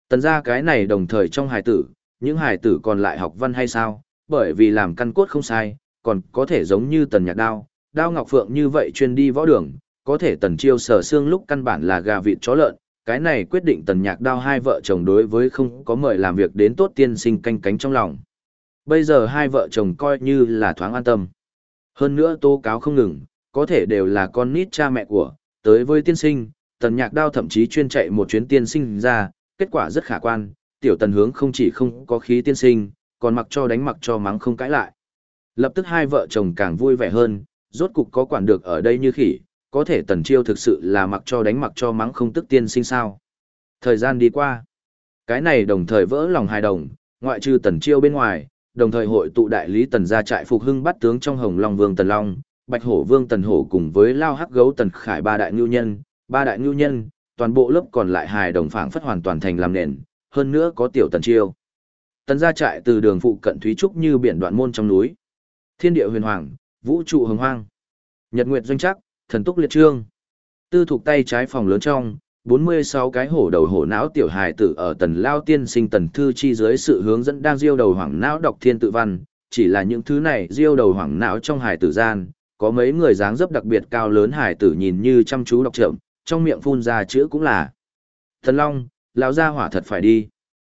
Tần gia cái này đồng thời trong hài tử, những hài tử còn lại học văn hay sao, bởi vì làm căn cốt không sai, còn có thể giống như Tần Nhạc Đao, Đao Ngọc Phượng như vậy chuyên đi võ đường, có thể Tần Chiêu sở xương lúc căn bản là gà vịt chó lợn, cái này quyết định Tần Nhạc Đao hai vợ chồng đối với không có mời làm việc đến tốt tiên sinh canh cánh trong lòng. Bây giờ hai vợ chồng coi như là thoáng an tâm. Hơn nữa tố cáo không ngừng, có thể đều là con nít cha mẹ của, tới với tiên sinh, Tần Nhạc Đao thậm chí chuyên chạy một chuyến tiên sinh ra, kết quả rất khả quan, tiểu Tần hướng không chỉ không có khí tiên sinh, còn mặc cho đánh mặc cho mắng không cãi lại. Lập tức hai vợ chồng càng vui vẻ hơn, rốt cục có quản được ở đây như khỉ, có thể Tần Chiêu thực sự là mặc cho đánh mặc cho mắng không tức tiên sinh sao. Thời gian đi qua, cái này đồng thời vỡ lòng hài đồng, ngoại trừ Tần Chiêu bên ngoài, đồng thời hội tụ đại lý Tần gia trại phục hưng bắt tướng trong Hồng Long Vương Tần Long, Bạch Hổ Vương Tần Hổ cùng với Lao Hắc Gấu Tần Khải ba đại ngưu nhân, toàn bộ lớp còn lại hài đồng phảng phất hoàn toàn thành làm nền, hơn nữa có tiểu Tần Chiêu. Tần gia trại từ đường phụ cận Thúy Trúc như biển đoạn môn trong núi. Thiên địa huyền hoàng, vũ trụ hồng hoang. Nhật nguyệt doanh chắc, thần túc liệt trương. Tư thuộc tay trái phòng lớn trong, 46 cái hổ đầu hổ não tiểu hài tử ở Tần Lao tiên sinh Tần Thư Chi dưới sự hướng dẫn đang diêu đầu hoảng não đọc thiên tự văn, chỉ là những thứ này diêu đầu hoảng não trong hài tử gian, có mấy người dáng dấp đặc biệt cao lớn hài tử nhìn như chăm chú đọc chậm, trong miệng phun ra chữ cũng là Thần Long, lão gia hỏa thật phải đi.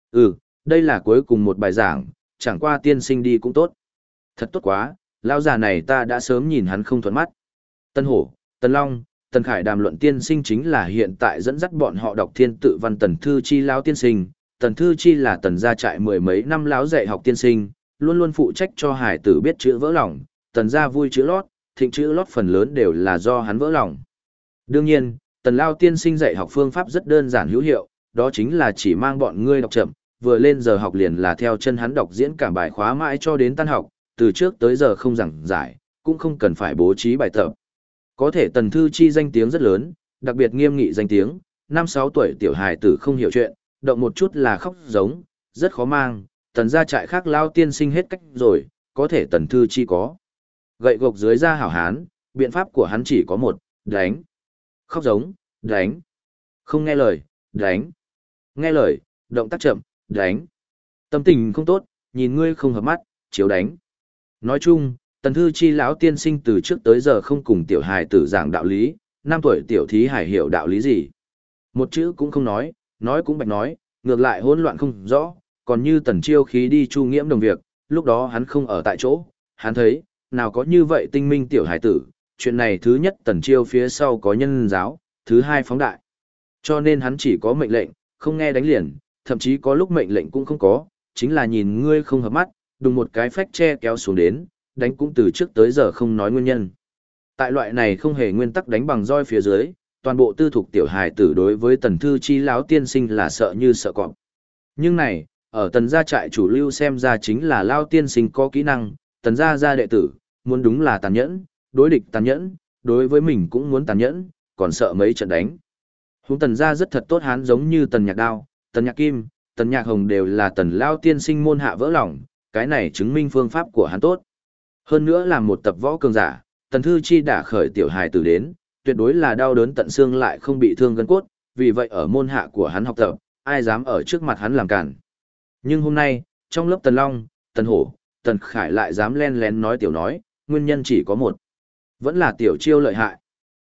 Đây là cuối cùng một bài giảng, chẳng qua tiên sinh đi cũng tốt. Thật tốt quá, lão già này ta đã sớm nhìn hắn không thuận mắt. Tân Hổ, Tần Long, Tần Khải đàm luận tiên sinh chính là hiện tại dẫn dắt bọn họ đọc thiên tự văn Tần Thư Chi lão tiên sinh. Tần Thư Chi là Tần gia trại mười mấy năm lão dạy học tiên sinh, luôn luôn phụ trách cho hải tử biết chữ vỡ lòng, Tần gia vui chữ lót, thịnh chữ lót phần lớn đều là do hắn vỡ lòng. Đương nhiên, Tần Lao tiên sinh dạy học phương pháp rất đơn giản hữu hiệu, đó chính là chỉ mang bọn ngươi đọc chậm, vừa lên giờ học liền là theo chân hắn đọc diễn cả bài khóa mãi cho đến tan học, từ trước tới giờ không giảng giải, cũng không cần phải bố trí bài tập. Có thể Tần Thư Chi danh tiếng rất lớn, đặc biệt nghiêm nghị danh tiếng, 5-6 tuổi tiểu hài tử không hiểu chuyện, động một chút là khóc giống, rất khó mang, Tần gia trại khác Lao tiên sinh hết cách rồi, có thể Tần Thư Chi có. Gậy gộc dưới da hảo hán, biện pháp của hắn chỉ có một, đánh. Khóc giống, đánh. Không nghe lời, đánh. Nghe lời, động tác chậm, đánh. Tâm tình không tốt, nhìn ngươi không hợp mắt, chiếu đánh. Nói chung, Tần Thư Chi lão tiên sinh từ trước tới giờ không cùng tiểu hài tử giảng đạo lý, 5 tuổi tiểu thí hài hiểu đạo lý gì. Một chữ cũng không nói cũng bạch nói, ngược lại hỗn loạn không rõ, còn như Tần Chiêu khí đi chu nghiễm đồng việc, lúc đó hắn không ở tại chỗ, hắn thấy, nào có như vậy tinh minh tiểu hài tử, chuyện này thứ nhất Tần Chiêu phía sau có nhân giáo, thứ hai phóng đại. Cho nên hắn chỉ có mệnh lệnh, không nghe đánh liền, thậm chí có lúc mệnh lệnh cũng không có, chính là nhìn ngươi không hợp mắt, đùng một cái phách che kéo xuống đến, đánh cũng từ trước tới giờ không nói nguyên nhân. Tại loại này không hề nguyên tắc đánh bằng roi phía dưới, toàn bộ tư thục tiểu hài tử đối với Tần Thư Chi lão tiên sinh là sợ như sợ cọp. Nhưng này, ở Tần gia trại chủ lưu xem ra chính là lão tiên sinh có kỹ năng, Tần gia đệ tử, muốn đúng là tàn nhẫn, đối địch tàn nhẫn, đối với mình cũng muốn tàn nhẫn, còn sợ mấy trận đánh. Huống Tần gia rất thật tốt hắn giống như Tần Nhạc Đao, Tần Nhạc Kim, Tần Nhạc Hồng đều là Tần lão tiên sinh môn hạ vỡ lòng, cái này chứng minh phương pháp của hắn tốt. Hơn nữa là một tập võ cường giả, Tần Thư Chi đã khởi tiểu hài tử đến, tuyệt đối là đau đớn tận xương lại không bị thương gân cốt, vì vậy ở môn hạ của hắn học tập, ai dám ở trước mặt hắn làm cản. Nhưng hôm nay, trong lớp Tần Long, Tần Hổ, Tần Khải lại dám len lén nói tiểu nói, nguyên nhân chỉ có một. Vẫn là tiểu Chiêu lợi hại.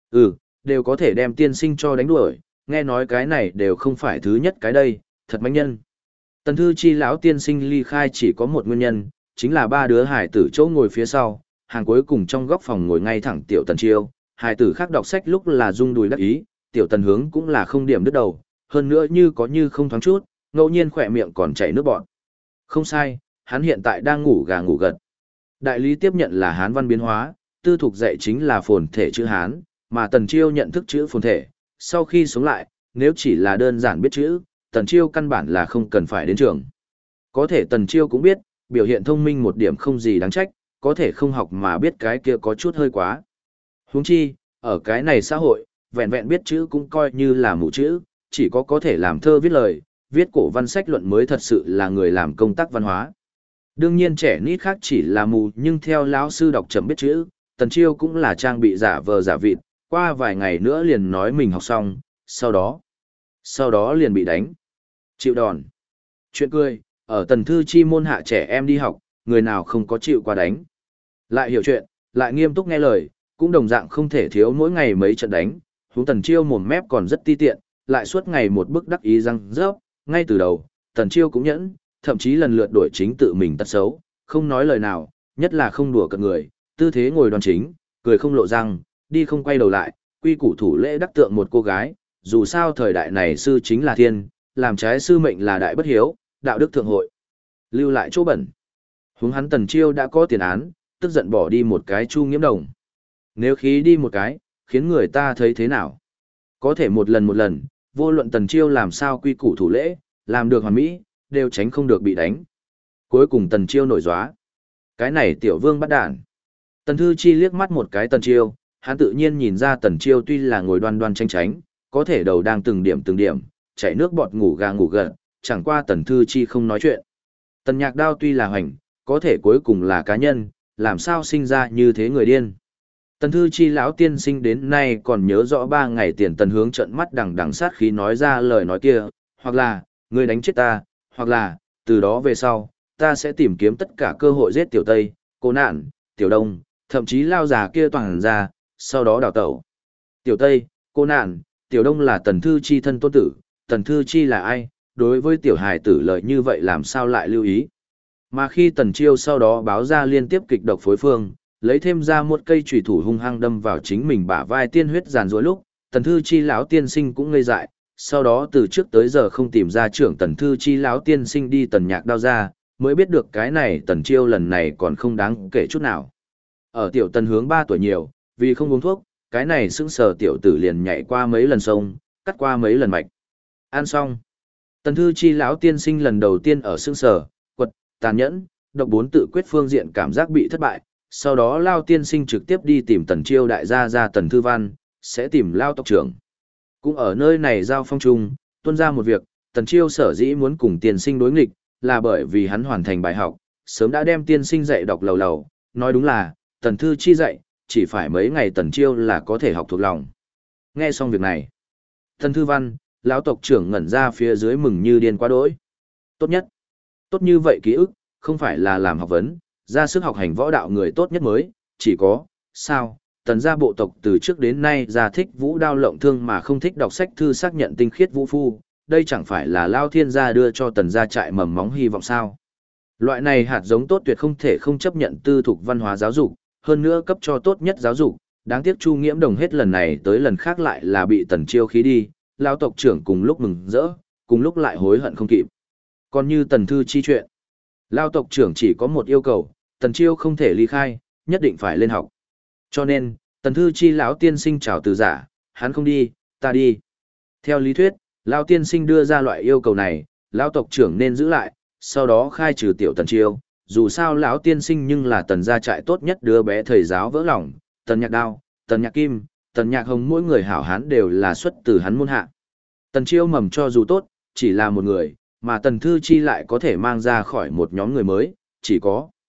Đều có thể đem tiên sinh cho đánh đuổi, nghe nói cái này đều không phải thứ nhất cái đây, thật mãnh nhân. Tần Thư Chi lão tiên sinh ly khai chỉ có một nguyên nhân, chính là 3 đứa hải tử chỗ ngồi phía sau, hàng cuối cùng trong góc phòng ngồi ngay thẳng tiểu Tần Chiêu, hải tử khác đọc sách lúc là rung đùi đắc ý, tiểu Tần Hướng cũng là không điểm đứt đầu, hơn nữa như có như không thoáng chút, ngẫu nhiên khỏe miệng còn chảy nước bọt. Không sai, hắn hiện tại đang ngủ gà ngủ gật. Đại lý tiếp nhận là Hán văn biến hóa, tư thục dạy chính là phồn thể chữ Hán, mà Tần Chiêu nhận thức chữ phồn thể, sau khi sống lại, nếu chỉ là đơn giản biết chữ, Tần Chiêu căn bản là không cần phải đến trường. Có thể Tần Chiêu cũng biết, biểu hiện thông minh một điểm không gì đáng trách, có thể không học mà biết cái kia có chút hơi quá. Huống chi, ở cái này xã hội, vẹn vẹn biết chữ cũng coi như là mù chữ, chỉ có thể làm thơ viết lời, viết cổ văn sách luận mới thật sự là người làm công tác văn hóa. Đương nhiên trẻ nít khác chỉ là mù nhưng theo lão sư đọc chậm biết chữ, Tần Chiêu cũng là trang bị giả vờ giả vịt, qua vài ngày nữa liền nói mình học xong, sau đó liền bị đánh. Chịu đòn. Chuyện cười, ở Tần Thư Chi môn hạ trẻ em đi học, người nào không có chịu qua đánh. Lại hiểu chuyện, lại nghiêm túc nghe lời, cũng đồng dạng không thể thiếu mỗi ngày mấy trận đánh, huống Tần Chiêu mồm mép còn rất ti tiện, lại suốt ngày một bức đắc ý răng rớp, ngay từ đầu, Tần Chiêu cũng nhẫn, thậm chí lần lượt đổi chính tự mình tật xấu, không nói lời nào, nhất là không đùa cợt người, tư thế ngồi đoan chính, cười không lộ răng, đi không quay đầu lại, quy củ thủ lễ đắc tượng một cô gái, dù sao thời đại này sư chính là thiên, làm trái sư mệnh là đại bất hiếu, đạo đức thượng hội. Lưu lại chỗ bẩn. Huống hắn Tần Chiêu đã có tiền án, tức giận bỏ đi một cái Chu Nghiễm Đồng. Nếu khí đi một cái, khiến người ta thấy thế nào? Có thể một lần, vô luận Tần Chiêu làm sao quy củ thủ lễ, làm được hoàn mỹ, đều tránh không được bị đánh. Cuối cùng Tần Chiêu nổi gióa. Cái này tiểu vương bắt đản. Tần Thư Chi liếc mắt một cái Tần Chiêu, hắn tự nhiên nhìn ra Tần Chiêu tuy là ngồi đoan đoan tranh tránh, có thể đầu đang từng điểm, chảy nước bọt ngủ gà ngủ gật, chẳng qua Tần Thư Chi không nói chuyện. Tần Nhạc Đao tuy là hoành, có thể cuối cùng là cá nhân, làm sao sinh ra như thế người điên. Tần Thư Chi lão tiên sinh đến nay còn nhớ rõ 3 ngày tiền Tần Hướng trợn mắt đằng đằng sát khí nói ra lời nói kia, hoặc là, ngươi đánh chết ta, hoặc là, từ đó về sau, ta sẽ tìm kiếm tất cả cơ hội giết Tiểu Tây, Cô Nạn, Tiểu Đông, thậm chí lao già kia toàn ra, sau đó đào tẩu. Tiểu Tây, Cô Nạn, Tiểu Đông là Tần Thư Chi thân tôn tử, Tần Thư Chi là ai, đối với Tiểu Hài tử lợi như vậy làm sao lại lưu ý. Mà khi Tần Chiêu sau đó báo ra liên tiếp kịch độc phối phương, lấy thêm ra một cây chùy thủ hung hăng đâm vào chính mình bả vai tiên huyết giàn rối lúc, Tần Thư Chi lão tiên sinh cũng ngây dại, sau đó từ trước tới giờ không tìm ra trưởng Tần Thư Chi lão tiên sinh đi Tần Nhạc Đao ra, mới biết được cái này Tần Chiêu lần này còn không đáng kể chút nào. Ở Tiểu Tần Hướng 3 tuổi nhiều, vì không uống thuốc, cái này sững sờ tiểu tử liền nhảy qua mấy lần sông, cắt qua mấy lần mạch. Ăn xong, Tần Thư Chi lão tiên sinh lần đầu tiên ở sững sờ, quật, tàn nhẫn, độc 4 tự quyết phương diện cảm giác bị thất bại, sau đó Lao tiên sinh trực tiếp đi tìm Tần Chiêu đại gia ra Tần Thư Văn, sẽ tìm Lao tộc trưởng. Cũng ở nơi này giao phong chung, tuân ra một việc, Tần Chiêu sở dĩ muốn cùng tiên sinh đối nghịch, là bởi vì hắn hoàn thành bài học, sớm đã đem tiên sinh dạy đọc lầu lầu, nói đúng là, Tần Thư Chi dạy, chỉ phải mấy ngày Tần Chiêu là có thể học thuộc lòng. Nghe xong việc này, Tần Thư Văn, lão tộc trưởng ngẩn ra phía dưới mừng như điên quá đỗi. Tốt nhất, tốt như vậy ký ức, không phải là làm học vấn, ra sức học hành võ đạo người tốt nhất mới, chỉ có, sao, Tần gia bộ tộc từ trước đến nay ra thích vũ đao lộng thương mà không thích đọc sách thư xác nhận tinh khiết vũ phu, đây chẳng phải là Lao Thiên gia đưa cho Tần gia trại mầm móng hy vọng sao. Loại này hạt giống tốt tuyệt không thể không chấp nhận tư thục văn hóa giáo dục, hơn nữa cấp cho tốt nhất giáo dục, đáng tiếc Chu Nghiễm Đồng hết lần này tới lần khác lại là bị Tần Chiêu khí đi, Lao tộc trưởng cùng lúc mừng rỡ, cùng lúc lại hối hận không kịp. Còn như Tần Thư Chi chuyện, Lao tộc trưởng chỉ có một yêu cầu, Tần Chiêu không thể ly khai, nhất định phải lên học. Cho nên, Tần Thư Chi lão tiên sinh chào từ giả, hắn không đi, ta đi. Theo lý thuyết, Lao tiên sinh đưa ra loại yêu cầu này, Lao tộc trưởng nên giữ lại, sau đó khai trừ tiểu Tần Chiêu. Dù sao lão tiên sinh nhưng là Tần gia trại tốt nhất đứa bé thầy giáo vỡ lòng, Tần Nhạc Đao, Tần Nhạc Kim, Tần Nhạc Hồng mỗi người hảo hán đều là xuất từ hắn môn hạ. Tần Chiêu mầm cho dù tốt, chỉ là một người, mà Tần Thư Chi lại có thể mang ra khỏi một nhóm người mới, chỉ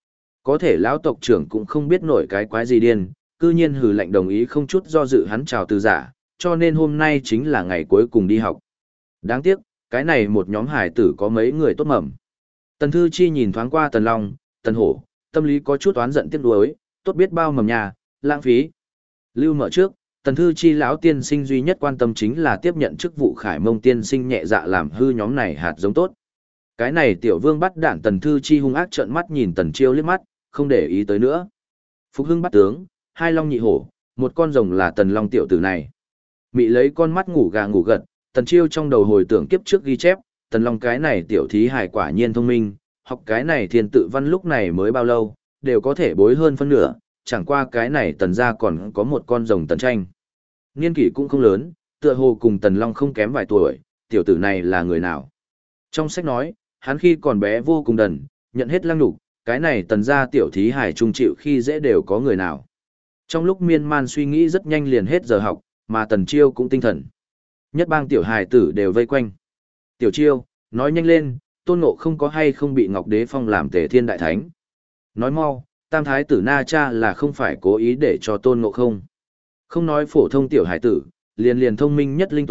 có thể lão tộc trưởng cũng không biết nổi cái quái gì điên, cư nhiên hừ lạnh đồng ý không chút do dự hắn chào từ giả, cho nên hôm nay chính là ngày cuối cùng đi học. Đáng tiếc, cái này một nhóm hải tử có mấy người tốt mầm. Tần Thư Chi nhìn thoáng qua Tần Long, Tần Hổ, tâm lý có chút oán giận tiếc nuối, tốt biết bao mầm nhà, lãng phí. Lưu mở trước, Tần Thư Chi lão tiên sinh duy nhất quan tâm chính là tiếp nhận chức vụ Khải Mông tiên sinh nhẹ dạ làm hư nhóm này hạt giống tốt. Cái này tiểu vương bắt đạn Tần Thư Chi hung ác trợn mắt nhìn Tần Chiêu liếc mắt, không để ý tới nữa. Phục Hưng bắt tướng, hai long nhị hổ, một con rồng là Tần Long tiểu tử này. Mị lấy con mắt ngủ gà ngủ gật, Tần Chiêu trong đầu hồi tưởng kiếp trước ghi chép, Tần Long cái này tiểu thí hài quả nhiên thông minh, học cái này thiên tự văn lúc này mới bao lâu, đều có thể bối hơn phân nửa, chẳng qua cái này Tần gia còn có một con rồng Tần Tranh. Niên kỷ cũng không lớn, tựa hồ cùng Tần Long không kém vài tuổi, tiểu tử này là người nào? Trong sách nói, hắn khi còn bé vô cùng đần, nhận hết lăng nhục, cái này Tần gia tiểu thí hài trung chịu khi dễ đều có người nào. Trong lúc miên man suy nghĩ rất nhanh liền hết giờ học, mà Tần Chiêu cũng tinh thần. Nhất bang tiểu hài tử đều vây quanh. Tiểu Chiêu, nói nhanh lên, Tôn Ngộ không có hay không bị Ngọc Đế Phong làm Tề Thiên Đại Thánh? Nói mau, Tam Thái tử Na Cha là không phải cố ý để cho Tôn Ngộ không. Không nói phổ thông tiểu hài tử, liền thông minh nhất linh tú,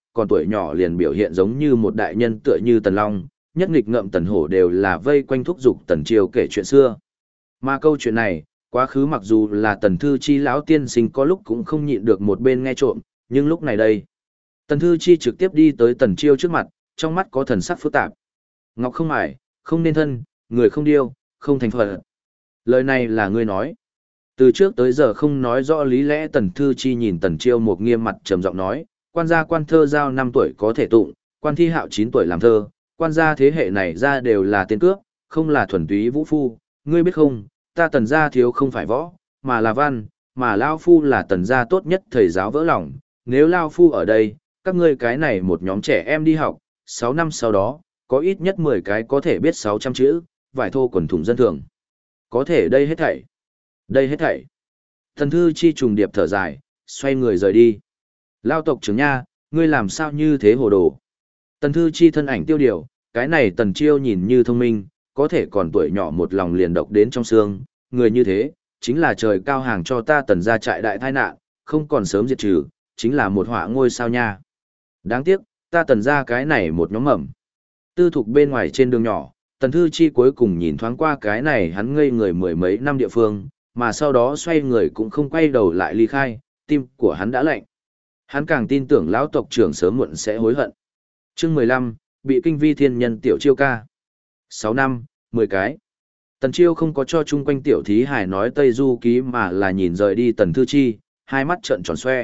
còn tuổi nhỏ liền biểu hiện giống như một đại nhân tựa như Tần Long, nhất nghịch ngợm Tần Hổ đều là vây quanh thúc giục Tần Chiêu kể chuyện xưa. Mà câu chuyện này, quá khứ mặc dù là Tần Thư Chi lão tiên sinh có lúc cũng không nhịn được một bên nghe trộm, nhưng lúc này đây, Tần Thư Chi trực tiếp đi tới Tần Chiêu trước mặt, trong mắt có thần sắc phức tạp. Ngọc không mài, không nên thân, người không điêu, không thành phật. Lời này là ngươi nói. Từ trước tới giờ không nói rõ lý lẽ Tần Thư Chi nhìn Tần Chiêu một nghiêm mặt trầm giọng nói, quan gia quan thơ giao 5 tuổi có thể tụng, quan thi hạo 9 tuổi làm thơ, quan gia thế hệ này ra đều là tên cướp, không là thuần túy vũ phu, ngươi biết không, ta Tần gia thiếu không phải võ, mà là văn, mà Lao Phu là Tần gia tốt nhất thầy giáo vỡ lòng, nếu Lao Phu ở đây, các ngươi cái này một nhóm trẻ em đi học, 6 năm sau đó, có ít nhất 10 cái có thể biết 600 chữ, vải thô quần thủng dân thường. Có thể đây hết thảy. Đây hết thảy. Tần Thư Chi trùng điệp thở dài, xoay người rời đi. Lao tộc trưởng nha, ngươi làm sao như thế hồ đồ. Tần Thư Chi thân ảnh tiêu điều, cái này Tần Chiêu nhìn như thông minh, có thể còn tuổi nhỏ một lòng liền độc đến trong xương, người như thế, chính là trời cao hàng cho ta Tần gia trại đại tai nạn, không còn sớm diệt trừ, chính là một họa ngôi sao nha. Đáng tiếc, ta Tần gia cái này một nhóm mầm. Tư thục bên ngoài trên đường nhỏ, Tần Thư Chi cuối cùng nhìn thoáng qua cái này hắn ngây người mười mấy năm địa phương, mà sau đó xoay người cũng không quay đầu lại ly khai, tim của hắn đã lạnh. Hắn càng tin tưởng lão tộc trưởng sớm muộn sẽ hối hận. Chương 15, bị kinh vi thiên nhân tiểu Chiêu ca. 6 năm, 10 cái. Tần Chiêu không có cho chung quanh tiểu thí hải nói Tây Du ký mà là nhìn rời đi Tần Thư Chi, hai mắt trợn tròn xoe.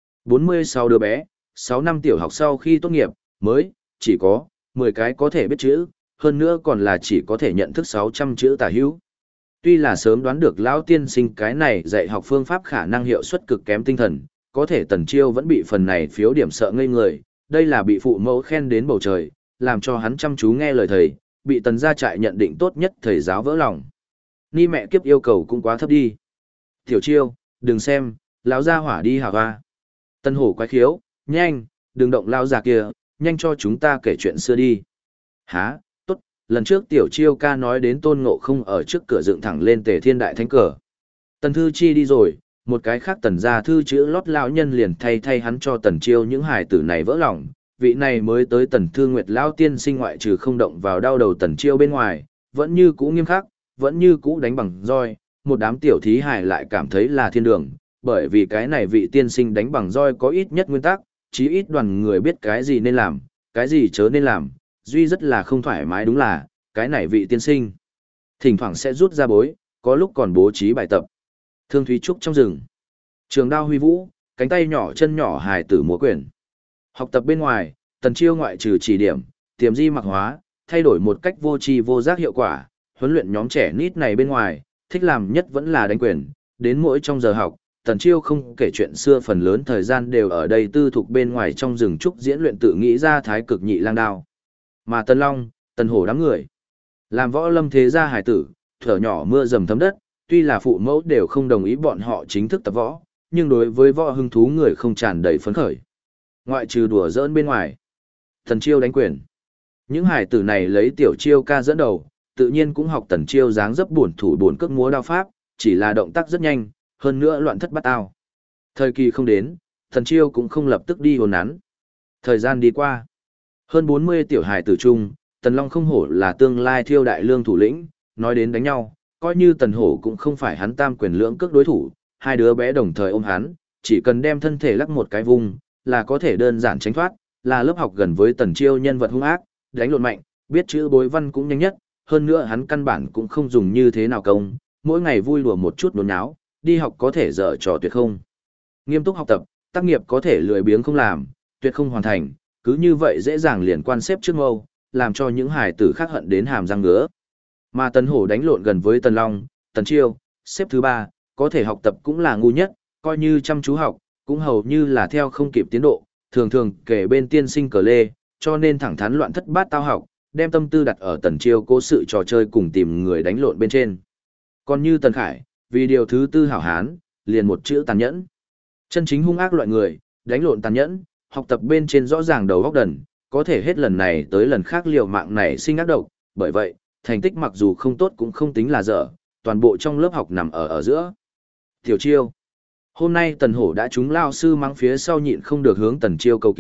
46 đứa bé, 6 năm tiểu học sau khi tốt nghiệp, mới, chỉ có, 10 cái có thể biết chữ, hơn nữa còn là chỉ có thể nhận thức 600 chữ tả hữu. Tuy là sớm đoán được lão tiên sinh cái này dạy học phương pháp khả năng hiệu suất cực kém tinh thần, có thể Tần Chiêu vẫn bị phần này phiếu điểm sợ ngây người, đây là bị phụ mẫu khen đến bầu trời, làm cho hắn chăm chú nghe lời thầy, bị Tần gia trại nhận định tốt nhất thầy giáo vỡ lòng. Ni mẹ kiếp yêu cầu cũng quá thấp đi. Tiểu Chiêu, đừng xem, lão gia hỏa đi hả va. Tần Hổ quái khiếu, nhanh, đừng động lão già kia, nhanh cho chúng ta kể chuyện xưa đi. Hả, tốt, lần trước Tiểu Chiêu ca nói đến Tôn Ngộ Không ở trước cửa dựng thẳng lên Tề Thiên Đại Thánh cờ. Tần Thư Chi đi rồi, một cái khác Tần gia thư chữ lót lão nhân liền thay hắn cho Tần Chiêu những hài tử này vỡ lòng. Vị này mới tới Tần Thư Nguyệt lão tiên sinh ngoại trừ không động vào đau đầu Tần Chiêu bên ngoài, vẫn như cũ nghiêm khắc, vẫn như cũ đánh bằng roi, một đám tiểu thí hài lại cảm thấy là thiên đường, bởi vì cái này vị tiên sinh đánh bằng roi có ít nhất nguyên tắc, chí ít đoàn người biết cái gì nên làm, cái gì chớ nên làm, duy rất là không thoải mái đúng là, cái này vị tiên sinh. Thỉnh thoảng sẽ rút ra bối, có lúc còn bố trí bài tập. Thương Thúy Trúc trong rừng. Trường đao huy vũ, cánh tay nhỏ chân nhỏ hài tử múa quyền. Học tập bên ngoài, Tần Chiêu ngoại trừ chỉ điểm, tiềm di mặc hóa, thay đổi một cách vô tri vô giác hiệu quả, huấn luyện nhóm trẻ nít này bên ngoài, thích làm nhất vẫn là đánh quyền, đến mỗi trong giờ học, Tần Chiêu không kể chuyện xưa phần lớn thời gian đều ở đây tư thục bên ngoài trong rừng trúc diễn luyện tự nghĩ ra thái cực nhị lang đao. Mà Tần Long, Tần Hổ đám người, làm võ lâm thế gia hải tử, thở nhỏ mưa dầm thấm đất, tuy là phụ mẫu đều không đồng ý bọn họ chính thức tập võ, nhưng đối với võ hứng thú người không tràn đầy phấn khởi. Ngoại trừ đùa giỡn bên ngoài, Tần Chiêu đánh quyền. Những hải tử này lấy Tiểu Chiêu ca dẫn đầu, tự nhiên cũng học Tần Chiêu dáng dấp buồn thủ buồn cước múa đao pháp, chỉ là động tác rất nhanh, hơn nữa loạn thất bát ao. Thời kỳ không đến, Tần Chiêu cũng không lập tức đi hồn nắn. Thời gian đi qua, hơn 40 tiểu hải tử chung, Tần Long không hổ là tương lai Thiêu đại lương thủ lĩnh, nói đến đánh nhau, coi như Tần Hổ cũng không phải hắn tam quyền lưỡng cước đối thủ, hai đứa bé đồng thời ôm hắn, chỉ cần đem thân thể lắc một cái vùng, là có thể đơn giản tránh thoát, là lớp học gần với Tần Chiêu nhân vật hung ác, đánh lộn mạnh, biết chữ bối văn cũng nhanh nhất, hơn nữa hắn căn bản cũng không dùng như thế nào công, mỗi ngày vui đùa một chút nôn náo, đi học có thể dở trò tuyệt không. Nghiêm túc học tập, tác nghiệp có thể lười biếng không làm, tuyệt không hoàn thành, cứ như vậy dễ dàng liền quan xếp trước mâu, làm cho những hài tử khác hận đến hàm răng ngứa. Mà Tần Hổ đánh lộn gần với Tần Long, Tần Chiêu, xếp thứ 3, có thể học tập cũng là ngu nhất, coi như chăm chú học, cũng hầu như là theo không kịp tiến độ, thường thường kể bên tiên sinh cờ lê, cho nên thẳng thắn loạn thất bát tao học, đem tâm tư đặt ở Tần Chiêu cố sự trò chơi cùng tìm người đánh lộn bên trên. Còn như Tần Khải, vì điều thứ tư hảo hán, liền một chữ tàn nhẫn. Chân chính hung ác loại người, đánh lộn tàn nhẫn, học tập bên trên rõ ràng đầu óc đần, có thể hết lần này tới lần khác liều mạng này sinh ác độc, bởi vậy, thành tích mặc dù không tốt cũng không tính là dở, toàn bộ trong lớp học nằm ở giữa. Tiểu Chiêu. Hôm nay Tần Hổ đã trúng lao sư mắng phía sau nhịn không được hướng Tần Chiêu cầu cứu,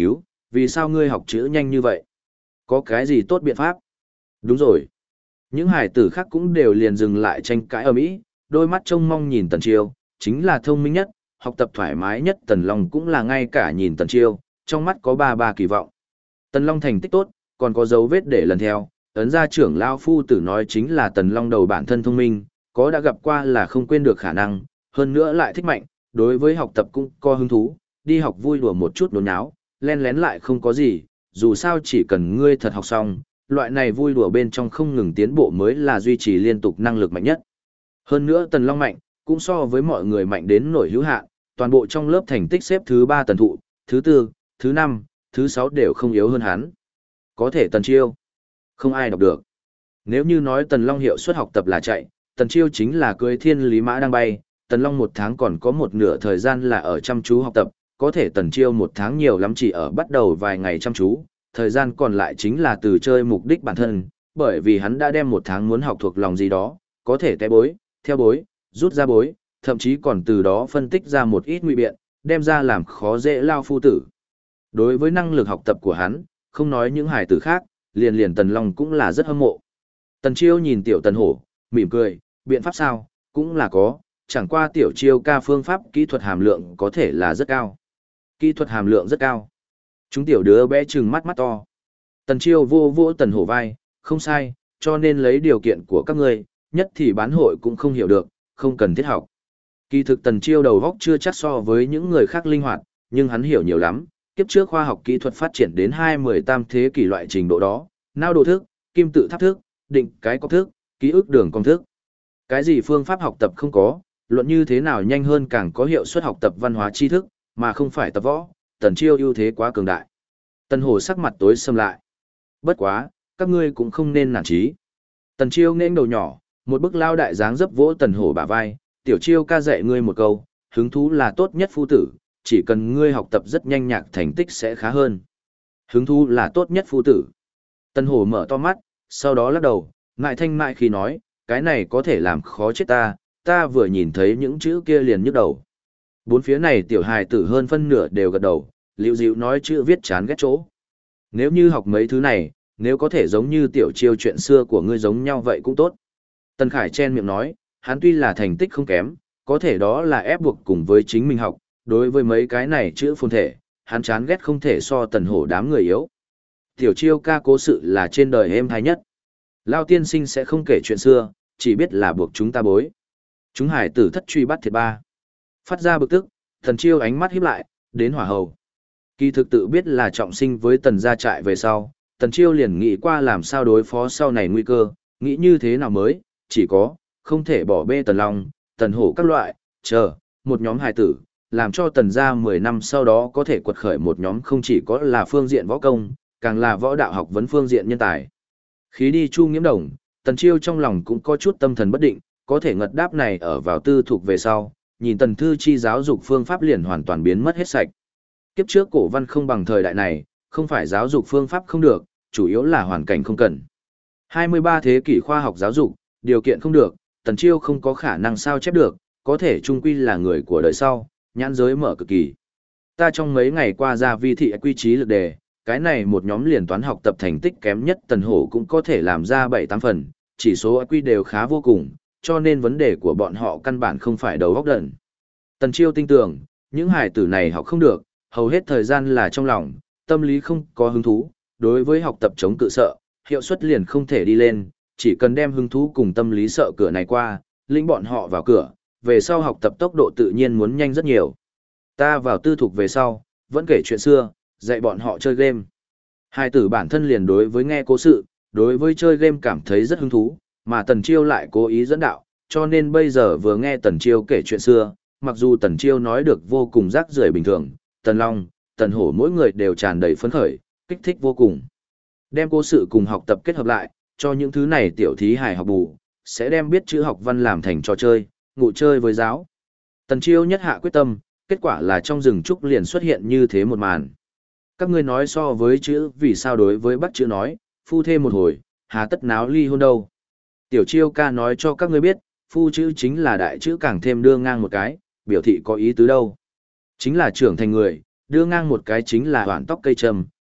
vì sao ngươi học chữ nhanh như vậy? Có cái gì tốt biện pháp? Đúng rồi. Những hải tử khác cũng đều liền dừng lại tranh cãi ở mỹ, đôi mắt trông mong nhìn Tần Chiêu, chính là thông minh nhất, học tập thoải mái nhất Tần Long cũng là ngay cả nhìn Tần Chiêu, trong mắt có ba kỳ vọng. Tần Long thành tích tốt, còn có dấu vết để lần theo, ấn gia trưởng Lao Phu Tử nói chính là Tần Long đầu bản thân thông minh, có đã gặp qua là không quên được khả năng, hơn nữa lại thích mạnh, đối với học tập cũng có hứng thú, đi học vui đùa một chút nôn náo, len lén lại không có gì, dù sao chỉ cần ngươi thật học xong, loại này vui đùa bên trong không ngừng tiến bộ mới là duy trì liên tục năng lực mạnh nhất. Hơn nữa Tần Long mạnh, cũng so với mọi người mạnh đến nổi hữu hạn, toàn bộ trong lớp thành tích xếp thứ 3 Tần Thụ, thứ 4, thứ 5, thứ 6 đều không yếu hơn hắn. Có thể Tần Chiêu, không ai đọc được. Nếu như nói Tần Long hiệu suất học tập là chạy, Tần Chiêu chính là cưỡi thiên lý mã đang bay, Tần Long một tháng còn có một nửa thời gian là ở chăm chú học tập, có thể Tần Chiêu một tháng nhiều lắm chỉ ở bắt đầu vài ngày chăm chú, thời gian còn lại chính là từ chơi mục đích bản thân, bởi vì hắn đã đem một tháng muốn học thuộc lòng gì đó, có thể té bối, theo bối, rút ra bối, thậm chí còn từ đó phân tích ra một ít ngụy biện, đem ra làm khó dễ Lao Phu Tử. Đối với năng lực học tập của hắn, không nói những hài tử khác, liền Tần Long cũng là rất hâm mộ. Tần Chiêu nhìn tiểu Tần Hổ, mỉm cười, biện pháp sao, cũng là có, chẳng qua tiểu Chiêu ca phương pháp kỹ thuật hàm lượng có thể là rất cao. Kỹ thuật hàm lượng rất cao. Chúng tiểu đứa bé trừng mắt to. Tần Chiêu vô vô Tần Hổ vai, không sai, cho nên lấy điều kiện của các ngươi, nhất thì bán hội cũng không hiểu được, không cần thiết học. Kỳ thực Tần Chiêu đầu góc chưa chắc so với những người khác linh hoạt, nhưng hắn hiểu nhiều lắm, kiếp trước khoa học kỹ thuật phát triển đến 2-13 thế kỷ loại trình độ đó, não độ thức, kim tự tháp thức, định cái cọc thức, ký ức đường cong thức. Cái gì phương pháp học tập không có, luận như thế nào nhanh hơn càng có hiệu suất học tập văn hóa tri thức, mà không phải tập võ, Tần Chiêu ưu thế quá cường đại. Tần Hổ sắc mặt tối sầm lại. Bất quá, các ngươi cũng không nên nản chí. Tần Chiêu nghênh đầu nhỏ, một bức lao đại dáng dấp vỗ Tần Hổ bả vai, tiểu Chiêu ca dạy ngươi một câu, hứng thú là tốt nhất phu tử, chỉ cần ngươi học tập rất nhanh nhạc thành tích sẽ khá hơn. Hứng thú là tốt nhất phu tử. Tần Hổ mở to mắt, sau đó lắc đầu, ngại thanh mại khi nói, cái này có thể làm khó chết ta vừa nhìn thấy những chữ kia liền nhức đầu. Bốn phía này tiểu hài tử hơn phân nửa đều gật đầu, liễu dịu nói chữ viết chán ghét chỗ. Nếu như học mấy thứ này, nếu có thể giống như tiểu Chiêu chuyện xưa của ngươi giống nhau vậy cũng tốt. Tần Khải chen miệng nói, hắn tuy là thành tích không kém, có thể đó là ép buộc cùng với chính mình học, đối với mấy cái này chữ phồn thể, hắn chán ghét không thể so Tần Hổ đám người yếu. Tiểu Chiêu ca cố sự là trên đời êm hay nhất. Lao tiên sinh sẽ không kể chuyện xưa, chỉ biết là buộc chúng ta bối. Chúng hải tử thất truy bắt thiệt ba. Phát ra bực tức, Tần Chiêu ánh mắt híp lại, đến hỏa hầu. Kỳ thực tự biết là trọng sinh với Tần gia trại về sau, Tần Chiêu liền nghĩ qua làm sao đối phó sau này nguy cơ, nghĩ như thế nào mới, chỉ có, không thể bỏ bê Tần Long, Tần Hổ các loại, chờ, một nhóm hài tử, làm cho Tần gia 10 năm sau đó có thể quật khởi một nhóm không chỉ có là phương diện võ công, càng là võ đạo học vấn phương diện nhân tài. Khí đi Chu Nghiễm Đồng, Tần Chiêu trong lòng cũng có chút tâm thần bất định, có thể ngật đáp này ở vào tư thuộc về sau, nhìn Tần Thư Chi giáo dục phương pháp liền hoàn toàn biến mất hết sạch. Kiếp trước cổ văn không bằng thời đại này, không phải giáo dục phương pháp không được, chủ yếu là hoàn cảnh không cần. 23 thế kỷ khoa học giáo dục, điều kiện không được, Tần Chiêu không có khả năng sao chép được, có thể trung quy là người của đời sau, nhãn giới mở cực kỳ. Ta trong mấy ngày qua ra vi thị quy trí lực đề, cái này một nhóm liền toán học tập thành tích kém nhất Tần Hổ cũng có thể làm ra 7-8 phần, chỉ số IQ đều khá vô cùng, cho nên vấn đề của bọn họ căn bản không phải đầu óc đần. Tần Chiêu tin tưởng, những hài tử này học không được, hầu hết thời gian là trong lòng, tâm lý không có hứng thú, đối với học tập chống cự sợ, hiệu suất liền không thể đi lên, chỉ cần đem hứng thú cùng tâm lý sợ cửa này qua, lĩnh bọn họ vào cửa, về sau học tập tốc độ tự nhiên muốn nhanh rất nhiều. Ta vào tư thục về sau, vẫn kể chuyện xưa, dạy bọn họ chơi game. Hai tử bản thân liền đối với nghe cố sự, đối với chơi game cảm thấy rất hứng thú, mà Tần Chiêu lại cố ý dẫn đạo, cho nên bây giờ vừa nghe Tần Chiêu kể chuyện xưa, mặc dù Tần Chiêu nói được vô cùng rác rưởi bình thường, Tần Long, Tần Hổ mỗi người đều tràn đầy phấn khởi, kích thích vô cùng. Đem cố sự cùng học tập kết hợp lại, cho những thứ này tiểu thí hài học bù, sẽ đem biết chữ học văn làm thành trò chơi, ngụ chơi với giáo. Tần Chiêu nhất hạ quyết tâm, kết quả là trong rừng trúc liền xuất hiện như thế một màn. Các ngươi nói so với chữ vì sao đối với bắt chữ nói, phu thê một hồi, hà tất náo ly hôn đâu. Tiểu Chiêu ca nói cho các ngươi biết, phu chữ chính là đại chữ càng thêm đưa ngang một cái, biểu thị có ý tứ đâu. Chính là trưởng thành người, đưa ngang một cái chính là hoản tóc cây trầm,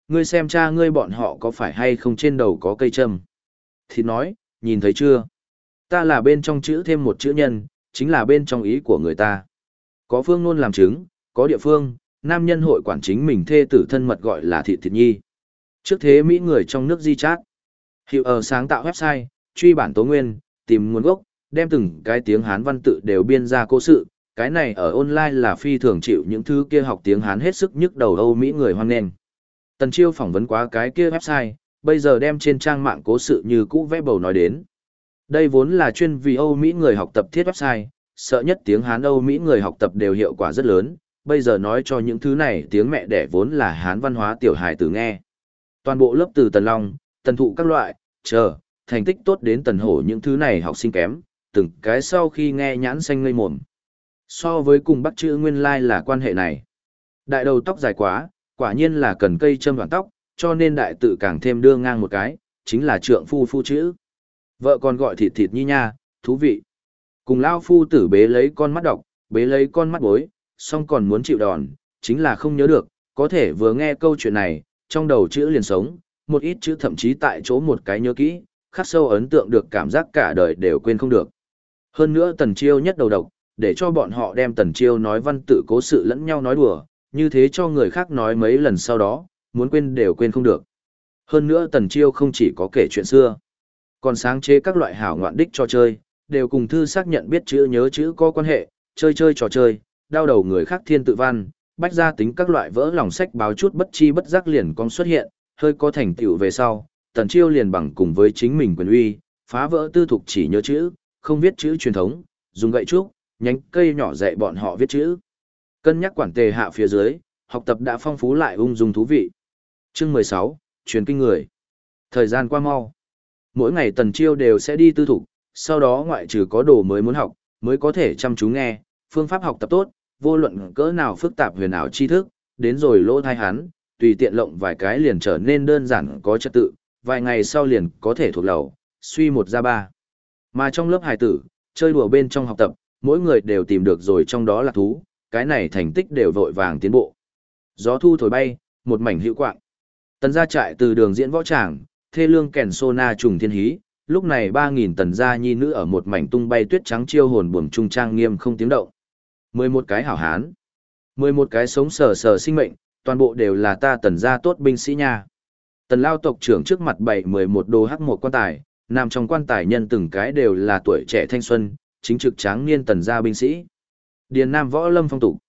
Ngươi xem cha ngươi bọn họ có phải hay không trên đầu có cây châm. Thịt nói, nhìn thấy chưa? Ta là bên trong chữ thêm một chữ nhân, chính là bên trong ý của người ta. Có phương ngôn làm chứng, có địa phương, nam nhân hội quản chính mình thê tử thân mật gọi là thịt thịt nhi. Trước thế Mỹ người trong nước di chát. Hiệu ở sáng tạo website, truy bản tố nguyên, tìm nguồn gốc, đem từng cái tiếng Hán văn tự đều biên ra cố sự. Cái này ở online là phi thường chịu những thứ kia học tiếng Hán hết sức nhức đầu Âu Mỹ người hoan nghênh. Tần Chiêu phỏng vấn quá cái kia website, bây giờ đem trên trang mạng cố sự như cũ vẽ bầu nói đến. Đây vốn là chuyên vì Âu Mỹ người học tập thiết website, sợ nhất tiếng Hán Âu Mỹ người học tập đều hiệu quả rất lớn, bây giờ nói cho những thứ này tiếng mẹ đẻ vốn là Hán văn hóa tiểu hài tử nghe. Toàn bộ lớp từ Tần Long, Tần Thụ các loại, thành tích tốt đến Tần Hổ những thứ này học sinh kém, từng cái sau khi nghe nhãn xanh ngây mồm. So với cùng bắt chữ nguyên lai là quan hệ này. Đại đầu tóc dài quá, quả nhiên là cần cây châm đoạn tóc, cho nên đại tự càng thêm đưa ngang một cái, chính là trượng phu phu chữ. Vợ còn gọi thịt thịt nhi nha, thú vị. Cùng lao phu tử bế lấy con mắt đọc, bế lấy con mắt bối, xong còn muốn chịu đòn, chính là không nhớ được, có thể vừa nghe câu chuyện này, trong đầu chữ liền sống, một ít chữ thậm chí tại chỗ một cái nhớ kỹ, khắc sâu ấn tượng được cảm giác cả đời đều quên không được. Hơn nữa Tần Chiêu nhất đầu độc, để cho bọn họ đem Tần Chiêu nói văn tự cố sự lẫn nhau nói đùa, như thế cho người khác nói mấy lần sau đó, muốn quên đều quên không được. Hơn nữa Tần Chiêu không chỉ có kể chuyện xưa, còn sáng chế các loại hảo ngoạn đích trò chơi, đều cùng thư xác nhận biết chữ nhớ chữ có quan hệ, chơi chơi trò chơi, đau đầu người khác thiên tự văn, bách gia tính các loại vỡ lòng sách báo chút bất chi bất giác liền con xuất hiện, hơi có thành tựu về sau, Tần Chiêu liền bằng cùng với chính mình quyền uy, phá vỡ tư thục chỉ nhớ chữ, không viết chữ truyền thống, dùng gậy trúc, nhánh cây nhỏ dạy bọn họ viết chữ. Cân nhắc quản tề hạ phía dưới, học tập đã phong phú lại ung dung thú vị. Chương 16, truyền kinh người. Thời gian qua mau. Mỗi ngày Tần Chiêu đều sẽ đi tư thục, sau đó ngoại trừ có đồ mới muốn học, mới có thể chăm chú nghe, phương pháp học tập tốt, vô luận cỡ nào phức tạp huyền ảo tri thức, đến rồi lỗ thai hắn, tùy tiện lộng vài cái liền trở nên đơn giản có trật tự, vài ngày sau liền có thể thuộc lầu, suy một ra ba. Mà trong lớp hài tử, chơi đùa bên trong học tập, mỗi người đều tìm được rồi trong đó là thú, cái này thành tích đều vội vàng tiến bộ. Gió thu thổi bay, một mảnh hữu quạng. Tần gia trại từ đường diễn võ tràng, thê lương kèn sô na trùng thiên hí, lúc này 3.000 tần gia nhi nữ ở một mảnh tung bay tuyết trắng chiêu hồn buồm trung trang nghiêm không tiếng động. 11 cái hảo hán, 11 cái sống sờ sờ sinh mệnh, toàn bộ đều là ta tần gia tốt binh sĩ nha. Tần lao tộc trưởng trước mặt bày 11 đồ hắc một quan tài, nằm trong quan tài nhân từng cái đều là tuổi trẻ thanh xuân, chính trực tráng niên tần gia binh sĩ. Điền Nam võ lâm phong tục.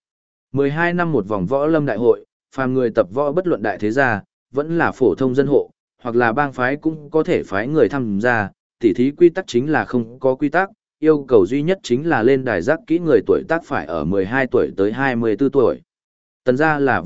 12 năm một vòng võ lâm đại hội, phàm người tập võ bất luận đại thế gia, vẫn là phổ thông dân hộ, hoặc là bang phái cũng có thể phái người tham gia, tỉ thí quy tắc chính là không có quy tắc, yêu cầu duy nhất chính là lên đài giác kỹ người tuổi tác phải ở 12 tuổi tới 24 tuổi. Tần gia là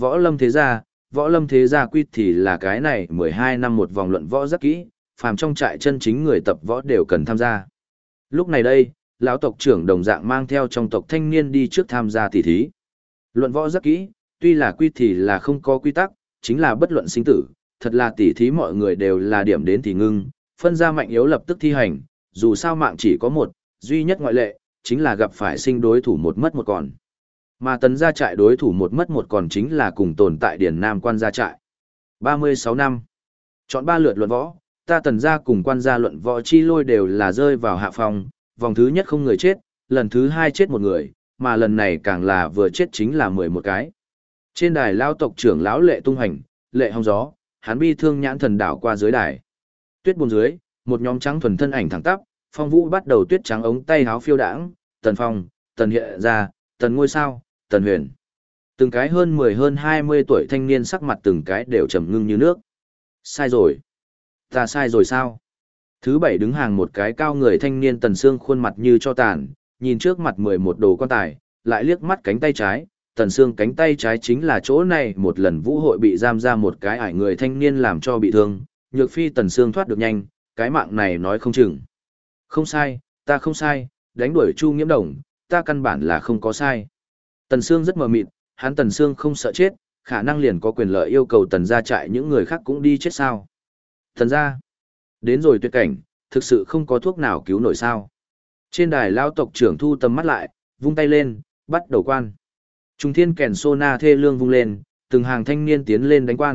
võ lâm thế gia quy thì là cái này 12 năm một vòng luận võ giác kỹ, phàm trong trại chân chính người tập võ đều cần tham gia. Lúc này đây, lão tộc trưởng đồng dạng mang theo trong tộc thanh niên đi trước tham gia tỉ thí. Luận võ giác kỹ, tuy là quy thì là không có quy tắc, chính là bất luận sinh tử, thật là tỉ thí mọi người đều là điểm đến thì ngưng, phân ra mạnh yếu lập tức thi hành, dù sao mạng chỉ có một, duy nhất ngoại lệ, chính là gặp phải sinh đối thủ một mất một còn. Mà tần gia trại đối thủ một mất một còn chính là cùng tồn tại Điền Nam quan gia trại. 36 năm. Chọn 3 lượt luận võ, ta tần gia cùng quan gia luận võ chi lôi đều là rơi vào hạ phòng, vòng thứ nhất không người chết, lần thứ 2 chết một người, mà lần này càng là vừa chết chính là 11 cái. Trên đài lao tộc trưởng lão Lệ tung hành, Lệ hong gió, hắn bi thương nhãn thần đảo qua dưới đài. Tuyết buồn dưới, một nhóm trắng thuần thân ảnh thẳng tắp, Phong Vũ bắt đầu tuyết trắng ống tay háo phiêu đãng, Tần Phong, Tần Hiện ra, Tần Ngôi Sao, Tần Huyền. Từng cái hơn 10 hơn 20 tuổi thanh niên sắc mặt từng cái đều trầm ngưng như nước. Sai rồi. Ta sai rồi sao? Thứ bảy đứng hàng một cái cao người thanh niên Tần Sương khuôn mặt như cho tàn, nhìn trước mặt 11 đồ quan tài, lại liếc mắt cánh tay trái. Tần Sương cánh tay trái chính là chỗ này một lần vũ hội bị giam ra một cái ải người thanh niên làm cho bị thương, nhược phi Tần Sương thoát được nhanh, cái mạng này nói không chừng. Không sai, ta không sai, đánh đuổi Chu Nghiễm Đồng, ta căn bản là không có sai. Tần Sương rất mờ mịt, hắn Tần Sương không sợ chết, khả năng liền có quyền lợi yêu cầu Tần gia trại những người khác cũng đi chết sao. Tần gia, đến rồi tuyệt cảnh, thực sự không có thuốc nào cứu nổi sao. Trên đài lao tộc trưởng thu tầm mắt lại, vung tay lên, bắt đầu quan. Trung thiên kèn sô na thê lương vung lên, từng hàng thanh niên tiến lên đánh quan,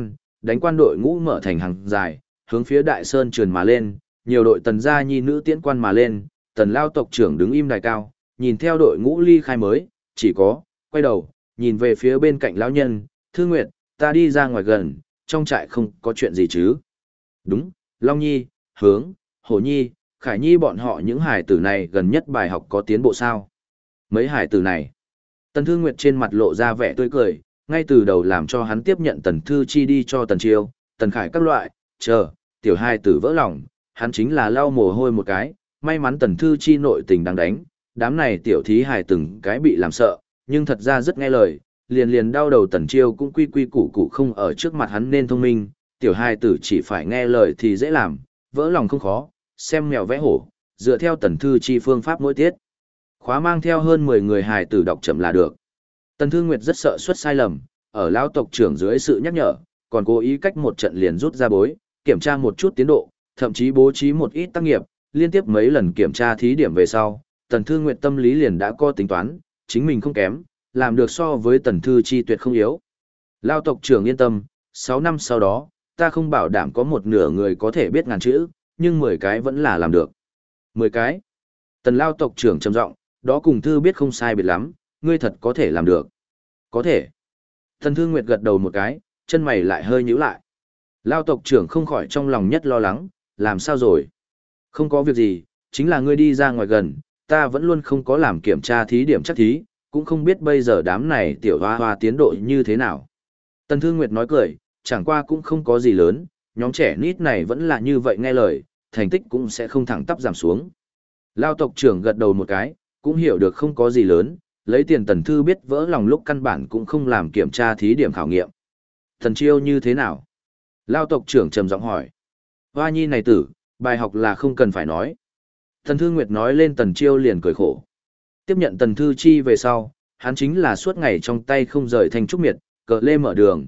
đánh quan đội ngũ mở thành hàng dài, hướng phía đại sơn trườn mà lên, nhiều đội tần gia nhi nữ tiễn quan mà lên, tần lao tộc trưởng đứng im đài cao, nhìn theo đội ngũ ly khai mới, chỉ có, quay đầu, nhìn về phía bên cạnh lão nhân, Thư Nguyệt, ta đi ra ngoài gần, trong trại không có chuyện gì chứ. Đúng, Long Nhi, Hướng, Hổ Nhi, Khải Nhi bọn họ những hải tử này gần nhất bài học có tiến bộ sao? Mấy hải tử này. Tần Thư Nguyệt trên mặt lộ ra vẻ tươi cười, ngay từ đầu làm cho hắn tiếp nhận Tần Thư Chi đi cho Tần Chiêu, Tần Khải các loại, chờ, tiểu hai tử vỡ lòng, hắn chính là lau mồ hôi một cái, may mắn Tần Thư Chi nội tình đang đánh, đám này tiểu thí hài từng cái bị làm sợ, nhưng thật ra rất nghe lời, liền liền đau đầu Tần Chiêu cũng quy quy củ củ không ở trước mặt hắn nên thông minh, tiểu hai tử chỉ phải nghe lời thì dễ làm, vỡ lòng không khó, xem mèo vẽ hổ, dựa theo Tần Thư Chi phương pháp mỗi tiết. Khóa mang theo hơn 10 người hài tử đọc chậm là được. Tần Thư Nguyệt rất sợ xuất sai lầm, ở lão tộc trưởng dưới sự nhắc nhở, còn cố ý cách một trận liền rút ra bối, kiểm tra một chút tiến độ, thậm chí bố trí một ít tác nghiệp, liên tiếp mấy lần kiểm tra thí điểm về sau, Tần Thư Nguyệt tâm lý liền đã có tính toán, chính mình không kém, làm được so với Tần Thư Chi tuyệt không yếu. Lão tộc trưởng yên tâm, 6 năm sau đó, ta không bảo đảm có một nửa người có thể biết ngàn chữ, nhưng 10 cái vẫn là làm được. 10 cái. Tần Lão tộc trưởng trầm giọng, đó cùng Thư biết không sai biệt lắm, ngươi thật có thể làm được. Có thể. Tần Thư Nguyệt gật đầu một cái, chân mày lại hơi nhíu lại. Lão tộc trưởng không khỏi trong lòng nhất lo lắng, làm sao rồi? Không có việc gì, chính là ngươi đi ra ngoài gần, ta vẫn luôn không có làm kiểm tra thí điểm chắc thí, cũng không biết bây giờ đám này tiểu hoa hoa tiến độ như thế nào. Tần Thư Nguyệt nói cười, chẳng qua cũng không có gì lớn, nhóm trẻ nít này vẫn là như vậy nghe lời, thành tích cũng sẽ không thẳng tắp giảm xuống. Lão tộc trưởng gật đầu một cái, cũng hiểu được không có gì lớn, lấy tiền Tần Thư biết vỡ lòng lúc căn bản cũng không làm kiểm tra thí điểm khảo nghiệm. Tần Chiêu như thế nào? Lão tộc trưởng trầm giọng hỏi. Hoa nhi này tử, bài học là không cần phải nói. Tần Thư Nguyệt nói lên Tần Chiêu liền cười khổ. Tiếp nhận Tần Thư Chi về sau, hắn chính là suốt ngày trong tay không rời thanh trúc miệt, cờ lê mở đường,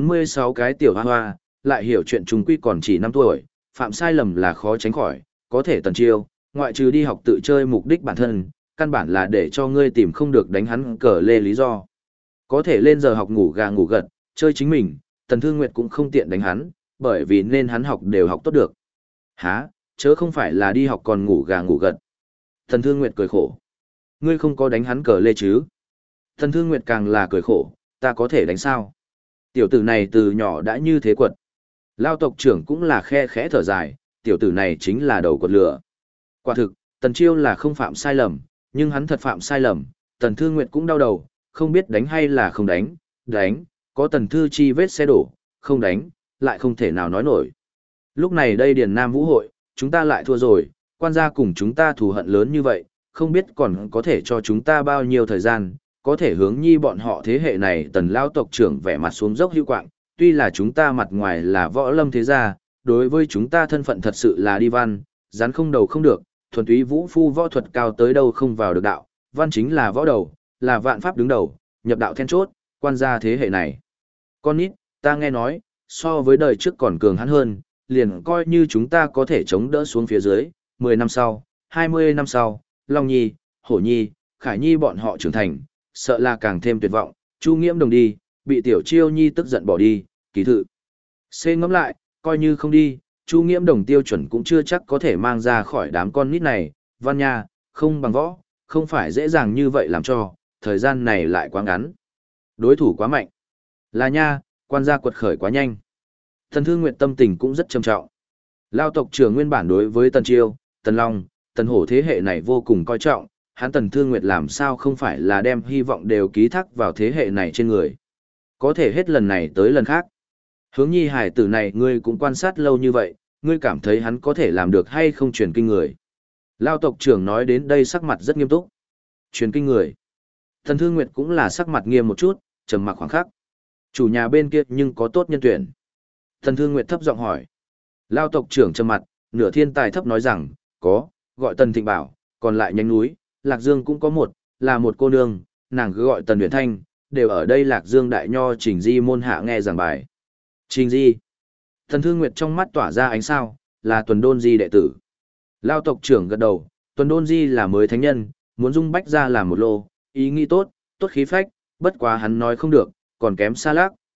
46 cái tiểu hoa hoa, lại hiểu chuyện chúng quy còn chỉ 5 tuổi, phạm sai lầm là khó tránh khỏi, có thể Tần Chiêu, ngoại trừ đi học tự chơi mục đích bản thân, căn bản là để cho ngươi tìm không được đánh hắn cờ lê lý do. Có thể lên giờ học ngủ gà ngủ gật, chơi chính mình, Tần Thư Nguyệt cũng không tiện đánh hắn, bởi vì nên hắn học đều học tốt được. Hả, chớ không phải là đi học còn ngủ gà ngủ gật. Tần Thư Nguyệt cười khổ. Ngươi không có đánh hắn cờ lê chứ? Tần Thư Nguyệt càng là cười khổ, ta có thể đánh sao? Tiểu tử này từ nhỏ đã như thế quật. Lao tộc trưởng cũng là khe khẽ thở dài, tiểu tử này chính là đầu quật lửa. Quả thực, Tần Chiêu là không phạm sai lầm, nhưng hắn thật phạm sai lầm, Tần Thư Nguyệt cũng đau đầu, không biết đánh hay là không đánh, đánh, có Tần Thư Chi vết xe đổ, không đánh, lại không thể nào nói nổi. Lúc này đây Điền Nam Vũ hội, chúng ta lại thua rồi, quan gia cùng chúng ta thù hận lớn như vậy, không biết còn có thể cho chúng ta bao nhiêu thời gian, có thể hướng nhi bọn họ thế hệ này Tần Lao tộc trưởng vẻ mặt xuống dốc hữu quạng, tuy là chúng ta mặt ngoài là võ lâm thế gia, đối với chúng ta thân phận thật sự là đi văn, rắn không đầu không được, thuần túy vũ phu võ thuật cao tới đâu không vào được đạo, văn chính là võ đầu, là vạn pháp đứng đầu, nhập đạo then chốt, quan gia thế hệ này. Con nít, ta nghe nói, so với đời trước còn cường hắn hơn, liền coi như chúng ta có thể chống đỡ xuống phía dưới, 10 năm sau, 20 năm sau, Long Nhi, Hổ Nhi, Khải Nhi bọn họ trưởng thành, sợ là càng thêm tuyệt vọng, Chu Nghiễm Đồng đi, bị Tiểu Chiêu Nhi tức giận bỏ đi, kỳ thự. C ngẫm lại, coi như không đi, Chu Nghiễm Đồng tiêu chuẩn cũng chưa chắc có thể mang ra khỏi đám con nít này, văn nha, không bằng võ, không phải dễ dàng như vậy làm cho, thời gian này lại quá ngắn. Đối thủ quá mạnh. Là nha, quan gia quật khởi quá nhanh. Tần Thư Nguyệt tâm tình cũng rất trầm trọng. Lao tộc trưởng nguyên bản đối với Tần Chiêu, Tần Long, Tần Hổ thế hệ này vô cùng coi trọng, hắn Tần Thư Nguyệt làm sao không phải là đem hy vọng đều ký thác vào thế hệ này trên người. Có thể hết lần này tới lần khác. Hướng nhi hải tử này ngươi cũng quan sát lâu như vậy, ngươi cảm thấy hắn có thể làm được hay không truyền kinh người. Lao tộc trưởng nói đến đây sắc mặt rất nghiêm túc. Truyền kinh người. Tần Thư Nguyệt cũng là sắc mặt nghiêm một chút, trầm mặc khoảng khắc. Chủ nhà bên kia nhưng có tốt nhân tuyển. Tần Thư Nguyệt thấp giọng hỏi. Lao tộc trưởng trầm mặt, nửa thiên tài thấp nói rằng, có, gọi Tần Thịnh Bảo, còn lại nhánh núi, Lạc Dương cũng có một, là một cô nương, nàng cứ gọi Tần Huyền Thanh, đều ở đây Lạc Dương đại nho Trình Di môn hạ nghe giảng bài. Trình Di. Tần Thư Nguyệt trong mắt tỏa ra ánh sao, là Tuần Đôn Di đệ tử. Lao tộc trưởng gật đầu, Tuần Đôn Di là mới thánh nhân, muốn dung bách ra làm một lô, ý nghĩ tốt, tốt khí phách, bất quá hắn nói không được, còn kém xa lác,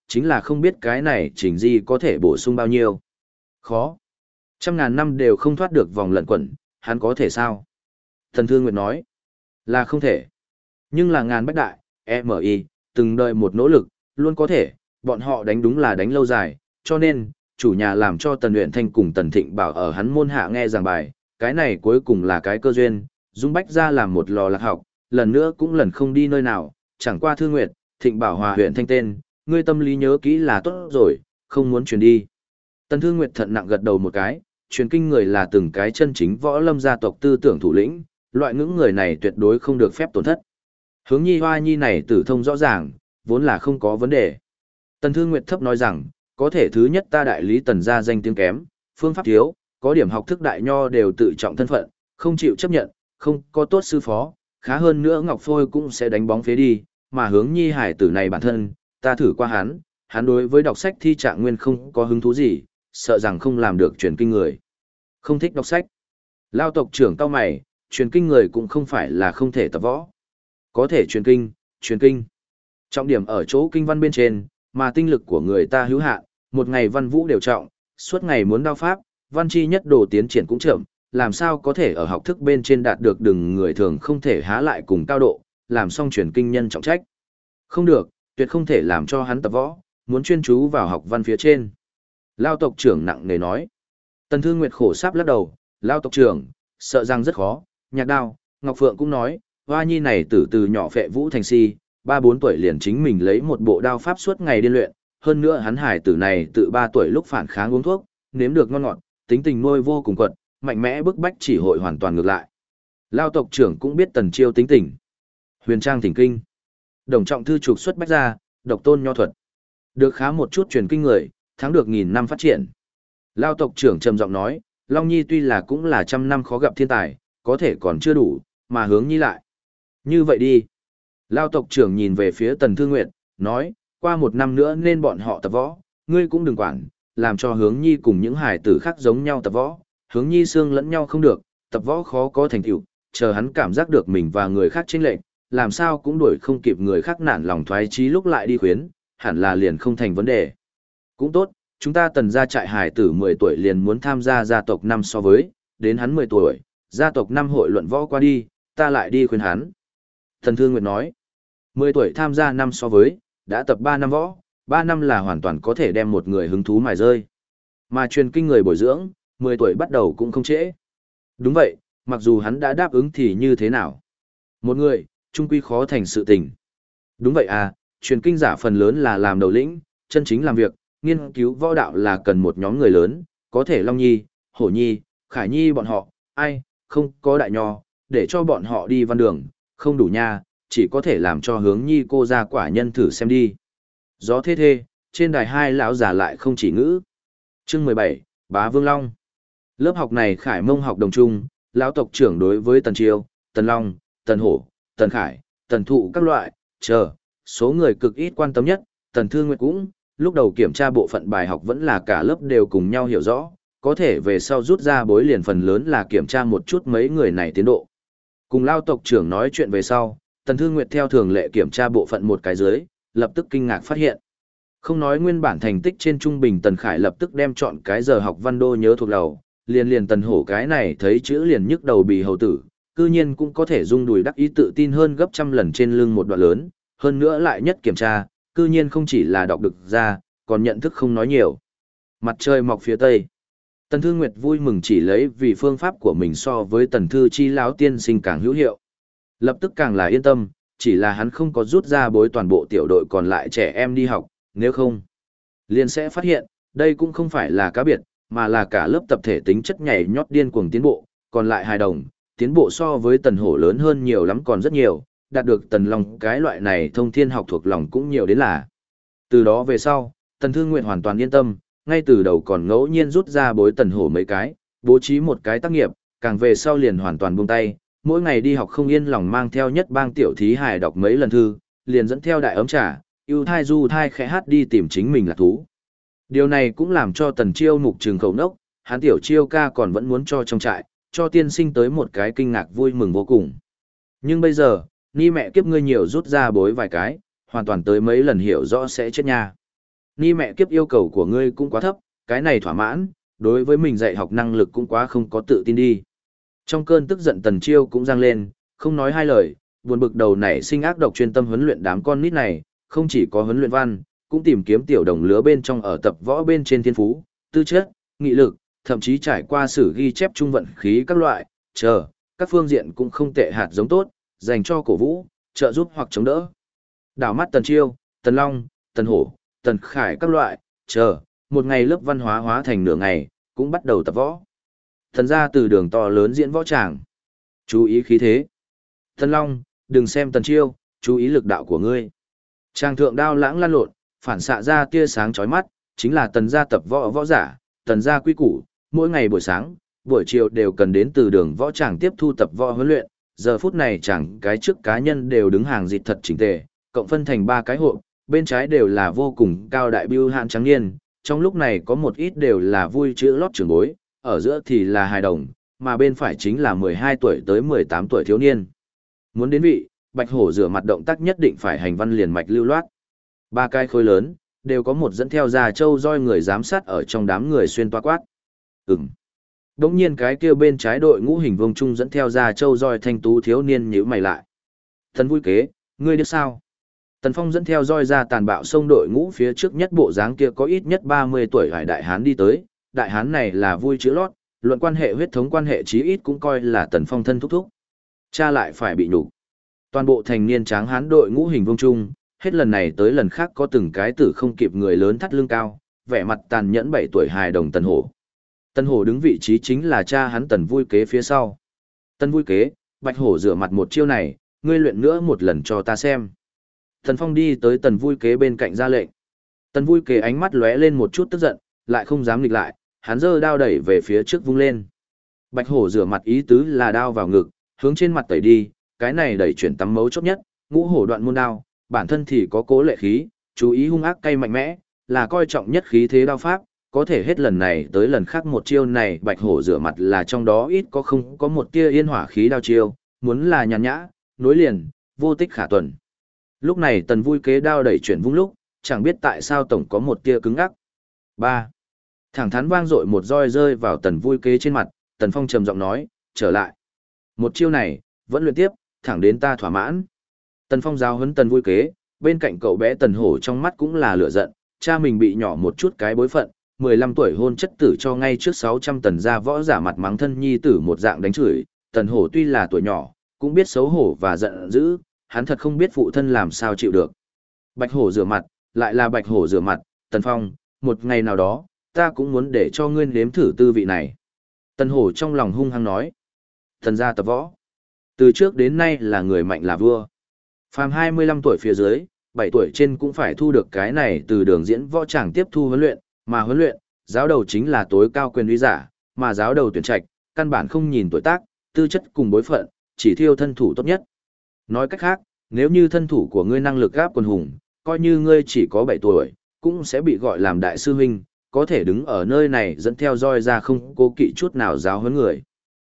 chính là không biết cái này Trình Di có thể bổ sung bao nhiêu. Khó. Trăm ngàn năm đều không thoát được vòng lẩn quẩn, hắn có thể sao? Thần Thương Nguyệt nói, là không thể. Nhưng là ngàn bách đại, MI, từng đời một nỗ lực, luôn có thể, bọn họ đánh đúng là đánh lâu dài, cho nên, chủ nhà làm cho Tần Uyển Thanh cùng Tần Thịnh Bảo ở hắn môn hạ nghe giảng bài, cái này cuối cùng là cái cơ duyên, Dung Bách ra làm một lò lạc học, lần nữa cũng lần không đi nơi nào, chẳng qua Thương Nguyệt, Thịnh Bảo Hòa Uyển Thanh tên, ngươi tâm lý nhớ kỹ là tốt rồi, không muốn truyền đi. Tần Thương Nguyệt thận nặng gật đầu một cái, truyền kinh người là từng cái chân chính võ lâm gia tộc tư tưởng thủ lĩnh, loại những người này tuyệt đối không được phép tổn thất. Hướng Nhi Hoa Nhi này tử thông rõ ràng, vốn là không có vấn đề. Tần Thương Nguyệt thấp nói rằng, có thể thứ nhất ta đại lý Tần gia danh tiếng kém, phương pháp thiếu, có điểm học thức đại nho đều tự trọng thân phận, không chịu chấp nhận, không có tốt sư phó, khá hơn nữa Ngọc Phôi cũng sẽ đánh bóng phế đi, mà Hướng Nhi hải tử này bản thân, ta thử qua hắn đối với đọc sách thi trạng nguyên không có hứng thú gì, sợ rằng không làm được truyền kinh người. Không thích đọc sách. Lao tộc trưởng cao mày, truyền kinh người cũng không phải là không thể tập võ. Có thể truyền kinh. Trọng điểm ở chỗ kinh văn bên trên, mà tinh lực của người ta hữu hạn, một ngày văn vũ đều trọng, suốt ngày muốn đao pháp, văn chi nhất đồ tiến triển cũng chậm, làm sao có thể ở học thức bên trên đạt được đừng người thường không thể há lại cùng cao độ, làm xong truyền kinh nhân trọng trách. Không được, tuyệt không thể làm cho hắn tập võ, muốn chuyên chú vào học văn phía trên. Lao tộc trưởng nặng nề nói. Tần Thương Nguyệt khổ sáp lắc đầu, Lao tộc trưởng, sợ rằng rất khó, Nhạc Đao, Ngọc Phượng cũng nói, Hoa Nhi này từ nhỏ phệ vũ thành si, 3-4 tuổi liền chính mình lấy một bộ đao pháp suốt ngày điên luyện, hơn nữa hắn hải tử này từ 3 tuổi lúc phản kháng uống thuốc, nếm được ngon ngọt, tính tình nuôi vô cùng quật, mạnh mẽ bức bách chỉ hội hoàn toàn ngược lại. Lao tộc trưởng cũng biết Tần Chiêu tính tình. Huyền Trang thỉnh kinh. Đồng trọng thư trục xuất bách ra, độc tôn nho thuật. Được khá một chút truyền kinh người, thắng được 1000 năm phát triển. Lao tộc trưởng trầm giọng nói, Long Nhi tuy là cũng là 100 năm khó gặp thiên tài, có thể còn chưa đủ, mà Hướng Nhi lại. Như vậy đi. Lao tộc trưởng nhìn về phía Tần Thương Nguyệt, nói, qua 1 năm nữa nên bọn họ tập võ, ngươi cũng đừng quản, làm cho Hướng Nhi cùng những hải tử khác giống nhau tập võ, Hướng Nhi xương lẫn nhau không được, tập võ khó có thành tựu, chờ hắn cảm giác được mình và người khác chênh lệch, làm sao cũng đuổi không kịp người khác nản lòng thoái chí lúc lại đi khuyến, hẳn là liền không thành vấn đề. Cũng tốt, chúng ta Tần gia trại hải tử 10 tuổi liền muốn tham gia gia tộc năm so với, đến hắn 10 tuổi, gia tộc năm hội luận võ qua đi, ta lại đi khuyến hắn. Thần Thương Nguyệt nói, 10 tuổi tham gia năm so với, đã tập 3 năm võ, 3 năm là hoàn toàn có thể đem một người hứng thú mài rơi. Mà truyền kinh người bồi dưỡng, 10 tuổi bắt đầu cũng không trễ. Đúng vậy, mặc dù hắn đã đáp ứng thì như thế nào? Một người, trung quy khó thành sự tình. Đúng vậy à, truyền kinh giả phần lớn là làm đầu lĩnh, chân chính làm việc, nghiên cứu võ đạo là cần một nhóm người lớn, có thể Long Nhi, Hổ Nhi, Khải Nhi bọn họ, ai, không có đại nho, để cho bọn họ đi văn đường, không đủ nha, chỉ có thể làm cho Hướng Nhi cô ra quả nhân thử xem đi. Gió thê thê, trên đài hai lão giả lại không chỉ ngữ. Chương 17, Bá Vương Long. Lớp học này Khải Mông học đồng trung, lão tộc trưởng đối với Tần Chiêu, Tần Long, Tần Hổ, Tần Khải, Tần Thụ các loại, số người cực ít quan tâm nhất, Tần Thương Nguyệt cũng, lúc đầu kiểm tra bộ phận bài học vẫn là cả lớp đều cùng nhau hiểu rõ, có thể về sau rút ra bối liền phần lớn là kiểm tra một chút mấy người này tiến độ. Cùng lao tộc trưởng nói chuyện về sau, Tần Thương Nguyệt theo thường lệ kiểm tra bộ phận một cái dưới, lập tức kinh ngạc phát hiện. Không nói nguyên bản thành tích trên trung bình Tần Khải lập tức đem chọn cái giờ học văn đô nhớ thuộc đầu, liền Tần Hổ cái này thấy chữ liền nhức đầu bì hầu tử, cư nhiên cũng có thể rung đùi đắc ý tự tin hơn gấp trăm lần trên lưng một đoạn lớn, hơn nữa lại nhất kiểm tra, cư nhiên không chỉ là đọc được ra, còn nhận thức không nói nhiều. Mặt trời mọc phía tây. Tần Thương Nguyệt vui mừng chỉ lấy vì phương pháp của mình so với Tần Thư Chi lão tiên sinh càng hữu hiệu. Lập tức càng là yên tâm, chỉ là hắn không có rút ra bối toàn bộ tiểu đội còn lại trẻ em đi học, nếu không, liền sẽ phát hiện, đây cũng không phải là cá biệt, mà là cả lớp tập thể tính chất nhảy nhót điên cuồng tiến bộ, còn lại hài đồng, tiến bộ so với Tần Hổ lớn hơn nhiều lắm còn rất nhiều, đạt được Tần Long cái loại này thông thiên học thuộc lòng cũng nhiều đến là. Từ đó về sau, Tần Thương Nguyện hoàn toàn yên tâm, ngay từ đầu còn ngẫu nhiên rút ra bối Tần Hổ mấy cái, bố trí một cái tác nghiệp, càng về sau liền hoàn toàn buông tay, mỗi ngày đi học không yên lòng mang theo nhất bang tiểu thí hài đọc mấy lần thư, liền dẫn theo đại ấm trà, yêu thai du thai khẽ hát đi tìm chính mình là thú. Điều này cũng làm cho Tần Chiêu mục trường khẩu nốc, hắn tiểu Chiêu ca còn vẫn muốn cho trong trại, cho tiên sinh tới một cái kinh ngạc vui mừng vô cùng. Nhưng bây giờ, ni mẹ kiếp ngươi nhiều rút ra bối vài cái, hoàn toàn tới mấy lần hiểu rõ sẽ chết nha. Ni mẹ kiếp yêu cầu của ngươi cũng quá thấp, cái này thỏa mãn, đối với mình dạy học năng lực cũng quá không có tự tin đi. Trong cơn tức giận Tần Chiêu cũng giang lên, không nói hai lời, buồn bực đầu nảy sinh ác độc chuyên tâm huấn luyện đám con nít này, không chỉ có huấn luyện văn, cũng tìm kiếm tiểu đồng lứa bên trong ở tập võ bên trên thiên phú, tư chất, nghị lực, thậm chí trải qua sử ghi chép trung vận khí các loại, các phương diện cũng không tệ hạt giống tốt, dành cho cổ vũ, trợ giúp hoặc chống đỡ. Đảo mắt Tần Chiêu, Tần Long, Tần Hổ, Tần Khải các loại, một ngày lớp văn hóa hóa thành nửa ngày, cũng bắt đầu tập võ. Thần ra từ đường to lớn diễn võ tràng. Chú ý khí thế. Tần Long, đừng xem Tần Chiêu, chú ý lực đạo của ngươi. Tràng thượng đao lãng lan lộn, phản xạ ra tia sáng chói mắt, chính là Tần gia tập võ võ giả, Tần gia quy củ, mỗi ngày buổi sáng, buổi chiều đều cần đến từ đường võ tràng tiếp thu tập võ huấn luyện. Giờ phút này chẳng cái trước cá nhân đều đứng hàng dịt thật chỉnh tề, cộng phân thành 3 cái hộp, bên trái đều là vô cùng cao đại bưu hạn trắng niên, trong lúc này có một ít đều là vui chữ lót trưởng bối, ở giữa thì là hài đồng, mà bên phải chính là 12 tuổi tới 18 tuổi thiếu niên. Muốn đến vị, Bạch Hổ rửa mặt động tác nhất định phải hành văn liền mạch lưu loát. 3 cái khối lớn, đều có một dẫn theo già châu roi người giám sát ở trong đám người xuyên toa quát. Đống nhiên cái kia bên trái đội ngũ hình vuông trung dẫn theo già châu roi thanh tú thiếu niên nhíu mày lại. Thần vui kế, ngươi biết sao? Tần Phong dẫn theo roi ra tàn bạo xông đội ngũ phía trước nhất bộ dáng kia có ít nhất 30 tuổi hải đại hán đi tới, đại hán này là vui chữ lót, luận quan hệ huyết thống quan hệ chí ít cũng coi là Tần Phong thân thúc thúc. Cha lại phải bị nhục. Toàn bộ thành niên tráng hán đội ngũ hình vuông trung, hết lần này tới lần khác có từng cái tử không kịp người lớn thắt lưng cao, vẻ mặt tàn nhẫn 7 tuổi hài đồng Tần Hổ. Tần Hổ đứng vị trí chính là cha hắn Tần Vui Kế phía sau. Tần Vui Kế, Bạch Hổ rửa mặt một chiêu này, ngươi luyện nữa một lần cho ta xem. Tần Phong đi tới Tần Vui Kế bên cạnh ra lệnh. Tần Vui Kế ánh mắt lóe lên một chút tức giận, lại không dám nghịch lại, hắn giơ đao đẩy về phía trước vung lên. Bạch Hổ rửa mặt ý tứ là đao vào ngực, hướng trên mặt tẩy đi, cái này đẩy chuyển tắm mấu chốt nhất, ngũ hổ đoạn môn đao, bản thân thì có cố lệ khí, chú ý hung ác cay mạnh mẽ, là coi trọng nhất khí thế đao pháp, có thể hết lần này tới lần khác một chiêu này Bạch Hổ rửa mặt là trong đó ít có không có một tia yên hỏa khí đao chiêu, muốn là nhàn nhã, nối liền, vô tích khả tuần. Lúc này Tần Vui Kế đao đẩy chuyển vung lúc, chẳng biết tại sao tổng có một tia cứng ngắc. 3. Thẳng thắn vang dội một roi rơi vào Tần Vui Kế trên mặt, Tần Phong trầm giọng nói, trở lại. Một chiêu này, vẫn luyện tiếp, thẳng đến ta thỏa mãn. Tần Phong giáo huấn Tần Vui Kế, bên cạnh cậu bé Tần Hổ trong mắt cũng là lửa giận, cha mình bị nhỏ một chút cái bối phận, 15 tuổi hôn chất tử cho ngay trước 600 tần gia võ giả mặt mắng thân nhi tử một dạng đánh chửi, Tần Hổ tuy là tuổi nhỏ, cũng biết xấu hổ và giận dữ, hắn thật không biết phụ thân làm sao chịu được. Bạch Hổ rửa mặt, lại là Bạch Hổ rửa mặt, Tần Phong, một ngày nào đó, ta cũng muốn để cho ngươi nếm thử tư vị này. Tần Hổ trong lòng hung hăng nói, Tần gia tập võ, từ trước đến nay là người mạnh là vua. Phàm 25 tuổi phía dưới, 7 tuổi trên cũng phải thu được cái này từ đường diễn võ tràng tiếp thu huấn luyện, mà huấn luyện, giáo đầu chính là tối cao quyền uy giả, mà giáo đầu tuyển trạch, căn bản không nhìn tuổi tác, tư chất cùng bối phận, chỉ thiêu thân thủ tốt nhất. Nói cách khác, nếu như thân thủ của ngươi năng lực gáp quần hùng, coi như ngươi chỉ có 7 tuổi, cũng sẽ bị gọi làm đại sư huynh, có thể đứng ở nơi này dẫn theo roi ra không cố kỵ chút nào giáo huấn người.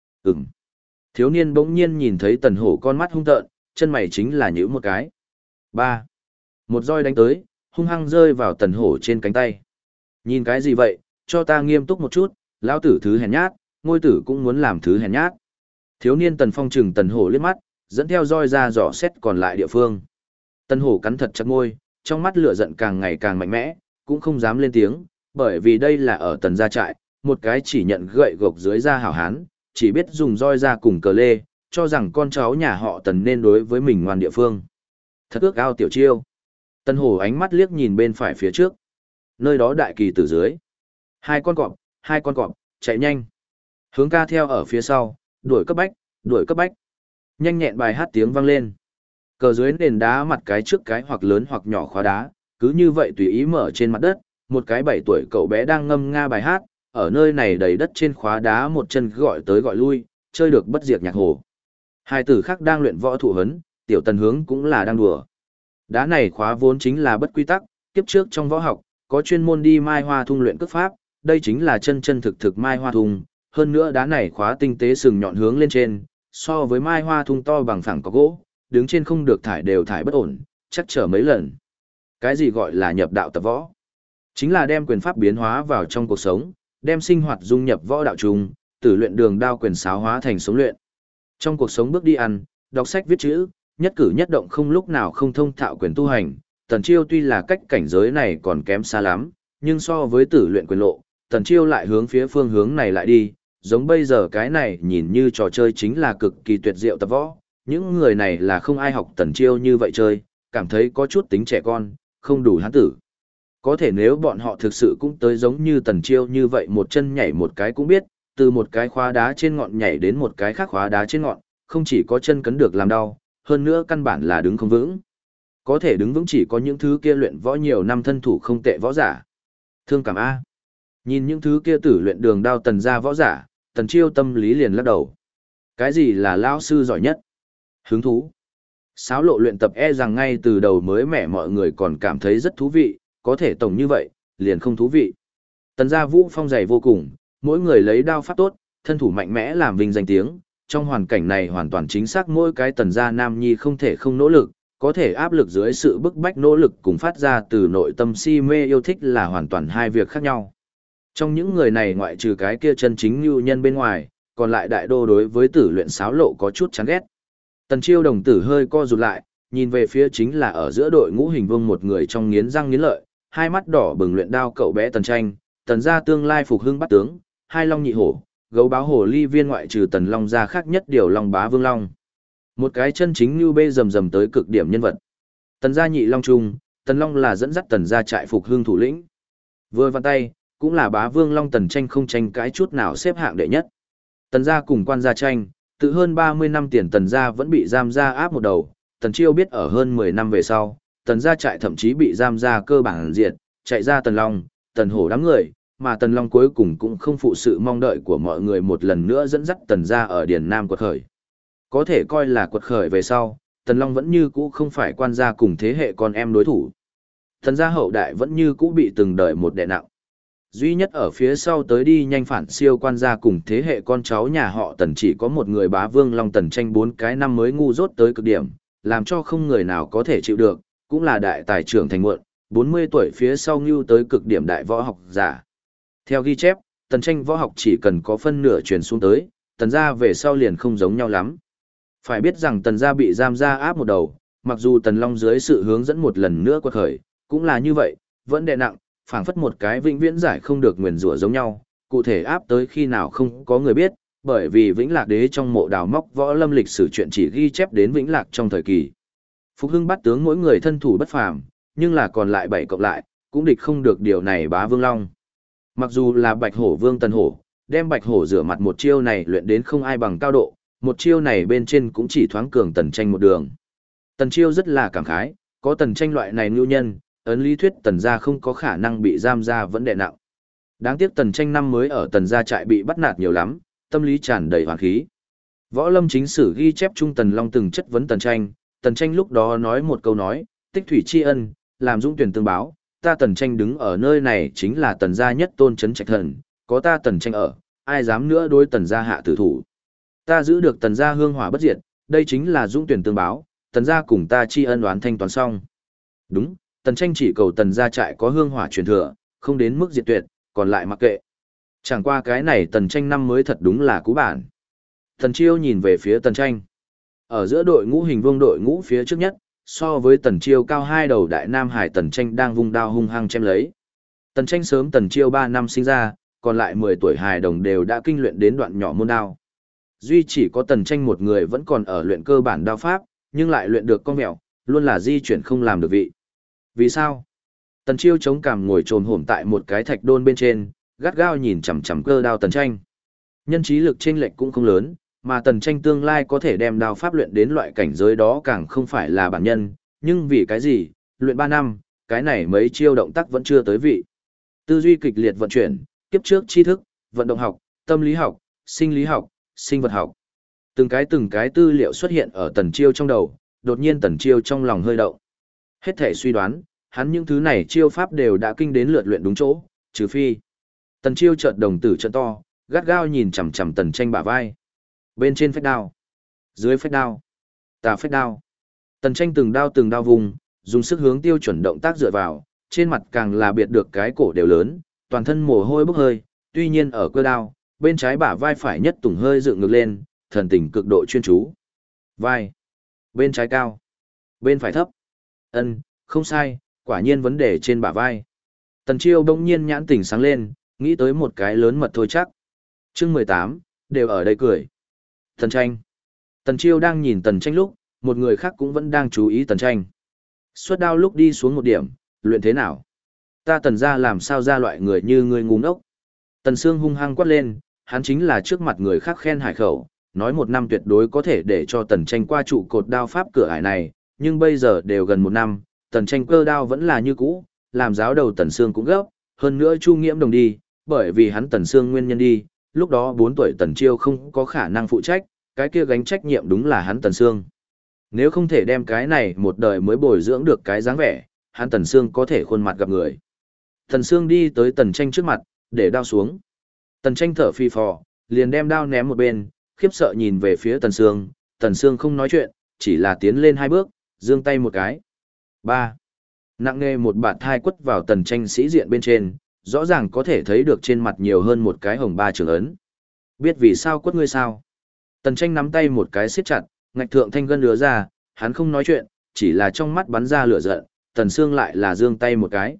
Thiếu niên bỗng nhiên nhìn thấy Tần Hổ con mắt hung tợn, chân mày chính là nhíu một cái. 3. Một roi đánh tới, hung hăng rơi vào Tần Hổ trên cánh tay. Nhìn cái gì vậy, cho ta nghiêm túc một chút, lão tử thứ hèn nhát, ngôi tử cũng muốn làm thứ hèn nhát. Thiếu niên Tần Phong trừng Tần Hổ liếc mắt, dẫn theo roi ra dò xét còn lại địa phương. Tần Hổ cắn thật chặt môi, trong mắt lửa giận càng ngày càng mạnh mẽ, cũng không dám lên tiếng, bởi vì đây là ở Tần gia trại, một cái chỉ nhận gậy gộc dưới da hảo hán, chỉ biết dùng roi ra cùng cờ lê, cho rằng con cháu nhà họ Tần nên đối với mình ngoan địa phương. Thật ước ao tiểu chiêu. Tần Hổ ánh mắt liếc nhìn bên phải phía trước. Nơi đó đại kỳ tử dưới. Hai con cọp, chạy nhanh. Hướng ca theo ở phía sau, đuổi cấp bách. Nhanh nhẹn bài hát tiếng vang lên. Cờ dưới nền đá mặt cái trước cái hoặc lớn hoặc nhỏ khóa đá, cứ như vậy tùy ý mở trên mặt đất, một cái 7 tuổi cậu bé đang ngâm nga bài hát, ở nơi này đầy đất trên khóa đá một chân gọi tới gọi lui, chơi được bất diệt nhạc hồ. Hai tử khác đang luyện võ thụ hấn, tiểu Tần Hướng cũng là đang đùa. Đá này khóa vốn chính là bất quy tắc, kiếp trước trong võ học, có chuyên môn đi mai hoa thung luyện cước pháp, đây chính là chân chân thực mai hoa thung, hơn nữa đá này khóa tinh tế sừng nhọn hướng lên trên, so với mai hoa thung to bằng phẳng có gỗ, đứng trên không được thải đều thải bất ổn, chắc trở mấy lần. Cái gì gọi là nhập đạo tập võ? Chính là đem quyền pháp biến hóa vào trong cuộc sống, đem sinh hoạt dung nhập võ đạo trùng, tử luyện đường đao quyền sáo hóa thành sống luyện. Trong cuộc sống bước đi ăn, đọc sách viết chữ, nhất cử nhất động không lúc nào không thông thạo quyền tu hành, Tần Chiêu tuy là cách cảnh giới này còn kém xa lắm, nhưng so với tử luyện quyền lộ, Tần Chiêu lại hướng phía phương hướng này lại đi, giống bây giờ cái này nhìn như trò chơi chính là cực kỳ tuyệt diệu tập võ, những người này là không ai học Tần Chiêu như vậy chơi, cảm thấy có chút tính trẻ con, không đủ hán tử. Có thể nếu bọn họ thực sự cũng tới giống như Tần Chiêu như vậy một chân nhảy một cái cũng biết, từ một cái khóa đá trên ngọn nhảy đến một cái khác khóa đá trên ngọn, không chỉ có chân cấn được làm đau, hơn nữa căn bản là đứng không vững. Có thể đứng vững chỉ có những thứ kia luyện võ nhiều năm thân thủ không tệ võ giả. Thương cảm A. Nhìn những thứ kia tử luyện đường đao Tần gia võ giả, Tần Chiêu tâm lý liền lắc đầu. Cái gì là lão sư giỏi nhất? Hứng thú. Sáo lộ luyện tập rằng ngay từ đầu mới mẻ mọi người còn cảm thấy rất thú vị, có thể tổng như vậy, liền không thú vị. Tần gia vũ phong dày vô cùng, mỗi người lấy đao pháp tốt, thân thủ mạnh mẽ làm vinh danh tiếng, trong hoàn cảnh này hoàn toàn chính xác mỗi cái Tần gia nam nhi không thể không nỗ lực, có thể áp lực dưới sự bức bách nỗ lực cùng phát ra từ nội tâm si mê yêu thích là hoàn toàn hai việc khác nhau. Trong những người này ngoại trừ cái kia chân chính nhu nhân bên ngoài, còn lại đại đô đối với tử luyện sáo lộ có chút chán ghét. Tần Chiêu đồng tử hơi co rụt lại, nhìn về phía chính là ở giữa đội ngũ hình vuông một người trong nghiến răng nghiến lợi, hai mắt đỏ bừng luyện đao cậu bé Tần Tranh, Tần gia tương lai phục hưng bắt tướng, hai long nhị hổ, gấu báo hổ ly viên ngoại trừ Tần Long gia khác nhất điều Long Bá Vương Long. Một cái chân chính như bê rầm rầm tới cực điểm nhân vật. Tần gia nhị long trung, Tần Long là dẫn dắt Tần gia trại phục hưng thủ lĩnh. Vừa vặn tay, cũng là Bá Vương Long Tần Tranh không tranh cãi chút nào xếp hạng đệ nhất. Tần gia cùng quan gia tranh, tự hơn 30 năm tiền Tần gia vẫn bị giam gia áp một đầu, Tần Chiêu biết ở hơn 10 năm về sau, Tần gia trại thậm chí bị giam gia cơ bản diệt, chạy ra Tần Long, Tần Hổ đám người, mà Tần Long cuối cùng cũng không phụ sự mong đợi của mọi người một lần nữa dẫn dắt Tần gia ở Điền Nam quật khởi. Có thể coi là quật khởi về sau, Tần Long vẫn như cũ không phải quan gia cùng thế hệ con em đối thủ. Tần gia hậu đại vẫn như cũ bị từng đời một đè nặng. Duy nhất ở phía sau tới đi nhanh phản siêu quan gia cùng thế hệ con cháu nhà họ Tần chỉ có một người Bá Vương Long Tần Tranh 4 cái năm mới ngu dốt tới cực điểm, làm cho không người nào có thể chịu được, cũng là đại tài trưởng thành muộn, 40 tuổi phía sau ngưu tới cực điểm đại võ học giả. Theo ghi chép, Tần Tranh võ học chỉ cần có phân nửa truyền xuống tới, Tần gia về sau liền không giống nhau lắm. Phải biết rằng Tần gia bị giam gia áp một đầu, mặc dù Tần Long dưới sự hướng dẫn một lần nữa quật khởi, cũng là như vậy, vẫn đè nặng, phảng phất một cái vĩnh viễn giải không được nguyền rủa giống nhau, cụ thể áp tới khi nào không có người biết, bởi vì Vĩnh Lạc Đế trong mộ đào móc võ lâm lịch sử chuyện chỉ ghi chép đến Vĩnh Lạc trong thời kỳ. Phục Hưng bắt tướng mỗi người thân thủ bất phàm, nhưng là còn lại 7 cộng lại, cũng địch không được điều này Bá Vương Long. Mặc dù là Bạch Hổ Vương Tần Hổ, đem Bạch Hổ rửa mặt một chiêu này luyện đến không ai bằng cao độ, một chiêu này bên trên cũng chỉ thoáng cường Tần Tranh một đường. Tần Chiêu rất là cảm khái, có Tần Tranh loại này nhu nhân, ấn lý thuyết Tần gia không có khả năng bị giam gia vẫn đè nặng. Đáng tiếc Tần Tranh năm mới ở Tần gia trại bị bắt nạt nhiều lắm, tâm lý tràn đầy hoàn khí. Võ Lâm chính sử ghi chép trung Tần Long từng chất vấn Tần Tranh lúc đó nói một câu nói, tích thủy tri ân, làm dũng tuyển tương báo, ta Tần Tranh đứng ở nơi này chính là Tần gia nhất tôn trấn trạch thần, có ta Tần Tranh ở, ai dám nữa đối Tần gia hạ tử thủ. Ta giữ được Tần gia hương hỏa bất diệt, đây chính là dũng tuyển tương báo, Tần gia cùng ta tri ân oán thanh toán xong. Đúng, Tần Tranh chỉ cầu Tần gia trại có hương hỏa truyền thừa, không đến mức diệt tuyệt, còn lại mặc kệ. Chẳng qua cái này Tần Tranh năm mới thật đúng là cú bản. Tần Chiêu nhìn về phía Tần Tranh. Ở giữa đội ngũ hình vuông đội ngũ phía trước nhất, so với Tần Chiêu cao 2 đầu đại nam hải Tần Tranh đang vung đao hung hăng chém lấy. Tần Tranh sớm Tần Chiêu 3 năm sinh ra, còn lại 10 tuổi hài đồng đều đã kinh luyện đến đoạn nhỏ môn đao. Duy chỉ có Tần Tranh một người vẫn còn ở luyện cơ bản đao pháp, nhưng lại luyện được con mèo, luôn là di chuyển không làm được vị. Vì sao? Tần Chiêu chống cằm ngồi trồm hổm tại một cái thạch đôn bên trên, gắt gao nhìn chằm chằm cơ đao Tần Tranh. Nhân trí lực chênh lệch cũng không lớn, mà Tần Tranh tương lai có thể đem đao pháp luyện đến loại cảnh giới đó càng không phải là bản nhân, nhưng vì cái gì, luyện 3 năm, cái này mấy chiêu động tác vẫn chưa tới vị. Tư duy kịch liệt vận chuyển, kiếp trước tri thức, vận động học, tâm lý học, sinh lý học, sinh vật học. Từng cái tư liệu xuất hiện ở Tần Chiêu trong đầu, đột nhiên Tần Chiêu trong lòng hơi động. Hết thể suy đoán, hắn những thứ này chiêu pháp đều đã kinh đến lượt luyện đúng chỗ, trừ phi. Tần Chiêu chợt đồng tử trợn to, gắt gao nhìn chằm chằm Tần Tranh bả vai. Bên trên phách đao, dưới phách đao, tà phách đao. Tần Tranh từng đao vùng, dùng sức hướng tiêu chuẩn động tác dựa vào, trên mặt càng là biệt được cái cổ đều lớn, toàn thân mồ hôi bốc hơi, tuy nhiên ở cơ đao, bên trái bả vai phải nhất tùng hơi dựng ngược lên, thần tình cực độ chuyên chú. Vai, bên trái cao, bên phải thấp. Không sai, quả nhiên vấn đề trên bả vai. Tần Chiêu bỗng nhiên nhãn tỉnh sáng lên, nghĩ tới một cái lớn mật thôi chắc. Chương 18, đều ở đây cười. Tần Tranh. Tần Chiêu đang nhìn Tần Tranh lúc, một người khác cũng vẫn đang chú ý Tần Tranh. Xuất đao lúc đi xuống một điểm, luyện thế nào? Ta Tần gia làm sao ra loại người như ngươi ngu ngốc? Tần Sương hung hăng quát lên, hắn chính là trước mặt người khác khen hải khẩu, nói 1 năm tuyệt đối có thể để cho Tần Tranh qua trụ cột đao pháp cửa ải này, nhưng bây giờ đều gần 1 năm, Tần Tranh cơ đao vẫn là như cũ, làm giáo đầu Tần Sương cũng gấp, hơn nữa Chu Nghiễm đồng đi, bởi vì hắn Tần Sương nguyên nhân đi, lúc đó 4 tuổi Tần Chiêu không có khả năng phụ trách, cái kia gánh trách nhiệm đúng là hắn Tần Sương. Nếu không thể đem cái này một đời mới bồi dưỡng được cái dáng vẻ, hắn Tần Sương có thể khuôn mặt gặp người. Tần Sương đi tới Tần Tranh trước mặt, để đao xuống. Tần Tranh thở phì phò, liền đem đao ném một bên, khiếp sợ nhìn về phía Tần Sương không nói chuyện, chỉ là tiến lên 2 bước, giương tay một cái. 3. Nặng nề một bạt thai quất vào Tần Tranh sĩ diện bên trên, rõ ràng có thể thấy được trên mặt nhiều hơn một cái hồng ba trường ấn. Biết vì sao quất ngươi sao? Tần Tranh nắm tay một cái siết chặt, ngạch thượng thanh gân lứa ra, hắn không nói chuyện, chỉ là trong mắt bắn ra lửa giận, Tần Sương lại là giương tay một cái,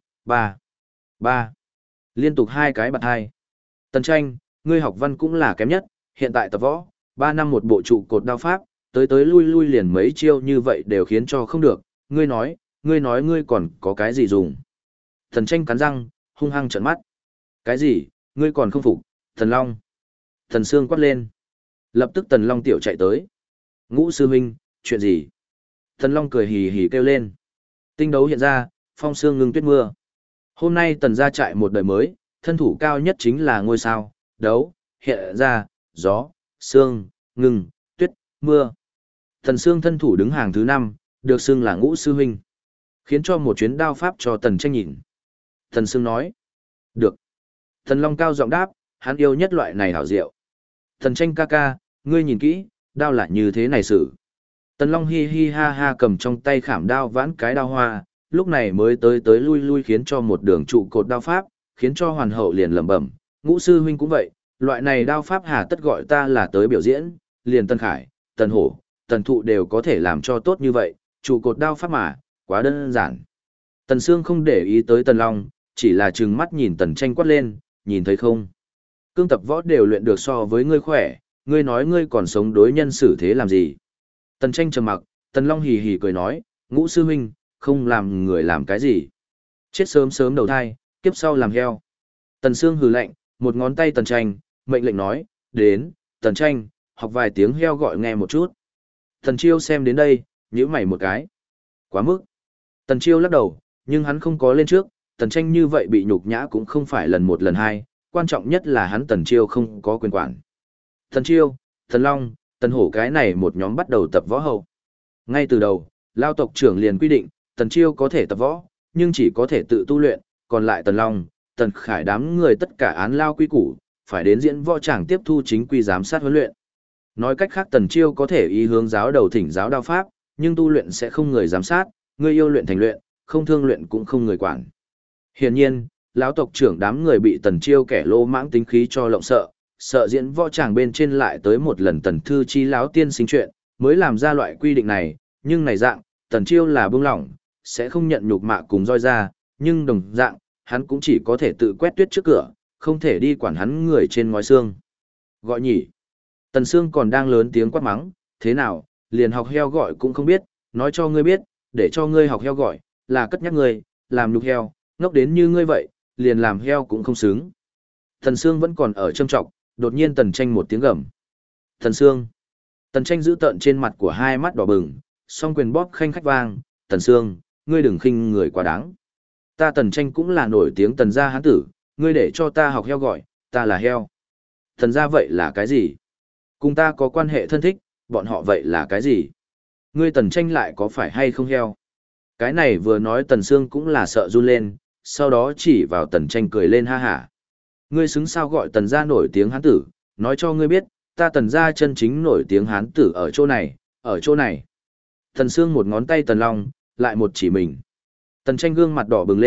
3. Liên tục 2 cái bạt hai. Tần Tranh, ngươi học văn cũng là kém nhất, hiện tại tập võ, 3 năm một bộ trụ cột đao pháp, tới lui liền mấy chiêu như vậy đều khiến cho không được, ngươi nói ngươi còn có cái gì dùng. Tần Tranh cắn răng, hung hăng trợn mắt. Cái gì, ngươi còn không phục, Tần Long. Tần Sương quát lên. Lập tức Tần Long tiểu chạy tới. Ngũ sư huynh, chuyện gì? Tần Long cười hì hì kêu lên. Tinh đấu hiện ra, phong sương ngưng tuyết mưa. Hôm nay Tần gia trại một đời mới, thân thủ cao nhất chính là ngôi sao, đấu, hiện ra, gió, sương, ngưng, tuyết, mưa. Tần Sương thân thủ đứng hàng thứ 5, được xưng là Ngũ sư huynh. Khiến cho một chuyến đao pháp cho Tần Tranh nhìn. Tần Sương nói. Được. Tần Long cao giọng đáp, hắn yêu nhất loại này hảo diệu. Tần Tranh ca ca, ngươi nhìn kỹ, đao là như thế này xử. Tần Long hi hi ha ha cầm trong tay khảm đao vãn cái đao hoa, lúc này mới tới lui khiến cho một đường trụ cột đao pháp, khiến cho hoàn hậu liền lẩm bẩm, Ngũ sư huynh cũng vậy, loại này đao pháp hà tất gọi ta là tới biểu diễn, liền Tần Khải, Tần Hổ, Tần Thụ đều có thể làm cho tốt như vậy, trụ cột đao pháp mà, quá đơn giản. Tần Sương không để ý tới Tần Long, chỉ là trừng mắt nhìn Tần Tranh quát lên, nhìn thấy không? Cương tập võ đều luyện được so với ngươi khỏe, ngươi nói ngươi còn sống đối nhân xử thế làm gì? Tần Tranh trầm mặc, Tần Long hì hì cười nói, Ngũ sư huynh, không làm người làm cái gì. Chết sớm sớm đầu thai, kiếp sau làm heo. Tần Sương hừ lạnh, một ngón tay Tần Tranh, mệnh lệnh nói, đến, Tần Tranh, học vài tiếng heo gọi nghe một chút. Tần Chiêu xem đến đây, nhíu mày một cái. Quá mức. Tần Chiêu lắc đầu, nhưng hắn không có lên trước, Tần Tranh như vậy bị nhục nhã cũng không phải lần 1 lần 2, quan trọng nhất là hắn Tần Chiêu không có quyền quản. Tần Chiêu, Tần Long, Tần Hổ cái này một nhóm bắt đầu tập võ hậu. Ngay từ đầu, Lao tộc trưởng liền quy định, Tần Chiêu có thể tập võ, nhưng chỉ có thể tự tu luyện, còn lại Tần Long, Tần Khải đám người tất cả án lao quy củ, phải đến diễn võ tràng tiếp thu chính quy giám sát huấn luyện. Nói cách khác Tần Chiêu có thể ý hướng giáo đầu thỉnh giáo đao pháp, nhưng tu luyện sẽ không người giám sát, người yêu luyện thành luyện, không thương luyện cũng không người quản. Hiển nhiên, lão tộc trưởng đám người bị Tần Chiêu kẻ lô mãng tính khí cho lộng sợ diễn võ tràng bên trên lại tới một lần Tần Thư Chi lão tiên sinh chuyện, mới làm ra loại quy định này, nhưng này dạng, Tần Chiêu là buông lỏng, sẽ không nhận nhục mạ cùng roi ra, nhưng đồng dạng, hắn cũng chỉ có thể tự quét tuyết trước cửa, không thể đi quản hắn người trên ngói xương. Gọi nhỉ. Tần Sương còn đang lớn tiếng quát mắng, thế nào, liền học heo gọi cũng không biết, nói cho ngươi biết, để cho ngươi học heo gọi, là cất nhắc ngươi, làm nhục heo, ngốc đến như ngươi vậy, liền làm heo cũng không xứng. Tần Sương vẫn còn ở châm trọng, đột nhiên Tần Tranh một tiếng gầm. Tần Sương. Tần Tranh giữ tợn trên mặt của 2 mắt đỏ bừng, song quyền bóp khanh khách vang, Tần Sương, ngươi đừng khinh người quá đáng. Ta Tần Tranh cũng là nổi tiếng Tần gia hán tử, ngươi để cho ta học heo gọi, ta là heo. Tần gia vậy là cái gì? Cùng ta có quan hệ thân thích, bọn họ vậy là cái gì? Ngươi Tần Tranh lại có phải hay không heo? Cái này vừa nói Tần Sương cũng là sợ run lên, sau đó chỉ vào Tần Tranh cười lên ha hả. Ngươi xứng sao gọi Tần gia nổi tiếng hán tử, nói cho ngươi biết, ta Tần gia chân chính nổi tiếng hán tử ở chỗ này, ở chỗ này. Tần Sương một ngón tay Tần Long, lại một chỉ mình. Tần Tranh gương mặt đỏ bừng lên,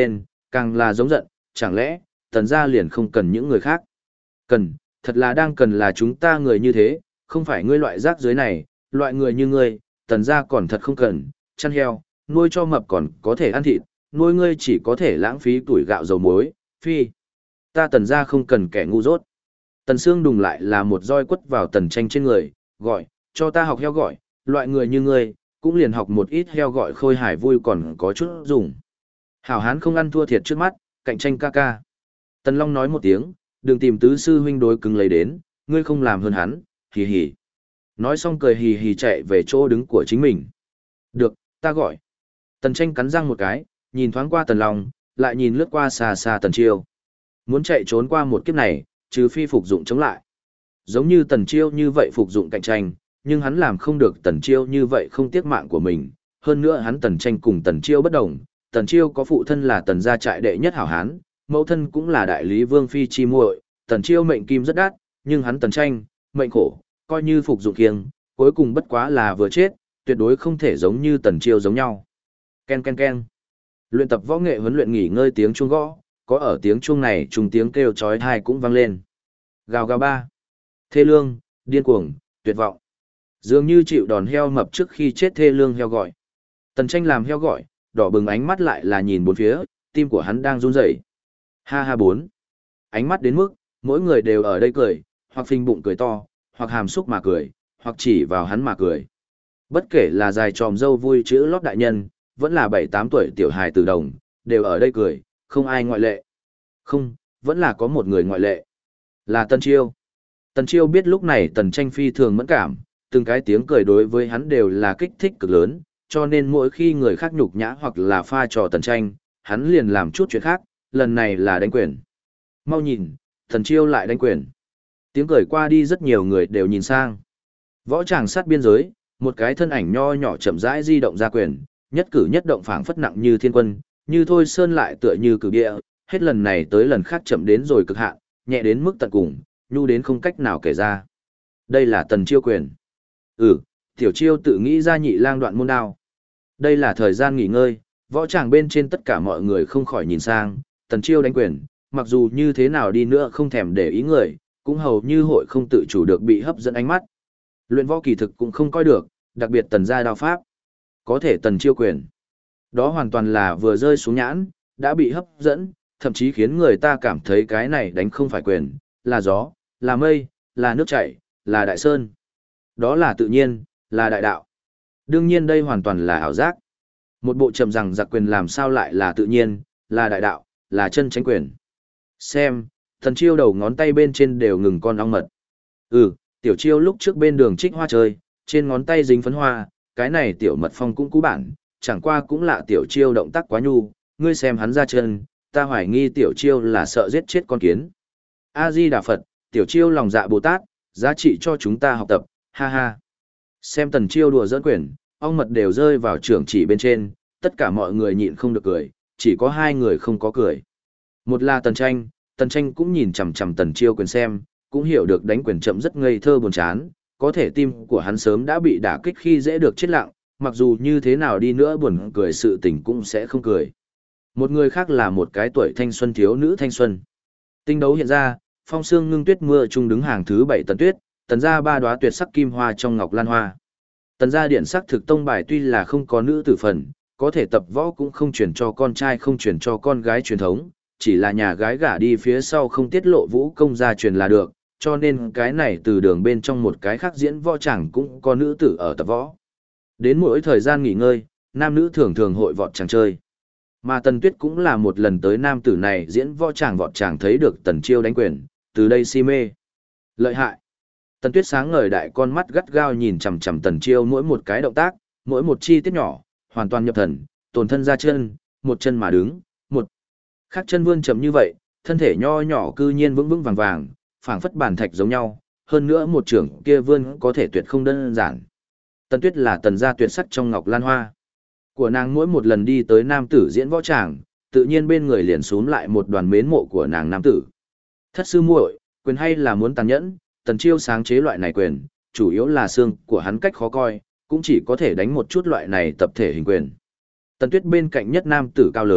càng là giống giận, chẳng lẽ, tần gia liền không cần những người khác. Cần, thật là đang cần là chúng ta người như thế, không phải ngươi loại rác dưới này, loại người như ngươi, tần gia còn thật không cần, chăn heo, nuôi cho mập còn có thể ăn thịt, nuôi ngươi chỉ có thể lãng phí tuổi gạo dầu muối, phi. Ta tần gia không cần kẻ ngu dốt. Tần Sương đùng lại là một roi quất vào Tần Tranh trên người, gọi, cho ta học heo gọi, loại người như ngươi, cũng liền học một ít heo gọi khôi hài vui còn có chút dùng. Hảo hán không ăn thua thiệt trước mắt, cạnh tranh ca ca. Tần Long nói một tiếng, đừng tìm tứ sư huynh đối cứng lấy đến, ngươi không làm hơn hắn, hì hì. Nói xong cười hì hì chạy về chỗ đứng của chính mình. Được, ta gọi. Tần Tranh cắn răng một cái, nhìn thoáng qua Tần Long, lại nhìn lướt qua xa xa Tần Chiêu. Muốn chạy trốn qua một kiếp này, trừ phi phục dụng chống lại. Giống như Tần Chiêu như vậy phục dụng cạnh tranh, nhưng hắn làm không được Tần Chiêu như vậy không tiếc mạng của mình. Hơn nữa hắn Tần Tranh cùng Tần Chiêu bất đồng, Tần Chiêu có phụ thân là Tần gia trại đệ nhất hảo hán, mẫu thân cũng là đại lý vương phi chi muội. Tần Chiêu mệnh kim rất đắt, nhưng hắn Tần Tranh, mệnh khổ, coi như phục dụng kiêng, cuối cùng bất quá là vừa chết, tuyệt đối không thể giống như Tần Chiêu giống nhau. Ken ken ken. Luyện tập võ nghệ huấn luyện nghỉ ngơi tiếng chuông gõ, có ở tiếng chuông này trùng tiếng kêu chói tai cũng vang lên. Gào gào ba. Thê lương, điên cuồng, tuyệt vọng. Dường như chịu đòn heo mập trước khi chết thê lương heo gọi. Tần Tranh làm heo gọi, đỏ bừng ánh mắt lại là nhìn bốn phía, tim của hắn đang run rẩy. Ha ha bốn. Ánh mắt đến mức, mỗi người đều ở đây cười, hoặc phình bụng cười to, hoặc hàm xúc mà cười, hoặc chỉ vào hắn mà cười. Bất kể là dài tròm dâu vui chữ lót đại nhân, vẫn là 7-8 tuổi tiểu hài tử đồng, đều ở đây cười, không ai ngoại lệ. Không, vẫn là có một người ngoại lệ. Là Tần Chiêu. Tần Chiêu biết lúc này Tần Tranh phi thường mẫn cảm, từng cái tiếng cười đối với hắn đều là kích thích cực lớn, cho nên mỗi khi người khác nhục nhã hoặc là pha trò Tần Tranh, hắn liền làm chút chuyện khác, lần này là đánh quyền. Mau nhìn, Tần Chiêu lại đánh quyền. Tiếng cười qua đi rất nhiều người đều nhìn sang. Võ tràng sát biên giới, một cái thân ảnh nho nhỏ chậm rãi di động ra quyền, nhất cử nhất động phảng phất nặng như thiên quân, như thôi sơn lại tựa như cử địa, hết lần này tới lần khác chậm đến rồi cực hạn, nhẹ đến mức tận cùng, nhu đến không cách nào kể ra. Đây là Tần Chiêu quyền. Tiểu Chiêu tự nghĩ ra nhị lang đoạn môn đao. Đây là thời gian nghỉ ngơi, võ tràng bên trên tất cả mọi người không khỏi nhìn sang, Tần Chiêu đánh quyền, mặc dù như thế nào đi nữa không thèm để ý người, cũng hầu như hội không tự chủ được bị hấp dẫn ánh mắt. Luyện võ kỳ thực cũng không coi được, đặc biệt Tần gia đao pháp. Có thể Tần Chiêu quyền. Đó hoàn toàn là vừa rơi xuống nhãn, đã bị hấp dẫn, thậm chí khiến người ta cảm thấy cái này đánh không phải quyền, là gió, là mây, là nước chảy, là đại sơn. Đó là tự nhiên, là đại đạo. Đương nhiên đây hoàn toàn là ảo giác. Một bộ chậm rằng giặc quyền làm sao lại là tự nhiên, là đại đạo, là chân chánh quyền. Xem, Tần Chiêu đầu ngón tay bên trên đều ngừng con ong mật. Tiểu Chiêu lúc trước bên đường trích hoa chơi, trên ngón tay dính phấn hoa, cái này tiểu mật phong cũng cũ bản, chẳng qua cũng lạ Tiểu Chiêu động tác quá nhu, ngươi xem hắn ra chân, ta hoài nghi Tiểu Chiêu là sợ giết chết con kiến. A-di-đà Phật, Tiểu Chiêu lòng dạ Bồ Tát, giá trị cho chúng ta học tập, ha ha. Xem Tần Chiêu đùa giỡn quyền, ong mật đều rơi vào trưởng chỉ bên trên, tất cả mọi người nhịn không được cười, chỉ có hai người không có cười. Một là Tần Tranh cũng nhìn chằm chằm Tần Chiêu quyền xem, cũng hiểu được đánh quyền chậm rất ngây thơ buồn chán, có thể tim của hắn sớm đã bị đả kích khi dễ được chết lặng, mặc dù như thế nào đi nữa buồn cười sự tình cũng sẽ không cười. Một người khác là một cái tuổi thanh xuân thiếu nữ thanh xuân. Tinh đấu hiện ra, phong sương ngưng tuyết mưa trung đứng hàng thứ 7 Tần Tuyết, Tần gia ba đóa tuyệt sắc kim hoa trong ngọc lan hoa. Tần gia điện sắc thực tông bài tuy là không có nữ tử phần, có thể tập võ cũng không truyền cho con trai không truyền cho con gái truyền thống, chỉ là nhà gái gả đi phía sau không tiết lộ vũ công gia truyền là được, cho nên cái này từ đường bên trong một cái khác diễn võ chẳng cũng có nữ tử ở tập võ. Đến mỗi thời gian nghỉ ngơi, nam nữ thường thường hội vọt chẳng chơi. Mà Tần Tuyết cũng là một lần tới nam tử này diễn võ chàng vọt chàng thấy được Tần Chiêu đánh quyền, từ đây si mê. Lợi hại. Tần Tuyết sáng ngời đại con mắt gắt gao nhìn chằm chằm Tần Chiêu mỗi một cái động tác, mỗi một chi tiết nhỏ, hoàn toàn nhập thần, tồn thân ra chân, một chân mà đứng, một khác chân vươn chậm như vậy, thân thể nho nhỏ cư nhiên vững vững vàng vàng, phảng phất bản thạch giống nhau, hơn nữa một trưởng kia vươn có thể tuyệt không đơn giản. Tần Tuyết là Tần gia tuyệt sắc trong ngọc lan hoa. Của nàng mỗi một lần đi tới nam tử diễn võ tràng, tự nhiên bên người liền xuống lại một đoàn mến mộ của nàng nam tử. Thất sư muội, quyền hay là muốn tàn nhẫn, Tần Chiêu sáng chế loại này quyền, chủ yếu là xương của hắn cách khó coi, cũng chỉ có thể đánh một chút loại này tập thể hình quyền. Tần Tuyết bên cạnh nhất nam tử cao lớn,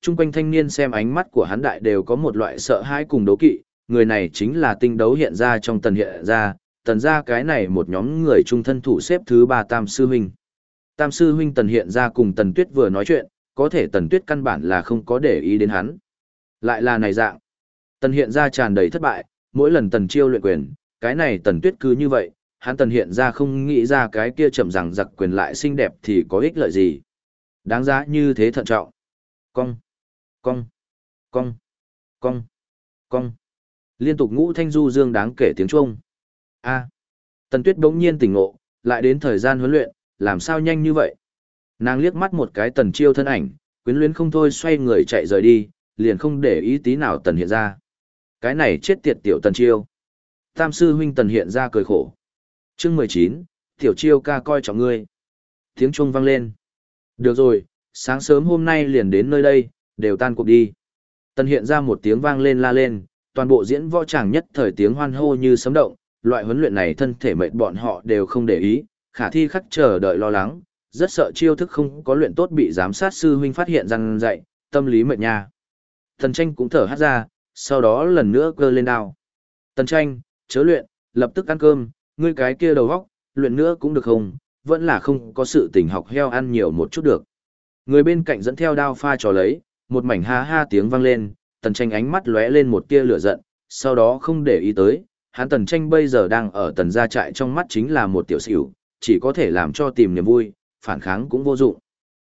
chung quanh thanh niên xem ánh mắt của hắn đại đều có một loại sợ hãi cùng đố kỵ, người này chính là tinh đấu hiện ra trong tần hiện ra, tần ra cái này một nhóm người trung thân thủ xếp thứ 3 Tam Sư Huynh. Tam Sư Huynh tần hiện ra cùng tần tuyết vừa nói chuyện, có thể tần tuyết căn bản là không có để ý đến hắn. Lại là này dạng. Tần hiện ra tràn đầy thất bại, mỗi lần tần chiêu luyện quyền, cái này tần tuyết cứ như vậy, hắn tần hiện ra không nghĩ ra cái kia chậm rằng giặc quyền lại xinh đẹp thì có ích lợi gì. Đáng giá như thế thận trọng. Cong, cong, cong, cong, cong. Liên tục ngũ thanh du dương đáng kể tiếng chuông. A. Tần tuyết bỗng nhiên tỉnh ngộ, lại đến thời gian huấn luyện, làm sao nhanh như vậy. Nàng liếc mắt một cái tần chiêu thân ảnh, quyến luyến không thôi xoay người chạy rời đi, liền không để ý tí nào tần hiện ra. Cái này chết tiệt tiểu tần chiêu. Tam Sư Huynh tần hiện ra cười khổ. Chương 19, tiểu chiêu ca coi trọng ngươi. Tiếng chuông vang lên. Được rồi, sáng sớm hôm nay liền đến nơi đây, đều tan cuộc đi. Tần hiện ra một tiếng vang lên la lên, toàn bộ diễn võ tràng nhất thời tiếng hoan hô như sấm động, loại huấn luyện này thân thể mệt bọn họ đều không để ý, khả thi khắc chờ đợi lo lắng, rất sợ chiêu thức không có luyện tốt bị giám sát sư huynh phát hiện răng dạy, tâm lý mệt nha. Tần tranh cũng thở hắt ra, sau đó lần nữa cơ lên đao. Tần tranh, chớ luyện, lập tức ăn cơm, ngươi cái kia đầu góc, luyện nữa cũng được không, vẫn là không có sự tình học heo ăn nhiều một chút được. Người bên cạnh dẫn theo đao pha trò lấy, một mảnh ha ha tiếng vang lên, tần tranh ánh mắt lóe lên một tia lửa giận, sau đó không để ý tới, hắn tần tranh bây giờ đang ở tần gia trại trong mắt chính là một tiểu xỉu, chỉ có thể làm cho tìm niềm vui, phản kháng cũng vô dụng.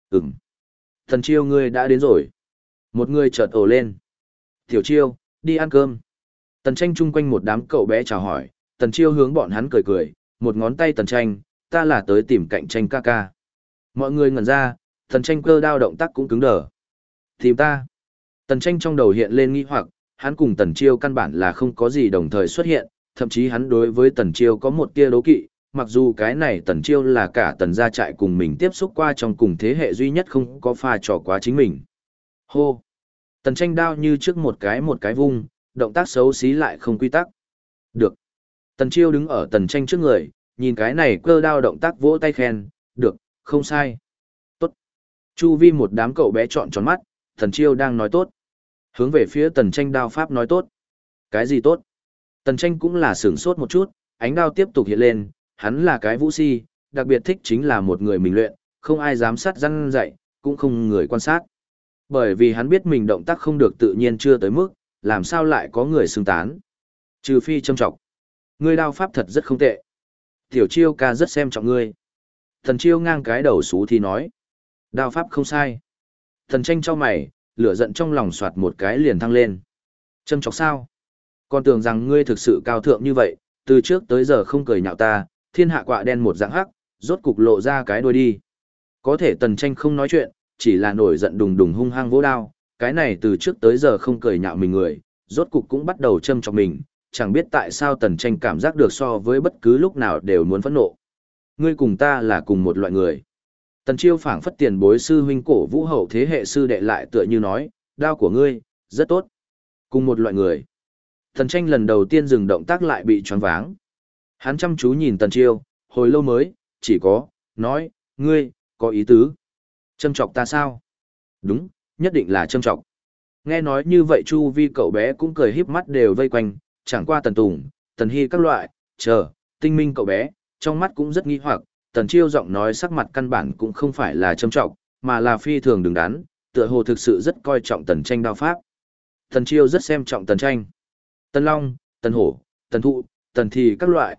Tần chiêu ngươi đã đến rồi. Một người chợt ồ lên. Tiểu chiêu, đi ăn cơm. Tần tranh chung quanh một đám cậu bé chào hỏi, tần chiêu hướng bọn hắn cười cười, một ngón tay tần tranh, ta là tới tìm cạnh tranh ca ca. Mọi người ngẩn ra, tần tranh cơ đao động tác cũng cứng đờ. Tìm ta. Tần tranh trong đầu hiện lên nghi hoặc, hắn cùng tần chiêu căn bản là không có gì đồng thời xuất hiện, thậm chí hắn đối với tần chiêu có một tia đố kỵ, mặc dù cái này tần chiêu là cả tần gia trại cùng mình tiếp xúc qua trong cùng thế hệ duy nhất không có pha trò quá chính mình. Hô! Tần tranh đao như trước một cái vung, động tác xấu xí lại không quy tắc. Được. Tần chiêu đứng ở tần tranh trước người, nhìn cái này cơ đao động tác vỗ tay khen, được, không sai. Tốt. Chu vi một đám cậu bé trọn tròn mắt, tần chiêu đang nói tốt. Hướng về phía tần tranh đao pháp nói tốt. Cái gì tốt? Tần tranh cũng là sửng sốt một chút, ánh đao tiếp tục hiện lên, hắn là cái vũ si, đặc biệt thích chính là một người mình luyện, không ai dám sát răn dạy, cũng không người quan sát. Bởi vì hắn biết mình động tác không được tự nhiên chưa tới mức, làm sao lại có người xứng tán. Trừ phi châm trọng. Ngươi đao pháp thật rất không tệ. Tiểu chiêu ca rất xem trọng ngươi. Thần chiêu ngang cái đầu xú thì nói. Đao pháp không sai. Thần tranh cho mày, lửa giận trong lòng soạt một cái liền thăng lên. Châm chọc sao? Con tưởng rằng ngươi thực sự cao thượng như vậy, từ trước tới giờ không cười nhạo ta, thiên hạ quạ đen một dạng hắc, rốt cục lộ ra cái đuôi đi. Có thể tần tranh không nói chuyện, chỉ là nổi giận đùng đùng hung hăng vỗ đao, cái này từ trước tới giờ không cười nhạo mình người, rốt cục cũng bắt đầu châm chọc mình, chẳng biết tại sao tần tranh cảm giác được so với bất cứ lúc nào đều muốn phẫn nộ. Ngươi cùng ta là cùng một loại người. Tần chiêu phảng phất tiền bối sư huynh cổ vũ hậu thế hệ sư đệ lại tựa như nói, đao của ngươi, rất tốt. Cùng một loại người. Tần tranh lần đầu tiên dừng động tác lại bị choáng váng. Hắn chăm chú nhìn tần chiêu, hồi lâu mới, chỉ có, nói, ngươi, có ý tứ. Châm chọc ta sao? Đúng, nhất định là châm chọc. Nghe nói như vậy chu vi cậu bé cũng cười híp mắt đều vây quanh, chẳng qua tần tùng, tần hy các loại, tinh minh cậu bé, trong mắt cũng rất nghi hoặc, tần chiêu giọng nói sắc mặt căn bản cũng không phải là châm chọc, mà là phi thường đứng đắn, tựa hồ thực sự rất coi trọng tần tranh đao pháp. Tần chiêu rất xem trọng tần tranh. Tần long, tần hổ, tần thụ, tần thì các loại,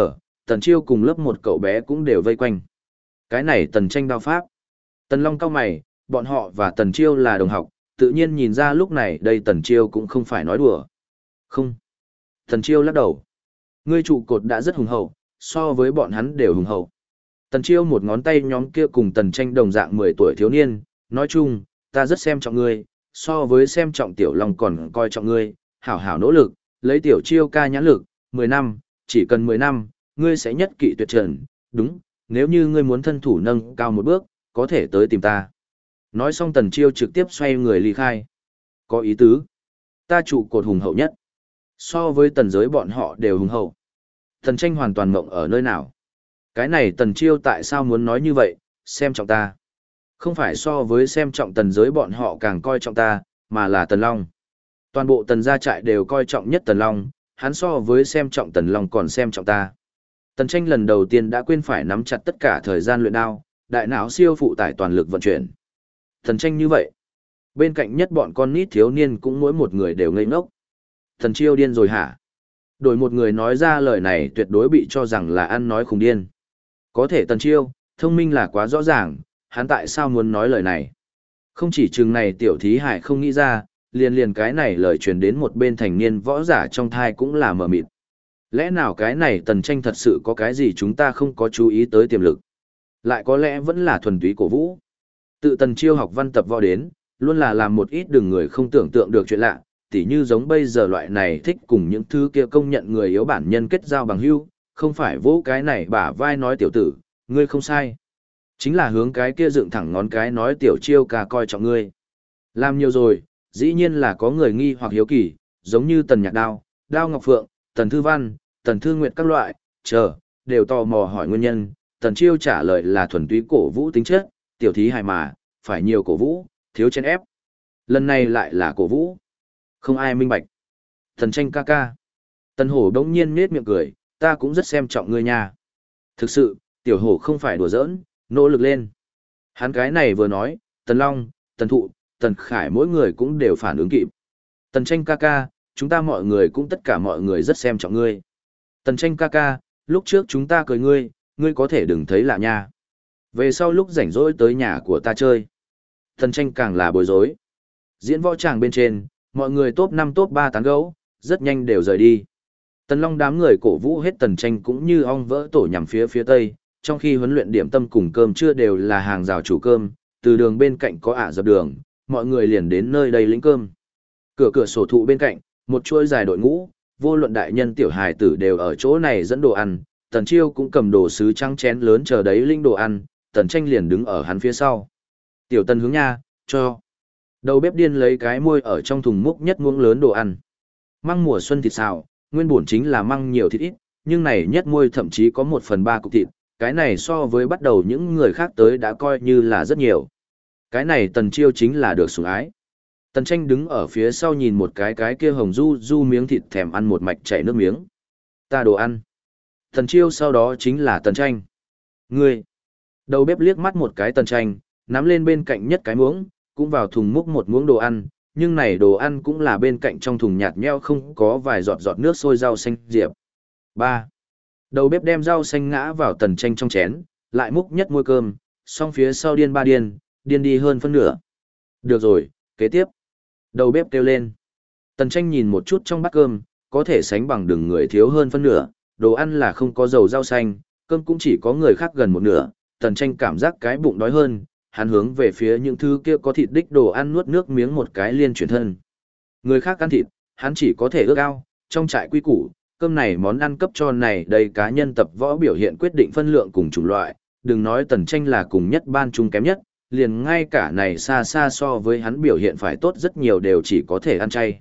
tần chiêu cùng lớp một cậu bé cũng đều vây quanh. Cái này tần tranh đao pháp. Tần long cau mày, bọn họ và tần chiêu là đồng học, tự nhiên nhìn ra lúc này đây tần chiêu cũng không phải nói đùa. Không. Tần chiêu lắc đầu. Ngươi trụ cột đã rất hùng hậu, so với bọn hắn đều hùng hậu. Tần chiêu một ngón tay nhóm kia cùng tần tranh đồng dạng 10 tuổi thiếu niên, nói chung, ta rất xem trọng ngươi, so với xem trọng tiểu long còn coi trọng ngươi, hảo hảo nỗ lực, lấy tiểu chiêu ca nhãn lực, 10 năm, chỉ cần 10 năm, ngươi sẽ nhất kỵ tuyệt trần, đúng, nếu như ngươi muốn thân thủ nâng cao một bước, có thể tới tìm ta. Nói xong tần chiêu trực tiếp xoay người ly khai. Có ý tứ. Ta trụ cột hùng hậu nhất. So với tần giới bọn họ đều hùng hậu. Tần tranh hoàn toàn mộng ở nơi nào. Cái này tần chiêu tại sao muốn nói như vậy, xem trọng ta. Không phải so với xem trọng tần giới bọn họ càng coi trọng ta, mà là Tần Long. Toàn bộ tần gia trại đều coi trọng nhất Tần Long, hắn so với xem trọng Tần Long còn xem trọng ta. Tần Tranh lần đầu tiên đã quên phải nắm chặt tất cả thời gian luyện đao, đại não siêu phụ tải toàn lực vận chuyển. Tần Tranh như vậy. Bên cạnh nhất bọn con nít thiếu niên cũng mỗi một người đều ngây ngốc. Thần Chiêu điên rồi hả? Đổi một người nói ra lời này tuyệt đối bị cho rằng là ăn nói khùng điên. Có thể Tần Chiêu, thông minh là quá rõ ràng, hắn tại sao muốn nói lời này? Không chỉ chừng này tiểu thí hải không nghĩ ra, liền cái này lời truyền đến một bên thành niên võ giả trong thai cũng là mờ mịt. Lẽ nào cái này Tần Tranh thật sự có cái gì chúng ta không có chú ý tới tiềm lực? Lại có lẽ vẫn là thuần túy cổ vũ. Tự Tần Chiêu học văn tập võ đến, luôn là làm một ít đường người không tưởng tượng được chuyện lạ, tỉ như giống bây giờ loại này thích cùng những thứ kia công nhận người yếu bản nhân kết giao bằng hữu, không phải vỗ cái này bả vai nói tiểu tử, ngươi không sai. Chính là hướng cái kia dựng thẳng ngón cái nói tiểu Chiêu ca coi trọng ngươi. Làm nhiều rồi, dĩ nhiên là có người nghi hoặc hiếu kỳ, giống như Tần Nhạc Đao, Đao Ngọc Phượng, Tần Thư Văn, Tần Thư Nguyệt các loại, đều tò mò hỏi nguyên nhân. Tần Chiêu trả lời là thuần túy cổ vũ tính chất, tiểu thí hài mà, phải nhiều cổ vũ, thiếu chen ép. Lần này lại là cổ vũ. Không ai minh bạch. Tần Tranh ca ca. Tần Hổ đống nhiên nết miệng cười, ta cũng rất xem trọng ngươi nha. Thực sự, tiểu hổ không phải đùa giỡn, nỗ lực lên. Hắn cái này vừa nói, Tần Long, Tần Thụ, Tần Khải mỗi người cũng đều phản ứng kịp. Tần Tranh ca ca, chúng ta mọi người cũng tất cả mọi người rất xem trọng ngươi. Tần Tranh ca ca, lúc trước chúng ta cười ngươi, ngươi có thể đừng thấy lạ nha. Về sau lúc rảnh rỗi tới nhà của ta chơi. Tần Tranh càng là bối rối. Diễn võ tràng bên trên, mọi người top 5 top 3 tán gẫu, rất nhanh đều rời đi. Tần Long đám người cổ vũ hết Tần Tranh cũng như ong vỡ tổ nhằm phía tây, trong khi huấn luyện điểm tâm cùng cơm trưa đều là hàng rào chủ cơm, từ đường bên cạnh có ả dập đường, mọi người liền đến nơi đây lĩnh cơm. Cửa sổ thụ bên cạnh, một chuỗi dài đội ngũ, vô luận đại nhân tiểu hài tử đều ở chỗ này dẫn đồ ăn, Tần Chiêu cũng cầm đồ sứ trắng chén lớn chờ đấy linh đồ ăn, Tần Tranh liền đứng ở hắn phía sau. Tiểu Tần hướng nha, cho. Đầu bếp điên lấy cái muôi ở trong thùng múc nhất muỗng lớn đồ ăn. Măng mùa xuân thịt xào, nguyên bổn chính là măng nhiều thịt ít, nhưng này nhất muôi thậm chí có 1/3 cục thịt, cái này so với bắt đầu những người khác tới đã coi như là rất nhiều. Cái này Tần Chiêu chính là được sủng ái. Tần Tranh đứng ở phía sau nhìn một cái kia hồng du miếng thịt thèm ăn một mạch chảy nước miếng. Ta đồ ăn. Tần Chiêu sau đó chính là Tần Tranh. Ngươi. Đầu bếp liếc mắt một cái Tần Tranh, nắm lên bên cạnh nhất cái muỗng, cũng vào thùng múc một muỗng đồ ăn, nhưng này đồ ăn cũng là bên cạnh trong thùng nhạt nhẽo không có vài giọt nước sôi rau xanh diệp. 3. Đầu bếp đem rau xanh ngã vào Tần Tranh trong chén, lại múc nhất muôi cơm, xong phía sau điên đi hơn phân nửa. Được rồi, kế tiếp. Đầu bếp kêu lên. Tần Tranh nhìn một chút trong bát cơm, có thể sánh bằng đường người thiếu hơn phân nửa, đồ ăn là không có dầu rau xanh, cơm cũng chỉ có người khác gần một nửa. Tần Tranh cảm giác cái bụng đói hơn, hắn hướng về phía những thứ kia có thịt đích đồ ăn nuốt nước miếng một cái liên chuyển thân. Người khác ăn thịt, hắn chỉ có thể ước ao, trong trại quy củ, cơm này món ăn cấp cho này đây cá nhân tập võ biểu hiện quyết định phân lượng cùng chủng loại, đừng nói Tần Tranh là cùng nhất ban chung kém nhất, liền ngay cả này xa so với hắn biểu hiện phải tốt rất nhiều đều chỉ có thể ăn chay.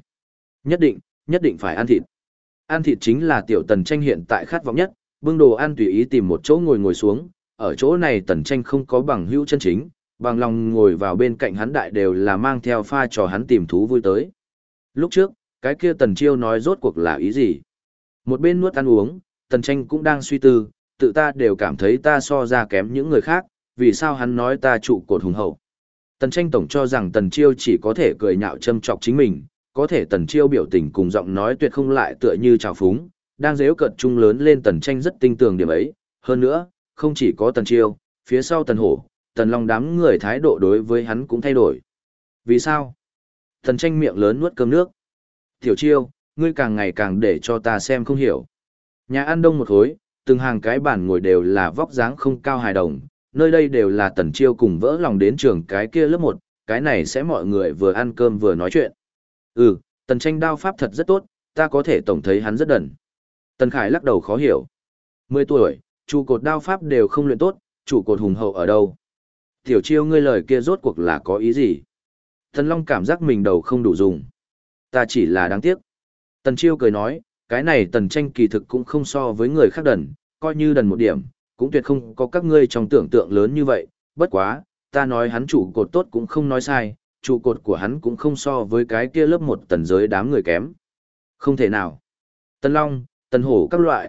Nhất định phải ăn thịt. Ăn thịt chính là tiểu Tần Tranh hiện tại khát vọng nhất, bưng đồ ăn tùy ý tìm một chỗ ngồi xuống, ở chỗ này Tần Tranh không có bằng hữu chân chính, bằng lòng ngồi vào bên cạnh hắn đại đều là mang theo pha trò hắn tìm thú vui tới. Lúc trước, cái kia Tần Chiêu nói rốt cuộc là ý gì? Một bên nuốt ăn uống, Tần Tranh cũng đang suy tư, tự ta đều cảm thấy ta so ra kém những người khác, vì sao hắn nói ta trụ cột hùng hậu. Tần Tranh tổng cho rằng Tần Chiêu chỉ có thể cười nhạo châm chọc chính mình, có thể Tần Chiêu biểu tình cùng giọng nói tuyệt không lại tựa như trào phúng, đang giễu cợt chung lớn lên. Tần Tranh rất tinh tường điểm ấy, hơn nữa, không chỉ có Tần Chiêu, phía sau Tần Hổ, Tần Long đám người thái độ đối với hắn cũng thay đổi. Vì sao? Tần Tranh miệng lớn nuốt cơm nước. Tiểu Chiêu, ngươi càng ngày càng để cho ta xem không hiểu. Nhà ăn đông một khối, từng hàng cái bàn ngồi đều là vóc dáng không cao hài đồng, nơi đây đều là Tần Chiêu cùng vỡ lòng đến trường cái kia lớp 1, cái này sẽ mọi người vừa ăn cơm vừa nói chuyện. Tần Tranh đao pháp thật rất tốt, ta có thể tổng thấy hắn rất đần. Tần Khải lắc đầu khó hiểu. 10 tuổi, trụ cột đao pháp đều không luyện tốt, trụ cột hùng hậu ở đâu? Tiểu Chiêu ngươi lời kia rốt cuộc là có ý gì? Tần Long cảm giác mình đầu không đủ dùng. Ta chỉ là đáng tiếc. Tần Chiêu cười nói, cái này Tần Tranh kỳ thực cũng không so với người khác đần, coi như đần một điểm, cũng tuyệt không có các ngươi trong tưởng tượng lớn như vậy, bất quá, ta nói hắn trụ cột tốt cũng không nói sai, trụ cột của hắn cũng không so với cái kia lớp một tần giới đám người kém. Không thể nào. Tần Long, Tần Hổ các loại,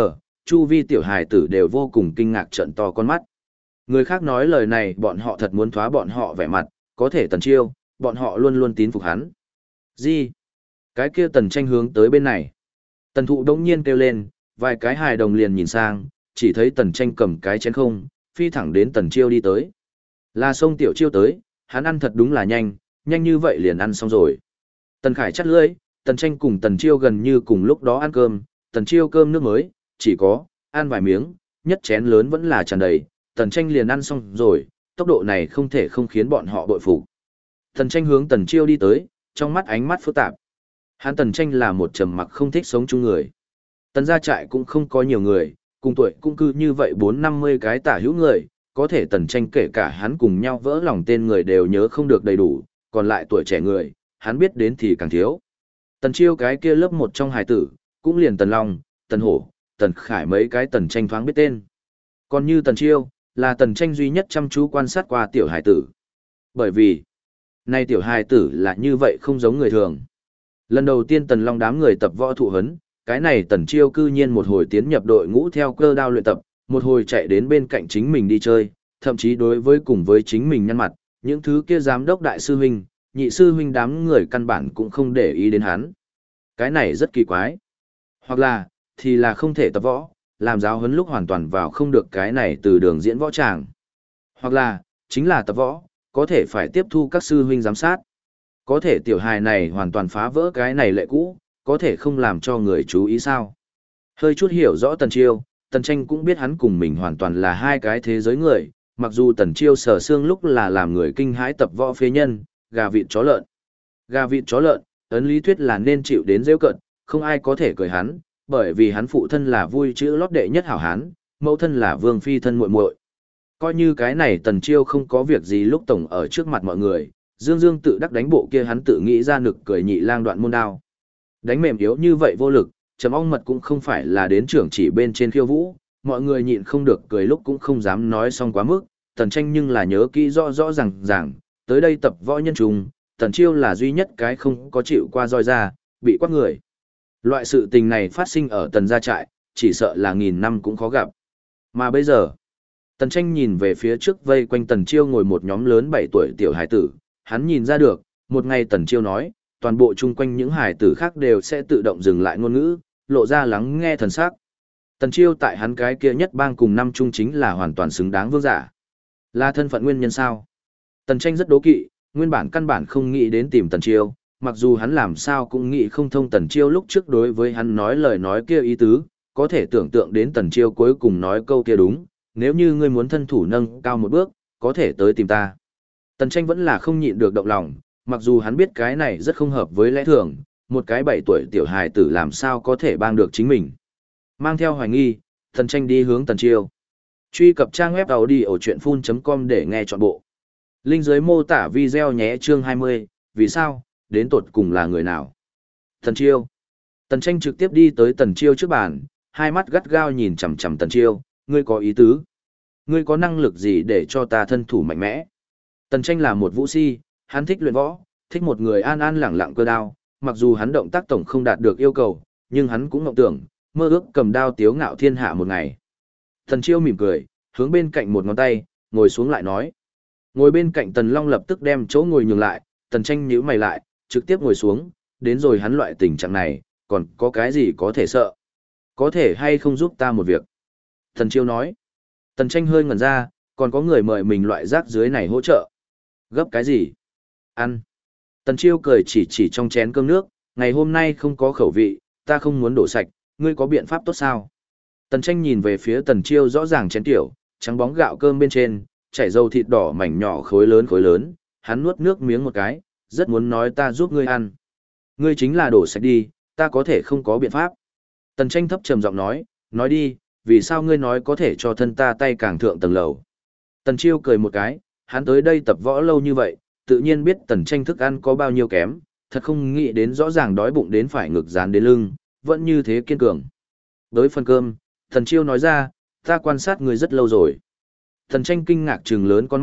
chu vi tiểu hài tử đều vô cùng kinh ngạc trợn to con mắt. Người khác nói lời này bọn họ thật muốn thoá bọn họ vẻ mặt, có thể Tần Chiêu, bọn họ luôn luôn tín phục hắn. Gì? Cái kia Tần Tranh hướng tới bên này. Tần Thụ đống nhiên kêu lên, vài cái hài đồng liền nhìn sang, chỉ thấy Tần Tranh cầm cái chén không, phi thẳng đến Tần Chiêu đi tới. Là Sông Tiểu Chiêu tới, hắn ăn thật đúng là nhanh, nhanh như vậy liền ăn xong rồi. Tần Khải chắt lưỡi, Tần Tranh cùng Tần Chiêu gần như cùng lúc đó ăn cơm, Tần Chiêu cơm nước mới, chỉ có, ăn vài miếng, nhất chén lớn vẫn là tràn đầy, Tần Tranh liền ăn xong rồi, tốc độ này không thể không khiến bọn họ bội phục. Tần Tranh hướng Tần Chiêu đi tới, trong mắt ánh mắt phức tạp. Hắn Tần Tranh là một trầm mặc không thích sống chung người. Tần gia trại cũng không có nhiều người, cùng tuổi cũng cứ như vậy 4-50 cái tả hữu người, có thể Tần Tranh kể cả hắn cùng nhau vỡ lòng tên người đều nhớ không được đầy đủ, còn lại tuổi trẻ người, hắn biết đến thì càng thiếu. Tần Chiêu cái kia lớp một trong hài tử, cũng liền Tần Long, Tần Hổ, Tần Khải mấy cái Tần Tranh thoáng biết tên. Còn như Tần Chiêu, là Tần Tranh duy nhất chăm chú quan sát qua tiểu hài tử. Bởi vì, nay tiểu hài tử là như vậy không giống người thường. Lần đầu tiên Tần Long đám người tập võ thụ hấn, cái này Tần Chiêu cư nhiên một hồi tiến nhập đội ngũ theo cơ đao luyện tập, một hồi chạy đến bên cạnh chính mình đi chơi, thậm chí đối với cùng với chính mình nhăn mặt, những thứ kia giám đốc đại sư huynh, nhị sư huynh đám người căn bản cũng không để ý đến hắn. Cái này rất kỳ quái. Hoặc là, thì là không thể tập võ, làm giáo huấn lúc hoàn toàn vào không được cái này từ đường diễn võ tràng. Hoặc là, chính là tập võ, có thể phải tiếp thu các sư huynh giám sát. Có thể tiểu hài này hoàn toàn phá vỡ cái này lệ cũ, có thể không làm cho người chú ý sao. Hơi chút hiểu rõ Tần Chiêu, Tần Tranh cũng biết hắn cùng mình hoàn toàn là hai cái thế giới người, mặc dù Tần Chiêu sở xương lúc là làm người kinh hãi tập võ phế nhân, gà vịt chó lợn. Gà vịt chó lợn, ấn lý thuyết là nên chịu đến rêu cận, không ai có thể cười hắn, bởi vì hắn phụ thân là vui chữ lót đệ nhất hảo hán, mẫu thân là vương phi thân muội muội. Coi như cái này Tần Chiêu không có việc gì lúc tổng ở trước mặt mọi người, Dương Dương tự đắc đánh bộ kia hắn tự nghĩ ra nực cười nhị lang đoạn môn đao. Đánh mềm yếu như vậy vô lực, Trầm Ong Mật cũng không phải là đến trưởng chỉ bên trên khiêu vũ, mọi người nhịn không được cười lúc cũng không dám nói xong quá mức, Tần Tranh nhưng là nhớ kỹ rõ rõ ràng, tới đây tập võ nhân trùng, Tần Chiêu là duy nhất cái không có chịu qua roi ra, bị quát người. Loại sự tình này phát sinh ở Tần gia trại, chỉ sợ là nghìn năm cũng khó gặp. Mà bây giờ, Tần Tranh nhìn về phía trước vây quanh Tần Chiêu ngồi một nhóm lớn 7 tuổi tiểu hải tử, hắn nhìn ra được, một ngày Tần Chiêu nói, toàn bộ chung quanh những hải tử khác đều sẽ tự động dừng lại ngôn ngữ, lộ ra lắng nghe thần sắc. Tần Chiêu tại hắn cái kia nhất bang cùng năm chung chính là hoàn toàn xứng đáng vương giả. Là thân phận nguyên nhân sao? Tần Tranh rất đố kỵ, nguyên bản căn bản không nghĩ đến tìm Tần Chiêu, mặc dù hắn làm sao cũng nghĩ không thông Tần Chiêu lúc trước đối với hắn nói lời nói kia ý tứ, có thể tưởng tượng đến Tần Chiêu cuối cùng nói câu kia đúng, nếu như ngươi muốn thân thủ nâng cao một bước, có thể tới tìm ta. Tần Tranh vẫn là không nhịn được động lòng, mặc dù hắn biết cái này rất không hợp với lẽ thường, một cái 7 tuổi tiểu hài tử làm sao có thể bang được chính mình. Mang theo hoài nghi, Tần Tranh đi hướng Tần Chiêu. Truy cập trang web audiochuyenphun.com để nghe trọn bộ. Link dưới mô tả video nhé chương 20, vì sao, đến tột cùng là người nào? Tần Chiêu. Tần Tranh trực tiếp đi tới Tần Chiêu trước bàn, hai mắt gắt gao nhìn chằm chằm Tần Chiêu, ngươi có ý tứ? Ngươi có năng lực gì để cho ta thân thủ mạnh mẽ? Tần Tranh là một vũ si, hắn thích luyện võ, thích một người an an lẳng lặng cơ đao, mặc dù hắn động tác tổng không đạt được yêu cầu, nhưng hắn cũng mộng tưởng, mơ ước cầm đao tiếu ngạo thiên hạ một ngày. Tần Chiêu mỉm cười, hướng bên cạnh một ngón tay, ngồi xuống lại nói. Ngồi bên cạnh Tần Long lập tức đem chỗ ngồi nhường lại, Tần Tranh nhíu mày lại, trực tiếp ngồi xuống, đến rồi hắn loại tình trạng này, còn có cái gì có thể sợ? Có thể hay không giúp ta một việc? Tần Chiêu nói. Tần Tranh hơi ngẩn ra, còn có người mời mình loại rác dưới này hỗ trợ. Gấp cái gì? Ăn. Tần Chiêu cười chỉ trong chén cơm nước, ngày hôm nay không có khẩu vị, ta không muốn đổ sạch, ngươi có biện pháp tốt sao? Tần Tranh nhìn về phía Tần Chiêu rõ ràng chén tiểu, trắng bóng gạo cơm bên trên, chảy dầu thịt đỏ mảnh nhỏ khối lớn, hắn nuốt nước miếng một cái, rất muốn nói ta giúp ngươi ăn. Ngươi chính là đổ sạch đi, ta có thể không có biện pháp. Tần Tranh thấp trầm giọng nói đi, vì sao ngươi nói có thể cho thân ta tay càng thượng tầng lầu. Tần Chiêu cười một cái, hắn tới đây tập võ lâu như vậy, tự nhiên biết Tần Tranh thức ăn có bao nhiêu kém, thật không nghĩ đến rõ ràng đói bụng đến phải ngực dán đến lưng, vẫn như thế kiên cường. Đối phần cơm, Tần Chiêu nói ra, ta quan sát ngươi rất lâu rồi. Tần Tranh kinh ngạc trừng lớn con mắt,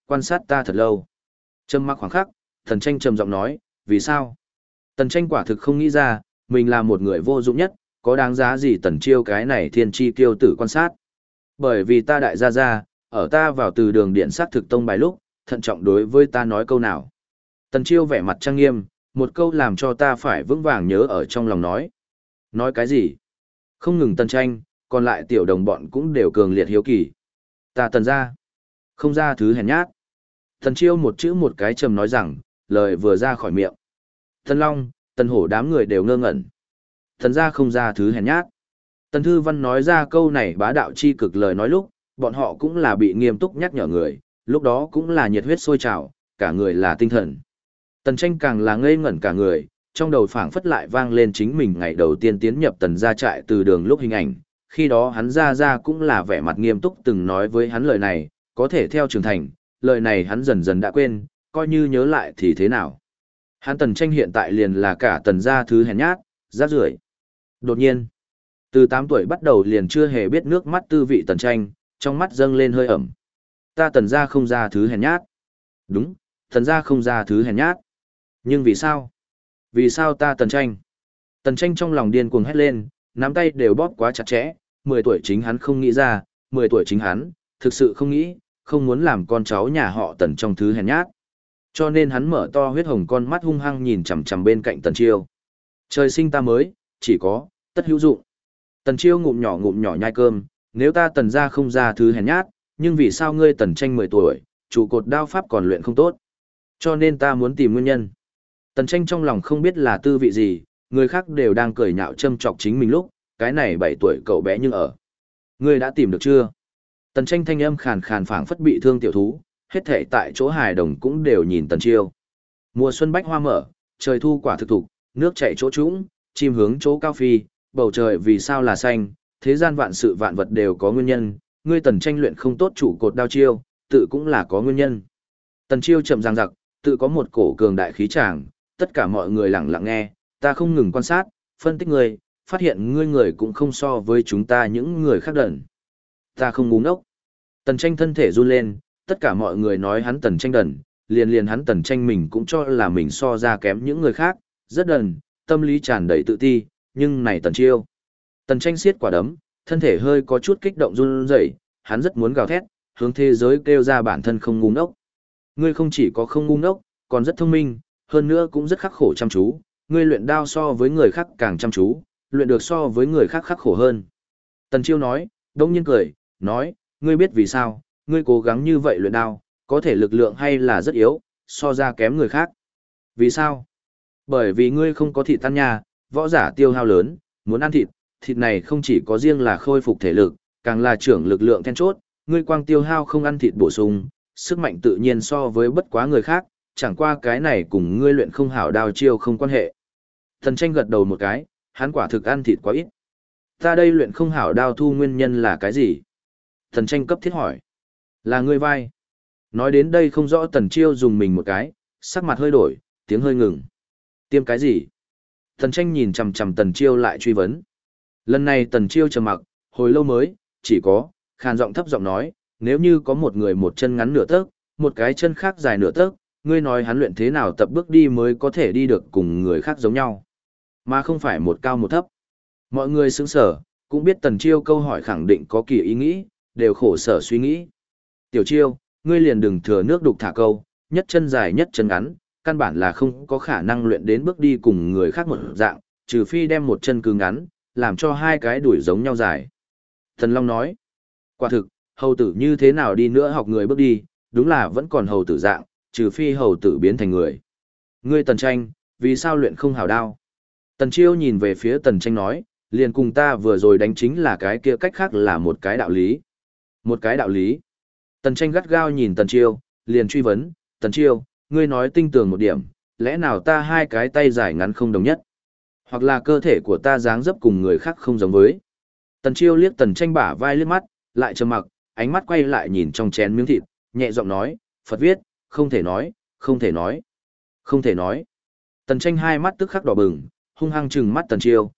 Quan sát ta thật lâu. Trầm mặc khoảng khắc, Tần Tranh trầm giọng nói, vì sao? Tần Tranh quả thực không nghĩ ra, mình là một người vô dụng nhất, có đáng giá gì Tần Chiêu cái này thiên chi kiêu tử quan sát. Bởi vì ta đại gia gia, ở ta vào từ đường điện sát thực tông bài lúc, thận trọng đối với ta nói câu nào. Tần Chiêu vẻ mặt trang nghiêm, một câu làm cho ta phải vững vàng nhớ ở trong lòng nói. Nói cái gì? Không ngừng Tần Tranh, còn lại tiểu đồng bọn cũng đều cường liệt hiếu kỳ. Ta Tần gia, không ra thứ hèn nhát. Tần Chiêu một chữ một cái trầm nói rằng, lời vừa ra khỏi miệng. Tần Long, Tần Hổ đám người đều ngơ ngẩn. Tần gia không ra thứ hèn nhát. Tần Thư Văn nói ra câu này bá đạo chi cực lời nói lúc, bọn họ cũng là bị nghiêm túc nhắc nhở người, lúc đó cũng là nhiệt huyết sôi trào, cả người là tinh thần. Tần Tranh càng là ngây ngẩn cả người, trong đầu phảng phất lại vang lên chính mình ngày đầu tiên tiến nhập Tần gia trại từ đường lúc hình ảnh, khi đó hắn ra cũng là vẻ mặt nghiêm túc từng nói với hắn lời này, có thể theo trưởng thành, lời này hắn dần dần đã quên, coi như nhớ lại thì thế nào. Hắn Tần Tranh hiện tại liền là cả Tần gia thứ hèn nhát, rác rưởi. Đột nhiên, từ 8 tuổi bắt đầu liền chưa hề biết nước mắt tư vị Tần Tranh, trong mắt dâng lên hơi ẩm. Ta Tần gia không ra thứ hèn nhát. Đúng, Tần gia không ra thứ hèn nhát. Nhưng vì sao? Vì sao ta Tần Tranh? Tần Tranh trong lòng điên cuồng hét lên, nắm tay đều bóp quá chặt chẽ, 10 tuổi chính hắn không nghĩ ra, 10 tuổi chính hắn, thực sự không nghĩ, không muốn làm con cháu nhà họ Tần trong thứ hèn nhát. Cho nên hắn mở to huyết hồng con mắt hung hăng nhìn chằm chằm bên cạnh Tần Chiêu. Trời sinh ta mới, chỉ có, tất hữu dụng. Tần Chiêu ngụm nhỏ nhai cơm, nếu ta Tần gia không ra thứ hèn nhát, nhưng vì sao ngươi Tần Tranh 10 tuổi, trụ cột đao pháp còn luyện không tốt? Cho nên ta muốn tìm nguyên nhân. Tần Tranh trong lòng không biết là tư vị gì, người khác đều đang cười nhạo châm chọc chính mình lúc, cái này 7 tuổi cậu bé nhưng ở. Ngươi đã tìm được chưa? Tần Tranh thanh âm khàn khàn phảng phất bị thương tiểu thú, hết thảy tại chỗ hài đồng cũng đều nhìn Tần Chiêu. Mùa xuân bách hoa mở, trời thu quả thực thục, nước chảy chỗ trũng, chim hướng chỗ cao phi, bầu trời vì sao là xanh, thế gian vạn sự vạn vật đều có nguyên nhân, ngươi Tần Tranh luyện không tốt trụ cột đao chiêu, tự cũng là có nguyên nhân. Tần Chiêu chậm ràng rặc, tự có một cổ cường đại khí tràng, tất cả mọi người lặng lặng nghe, ta không ngừng quan sát, phân tích ngươi, phát hiện ngươi người cũng không so với chúng ta những người khác đần. Ta không ngu ngốc. Tần Tranh thân thể run lên, tất cả mọi người nói hắn Tần Tranh đần, liền hắn Tần Tranh mình cũng cho là mình so ra kém những người khác, rất đần, tâm lý tràn đầy tự ti, nhưng này Tần Chiêu. Tần Tranh siết quả đấm, thân thể hơi có chút kích động run rẩy, hắn rất muốn gào thét, hướng thế giới kêu ra bản thân không ngu ngốc. Ngươi không chỉ có không ngu ngốc, còn rất thông minh, hơn nữa cũng rất khắc khổ chăm chú, ngươi luyện đao so với người khác càng chăm chú, luyện được so với người khác khắc khổ hơn. Tần Chiêu nói, đông nhiên cười, nói, ngươi biết vì sao, ngươi cố gắng như vậy luyện đao, có thể lực lượng hay là rất yếu, so ra kém người khác. Vì sao? Bởi vì ngươi không có thịt ăn nha, võ giả tiêu hao lớn, muốn ăn thịt, thịt này không chỉ có riêng là khôi phục thể lực, càng là trưởng lực lượng then chốt, ngươi quang tiêu hao không ăn thịt bổ sung, sức mạnh tự nhiên so với bất quá người khác, chẳng qua cái này cùng ngươi luyện không hảo đao chiêu không quan hệ. Tần Tranh gật đầu một cái, hắn quả thực ăn thịt quá ít. Ta đây luyện không hảo đao thu nguyên nhân là cái gì? Tần Tranh cấp thiết hỏi. Là ngươi vai. Nói đến đây không rõ Tần Chiêu dùng mình một cái, sắc mặt hơi đổi, tiếng hơi ngừng. Tiêm cái gì? Tần Tranh nhìn chằm chằm Tần Chiêu lại truy vấn. Lần này Tần Chiêu trầm mặc, hồi lâu mới, chỉ có, khàn giọng thấp giọng nói, nếu như có một người một chân ngắn nửa tấc, một cái chân khác dài nửa tấc, ngươi nói hắn luyện thế nào tập bước đi mới có thể đi được cùng người khác giống nhau, mà không phải một cao một thấp. Mọi người sững sờ, cũng biết Tần Chiêu câu hỏi khẳng định có kỳ ý nghĩ, đều khổ sở suy nghĩ. Tiểu Chiêu, ngươi liền đừng thừa nước đục thả câu, nhất chân dài nhất chân ngắn, căn bản là không có khả năng luyện đến bước đi cùng người khác một dạng, trừ phi đem một chân cứ ngắn, làm cho hai cái đuổi giống nhau dài. Thần Long nói, quả thực, hầu tử như thế nào đi nữa học người bước đi, đúng là vẫn còn hầu tử dạng, trừ phi hầu tử biến thành người. Ngươi Tần Tranh, vì sao luyện không hảo đao? Tần Chiêu nhìn về phía Tần Tranh nói, liền cùng ta vừa rồi đánh chính là cái kia cách khác là một cái đạo lý. Một cái đạo lý. Tần Tranh gắt gao nhìn Tần Chiêu, liền truy vấn, Tần Chiêu, ngươi nói tinh tường một điểm, lẽ nào ta hai cái tay dài ngắn không đồng nhất? Hoặc là cơ thể của ta dáng dấp cùng người khác không giống với? Tần Chiêu liếc Tần Tranh bả vai liếc mắt, lại trầm mặc, ánh mắt quay lại nhìn trong chén miếng thịt, nhẹ giọng nói, Phật viết, không thể nói, không thể nói, không thể nói. Tần Tranh hai mắt tức khắc đỏ bừng, hung hăng trừng mắt Tần Chiêu,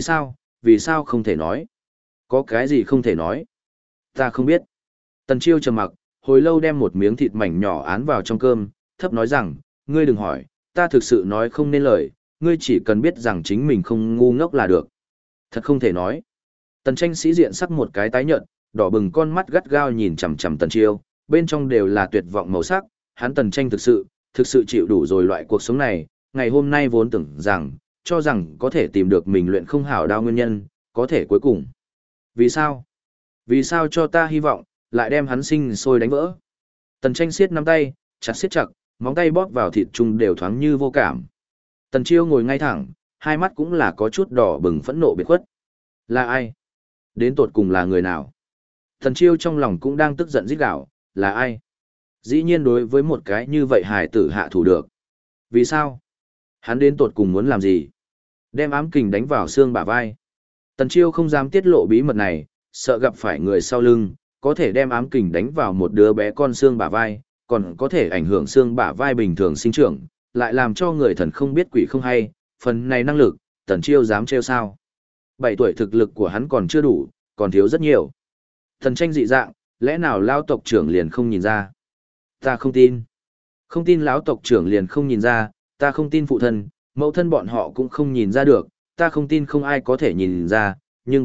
vì sao không thể nói? Có cái gì không thể nói? Ta không biết. Tần Chiêu trầm mặc, hồi lâu đem một miếng thịt mảnh nhỏ án vào trong cơm, thấp nói rằng, ngươi đừng hỏi, ta thực sự nói không nên lời, ngươi chỉ cần biết rằng chính mình không ngu ngốc là được. Thật không thể nói. Tần Tranh sĩ diện sắc một cái tái nhợt, đỏ bừng con mắt gắt gao nhìn chằm chằm Tần Chiêu, bên trong đều là tuyệt vọng màu sắc, hắn Tần Tranh thực sự chịu đủ rồi loại cuộc sống này, ngày hôm nay vốn tưởng rằng, cho rằng có thể tìm được mình luyện không hảo đao nguyên nhân, có thể cuối cùng. Vì sao? Vì sao cho ta hy vọng, lại đem hắn sinh sôi đánh vỡ? Tần Tranh siết nắm tay, chặt siết chặt, móng tay bóp vào thịt chung đều thoáng như vô cảm. Tần Chiêu ngồi ngay thẳng, hai mắt cũng là có chút đỏ bừng phẫn nộ biệt khuất. Là ai? Đến tột cùng là người nào? Tần Chiêu trong lòng cũng đang tức giận rít gào, là ai? Dĩ nhiên đối với một cái như vậy hài tử hạ thủ được. Vì sao? Hắn đến tột cùng muốn làm gì? Đem ám kình đánh vào xương bả vai. Tần Chiêu không dám tiết lộ bí mật này, sợ gặp phải người sau lưng, có thể đem ám kình đánh vào một đứa bé con xương bả vai, còn có thể ảnh hưởng xương bả vai bình thường sinh trưởng, lại làm cho người thần không biết quỷ không hay, phần này năng lực, Tần Chiêu dám trêu sao? 7 tuổi thực lực của hắn còn chưa đủ, còn thiếu rất nhiều. Tần Tranh dị dạng, lẽ nào lão tộc trưởng liền không nhìn ra? Ta không tin. Không tin lão tộc trưởng liền không nhìn ra, ta không tin phụ thân, mẫu thân bọn họ cũng không nhìn ra được, ta không tin không ai có thể nhìn ra, nhưng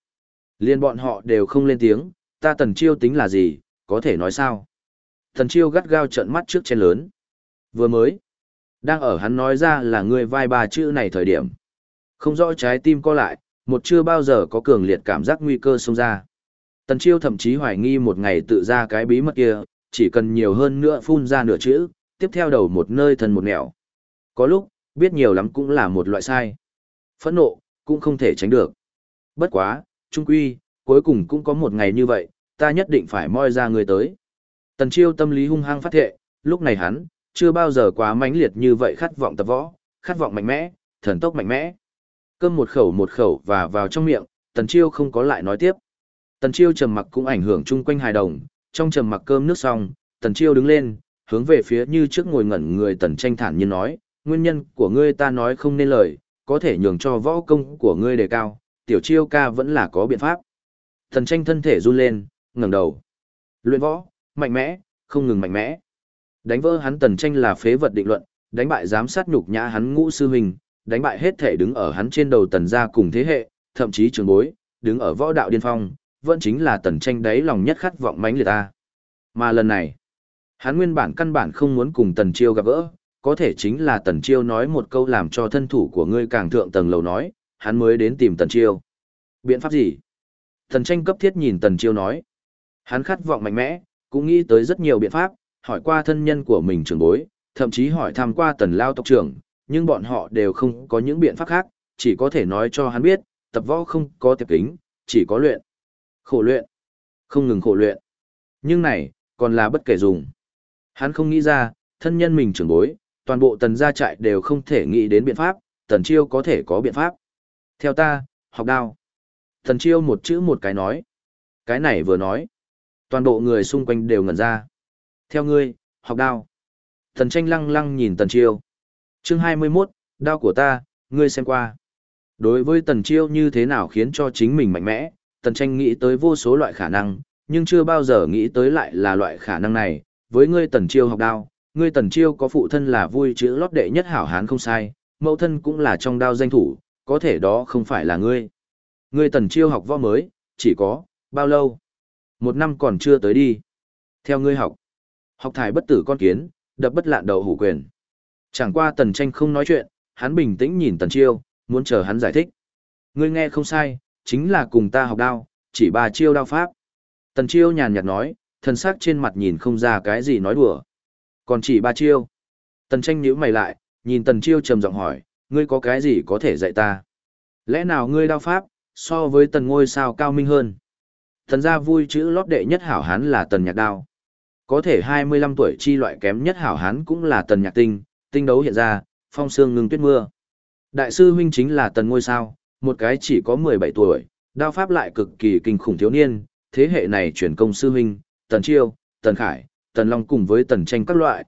bọn họ đều không lên tiếng, ta Tần Chiêu tính là gì, có thể nói sao? Tần Chiêu gắt gao trợn mắt trước trên lớn. Vừa mới, đang ở hắn nói ra là người vai ba chữ này thời điểm. Không rõ trái tim co lại, một chưa bao giờ có cường liệt cảm giác nguy cơ xông ra. Tần Chiêu thậm chí hoài nghi một ngày tự ra cái bí mật kia, chỉ cần nhiều hơn nữa phun ra nửa chữ, tiếp theo đầu một nơi thần một nẻo. Có lúc, biết nhiều lắm cũng là một loại sai. Phẫn nộ, cũng không thể tránh được. Bất quá, trung quy, cuối cùng cũng có một ngày như vậy, ta nhất định phải moi ra người tới. Tần Chiêu tâm lý hung hăng phát thệ, lúc này hắn, chưa bao giờ quá mãnh liệt như vậy khát vọng tập võ, khát vọng mạnh mẽ, thần tốc mạnh mẽ. Cơm một khẩu và vào trong miệng, Tần Chiêu không có lại nói tiếp. Tần Chiêu trầm mặc cũng ảnh hưởng chung quanh hài đồng, trong trầm mặc cơm nước xong, Tần Chiêu đứng lên, hướng về phía như trước ngồi ngẩn người Tần Tranh thản nhiên nói, nguyên nhân của ngươi ta nói không nên lời, có thể nhường cho võ công của ngươi đề cao, tiểu Chiêu ca vẫn là có biện pháp. Tần Tranh thân thể run lên, ngẩng đầu. Luyện võ, mạnh mẽ, không ngừng mạnh mẽ. Đánh vỡ hắn Tần Tranh là phế vật định luận, đánh bại giám sát nhục nhã hắn Ngũ sư huynh, đánh bại hết thể đứng ở hắn trên đầu Tần gia cùng thế hệ, thậm chí trường bối, đứng ở võ đạo điên phong, vẫn chính là Tần Tranh đáy lòng nhất khát vọng mãnh liệt ta. Mà lần này, hắn nguyên bản căn bản không muốn cùng Tần Chiêu gặp gỡ, có thể chính là Tần Chiêu nói một câu làm cho thân thủ của ngươi càng thượng tầng lầu nói, hắn mới đến tìm Tần Chiêu. Biện pháp gì? Tần Tranh cấp thiết nhìn Tần Chiêu nói. Hắn khát vọng mạnh mẽ, cũng nghĩ tới rất nhiều biện pháp, hỏi qua thân nhân của mình trưởng bối, thậm chí hỏi thăm qua Tần Lao tộc trưởng, nhưng bọn họ đều không có những biện pháp khác, chỉ có thể nói cho hắn biết, tập võ không có tiệp kính, chỉ có luyện. Khổ luyện. Không ngừng khổ luyện. Nhưng này, còn là bất kể dùng. Hắn không nghĩ ra, thân nhân mình trưởng bối, toàn bộ Tần gia trại đều không thể nghĩ đến biện pháp, Tần Chiêu có thể có biện pháp. Theo ta, học đao. Tần Chiêu một chữ một cái nói. Cái này vừa nói. Toàn bộ người xung quanh đều ngẩn ra. Theo ngươi, học đao. Tần Tranh lăng lăng nhìn Tần Chiêu. Chương 21, đao của ta, ngươi xem qua. Đối với Tần Chiêu như thế nào khiến cho chính mình mạnh mẽ, Tần Tranh nghĩ tới vô số loại khả năng, nhưng chưa bao giờ nghĩ tới lại là loại khả năng này. Với ngươi Tần Chiêu học đao, ngươi Tần Chiêu có phụ thân là vui chữ lót đệ nhất hảo hán không sai, mẫu thân cũng là trong đao danh thủ, có thể đó không phải là ngươi. Ngươi Tần Chiêu học võ mới, chỉ có, bao lâu? 1 năm còn chưa tới đi. Theo ngươi học thải bất tử con kiến, đập bất lạn đầu hủ quyền. Chẳng qua Tần Tranh không nói chuyện, hắn bình tĩnh nhìn Tần Chiêu, muốn chờ hắn giải thích. Ngươi nghe không sai, chính là cùng ta học đao, chỉ 3 chiêu đao pháp. Tần Chiêu nhàn nhạt nói, thân sắc trên mặt nhìn không ra cái gì nói đùa. Còn chỉ 3 chiêu. Tần Tranh nhíu mày lại, nhìn Tần Chiêu trầm giọng hỏi, ngươi có cái gì có thể dạy ta? Lẽ nào ngươi đao pháp, so với Tần ngôi sao cao minh hơn? Tần gia vui chữ lót đệ nhất hảo hán là Tần Nhạc Đao. Có thể 25 tuổi chi loại kém nhất hảo hán cũng là Tần Nhạc Tinh, tinh đấu hiện ra, phong sương ngưng tuyết mưa. Đại sư huynh chính là Tần ngôi sao, một cái chỉ có 17 tuổi, đao pháp lại cực kỳ kinh khủng thiếu niên, thế hệ này chuyển công sư huynh, Tần Chiêu, Tần Khải, Tần Long cùng với Tần Tranh các loại,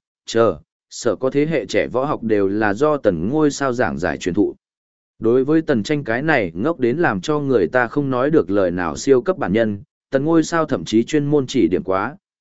sợ có thế hệ trẻ võ học đều là do Tần ngôi sao giảng giải truyền thụ. Đối với Tần Tranh cái này ngốc đến làm cho người ta không nói được lời nào siêu cấp bản nhân, Tần ngôi sao thậm chí chuyên môn chỉ điểm quá,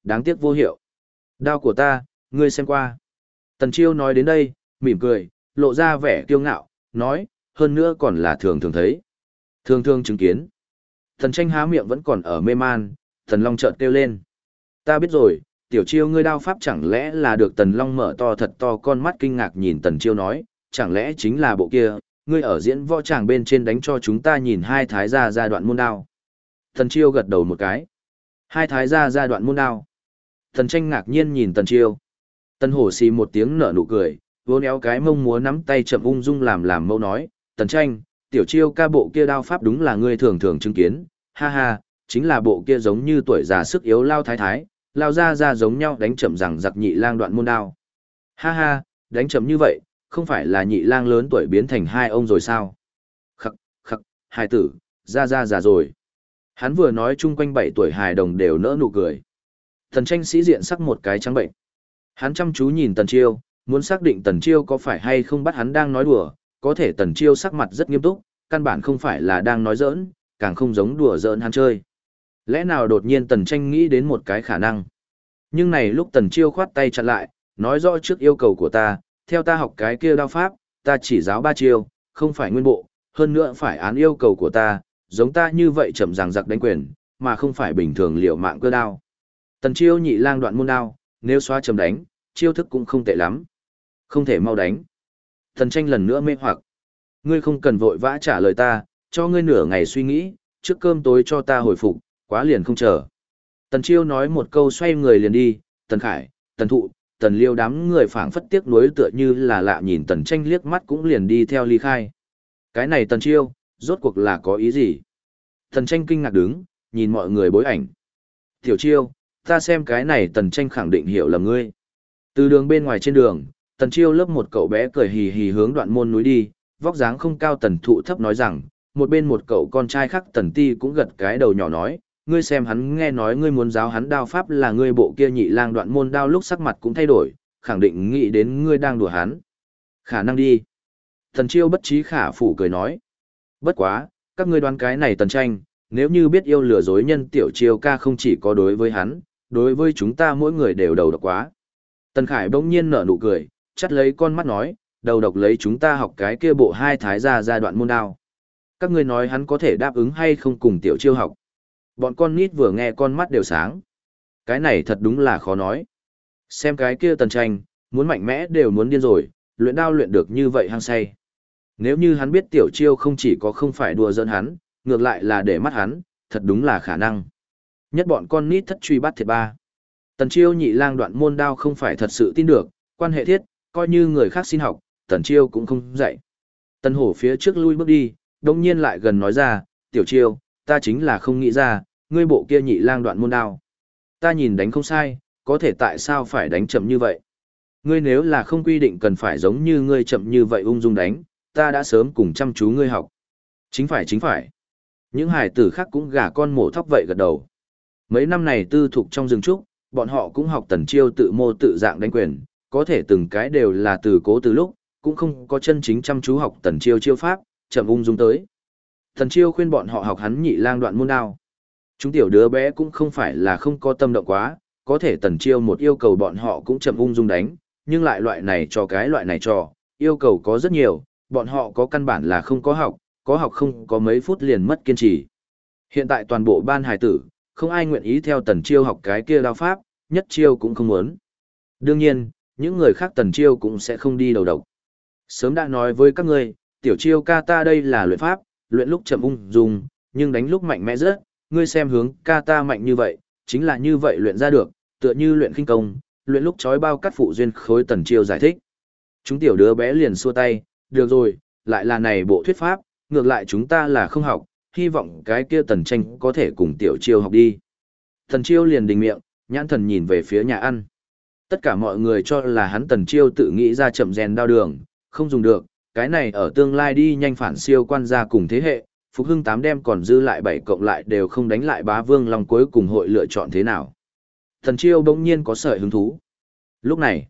đáng tiếc vô hiệu. Đao của ta, ngươi xem qua. Tần Chiêu nói đến đây, mỉm cười, lộ ra vẻ kiêu ngạo, nói, hơn nữa còn là thường thường thấy. Thường thường chứng kiến. Tần Tranh há miệng vẫn còn ở mê man, Tần Long chợt kêu lên. Ta biết rồi, Tiểu Chiêu ngươi đao pháp chẳng lẽ là được Tần Long mở to thật to con mắt kinh ngạc nhìn Tần Chiêu nói, chẳng lẽ chính là bộ kia, ngươi ở diễn võ tràng bên trên đánh cho chúng ta nhìn hai thái gia giai đoạn môn đao. Tần Chiêu gật đầu một cái. Hai thái gia giai đoạn môn đao. Tần Tranh ngạc nhiên nhìn Tần Chiêu. Tần Hổ xì một tiếng nở nụ cười, vốn éo cái mông múa nắm tay chậm ung dung làm mâu nói, Tần Tranh, Tiểu Chiêu ca bộ kia đao pháp đúng là ngươi thường thường chứng kiến, ha ha, chính là bộ kia giống như tuổi già sức yếu lao thái thái, lao ra giống nhau đánh chậm rằng giặc nhị lang đoạn môn đao. Ha ha, đánh chậm như vậy, không phải là nhị lang lớn tuổi biến thành hai ông rồi sao? Khắc, khắc, hài tử, ra già rồi. Hắn vừa nói chung quanh 7 tuổi hài đồng đều nỡ nụ cười. Tần Tranh sĩ diện sắc một cái trắng bệnh. Hắn chăm chú nhìn Tần Chiêu, muốn xác định Tần Chiêu có phải hay không bắt hắn đang nói đùa, có thể Tần Chiêu sắc mặt rất nghiêm túc, căn bản không phải là đang nói giỡn, càng không giống đùa giỡn hắn chơi. Lẽ nào đột nhiên Tần Tranh nghĩ đến một cái khả năng. Nhưng này lúc Tần Chiêu khoát tay chặn lại, nói rõ trước yêu cầu của ta, theo ta học cái kia đao pháp, ta chỉ giáo 3 chiêu, không phải nguyên bộ, hơn nữa phải án yêu cầu của ta, giống ta như vậy chậm ràng giặc đánh quyền, mà không phải bình thường liều mạng cơ đao. Tần Chiêu nhị lang đoạn môn đao, nếu xóa chầm đánh, chiêu thức cũng không tệ lắm. Không thể mau đánh. Tần Tranh lần nữa mê hoặc. Ngươi không cần vội vã trả lời ta, cho ngươi nửa ngày suy nghĩ, trước cơm tối cho ta hồi phục, quá liền không chờ. Tần Chiêu nói một câu xoay người liền đi, Tần Khải, Tần Thụ, Tần Liêu đám người phảng phất tiếc nuối tựa như là lạ nhìn Tần Tranh liếc mắt cũng liền đi theo ly khai. Cái này Tần Chiêu, rốt cuộc là có ý gì? Tần Tranh kinh ngạc đứng, nhìn mọi người bối ảnh. Tiểu Chiêu, ta xem cái này Tần Tranh khẳng định hiểu lầm ngươi. Từ đường bên ngoài trên đường, Tần Chiêu lớp một cậu bé cười hì hì hướng đoạn môn núi đi, vóc dáng không cao Tần Thụ thấp nói rằng, một bên một cậu con trai khác Tần Ti cũng gật cái đầu nhỏ nói, ngươi xem hắn nghe nói ngươi muốn giáo hắn đao pháp là ngươi bộ kia nhị lang đoạn môn đao lúc sắc mặt cũng thay đổi, khẳng định nghĩ đến ngươi đang đùa hắn. Khả năng đi. Tần Chiêu bất trí khả phủ cười nói. Bất quá, các ngươi đoán cái này Tần Tranh, nếu như biết yêu lừa dối nhân Tiểu Chiêu ca không chỉ có đối với hắn, đối với chúng ta mỗi người đều đầu độc quá. Tần Khải bỗng nhiên nở nụ cười, chắt lấy con mắt nói, đầu độc lấy chúng ta học cái kia bộ hai thái gia giai đoạn môn đao. Các ngươi nói hắn có thể đáp ứng hay không cùng Tiểu Chiêu học. Bọn con nít vừa nghe con mắt đều sáng. Cái này thật đúng là khó nói. Xem cái kia Tần Tranh, muốn mạnh mẽ đều muốn điên rồi, luyện đao luyện được như vậy hăng say. Nếu như hắn biết Tiểu Chiêu không chỉ có không phải đùa giỡn hắn, ngược lại là để mắt hắn, thật đúng là khả năng. Nhất bọn con nít thất truy bắt thiệt ba. Tần Chiêu nhị lang đoạn môn đao không phải thật sự tin được, quan hệ thiết, coi như người khác xin học, Tần Chiêu cũng không dạy. Tần Hổ phía trước lui bước đi, đồng nhiên lại gần nói ra, Tiểu Chiêu, ta chính là không nghĩ ra, ngươi bộ kia nhị lang đoạn môn đao. Ta nhìn đánh không sai, có thể tại sao phải đánh chậm như vậy? Ngươi nếu là không quy định cần phải giống như ngươi chậm như vậy ung dung đánh, ta đã sớm cùng chăm chú ngươi học. Chính phải. Những hải tử khác cũng gà con mổ thóc vậy gật đầu. Mấy năm này tư thục trong rừng trúc, bọn họ cũng học Tần Chiêu tự mô tự dạng đánh quyền, có thể từng cái đều là từ cố từ lúc, cũng không có chân chính chăm chú học Tần Chiêu chiêu pháp, chậm ung dung tới. Tần Chiêu khuyên bọn họ học hắn nhị lang đoạn môn đao. Chúng tiểu đứa bé cũng không phải là không có tâm động quá, có thể Tần Chiêu một yêu cầu bọn họ cũng chậm ung dung đánh, nhưng lại loại này cho, yêu cầu có rất nhiều, bọn họ có căn bản là không có học không có mấy phút liền mất kiên trì. Hiện tại toàn bộ ban hài tử, không ai nguyện ý theo Tần Chiêu học cái kia đao pháp, nhất chiêu cũng không muốn. Đương nhiên, những người khác Tần Chiêu cũng sẽ không đi đầu độc. Sớm đã nói với các ngươi, Tiểu Chiêu ca ta đây là luyện pháp, luyện lúc chậm ung dung, nhưng đánh lúc mạnh mẽ rất, ngươi xem hướng ca ta mạnh như vậy, chính là như vậy luyện ra được, tựa như luyện khinh công, luyện lúc chói bao cắt phụ duyên khối Tần Chiêu giải thích. Chúng tiểu đứa bé liền xua tay, được rồi, lại là này bộ thuyết pháp, ngược lại chúng ta là không học, hy vọng cái kia Tần Tranh có thể cùng Tiểu Chiêu học đi. Tần Chiêu liền đình miệng, nhãn thần nhìn về phía nhà ăn. Tất cả mọi người cho là hắn Tần Chiêu tự nghĩ ra chậm rèn đao đường, không dùng được, cái này ở tương lai đi nhanh phản siêu quan gia cùng thế hệ, Phục Hưng 8 đem còn dư lại 7 cộng lại đều không đánh lại Bá Vương Long cuối cùng hội lựa chọn thế nào. Tần Chiêu bỗng nhiên có sợi hứng thú. Lúc này,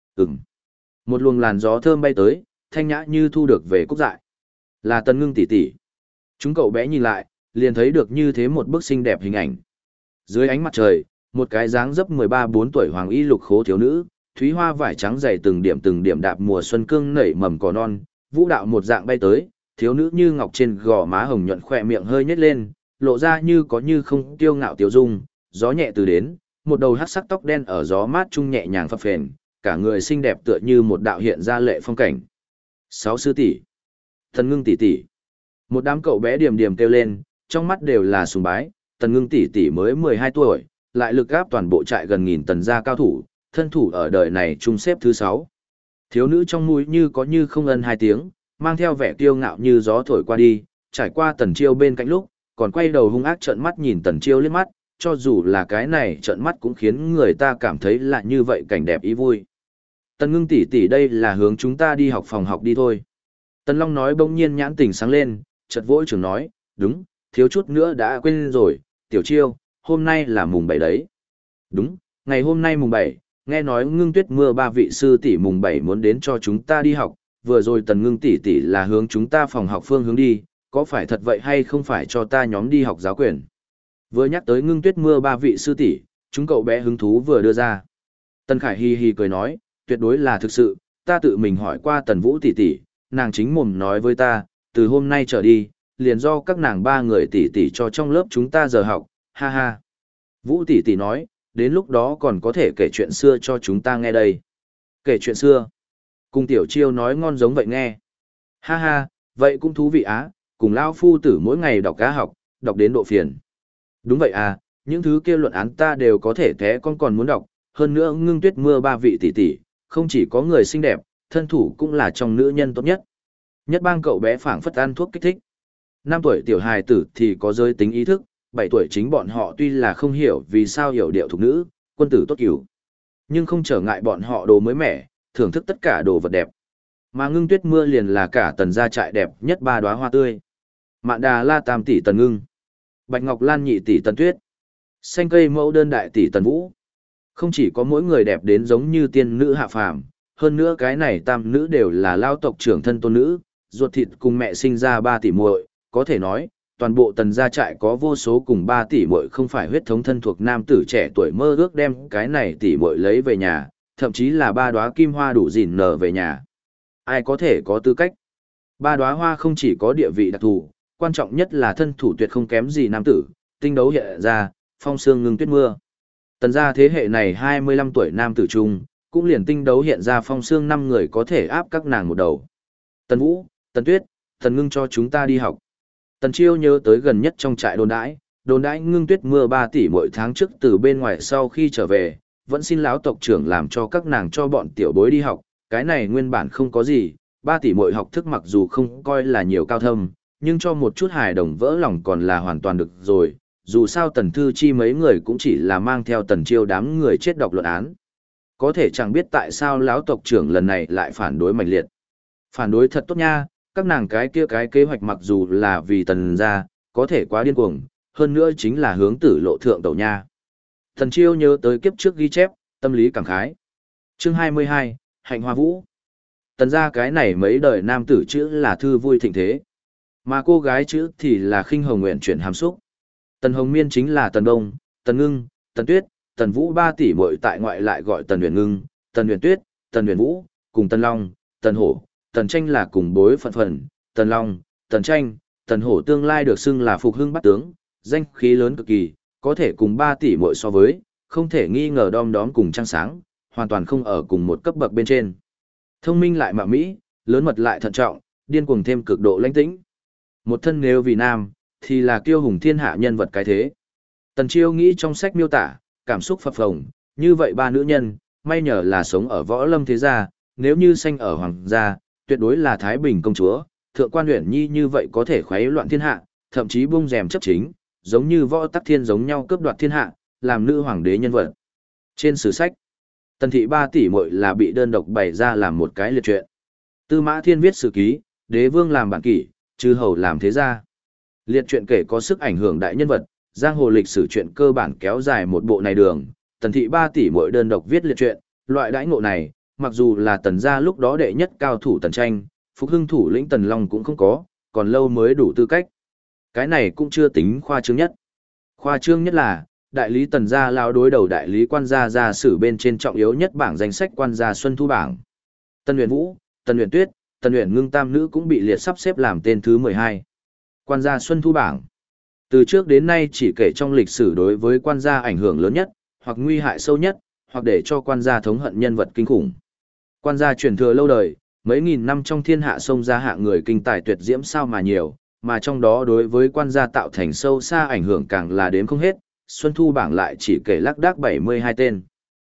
một luồng làn gió thơm bay tới, thanh nhã như thu được về cúc dại. Là Tần Ngưng tỷ tỷ. Chúng cậu bé nhìn lại, liền thấy được như thế một bức xinh đẹp hình ảnh. Dưới ánh mặt trời, một cái dáng dấp 13-14 tuổi hoàng y lục khố thiếu nữ, thúy hoa vải trắng dày từng điểm đạp mùa xuân cương nảy mầm cỏ non, vũ đạo một dạng bay tới, thiếu nữ như ngọc trên gò má hồng nhuận khỏe miệng hơi nhếch lên, lộ ra như có như không tiêu ngạo tiêu dung, gió nhẹ từ đến, một đầu hắc sắc tóc đen ở gió mát trung nhẹ nhàng phập phền, cả người xinh đẹp tựa như một đạo hiện ra lệ phong cảnh. Sáu sư tỷ, Tần Ngưng tỷ tỷ. Một đám cậu bé điềm điềm kêu lên, trong mắt đều là sùng bái, Tần Ngưng tỷ tỷ mới 12 tuổi, lại lực gáp toàn bộ trại gần nghìn tần gia cao thủ, thân thủ ở đời này trung xếp thứ 6. Thiếu nữ trong mũi như có như không ân hai tiếng, mang theo vẻ kiêu ngạo như gió thổi qua đi, trải qua Tần Chiêu bên cạnh lúc, còn quay đầu hung ác trợn mắt nhìn Tần Chiêu liếc mắt, cho dù là cái này trợn mắt cũng khiến người ta cảm thấy là như vậy cảnh đẹp ý vui. Tần Ngưng tỷ tỷ đây là hướng chúng ta đi học phòng học đi thôi. Tần Long nói bỗng nhiên nhãn tình sáng lên, chợt vỗ trường nói, đúng, thiếu chút nữa đã quên rồi, Tiểu Chiêu, hôm nay là mùng 7 đấy. Đúng, ngày hôm nay mùng 7, nghe nói Ngưng Tuyết Mưa ba vị sư tỷ mùng 7 muốn đến cho chúng ta đi học, vừa rồi Tần Ngưng tỷ tỷ là hướng chúng ta phòng học phương hướng đi, có phải thật vậy hay không phải cho ta nhóm đi học giáo quyền. Vừa nhắc tới Ngưng Tuyết Mưa ba vị sư tỷ, chúng cậu bé hứng thú vừa đưa ra. Tần Khải hi hi cười nói, tuyệt đối là thực sự, ta tự mình hỏi qua Tần Vũ tỷ tỷ, nàng chính mồm nói với ta, từ hôm nay trở đi, liền do các nàng ba người tỷ tỷ cho trong lớp chúng ta giờ học, ha ha. Vũ tỷ tỷ nói, đến lúc đó còn có thể kể chuyện xưa cho chúng ta nghe đây. Kể chuyện xưa. Cùng Tiểu Chiêu nói ngon giống vậy nghe. Ha ha, vậy cũng thú vị á, cùng lao phu tử mỗi ngày đọc cá học, đọc đến độ phiền. Đúng vậy à, những thứ kia luận án ta đều có thể thế con còn muốn đọc, hơn nữa Ngưng Tuyết Mưa ba vị tỷ tỷ, không chỉ có người xinh đẹp, thân thủ cũng là trong nữ nhân tốt nhất. Nhất bang cậu bé phảng phất ăn thuốc kích thích. 5 tuổi tiểu hài tử thì có giới tính ý thức, 7 tuổi chính bọn họ tuy là không hiểu vì sao hiểu điệu thục nữ, quân tử tốt cửu. Nhưng không trở ngại bọn họ đồ mới mẻ, thưởng thức tất cả đồ vật đẹp. Mà Ngưng Tuyết Mưa liền là cả Tần gia trại đẹp nhất 3 đóa hoa tươi. Mạn Đà La tam tỷ Tần Ngưng, Bạch Ngọc Lan nhị tỷ Tần Tuyết, xanh cây mẫu đơn đại tỷ Tần Vũ. Không chỉ có mỗi người đẹp đến giống như tiên nữ hạ phàm, hơn nữa cái này tam nữ đều là lao tộc trưởng thân tôn nữ, ruột thịt cùng mẹ sinh ra 3 tỷ muội, có thể nói, toàn bộ Tần gia trại có vô số cùng 3 tỷ muội không phải huyết thống thân thuộc nam tử trẻ tuổi mơ ước đem cái này tỷ muội lấy về nhà, thậm chí là 3 đóa kim hoa đủ gìn nở về nhà. Ai có thể có tư cách? 3 đóa hoa không chỉ có địa vị đặc thù, quan trọng nhất là thân thủ tuyệt không kém gì nam tử, tinh đấu hiện ra, phong sương Ngưng Tuyết Mưa. Tần gia thế hệ này 25 tuổi nam tử trung, cũng liền tinh đấu hiện ra phong sương 5 người có thể áp các nàng một đầu. Tần Vũ, Tần Tuyết, Tần Ngưng cho chúng ta đi học. Tần Chiêu nhớ tới gần nhất trong trại đồn đãi Ngưng Tuyết Mưa 3 tỷ mỗi tháng trước từ bên ngoài sau khi trở về, vẫn xin lão tộc trưởng làm cho các nàng cho bọn tiểu bối đi học, cái này nguyên bản không có gì, 3 tỷ mỗi học thức mặc dù không coi là nhiều cao thâm, nhưng cho một chút hài đồng vỡ lòng còn là hoàn toàn được rồi, dù sao Tần Thư Chi mấy người cũng chỉ là mang theo Tần Chiêu đám người chết đọc luận án. Có thể chẳng biết tại sao lão tộc trưởng lần này lại phản đối mạnh liệt. Phản đối thật tốt nha, các nàng cái kia cái kế hoạch mặc dù là vì Tần gia, có thể quá điên cuồng, hơn nữa chính là hướng tử lộ thượng tẩu nha. Tần Chiêu nhớ tới kiếp trước ghi chép, tâm lý cảm khái. Chương 22, Hạnh Hoa Vũ. Tần gia cái này mấy đời nam tử chữ là thư vui thịnh thế, mà cô gái chữ thì là khinh hồng nguyện chuyển hàm xúc. Tần Hồng Miên chính là Tần Đông, Tần Ngưng, Tần Tuyết, Tần Vũ 3 tỷ muội tại ngoại lại gọi Tần Huyền Ngưng, Tần Huyền Tuyết, Tần Huyền Vũ, cùng Tần Long, Tần Hổ, Tần Tranh là cùng bối phận, Tần Long, Tần Tranh, Tần Hổ tương lai được xưng là phục hưng bát tướng, danh khí lớn cực kỳ, có thể cùng 3 tỷ muội so với, không thể nghi ngờ đom đóm cùng trăng sáng, hoàn toàn không ở cùng một cấp bậc bên trên. Thông minh lại mạo mỹ, lớn mật lại thận trọng, điên cuồng thêm cực độ lãnh tĩnh. Một thân nếu vì nam, thì là kiêu hùng thiên hạ nhân vật cái thế. Tần Chiêu nghĩ trong sách miêu tả, cảm xúc phập phồng, như vậy 3 nữ nhân, may nhờ là sống ở võ lâm thế gia, nếu như sanh ở hoàng gia, tuyệt đối là Thái Bình công chúa, thượng quan Uyển Nhi như vậy có thể khuấy loạn thiên hạ, thậm chí bung rèm chấp chính, giống như Võ Tắc Thiên giống nhau cướp đoạt thiên hạ, làm nữ hoàng đế nhân vật. Trên sử sách, Tần thị 3 tỷ muội là bị đơn độc bày ra làm một cái liệt truyện. Tư Mã Thiên viết sử ký, Đế Vương làm bản kỷ, chư hầu làm thế gia. Liệt truyện kể có sức ảnh hưởng đại nhân vật, giang hồ lịch sử truyện cơ bản kéo dài một bộ này đường, Tần thị 3 tỷ muội đơn độc viết liệt truyện, loại đãi ngộ này, mặc dù là Tần gia lúc đó đệ nhất cao thủ Tần Tranh, Phục Hưng thủ lĩnh Tần Long cũng không có, còn lâu mới đủ tư cách. Cái này cũng chưa tính khoa trương nhất. Khoa trương nhất là, đại lý tần gia lao đối đầu đại lý quan gia gia sử bên trên trọng yếu nhất bảng danh sách quan gia Xuân Thu bảng. Tân Uyển Vũ, Tân Uyển Tuyết, Tân Uyển Ngưng tam nữ cũng bị liệt sắp xếp làm tên thứ 12. Quan gia Xuân Thu bảng. Từ trước đến nay chỉ kể trong lịch sử đối với quan gia ảnh hưởng lớn nhất, hoặc nguy hại sâu nhất, hoặc để cho quan gia thống hận nhân vật kinh khủng. Quan gia truyền thừa lâu đời, mấy nghìn năm trong thiên hạ xông ra hạng người kinh tài tuyệt diễm sao mà nhiều, mà trong đó đối với quan gia tạo thành sâu xa ảnh hưởng càng là đếm không hết. Xuân Thu bảng lại chỉ kể lác đác 72 tên.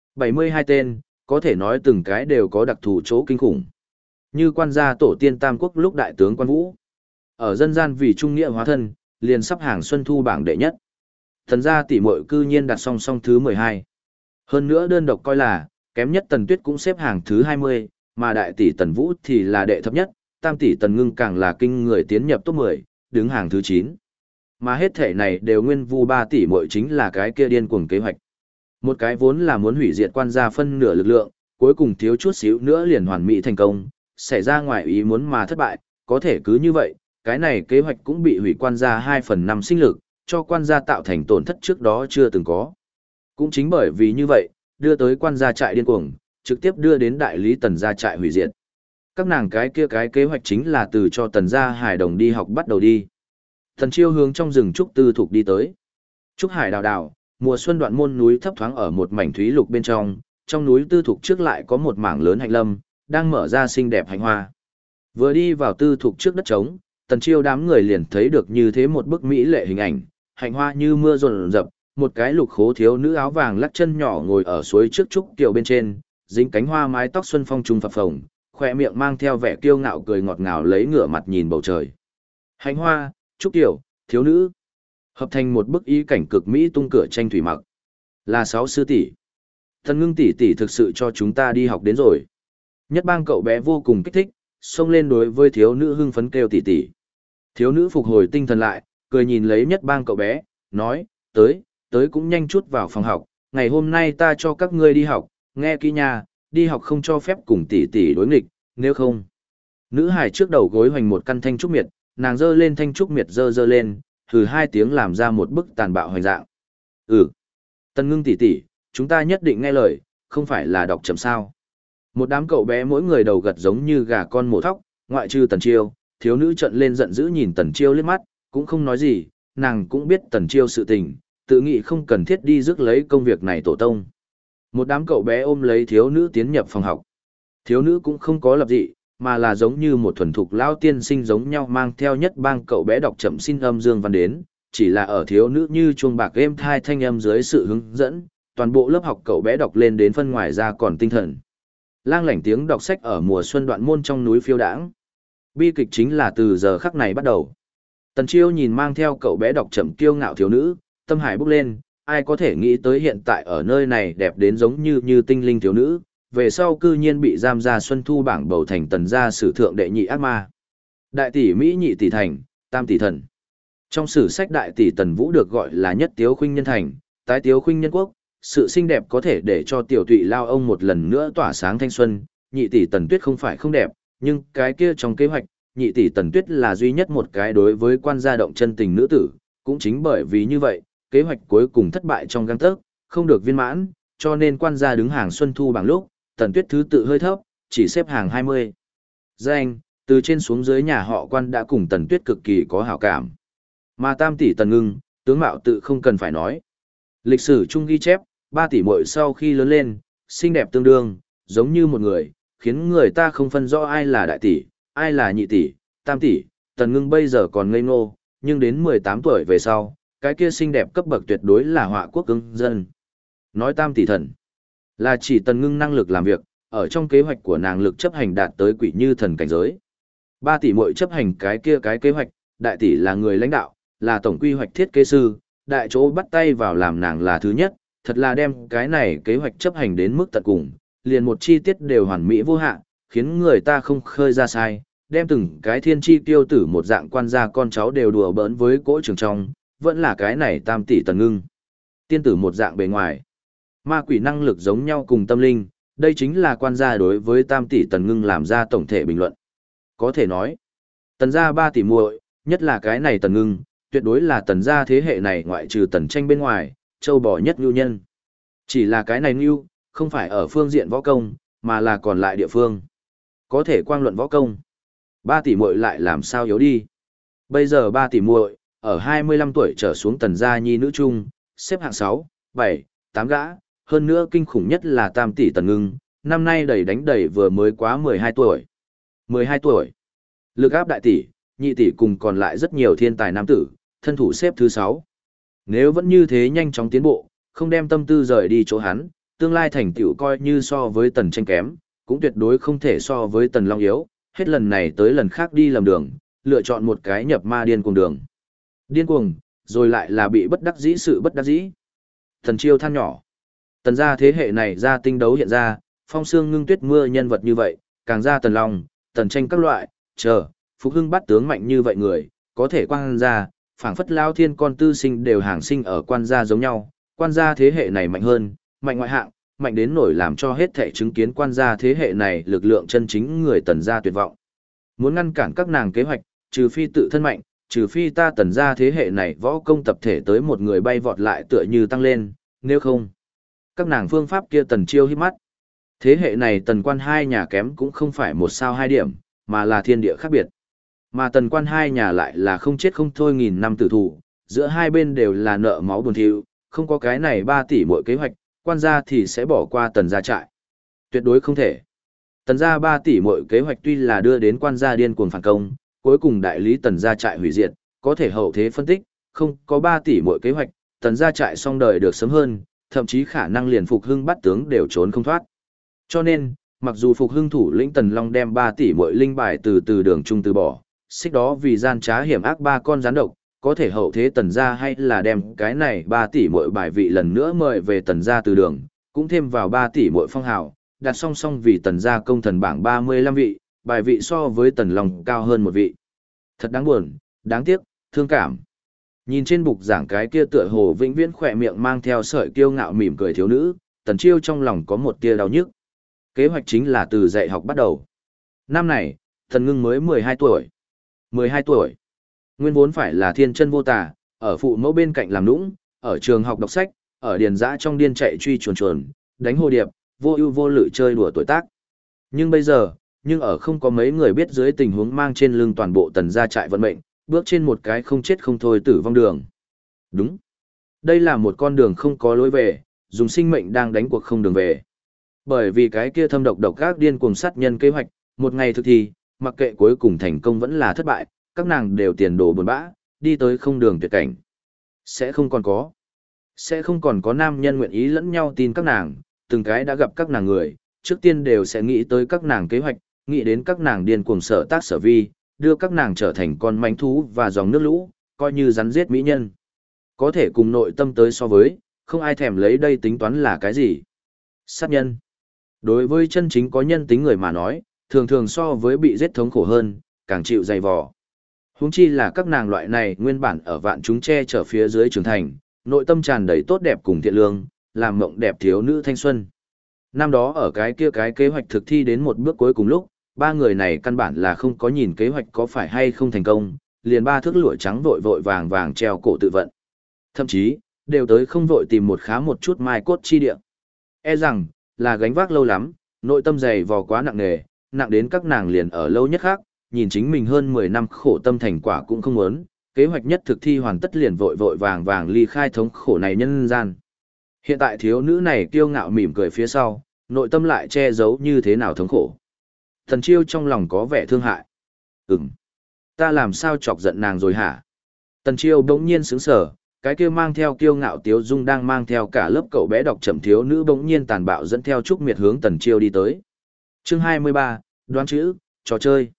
72 tên, có thể nói từng cái đều có đặc thù chỗ kinh khủng. Như quan gia tổ tiên Tam Quốc lúc đại tướng Quan Vũ. Ở dân gian vì trung nghĩa hóa thân, liền sắp hàng Xuân Thu bảng đệ nhất. Thần gia tỷ muội cư nhiên đặt song song thứ 12. Hơn nữa đơn độc coi là, kém nhất Tần Tuyết cũng xếp hàng thứ 20, mà đại tỷ Tần Vũ thì là đệ thấp nhất, tam tỷ Tần Ngưng càng là kinh người tiến nhập top 10, đứng hàng thứ 9. Mà hết thể này đều nguyên vu 3 tỷ muội chính là cái kia điên cuồng kế hoạch. Một cái vốn là muốn hủy diệt quan gia phân nửa lực lượng, cuối cùng thiếu chút xíu nữa liền hoàn mỹ thành công, xảy ra ngoài ý muốn mà thất bại, có thể cứ như vậy, cái này kế hoạch cũng bị hủy quan gia 2/5 sinh lực, cho quan gia tạo thành tổn thất trước đó chưa từng có. Cũng chính bởi vì như vậy, đưa tới quan gia trại điên cuồng, trực tiếp đưa đến đại lý Tần gia trại hủy diệt. Các nàng cái kế hoạch chính là từ cho Tần gia hải đồng đi học bắt đầu đi. Tần Chiêu hướng trong rừng trúc tư thục đi tới. Trúc hải đào đào, mùa xuân đoạn môn núi thấp thoáng ở một mảnh thúy lục bên trong núi tư thục trước lại có một mảng lớn hạnh lâm, đang mở ra xinh đẹp hạnh hoa. Vừa đi vào tư thục trước đất trống, Tần Chiêu đám người liền thấy được như thế một bức mỹ lệ hình ảnh, hạnh hoa như mưa rồn rập, một cái lục khố thiếu nữ áo vàng lắc chân nhỏ ngồi ở suối trước trúc kiệu bên trên, dính cánh hoa mái tóc xuân phong trung phập phồng, khỏe miệng mang theo vẻ kiêu ngạo cười ngọt ngào lấy ngửa mặt nhìn bầu trời. Hạnh hoa, trúc kiệu, thiếu nữ, hợp thành một bức ý cảnh cực mỹ tung cửa tranh thủy mặc. Là 6 sư tỷ. Tần Ngưng tỷ tỷ thực sự cho chúng ta đi học đến rồi. Nhất Bang cậu bé vô cùng kích thích, xông lên đối với thiếu nữ hưng phấn kêu tỷ tỷ. Thiếu nữ phục hồi tinh thần lại, cười nhìn lấy Nhất Bang cậu bé, nói, tới cũng nhanh chút vào phòng học, ngày hôm nay ta cho các ngươi đi học, nghe kỹ nha, đi học không cho phép cùng tỷ tỷ đối nghịch, nếu không. Nữ hải trước đầu gối hoành một căn thanh trúc miệt, nàng giơ lên thanh trúc miệt giơ lên, hừ 2 tiếng làm ra một bức tàn bạo hoành dạng. Tần Ngưng tỷ tỷ, chúng ta nhất định nghe lời, không phải là đọc chậm sao. Một đám cậu bé mỗi người đầu gật giống như gà con mổ thóc, ngoại trừ Tần Chiêu, thiếu nữ trợn lên giận dữ nhìn Tần Chiêu liếc mắt, cũng không nói gì, nàng cũng biết Tần Chiêu sự tình, tự nghĩ không cần thiết đi rước lấy công việc này tổ tông. Một đám cậu bé ôm lấy thiếu nữ tiến nhập phòng học. Thiếu nữ cũng không có lập dị, mà là giống như một thuần thục lao tiên sinh giống nhau mang theo Nhất Bang cậu bé đọc chậm xin âm dương văn đến, chỉ là ở thiếu nữ như chuông bạc êm thai thanh âm dưới sự hướng dẫn, toàn bộ lớp học cậu bé đọc lên đến phân ngoài ra còn tinh thần. Lang lảnh tiếng đọc sách ở mùa xuân đoạn môn trong núi phiêu đãng. Bi kịch chính là từ giờ khắc này bắt đầu. Tần Chiêu nhìn mang theo cậu bé đọc chậm kiêu ngạo thiếu nữ, tâm hải bốc lên, ai có thể nghĩ tới hiện tại ở nơi này đẹp đến giống như tinh linh thiếu nữ, về sau cư nhiên bị giam ra Xuân Thu bảng bầu thành Tần gia sử thượng đệ nhị ác ma. Đại tỷ Mỹ, nhị tỷ thành, tam tỷ thần. Trong sử sách đại tỷ Tần Vũ được gọi là nhất tiếu khuynh nhân thành, tái tiếu khuynh nhân quốc, sự xinh đẹp có thể để cho tiểu tụy lao ông một lần nữa tỏa sáng thanh xuân. Nhị tỷ Tần Tuyết không phải không đẹp, nhưng cái kia trong kế hoạch, nhị tỷ Tần Tuyết là duy nhất một cái đối với quan gia động chân tình nữ tử, cũng chính bởi vì như vậy, kế hoạch cuối cùng thất bại trong gang tấc, không được viên mãn, cho nên quan gia đứng hàng Xuân Thu bảng lúc, Tần Tuyết thứ tự hơi thấp, chỉ xếp hàng 20. Danh, từ trên xuống dưới nhà họ Quan đã cùng Tần Tuyết cực kỳ có hảo cảm. Mà tam tỷ Tần Ngưng, tướng mạo tự không cần phải nói. Lịch sử chung ghi chép, 3 tỷ muội sau khi lớn lên, xinh đẹp tương đương, giống như một người, khiến người ta không phân rõ ai là đại tỷ, ai là nhị tỷ, tam tỷ. Tần Ngưng bây giờ còn ngây ngô, nhưng đến 18 tuổi về sau, cái kia xinh đẹp cấp bậc tuyệt đối là họa quốc cứng dân. Nói tam tỷ thần, là chỉ Tần Ngưng năng lực làm việc, ở trong kế hoạch của nàng lực chấp hành đạt tới quỷ như thần cảnh giới. 3 tỷ muội chấp hành cái kế hoạch, đại tỷ là người lãnh đạo, là tổng quy hoạch thiết kế sư, đại chỗ bắt tay vào làm nàng là thứ nhất, thật là đem cái này kế hoạch chấp hành đến mức tận cùng, liền một chi tiết đều hoàn mỹ vô hạn, khiến người ta không khơi ra sai, đem từng cái thiên chi tiêu tử một dạng quan gia con cháu đều đùa bỡn với cỗ trường trong, vẫn là cái này tam tỷ Tần Ngưng. Tiên tử một dạng bề ngoài, ma quỷ năng lực giống nhau cùng tâm linh, đây chính là quan gia đối với tam tỷ Tần Ngưng làm ra tổng thể bình luận. Có thể nói, Tần gia 3 tỷ muội, nhất là cái này Tần Ngưng, tuyệt đối là Tần gia thế hệ này ngoại trừ Tần Tranh bên ngoài, châu bò nhất nhu nhân. Chỉ là cái này nhu, không phải ở phương diện võ công, mà là còn lại địa phương. Có thể quang luận võ công. 3 tỷ muội lại làm sao yếu đi. Bây giờ 3 tỷ muội ở 25 tuổi trở xuống Tần gia nhi nữ trung, xếp hạng 6, 7, 8 gã, hơn nữa kinh khủng nhất là Tam tỷ Tần Ngưng, năm nay đầy đánh đầy vừa mới quá 12 tuổi. 12 tuổi. Lực áp đại tỷ, nhị tỷ cùng còn lại rất nhiều thiên tài nam tử, thân thủ xếp thứ 6. Nếu vẫn như thế nhanh chóng tiến bộ, không đem tâm tư rời đi chỗ hắn, tương lai thành tựu coi như so với Tần Tranh kém, cũng tuyệt đối không thể so với Tần Long yếu, hết lần này tới lần khác đi lầm đường, lựa chọn một cái nhập ma điên cuồng đường. Điên cuồng, rồi lại là bị bất đắc dĩ sự bất đắc dĩ. Thần Chiêu than nhỏ. Tần gia thế hệ này ra tinh đấu hiện ra, phong sương ngưng tuyết mưa nhân vật như vậy, càng ra Tần Long, Tần Tranh các loại, Phục Hưng bắt tướng mạnh như vậy người, có thể quan gia, phảng phất lao thiên con tư sinh đều hàng sinh ở quan gia giống nhau, quan gia thế hệ này mạnh hơn, mạnh ngoại hạng, mạnh đến nổi làm cho hết thể chứng kiến quan gia thế hệ này lực lượng chân chính người Tần gia tuyệt vọng. Muốn ngăn cản các nàng kế hoạch, trừ phi tự thân mạnh, trừ phi ta Tần gia thế hệ này võ công tập thể tới một người bay vọt lại tựa như tăng lên, nếu không. Các nàng phương pháp kia Tần Chiêu hít mắt. Thế hệ này Tần quan hai nhà kém cũng không phải một sao hai điểm, mà là thiên địa khác biệt. Mà Tần quan hai nhà lại là không chết không thôi nghìn năm tử thủ, giữa hai bên đều là nợ máu buồn thiu, không có cái này 3 tỷ mỗi kế hoạch, quan gia thì sẽ bỏ qua Tần gia trại. Tuyệt đối không thể. Tần gia 3 tỷ mỗi kế hoạch tuy là đưa đến quan gia điên cuồng phản công, cuối cùng đại lý Tần gia trại hủy diệt, có thể hậu thế phân tích, không có 3 tỷ mỗi kế hoạch, Tần gia trại xong đời được sớm hơn, thậm chí khả năng liền Phục Hưng bắt tướng đều trốn không thoát. Cho nên, mặc dù Phục Hưng thủ lĩnh Tần Long đem 3 tỷ mỗi linh bài từ đường trung từ bỏ, xích đó vì gian trá hiểm ác 3 con gián độc, có thể hậu thế Tần gia hay là đem cái này 3 tỷ mỗi bài vị lần nữa mời về Tần gia từ đường, cũng thêm vào 3 tỷ mỗi phong hào, đặt song song vì Tần gia công thần bảng 35 vị, bài vị so với Tần Long cao hơn một vị. Thật đáng buồn, đáng tiếc, thương cảm. Nhìn trên bục giảng cái kia tựa hồ vĩnh viễn khỏe miệng mang theo sợi kiêu ngạo mỉm cười thiếu nữ, Tần Chiêu trong lòng có một tia đau nhức. Kế hoạch chính là từ dạy học bắt đầu. Năm này, Tần Ngưng mới 12 tuổi. 12 tuổi. Nguyên vốn phải là thiên chân vô tà, ở phụ mẫu bên cạnh làm nũng, ở trường học đọc sách, ở điền dã trong điên chạy truy chuồn chuồn, đánh hồ điệp, vô ưu vô lự chơi đùa tuổi tác. Nhưng bây giờ, ở không có mấy người biết dưới tình huống mang trên lưng toàn bộ Tần gia trại vận mệnh, bước trên một cái không chết không thôi tử vong đường. Đúng. Đây là một con đường không có lối về, dùng sinh mệnh đang đánh cuộc không đường về. Bởi vì cái kia thâm độc ác điên cuồng sát nhân kế hoạch, một ngày thực thi, mặc kệ cuối cùng thành công vẫn là thất bại, các nàng đều tiền đồ buồn bã, đi tới không đường tuyệt cảnh. Sẽ không còn có nam nhân nguyện ý lẫn nhau tin các nàng, từng cái đã gặp các nàng người, trước tiên đều sẽ nghĩ tới các nàng kế hoạch, nghĩ đến các nàng điên cuồng sở tác sở vi, đưa các nàng trở thành con manh thú và dòng nước lũ, coi như rắn giết mỹ nhân. Có thể cùng nội tâm tới so với, không ai thèm lấy đây tính toán là cái gì. Sát nhân. Đối với chân chính có nhân tính người mà nói, thường thường so với bị giết thống khổ hơn, càng chịu dày vò. Huống chi là các nàng loại này nguyên bản ở vạn chúng che chở phía dưới trưởng thành, nội tâm tràn đầy tốt đẹp cùng thiện lương, làm mộng đẹp thiếu nữ thanh xuân. Năm đó ở cái kế hoạch thực thi đến một bước cuối cùng lúc, 3 người này căn bản là không có nhìn kế hoạch có phải hay không thành công, liền 3 thước lụa trắng vội vội vàng vàng treo cổ tự vận. Thậm chí, đều tới không vội tìm một chút mai cốt chi địa. E rằng, là gánh vác lâu lắm, nội tâm dày vò quá nặng nề, nặng đến các nàng liền ở lâu nhất khác, nhìn chính mình hơn 10 năm khổ tâm thành quả cũng không muốn, kế hoạch nhất thực thi hoàn tất liền vội vội vàng vàng ly khai thống khổ này nhân gian. Hiện tại thiếu nữ này kiêu ngạo mỉm cười phía sau, nội tâm lại che giấu như thế nào thống khổ. Thần Chiêu trong lòng có vẻ thương hại. Ta làm sao chọc giận nàng rồi hả? Tần Chiêu bỗng nhiên sững sờ, cái kia mang theo kiêu ngạo tiếu dung đang mang theo cả lớp cậu bé đọc chậm thiếu nữ bỗng nhiên tàn bạo dẫn theo Trúc Miệt hướng Tần Chiêu đi tới. Chương 23, đoán chữ, trò chơi.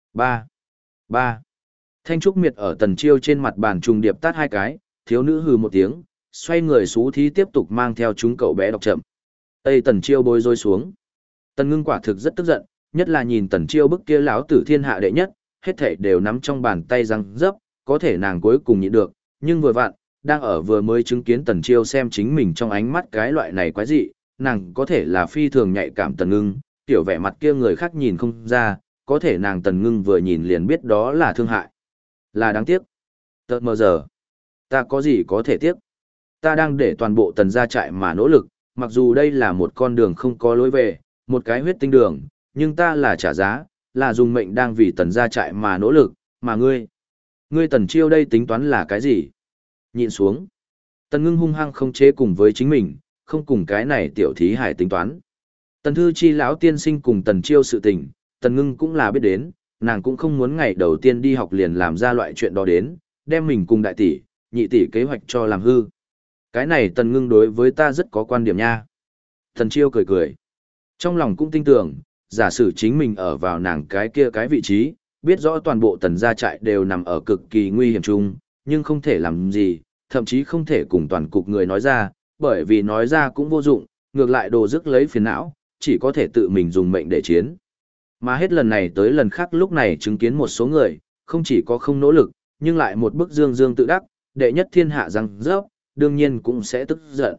3. Thanh Trúc Miệt ở Tần Chiêu trên mặt bàn trùng điệp tát 2 cái, thiếu nữ hừ một tiếng, xoay người xú thí tiếp tục mang theo chúng cậu bé đọc chậm. Tây Tần Chiêu bối rối xuống. Tần Ngưng quả thực rất tức giận, nhất là nhìn Tần Chiêu bức kia lão tử thiên hạ đệ nhất, hết thảy đều nắm trong bàn tay răng dấp, có thể nàng cuối cùng nhịn được, nhưng vừa vặn, đang ở vừa mới chứng kiến Tần Chiêu xem chính mình trong ánh mắt cái loại này quái dị, nàng có thể là phi thường nhạy cảm Tần Ngưng, tiểu vẻ mặt kia người khác nhìn không ra, có thể nàng Tần Ngưng vừa nhìn liền biết đó là thương hại. Là đáng tiếc. Tợt mờ giờ. Ta có gì có thể tiếc. Ta đang để toàn bộ tần gia trại mà nỗ lực, mặc dù đây là một con đường không có lối về, một cái huyết tinh đường, nhưng ta là trả giá, là dùng mệnh đang vì tần gia trại mà nỗ lực, mà ngươi Tần Chiêu đây tính toán là cái gì? Nhịn xuống. Tần Ngưng hung hăng không chế cùng với chính mình, không cùng cái này tiểu thí hải tính toán. Tần Thư Chi lão tiên sinh cùng Tần Chiêu sự tình, Tần Ngưng cũng là biết đến, nàng cũng không muốn ngày đầu tiên đi học liền làm ra loại chuyện đó đến, đem mình cùng đại tỷ, nhị tỷ kế hoạch cho làm hư. Cái này Tần Ngưng đối với ta rất có quan điểm nha. Tần Chiêu cười cười. Trong lòng cũng tin tưởng, giả sử chính mình ở vào nàng cái kia cái vị trí, biết rõ toàn bộ tần gia trại đều nằm ở cực kỳ nguy hiểm chung, nhưng không thể làm gì, thậm chí không thể cùng toàn cục người nói ra, bởi vì nói ra cũng vô dụng, ngược lại đồ rước lấy phiền não, chỉ có thể tự mình dùng mệnh để chiến. Mà hết lần này tới lần khác lúc này chứng kiến một số người, không chỉ có không nỗ lực, nhưng lại một bức dương dương tự đắc, đệ nhất thiên hạ răng rớp, đương nhiên cũng sẽ tức giận.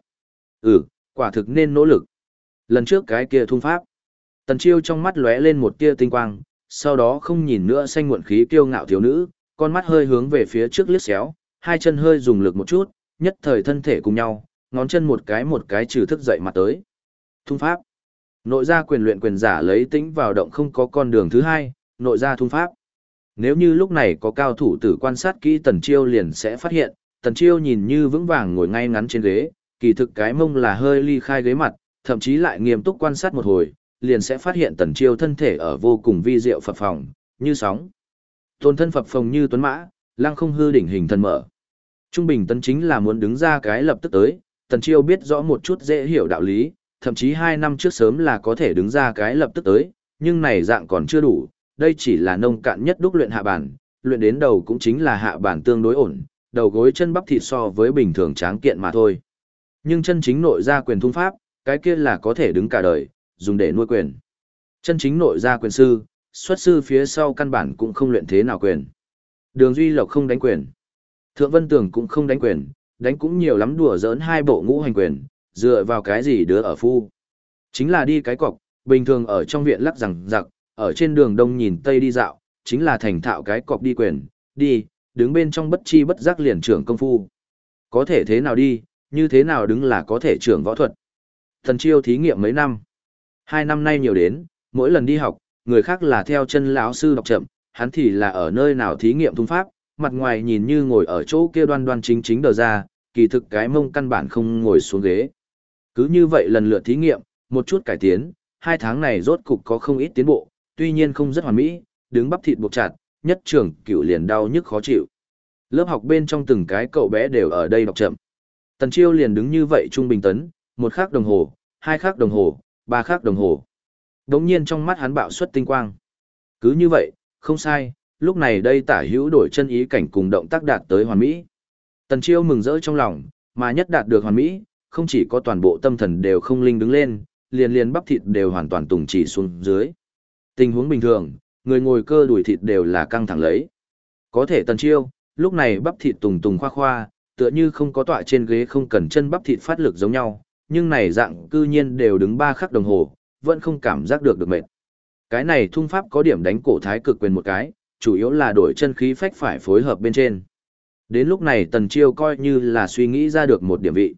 Quả thực nên nỗ lực. Lần trước cái kia thung pháp, Tần Chiêu trong mắt lóe lên một tia tinh quang, sau đó không nhìn nữa xanh muộn khí kiêu ngạo thiếu nữ, con mắt hơi hướng về phía trước liếc xéo, hai chân hơi dùng lực một chút, nhất thời thân thể cùng nhau, ngón chân một cái trừ thức dậy mặt tới. Thung pháp. Nội gia quyền luyện quyền giả lấy tĩnh vào động không có con đường thứ hai, nội gia thung pháp. Nếu như lúc này có cao thủ tử quan sát kỹ Tần Chiêu liền sẽ phát hiện, Tần Chiêu nhìn như vững vàng ngồi ngay ngắn trên ghế, kỳ thực cái mông là hơi ly khai ghế mặt, thậm chí lại nghiêm túc quan sát một hồi, liền sẽ phát hiện Tần Chiêu thân thể ở vô cùng vi diệu phập phồng, như sóng. Tôn thân phập phồng như tuấn mã, lăng không hư đỉnh hình thần mở. Trung bình tấn chính là muốn đứng ra cái lập tức tới, Tần Chiêu biết rõ một chút dễ hiểu đạo lý, thậm chí 2 năm trước sớm là có thể đứng ra cái lập tức tới, nhưng này dạng còn chưa đủ, đây chỉ là nông cạn nhất đúc luyện hạ bản, luyện đến đầu cũng chính là hạ bản tương đối ổn, đầu gối chân bắp thịt so với bình thường tráng kiện mà thôi. Nhưng chân chính nội gia quyền thung pháp, cái kia là có thể đứng cả đời, dùng để nuôi quyền. Chân chính nội gia quyền sư, xuất sư phía sau căn bản cũng không luyện thế nào quyền. Đường Duy Lộc không đánh quyền. Thượng Vân Tường cũng không đánh quyền, đánh cũng nhiều lắm đùa giỡn hai bộ ngũ hành quyền, dựa vào cái gì đứa ở phu. Chính là đi cái cọc, bình thường ở trong viện lắc rằng giặc, ở trên đường đông nhìn tây đi dạo, chính là thành thạo cái cọc đi quyền, đi, đứng bên trong bất chi bất giác liền trưởng công phu. Có thể thế nào đi, như thế nào đứng là có thể trưởng võ thuật. Tần Chiêu thí nghiệm mấy năm. 2 năm nay nhiều đến, mỗi lần đi học, người khác là theo chân lão sư đọc chậm, hắn thì là ở nơi nào thí nghiệm thung pháp, mặt ngoài nhìn như ngồi ở chỗ kia đoan đoan chính chính đờ ra, kỳ thực cái mông căn bản không ngồi xuống ghế. Cứ như vậy lần lượt thí nghiệm, một chút cải tiến, 2 tháng này rốt cục có không ít tiến bộ, tuy nhiên không rất hoàn mỹ, đứng bắp thịt buộc chặt, nhất trưởng cửu liền đau nhức khó chịu. Lớp học bên trong từng cái cậu bé đều ở đây đọc chậm. Tần Chiêu liền đứng như vậy trung bình tấn, 1 khắc đồng hồ, 2 khắc đồng hồ, 3 khắc đồng hồ. Đống nhiên trong mắt hắn bạo xuất tinh quang. Cứ như vậy, không sai, lúc này đây tả hữu đổi chân ý cảnh cùng động tác đạt tới hoàn mỹ. Tần Chiêu mừng rỡ trong lòng, mà nhất đạt được hoàn mỹ, không chỉ có toàn bộ tâm thần đều không linh đứng lên, liền bắp thịt đều hoàn toàn tùng chỉ xuống dưới. Tình huống bình thường, người ngồi cơ đùi thịt đều là căng thẳng lấy. Có thể Tần Chiêu, lúc này bắp thịt tùng khoa khoa, tựa như không có tọa trên ghế không cần chân bắp thịt phát lực giống nhau, nhưng này dạng cư nhiên đều đứng 3 khắc đồng hồ, vẫn không cảm giác được mệt. Cái này thung pháp có điểm đánh cổ thái cực quyền một cái, chủ yếu là đổi chân khí phách phải phối hợp bên trên. Đến lúc này Tần Chiêu coi như là suy nghĩ ra được một điểm vị.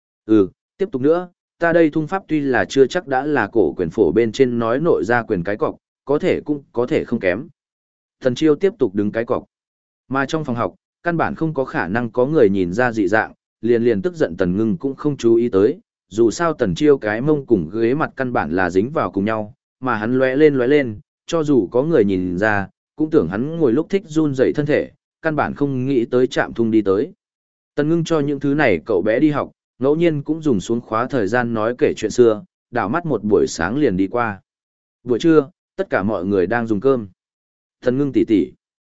Tiếp tục nữa, ta đây thung pháp tuy là chưa chắc đã là cổ quyền phổ bên trên nói nội ra quyền cái cọc, có thể cũng có thể không kém. Tần Chiêu tiếp tục đứng cái cọc. Mà trong phòng học, căn bản không có khả năng có người nhìn ra dị dạng, liền tức giận Tần Ngưng cũng không chú ý tới, dù sao Tần Chiêu cái mông cùng ghế mặt căn bản là dính vào cùng nhau, mà hắn lóe lên, cho dù có người nhìn ra, cũng tưởng hắn ngồi lúc thích run dậy thân thể, căn bản không nghĩ tới chạm thung đi tới. Tần Ngưng cho những thứ này cậu bé đi học, ngẫu nhiên cũng dùng xuống khóa thời gian nói kể chuyện xưa, đảo mắt một buổi sáng liền đi qua. Buổi trưa, tất cả mọi người đang dùng cơm. Tần Ngưng tỷ tỷ,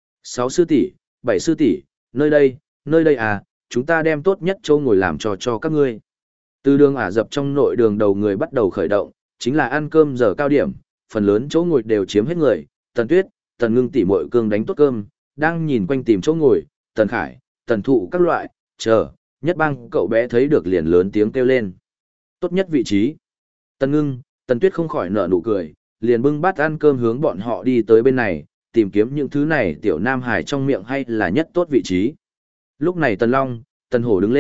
6 sư tỷ, 7 sư tỷ, nơi đây à, chúng ta đem tốt nhất chỗ ngồi làm cho các ngươi. Từ đường Ả Rập trong nội đường đầu người bắt đầu khởi động, chính là ăn cơm giờ cao điểm, phần lớn chỗ ngồi đều chiếm hết người. Tần Tuyết, Tần Ngưng tỷ muội cương đánh tốt cơm, đang nhìn quanh tìm chỗ ngồi, Tần Khải, Tần Thụ các loại, nhất bang cậu bé thấy được liền lớn tiếng kêu lên. Tốt nhất vị trí. Tần Ngưng, Tần Tuyết không khỏi nở nụ cười, liền bưng bát ăn cơm hướng bọn họ đi tới bên này, tìm kiếm những thứ này tiểu nam hải trong miệng hay là nhất tốt vị trí. Lúc này Tần Long, Tần Hổ đứng lên,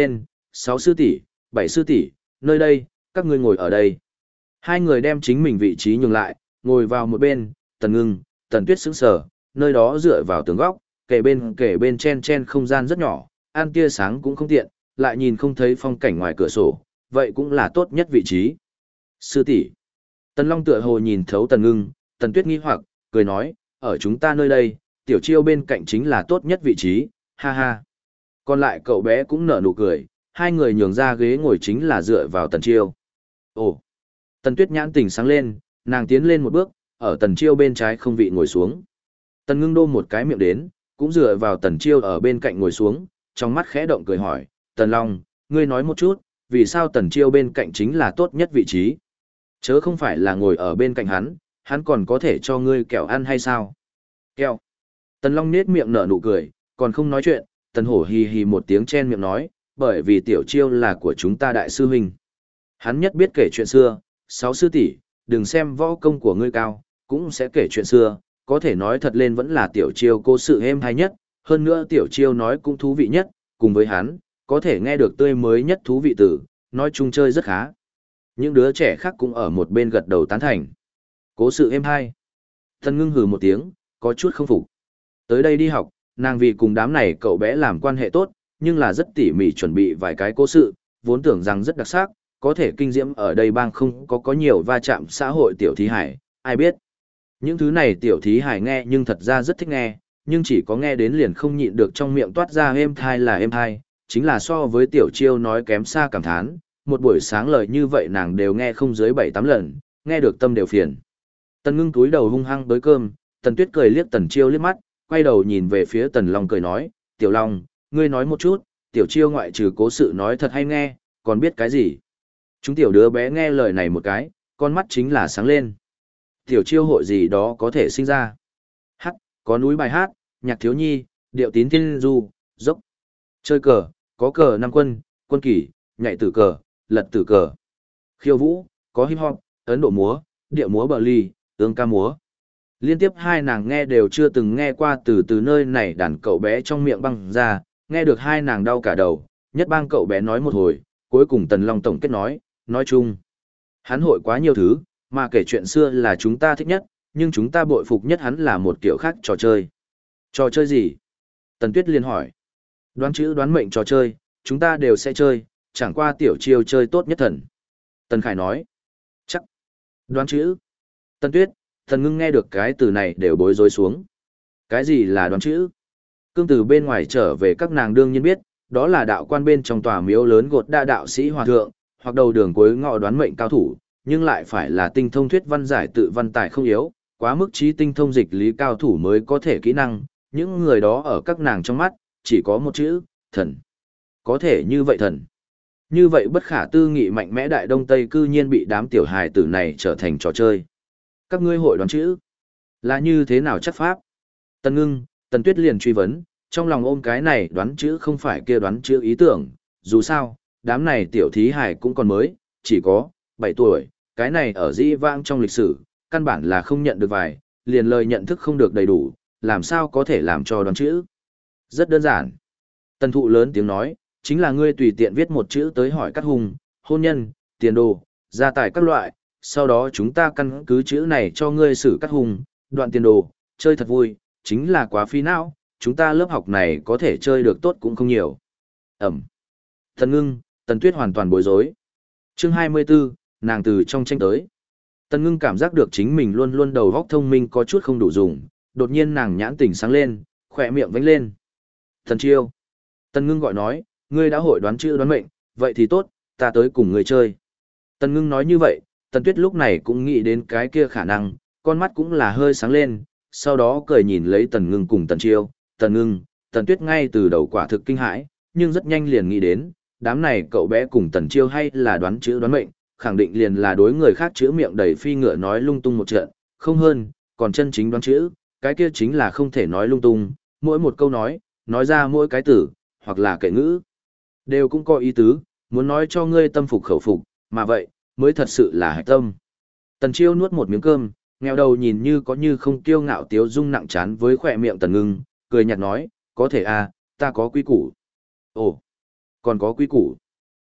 6 sư tỷ, 7 sư tỷ, nơi đây, các ngươi ngồi ở đây. Hai người đem chính mình vị trí nhường lại, ngồi vào một bên, Tần Ngưng, Tần Tuyết sững sờ, nơi đó dựa vào tường góc, kể bên chen không gian rất nhỏ, ăn tia sáng cũng không tiện, lại nhìn không thấy phong cảnh ngoài cửa sổ, vậy cũng là tốt nhất vị trí. Sư tỷ. Tần Long tựa hồ nhìn thấu Tần Ngưng, Tần Tuyết nghi hoặc, cười nói, ở chúng ta nơi đây, tiểu chiêu bên cạnh chính là tốt nhất vị trí, ha ha. Còn lại cậu bé cũng nở nụ cười, hai người nhường ra ghế ngồi chính là dựa vào Tần Chiêu. Ồ. Tần Tuyết nhãn tỉnh sáng lên, nàng tiến lên một bước, ở Tần Chiêu bên trái không vị ngồi xuống. Tần Ngưng đô một cái miệng đến, cũng dựa vào Tần Chiêu ở bên cạnh ngồi xuống, trong mắt khẽ động cười hỏi, Tần Long, ngươi nói một chút, vì sao Tần Chiêu bên cạnh chính là tốt nhất vị trí? Chớ không phải là ngồi ở bên cạnh hắn còn có thể cho ngươi kẹo ăn hay sao? Kẹo. Tần Long nết miệng nở nụ cười, còn không nói chuyện, Tần Hổ hì hì một tiếng chen miệng nói, bởi vì tiểu Chiêu là của chúng ta đại sư huynh. Hắn nhất biết kể chuyện xưa, 6 sư tỷ, đừng xem võ công của ngươi cao, cũng sẽ kể chuyện xưa, có thể nói thật lên vẫn là tiểu Chiêu cô sự êm hay nhất, hơn nữa tiểu Chiêu nói cũng thú vị nhất, cùng với hắn, có thể nghe được tươi mới nhất thú vị tử, nói chung chơi rất khá. Những đứa trẻ khác cũng ở một bên gật đầu tán thành. Cố sự êm hay. Tần Ngưng hừ một tiếng, có chút không phục. Tới đây đi học, nàng vì cùng đám này cậu bé làm quan hệ tốt, nhưng là rất tỉ mỉ chuẩn bị vài cái cố sự, vốn tưởng rằng rất đặc sắc, có thể kinh diễm ở đây bang không có nhiều va chạm xã hội tiểu thí hải, ai biết. Những thứ này tiểu thí hải nghe nhưng thật ra rất thích nghe, nhưng chỉ có nghe đến liền không nhịn được trong miệng toát ra êm thai là êm thai, chính là so với tiểu Chiêu nói kém xa cảm thán, một buổi sáng lời như vậy nàng đều nghe không dưới 7-8 lần, nghe được tâm đều phiền. Tần Ngưng túi đầu hung hăng bới cơm, Tần Tuyết cười liếc Tần Chiêu liếc mắt, quay đầu nhìn về phía Tần Long cười nói, Tiểu Long, ngươi nói một chút, tiểu Chiêu ngoại trừ cố sự nói thật hay nghe, còn biết cái gì? Chúng tiểu đứa bé nghe lời này một cái, con mắt chính là sáng lên. Tiểu Chiêu hội gì đó có thể sinh ra. Hát, có núi bài hát, nhạc thiếu nhi, điệu tín thiên du, dốc. Chơi cờ, có cờ năm quân, quân kỷ, nhảy tử cờ, lật tử cờ. Khiêu vũ, có hip hop, Ấn Độ múa, điệu múa bờ ly, ương ca múa. Liên tiếp hai nàng nghe đều chưa từng nghe qua từ nơi này đàn cậu bé trong miệng băng ra, nghe được hai nàng đau cả đầu, nhất bang cậu bé nói một hồi, cuối cùng Tần Long tổng kết nói chung. Hắn hội quá nhiều thứ, mà kể chuyện xưa là chúng ta thích nhất, nhưng chúng ta bội phục nhất hắn là một kiểu khác trò chơi. Trò chơi gì? Tần Tuyết liên hỏi. Đoán chữ đoán mệnh trò chơi, chúng ta đều sẽ chơi, chẳng qua tiểu Chiêu chơi tốt nhất thần. Tần Khải nói. Chắc. Đoán chữ. Tần Tuyết, Tần Ngưng nghe được cái từ này đều bối rối xuống. Cái gì là đoán chữ? Cương từ bên ngoài trở về các nàng đương nhiên biết, đó là đạo quan bên trong tòa miếu lớn gột đa đạo sĩ hòa thượng, hoặc đầu đường cuối ngõ đoán mệnh cao thủ, nhưng lại phải là tinh thông thuyết văn giải tự văn tài không yếu, quá mức trí tinh thông dịch lý cao thủ mới có thể kỹ năng, những người đó ở các nàng trong mắt, chỉ có một chữ, thần. Có thể như vậy thần. Như vậy bất khả tư nghị mạnh mẽ đại đông tây cư nhiên bị đám tiểu hài tử này trở thành trò chơi. Các ngươi hội đoán chữ, là như thế nào chắc pháp? Tần Ngưng, Tần Tuyết liền truy vấn, trong lòng ôm cái này đoán chữ không phải kia đoán chữ ý tưởng, dù sao, đám này tiểu thí hài cũng còn mới, chỉ có 7 tuổi, cái này ở dĩ vãng trong lịch sử, căn bản là không nhận được vài, liền lời nhận thức không được đầy đủ, làm sao có thể làm cho đoán chữ. Rất đơn giản. Tần Thụ lớn tiếng nói, chính là ngươi tùy tiện viết một chữ tới hỏi các hùng, hôn nhân, tiền đồ, gia tài các loại, sau đó chúng ta căn cứ chữ này cho ngươi xử các hùng, đoạn tiền đồ, chơi thật vui, chính là quá phi não, chúng ta lớp học này có thể chơi được tốt cũng không nhiều. Ẩm. Tần Ngưng, Tần Tuyết hoàn toàn bối rối. Chương 24, nàng từ trong tranh tới. Tần Ngưng cảm giác được chính mình luôn luôn đầu óc thông minh có chút không đủ dùng, đột nhiên nàng nhãn tỉnh sáng lên, khỏe miệng vánh lên. Tần Chiêu. Tần Ngưng gọi nói, ngươi đã hội đoán chữ đoán mệnh, vậy thì tốt, ta tới cùng ngươi chơi. Tần Ngưng nói như vậy, Tần Tuyết lúc này cũng nghĩ đến cái kia khả năng, con mắt cũng là hơi sáng lên, sau đó cười nhìn lấy Tần Ngưng cùng Tần Chiêu. Tần Ngưng, Tần Tuyết ngay từ đầu quả thực kinh hãi, nhưng rất nhanh liền nghĩ đến, đám này cậu bé cùng Tần Chiêu hay là đoán chữ đoán mệnh, khẳng định liền là đối người khác chữ miệng đầy phi ngựa nói lung tung một trận, không hơn, còn chân chính đoán chữ, cái kia chính là không thể nói lung tung, mỗi một câu nói ra mỗi cái từ, hoặc là kệ ngữ, đều cũng có ý tứ, muốn nói cho ngươi tâm phục khẩu phục, mà vậy, mới thật sự là hạch tâm. Tần Chiêu nuốt một miếng cơm, nghèo đầu nhìn như có như không kiêu ngạo tiếu dung nặng chán với khỏe miệng Tần Ngưng, cười nhạt nói, có thể à, ta có quy củ. Ồ, còn có quy củ.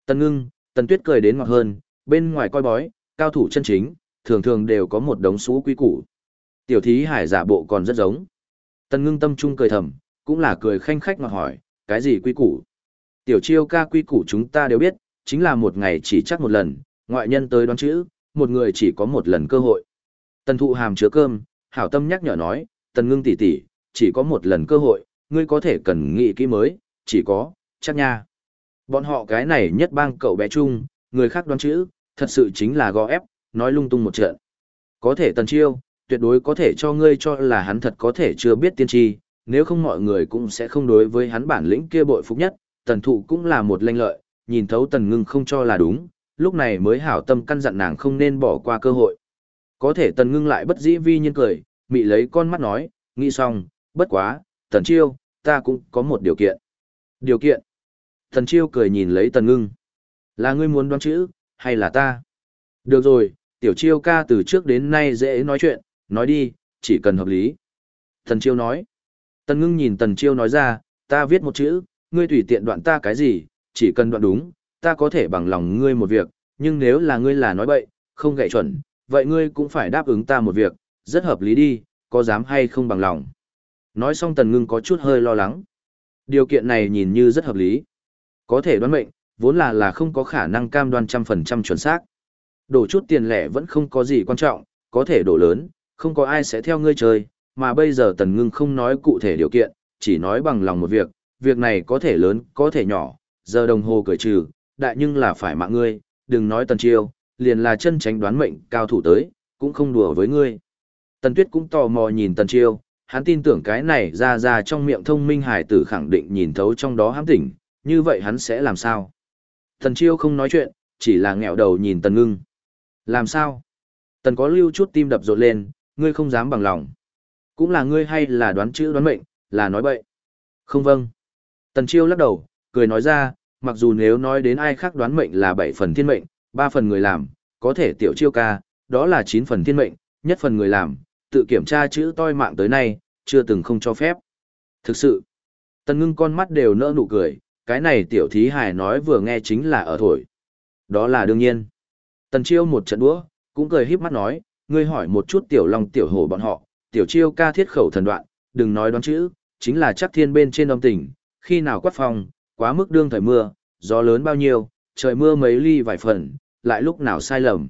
Tần Ngưng, Tần Tuyết cười đến ngọt hơn, bên ngoài coi bói, cao thủ chân chính, thường thường đều có một đống xú quý củ. Tiểu thí hải giả bộ còn rất giống. Tần Ngưng tâm trung cười thầm, cũng là cười khanh khách ngọt hỏi, cái gì quý củ? Tiểu Chiêu ca quý củ chúng ta đều biết, chính là một ngày chỉ chắc một lần, ngoại nhân tới đoán chữ, một người chỉ có một lần cơ hội. Tần Thụ hàm chứa cơm, hảo tâm nhắc nhở nói, Tần Ngưng tỷ tỷ, chỉ có một lần cơ hội, ngươi có thể cần nghĩ kỹ mới, chỉ có, chắc nha. Bọn họ cái này nhất bang cậu bé chung, người khác đoán chữ, thật sự chính là gò ép, nói lung tung một trận. Có thể Tần Chiêu, tuyệt đối có thể cho ngươi cho là hắn thật có thể chưa biết tiên tri, nếu không mọi người cũng sẽ không đối với hắn bản lĩnh kia bội phục nhất. Tần Thụ cũng là một lanh lợi, nhìn thấu Tần Ngưng không cho là đúng, lúc này mới hảo tâm căn dặn nàng không nên bỏ qua cơ hội. Có thể Tần Ngưng lại bất dĩ vi nhiên cười, mị lấy con mắt nói, nghĩ xong, bất quá, Tần Chiêu, ta cũng có một điều kiện. Điều kiện? Tần Chiêu cười nhìn lấy Tần Ngưng. Là ngươi muốn đoán chữ, hay là ta? Được rồi, Tiểu Chiêu ca từ trước đến nay dễ nói chuyện, nói đi, chỉ cần hợp lý. Tần Chiêu nói. Tần Ngưng nhìn Tần Chiêu nói ra, ta viết một chữ, ngươi tùy tiện đoạn ta cái gì, chỉ cần đoạn đúng, ta có thể bằng lòng ngươi một việc, nhưng nếu là ngươi là nói bậy, không gậy chuẩn, vậy ngươi cũng phải đáp ứng ta một việc, rất hợp lý đi, có dám hay không bằng lòng. Nói xong Tần Ngưng có chút hơi lo lắng. Điều kiện này nhìn như rất hợp lý. Có thể đoán mệnh, vốn là không có khả năng cam đoan 100% chuẩn xác. Đổ chút tiền lẻ vẫn không có gì quan trọng, có thể đổ lớn, không có ai sẽ theo ngươi chơi, mà bây giờ Tần Ngưng không nói cụ thể điều kiện, chỉ nói bằng lòng một việc, việc này có thể lớn, có thể nhỏ, giờ đồng hồ cởi trừ, đại nhưng là phải mạng ngươi, đừng nói Tần Chiêu, liền là chân tránh đoán mệnh cao thủ tới, cũng không đùa với ngươi. Tần Tuyết cũng tò mò nhìn Tần Chiêu, hắn tin tưởng cái này ra trong miệng thông minh hải tử khẳng định nhìn thấu trong đó hám tỉnh, như vậy hắn sẽ làm sao? Tần Chiêu không nói chuyện, chỉ là nghẹo đầu nhìn Tần Ngưng. Làm sao? Tần có lưu chút tim đập rộn lên, ngươi không dám bằng lòng. Cũng là ngươi hay là đoán chữ đoán mệnh, là nói bậy. Không vâng. Tần Chiêu lắc đầu, cười nói ra, mặc dù nếu nói đến ai khác đoán mệnh là 7 phần thiên mệnh, 3 phần người làm, có thể Tiểu Chiêu ca, đó là 9 phần thiên mệnh, nhất phần người làm, tự kiểm tra chữ toi mạng tới nay, chưa từng không cho phép. Thực sự, Tần Ngưng con mắt đều nỡ nụ cười, cái này Tiểu thí hài nói vừa nghe chính là ở thổi. Đó là đương nhiên. Tần Chiêu một trận đũa, cũng cười híp mắt nói, ngươi hỏi một chút Tiểu Long Tiểu Hổ bọn họ, Tiểu Chiêu ca thiết khẩu thần đoạn, đừng nói đoán chữ, chính là chắc thiên bên trên âm tình, khi nào quát phong, quá mức đương thời mưa, gió lớn bao nhiêu, trời mưa mấy ly vài phần, lại lúc nào sai lầm.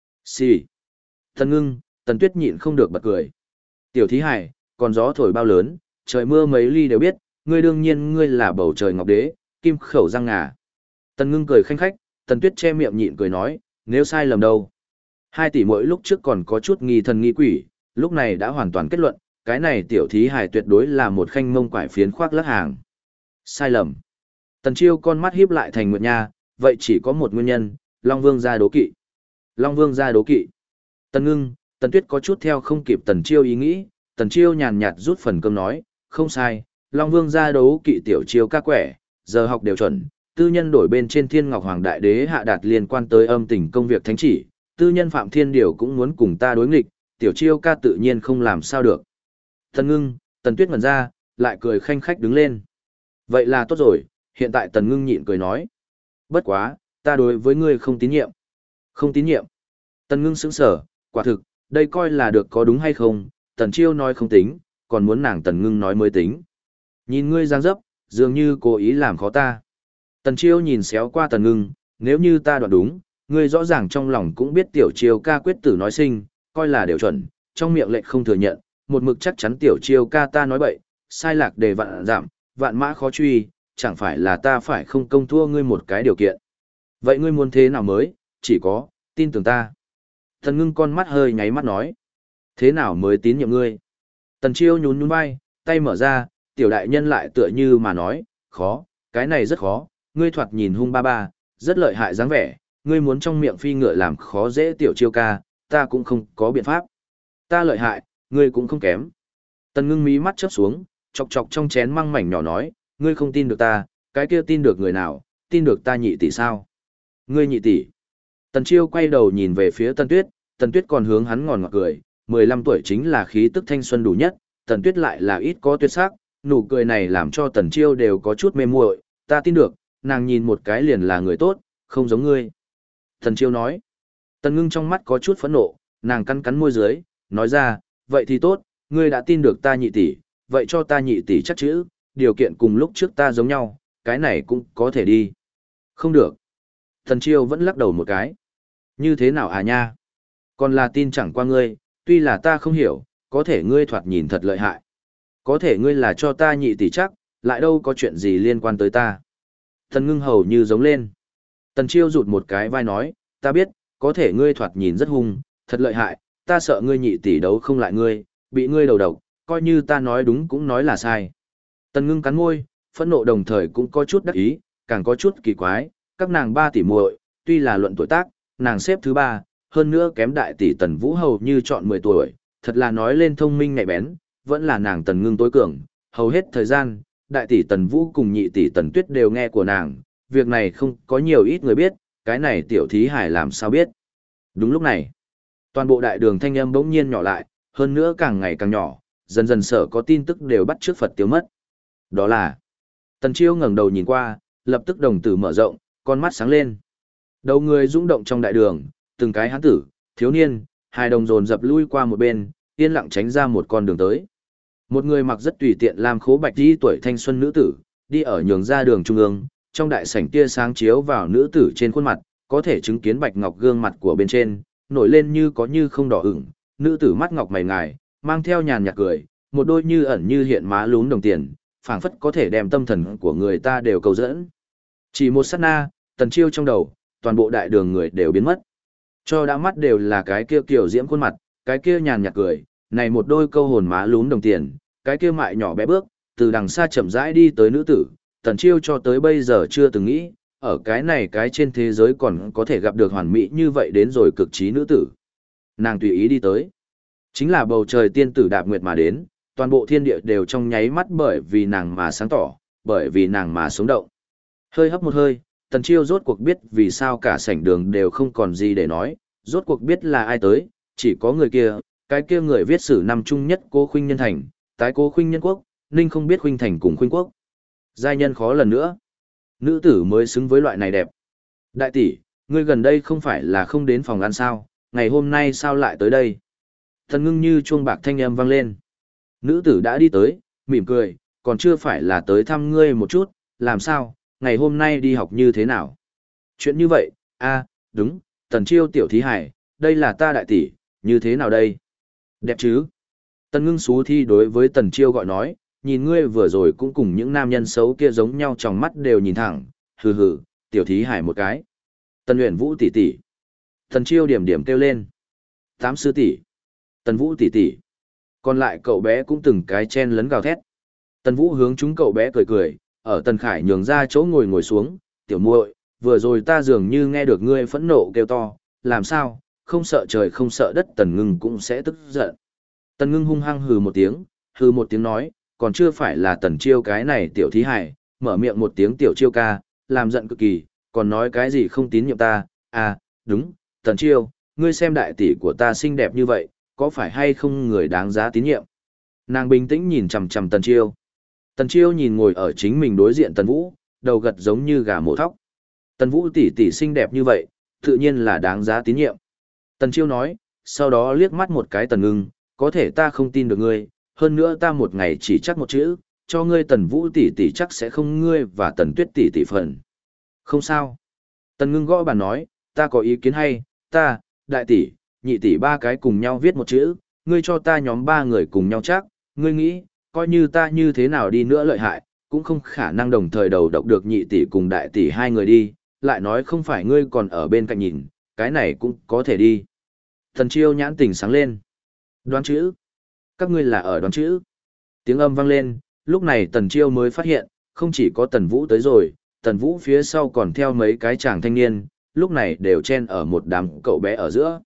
Xì. Tần Ngưng, Tần Tuyết nhịn không được bật cười. Tiểu thí hải, còn gió thổi bao lớn, trời mưa mấy ly đều biết, ngươi đương nhiên ngươi là bầu trời ngọc đế, kim khẩu răng ngà. Tần Ngưng cười khanh khách, Tần Tuyết che miệng nhịn cười nói, nếu sai lầm đâu. Hai tỷ mỗi lúc trước còn có chút nghi thần nghi quỷ, lúc này đã hoàn toàn kết luận, cái này tiểu thí hải tuyệt đối là một khanh mông quải phiến khoác lác hàng. Sai lầm. Tần Chiêu con mắt híp lại thành nguyệt nha, vậy chỉ có một nguyên nhân, Long Vương gia đố kỵ. Long Vương gia đố kỵ. Tần Ngưng, Tần Tuyết có chút theo không kịp Tần Chiêu ý nghĩ, Tần Chiêu nhàn nhạt rút phần cơm nói, không sai, Long Vương gia đố kỵ Tiểu Chiêu ca quẻ, giờ học đều chuẩn, tư nhân đổi bên trên Thiên Ngọc Hoàng Đại Đế hạ đạt liên quan tới âm tình công việc thánh chỉ, tư nhân Phạm Thiên Điều cũng muốn cùng ta đối nghịch, Tiểu Chiêu ca tự nhiên không làm sao được. Tần Ngưng, Tần Tuyết ngẩn ra, lại cười khanh khách đứng lên. Vậy là tốt rồi, hiện tại Tần Ngưng nhịn cười nói. Bất quá, ta đối với ngươi không tín nhiệm. Không tín nhiệm. Tần Ngưng sững sờ, quả thực, đây coi là được có đúng hay không, Tần Chiêu nói không tính, còn muốn nàng Tần Ngưng nói mới tính. Nhìn ngươi giang dấp, dường như cố ý làm khó ta. Tần Chiêu nhìn xéo qua Tần Ngưng, nếu như ta đoán đúng, ngươi rõ ràng trong lòng cũng biết Tiểu Chiêu ca quyết tử nói sinh, coi là đều chuẩn, trong miệng lệnh không thừa nhận, một mực chắc chắn Tiểu Chiêu ca ta nói bậy, sai lạc đề vạn giảm, vạn mã khó truy, chẳng phải là ta phải không công thua ngươi một cái điều kiện. Vậy ngươi muốn thế nào mới, chỉ có, tin tưởng ta. Tần Ngưng con mắt hơi nháy mắt nói. Thế nào mới tín nhiệm ngươi? Tần Chiêu nhún nhún vai, tay mở ra, tiểu đại nhân lại tựa như mà nói, khó, cái này rất khó, ngươi thoạt nhìn hung ba ba, rất lợi hại dáng vẻ, ngươi muốn trong miệng phi ngựa làm khó dễ Tiểu Chiêu ca, ta cũng không có biện pháp. Ta lợi hại, ngươi cũng không kém. Tần Ngưng mí mắt chớp xuống, chọc chọc trong chén măng mảnh nhỏ nói, ngươi không tin được ta, cái kia tin được người nào, tin được ta nhị tỷ sao? Ngươi nhị tỷ. Tần Chiêu quay đầu nhìn về phía Tần Tuyết còn hướng hắn ngòn ngọt cười, 15 tuổi chính là khí tức thanh xuân đủ nhất, Tần Tuyết lại là ít có tuyệt sắc, nụ cười này làm cho Tần Chiêu đều có chút mê muội, ta tin được, nàng nhìn một cái liền là người tốt, Không giống ngươi. Tần Chiêu nói. Tần Ngưng trong mắt có chút phẫn nộ, nàng cắn cắn môi dưới, nói ra, vậy thì tốt, ngươi đã tin được ta nhị tỷ, vậy cho ta nhị tỷ chắc chữ, điều kiện cùng lúc trước ta giống nhau, cái này cũng có thể đi. Không được. Tần Chiêu vẫn lắc đầu một cái. Như thế nào à nha? Còn là tin chẳng qua ngươi, tuy là ta không hiểu, có thể ngươi thoạt nhìn thật lợi hại. Có thể ngươi là cho ta nhị tỷ chắc, lại đâu có chuyện gì liên quan tới ta. Tần Ngưng hầu như giống lên. Tần Chiêu rụt một cái vai nói, ta biết, có thể ngươi thoạt nhìn rất hung, thật lợi hại, ta sợ ngươi nhị tỷ đấu không lại ngươi, bị ngươi đầu độc, coi như ta nói đúng cũng nói là sai. Tần Ngưng cắn môi, phẫn nộ đồng thời cũng có chút đắc ý, càng có chút kỳ quái, các nàng ba tỷ muội, tuy là luận tuổi tác, nàng xếp thứ ba, hơn nữa kém đại tỷ Tần Vũ hầu như chọn 10 tuổi, thật là nói lên thông minh nhạy bén, vẫn là nàng Tần Ngưng tối cường, hầu hết thời gian, đại tỷ Tần Vũ cùng nhị tỷ Tần Tuyết đều nghe của nàng, việc này không có nhiều ít người biết, cái này tiểu thí hải làm sao biết. Đúng lúc này, toàn bộ đại đường thanh âm bỗng nhiên nhỏ lại, hơn nữa càng ngày càng nhỏ, dần dần sở có tin tức đều bắt trước Phật tiêu mất. Đó là, Tần Chiêu ngẩng đầu nhìn qua, lập tức đồng tử mở rộng, con mắt sáng lên. Đầu người rung động trong đại đường, từng cái hán tử, thiếu niên, hai đồng dồn dập lui qua một bên, yên lặng tránh ra một con đường tới. Một người mặc rất tùy tiện làm khố bạch đi tuổi thanh xuân nữ tử, đi ở nhường ra đường trung ương, trong đại sảnh tia sáng chiếu vào nữ tử trên khuôn mặt, có thể chứng kiến bạch ngọc gương mặt của bên trên, nổi lên như có như không đỏ ửng, nữ tử mắt ngọc mày ngài, mang theo nhàn nhạt cười, một đôi như ẩn như hiện má lún đồng tiền, phảng phất có thể đem tâm thần của người ta đều cầu dẫn. Chỉ một sát na, Tần Chiêu trong đầu, toàn bộ đại đường người đều biến mất. Cho đã mắt đều là cái kia kiểu diễm khuôn mặt, cái kia nhàn nhạt cười, này một đôi câu hồn má lún đồng tiền, cái kia mại nhỏ bé bước, từ đằng xa chậm rãi đi tới nữ tử, Tần Chiêu cho tới bây giờ chưa từng nghĩ, ở cái này cái trên thế giới còn có thể gặp được hoàn mỹ như vậy đến rồi cực trí nữ tử. Nàng tùy ý đi tới. Chính là bầu trời tiên tử đạp nguyệt mà đến, toàn bộ thiên địa đều trong nháy mắt bởi vì nàng mà sáng tỏ, bởi vì nàng mà sống động. Hơi hấp một hơi, Tần Chiêu rốt cuộc biết vì sao cả sảnh đường đều không còn gì để nói, rốt cuộc biết là ai tới, chỉ có người kia, cái kia người viết sử năm trung nhất Cố Khuynh Nhân thành, tái Cố Khuynh Nhân quốc, Ninh không biết Khuynh thành cùng Khuynh quốc. Giai nhân khó lần nữa. Nữ tử mới xứng với loại này đẹp. Đại tỷ, ngươi gần đây không phải là không đến phòng ăn sao, ngày hôm nay sao lại tới đây? Thần Ngưng như chuông bạc thanh âm vang lên. Nữ tử đã đi tới, mỉm cười, còn chưa phải là tới thăm ngươi một chút, làm sao, ngày hôm nay đi học như thế nào? Chuyện như vậy, đúng, Tần Chiêu tiểu thí hải, đây là ta đại tỷ, như thế nào đây? Đẹp chứ? Tần Ngưng xú thi đối với Tần Chiêu gọi nói, nhìn ngươi vừa rồi cũng cùng những nam nhân xấu kia giống nhau trong mắt đều nhìn thẳng, hừ hừ, tiểu thí hải một cái. Tần Uyển Vũ tỷ tỷ. Tần Chiêu điểm điểm kêu lên. Tám sư tỷ. Tần Vũ tỷ tỷ. Còn lại cậu bé cũng từng cái chen lấn gào thét. Tần Vũ hướng chúng cậu bé cười cười, ở Tần Khải nhường ra chỗ ngồi ngồi xuống, tiểu muội, vừa rồi ta dường như nghe được ngươi phẫn nộ kêu to, làm sao, không sợ trời không sợ đất. Tần Ngưng cũng sẽ tức giận. Tần Ngưng hung hăng hừ một tiếng nói, còn chưa phải là Tần Chiêu cái này tiểu thí hải, mở miệng một tiếng tiểu Chiêu ca, làm giận cực kỳ, còn nói cái gì không tín nhiệm ta, đúng, Tần Chiêu, ngươi xem đại tỷ của ta xinh đẹp như vậy, có phải hay không người đáng giá tín nhiệm? Nàng bình tĩnh nhìn chằm chằm Tần Chiêu. Tần Chiêu nhìn ngồi ở chính mình đối diện Tần Vũ, đầu gật giống như gà mổ thóc. Tần Vũ tỷ tỷ xinh đẹp như vậy, tự nhiên là đáng giá tín nhiệm. Tần Chiêu nói, sau đó liếc mắt một cái Tần Ngưng, có thể ta không tin được ngươi, hơn nữa ta một ngày chỉ chắc một chữ, cho ngươi Tần Vũ tỷ tỷ chắc sẽ không ngươi và Tần Tuyết tỷ tỷ phần. Không sao. Tần Ngưng gõ bàn nói, ta có ý kiến hay, ta, đại tỷ, nhị tỷ ba cái cùng nhau viết một chữ, ngươi cho ta nhóm ba người cùng nhau chắc, ngươi nghĩ, coi như ta như thế nào đi nữa lợi hại, cũng không khả năng đồng thời đầu độc được nhị tỷ cùng đại tỷ hai người đi, lại nói không phải ngươi còn ở bên cạnh nhìn, cái này cũng có thể đi. Tần Chiêu nhãn tỉnh sáng lên. Đoán chữ. Các ngươi là ở đoán chữ. Tiếng âm vang lên, lúc này Tần Chiêu mới phát hiện, không chỉ có Tần Vũ tới rồi, Tần Vũ phía sau còn theo mấy cái chàng thanh niên, lúc này đều chen ở một đám cậu bé ở giữa.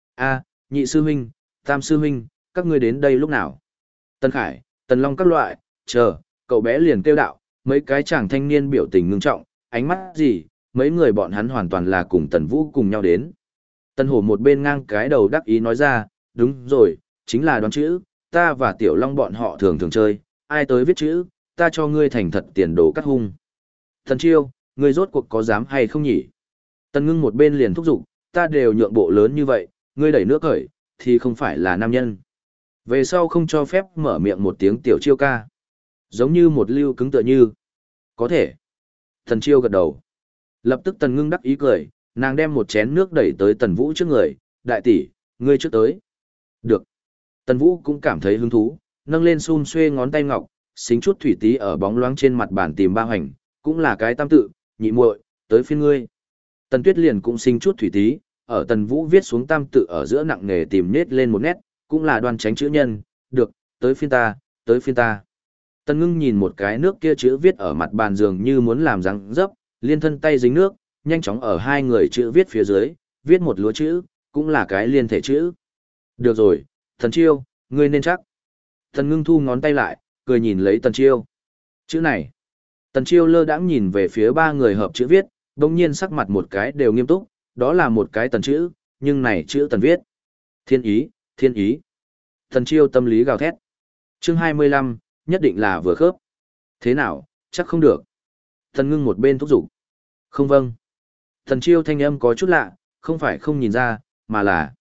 Nhị sư huynh, tam sư huynh, các ngươi đến đây lúc nào? Tần Khải, Tần Long các loại, chờ, cậu bé liền kêu đạo, mấy cái chàng thanh niên biểu tình ngưng trọng, ánh mắt gì, mấy người bọn hắn hoàn toàn là cùng Tần Vũ cùng nhau đến. Tần Hổ một bên ngang cái đầu đắc ý nói ra, đúng rồi, chính là đoán chữ, ta và Tiểu Long bọn họ thường thường chơi, ai tới viết chữ, ta cho ngươi thành thật tiền đồ cắt hung. Tần Chiêu, ngươi rốt cuộc có dám hay không nhỉ? Tần Ngưng một bên liền thúc giục, ta đều nhượng bộ lớn như vậy, ngươi đẩy nước khởi, thì không phải là nam nhân. Về sau không cho phép mở miệng một tiếng tiểu chiêu ca. Giống như một lưu cứng tựa như. Có thể. Tần Chiêu gật đầu. Lập tức Tần Ngưng đắc ý cười, nàng đem một chén nước đẩy tới Tần Vũ trước người, đại tỷ, ngươi trước tới. Được. Tần Vũ cũng cảm thấy hứng thú, nâng lên xun xuê ngón tay ngọc, xính chút thủy tí ở bóng loáng trên mặt bàn tìm ba hoành, cũng là cái tam tự, nhị muội, tới phiên ngươi. Tần Tuyết liền cũng xính chút thủy tí, ở Tần Vũ viết xuống tam tự ở giữa nặng nghề tìm nết lên một nét, cũng là đoan tránh chữ nhân, được, tới phiên ta, tới phiên ta. Tần Ngưng nhìn một cái nước kia chữ viết ở mặt bàn dường như muốn làm răng dấp, liên thân tay dính nước, nhanh chóng ở hai người chữ viết phía dưới, viết một lúa chữ, cũng là cái liên thể chữ. Được rồi, Tần Chiêu, ngươi nên chắc. Tần Ngưng thu ngón tay lại, cười nhìn lấy Tần Chiêu. Chữ này. Tần Chiêu lơ đãng nhìn về phía ba người hợp chữ viết, đồng nhiên sắc mặt một cái đều nghiêm túc, đó là một cái tần chữ, nhưng này chữ tần viết. Thiên ý, thiên ý. Tần Chiêu tâm lý gào thét. Chương 25, nhất định là vừa khớp. Thế nào, chắc không được. Tần Ngưng một bên thúc giục. Không vâng. Tần Chiêu thanh âm có chút lạ, không phải không nhìn ra, mà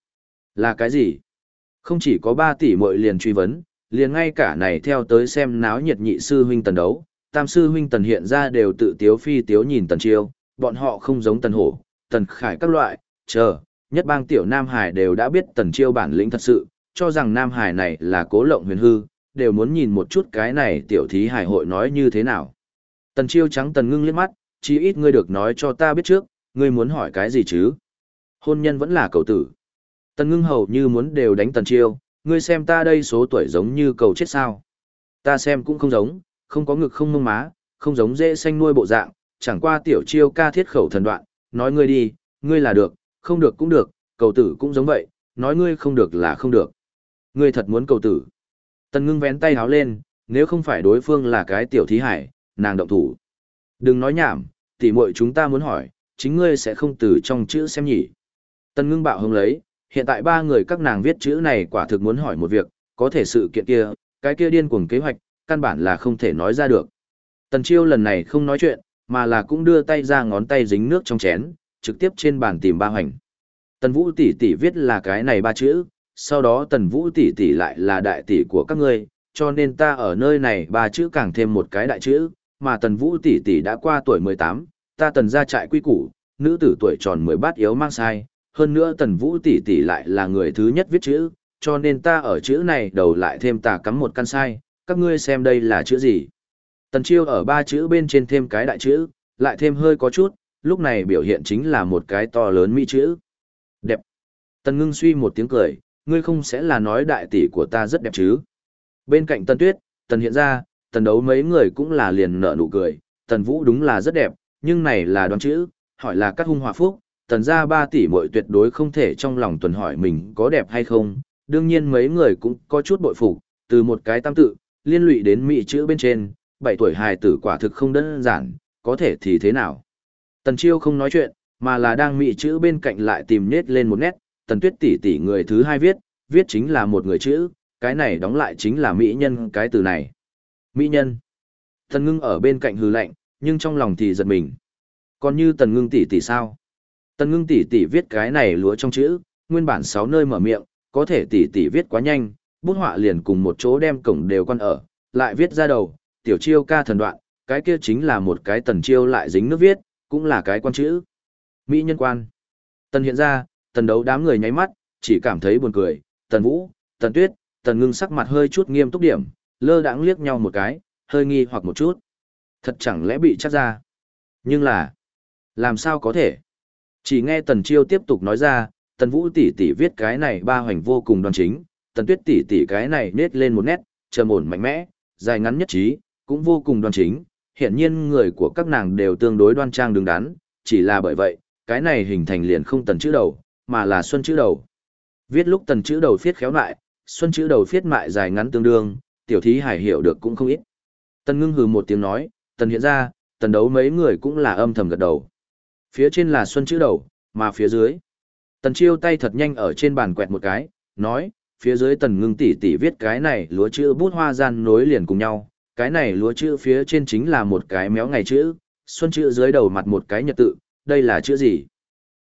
là cái gì? Không chỉ có 3 tỷ muội liền truy vấn, liền ngay cả này theo tới xem náo nhiệt nhị sư huynh Tần đấu, tam sư huynh Tần hiện ra đều tự tiếu phi tiếu nhìn Tần Chiêu, bọn họ không giống Tần Hổ, Tần Khải các loại, nhất bang tiểu Nam Hải đều đã biết Tần Chiêu bản lĩnh thật sự, cho rằng Nam Hải này là cố lộng huyền hư, đều muốn nhìn một chút cái này tiểu thí hải hội nói như thế nào. Tần Chiêu trắng Tần Ngưng liếc mắt, chí ít ngươi được nói cho ta biết trước, ngươi muốn hỏi cái gì chứ? Hôn nhân vẫn là cầu tử. Tần Ngưng hầu như muốn đều đánh Tần Chiêu, ngươi xem ta đây số tuổi giống như cầu chết sao. Ta xem cũng không giống, không có ngực không mông má, không giống dễ xanh nuôi bộ dạng, chẳng qua tiểu Chiêu ca thiết khẩu thần đoạn, nói ngươi đi, ngươi là được, không được cũng được, cầu tử cũng giống vậy, nói ngươi không được là không được. Ngươi thật muốn cầu tử. Tần Ngưng vén tay háo lên, nếu không phải đối phương là cái tiểu thí hải, nàng động thủ. Đừng nói nhảm, tỉ muội chúng ta muốn hỏi, chính ngươi sẽ không từ trong chữ xem nhỉ. Tần Ngưng bạo hứng lấy, hiện tại 3 người các nàng viết chữ này quả thực muốn hỏi một việc, có thể sự kiện kia, cái kia điên cuồng kế hoạch, căn bản là không thể nói ra được. Tần Chiêu lần này không nói chuyện, mà là cũng đưa tay ra ngón tay dính nước trong chén, trực tiếp trên bàn tìm ba hoành. Tần Vũ tỷ tỷ viết là cái này 3 chữ, sau đó Tần Vũ tỷ tỷ lại là đại tỷ của các ngươi, cho nên ta ở nơi này 3 chữ càng thêm một cái đại chữ, mà Tần Vũ tỷ tỷ đã qua tuổi 18, ta Tần gia trại quy củ, nữ tử tuổi tròn 10 bát yếu mang sai, hơn nữa Tần Vũ tỷ tỷ lại là người thứ nhất viết chữ, cho nên ta ở chữ này đầu lại thêm tà cắm một căn sai, các ngươi xem đây là chữ gì. Tần Chiêu ở 3 chữ bên trên thêm cái đại chữ, lại thêm hơi có chút, lúc này biểu hiện chính là một cái to lớn mỹ chữ. Đẹp. Tần Ngưng suy một tiếng cười, ngươi không sẽ là nói đại tỷ của ta rất đẹp chứ. Bên cạnh Tần Tuyết, Tần hiện ra, Tần đấu mấy người cũng là liền nở nụ cười, Tần Vũ đúng là rất đẹp, nhưng này là đoán chữ, hỏi là cắt hung hòa phúc, Tần gia 3 tỷ muội tuyệt đối không thể trong lòng tuần hỏi mình có đẹp hay không, đương nhiên mấy người cũng có chút bội phục, từ một cái tam tự, liên lụy đến mỹ chữ bên trên, 7 tuổi hài tử quả thực không đơn giản, có thể thì thế nào. Tần Chiêu không nói chuyện, mà là đang mỹ chữ bên cạnh lại tìm nết lên một nét, Tần Tuyết tỷ tỷ người thứ hai viết chính là một người chữ, cái này đóng lại chính là mỹ nhân cái từ này. Mỹ nhân. Tần Ngưng ở bên cạnh hừ lạnh, nhưng trong lòng thì giật mình. Còn như Tần Ngưng tỷ tỷ sao? Tần Ngưng tỷ tỷ viết cái này lúa trong chữ, nguyên bản 6 nơi mở miệng, có thể tỷ tỷ viết quá nhanh, bút họa liền cùng một chỗ đem cổng đều quan ở, lại viết ra đầu, tiểu Chiêu ca thần đoạn, cái kia chính là một cái Tần Chiêu lại dính nước viết, cũng là cái quan chữ. Mỹ nhân quan. Tần hiện ra, Tần đấu đám người nháy mắt, chỉ cảm thấy buồn cười, Tần Vũ, Tần Tuyết, Tần Ngưng sắc mặt hơi chút nghiêm túc điểm, lơ đãng liếc nhau một cái, hơi nghi hoặc một chút. Thật chẳng lẽ bị chắc ra. Nhưng là, làm sao có thể? Chỉ nghe Tần Chiêu tiếp tục nói ra, Tần Vũ tỷ tỷ viết cái này 3 hoành vô cùng đoan chính, Tần Tuyết tỷ tỷ cái này nết lên một nét, trầm ổn mạnh mẽ, dài ngắn nhất trí, cũng vô cùng đoan chính. Hiển nhiên người của các nàng đều tương đối đoan trang đứng đắn, chỉ là bởi vậy, cái này hình thành liền không Tần chữ đầu, mà là Xuân chữ đầu. Viết lúc Tần chữ đầu phiết khéo lại, Xuân chữ đầu phiết mại dài ngắn tương đương, tiểu thí hải hiểu được cũng không ít. Tần Ngưng hừ một tiếng nói, Tần hiện ra, Tần đấu mấy người cũng là âm thầm gật đầu. Phía trên là Xuân chữ đầu, mà phía dưới. Tần Chiêu tay thật nhanh ở trên bàn quẹt một cái, nói, phía dưới Tần Ngưng tỷ tỷ viết cái này lúa chữ bút hoa gian nối liền cùng nhau, cái này lúa chữ phía trên chính là một cái méo ngày chữ, Xuân chữ dưới đầu mặt một cái nhật tự, đây là chữ gì?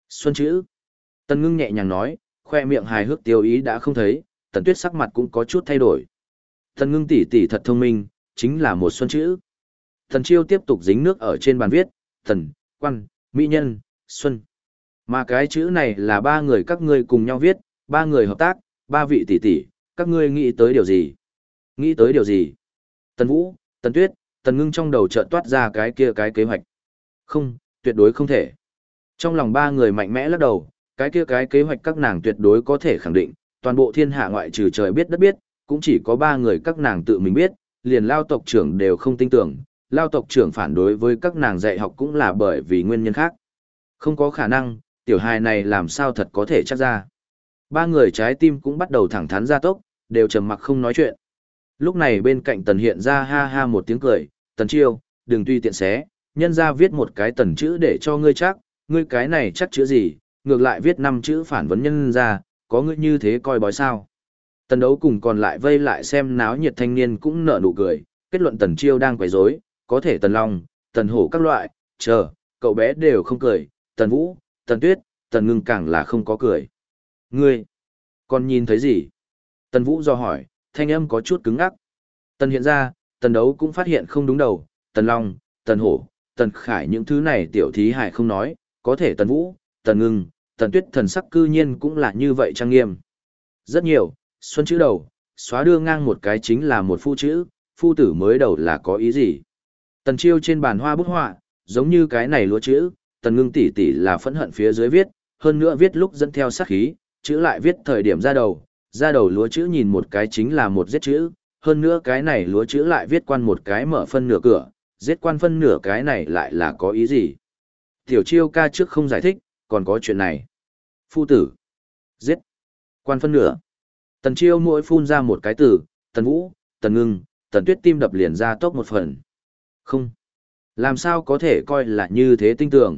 Xuân chữ. Tần Ngưng nhẹ nhàng nói, khoe miệng hài hước tiêu ý đã không thấy, Tần Tuyết sắc mặt cũng có chút thay đổi. Tần Ngưng tỷ tỷ thật thông minh, chính là một xuân chữ. Tần Chiêu tiếp tục dính nước ở trên bàn viết, Tần, Quan, Mỹ Nhân, Xuân. Mà cái chữ này là ba người các ngươi cùng nhau viết, ba người hợp tác, ba vị tỷ tỷ, các ngươi nghĩ tới điều gì? Nghĩ tới điều gì? Tần Vũ, Tần Tuyết, Tần Ngưng trong đầu chợt toát ra cái kia cái kế hoạch. Không, tuyệt đối không thể. Trong lòng ba người mạnh mẽ lắc đầu, cái kia cái kế hoạch các nàng tuyệt đối có thể khẳng định, toàn bộ thiên hạ ngoại trừ trời biết đất biết, cũng chỉ có ba người các nàng tự mình biết, liền Lao tộc trưởng đều không tin tưởng, Lao tộc trưởng phản đối với các nàng dạy học cũng là bởi vì nguyên nhân khác. Không có khả năng, tiểu hài này làm sao thật có thể chắc ra. Ba người trái tim cũng bắt đầu thẳng thắn ra tốc, đều trầm mặc không nói chuyện. Lúc này bên cạnh Tần hiện ra ha ha một tiếng cười, Tần Chiêu, đừng tùy tiện xé, nhân ra viết một cái tần chữ để cho ngươi chắc, ngươi cái này chắc chữ gì, ngược lại viết 5 chữ phản vấn nhân ra, có ngươi như thế coi bói sao. Tần đấu cùng còn lại vây lại xem náo nhiệt thanh niên cũng nở nụ cười, kết luận Tần Chiêu đang quấy rối, có thể Tần Long, Tần Hổ các loại, chờ, cậu bé đều không cười, Tần Vũ, Tần Tuyết, Tần Ngưng càng là không có cười. Ngươi, còn nhìn thấy gì? Tần Vũ do hỏi, thanh âm có chút cứng ngắc. Tần hiện ra, Tần đấu cũng phát hiện không đúng đầu, Tần Long, Tần Hổ, Tần Khải những thứ này tiểu thí hải không nói, có thể Tần Vũ, Tần Ngưng, Tần Tuyết thần sắc cư nhiên cũng là như vậy trang nghiêm. Rất nhiều, xuân chữ đầu, xóa đưa ngang một cái chính là một phu chữ, phu tử mới đầu là có ý gì? Tần Chiêu trên bàn hoa bút họa, giống như cái này lúa chữ, Tần Ngưng tỷ tỷ là phẫn hận phía dưới viết, hơn nữa viết lúc dẫn theo sát khí, chữ lại viết thời điểm ra đầu lúa chữ nhìn một cái chính là một giết chữ, hơn nữa cái này lúa chữ lại viết quan một cái mở phân nửa cửa, giết quan phân nửa cái này lại là có ý gì? Tiểu Chiêu ca trước không giải thích, còn có chuyện này. Phu tử, giết, quan phân nửa. Tần Chiêu mỗi phun ra một cái từ, Tần Vũ, Tần Ngưng, Tần Tuyết tim đập liền ra tốc một phần. Không, làm sao có thể coi là như thế tinh tường.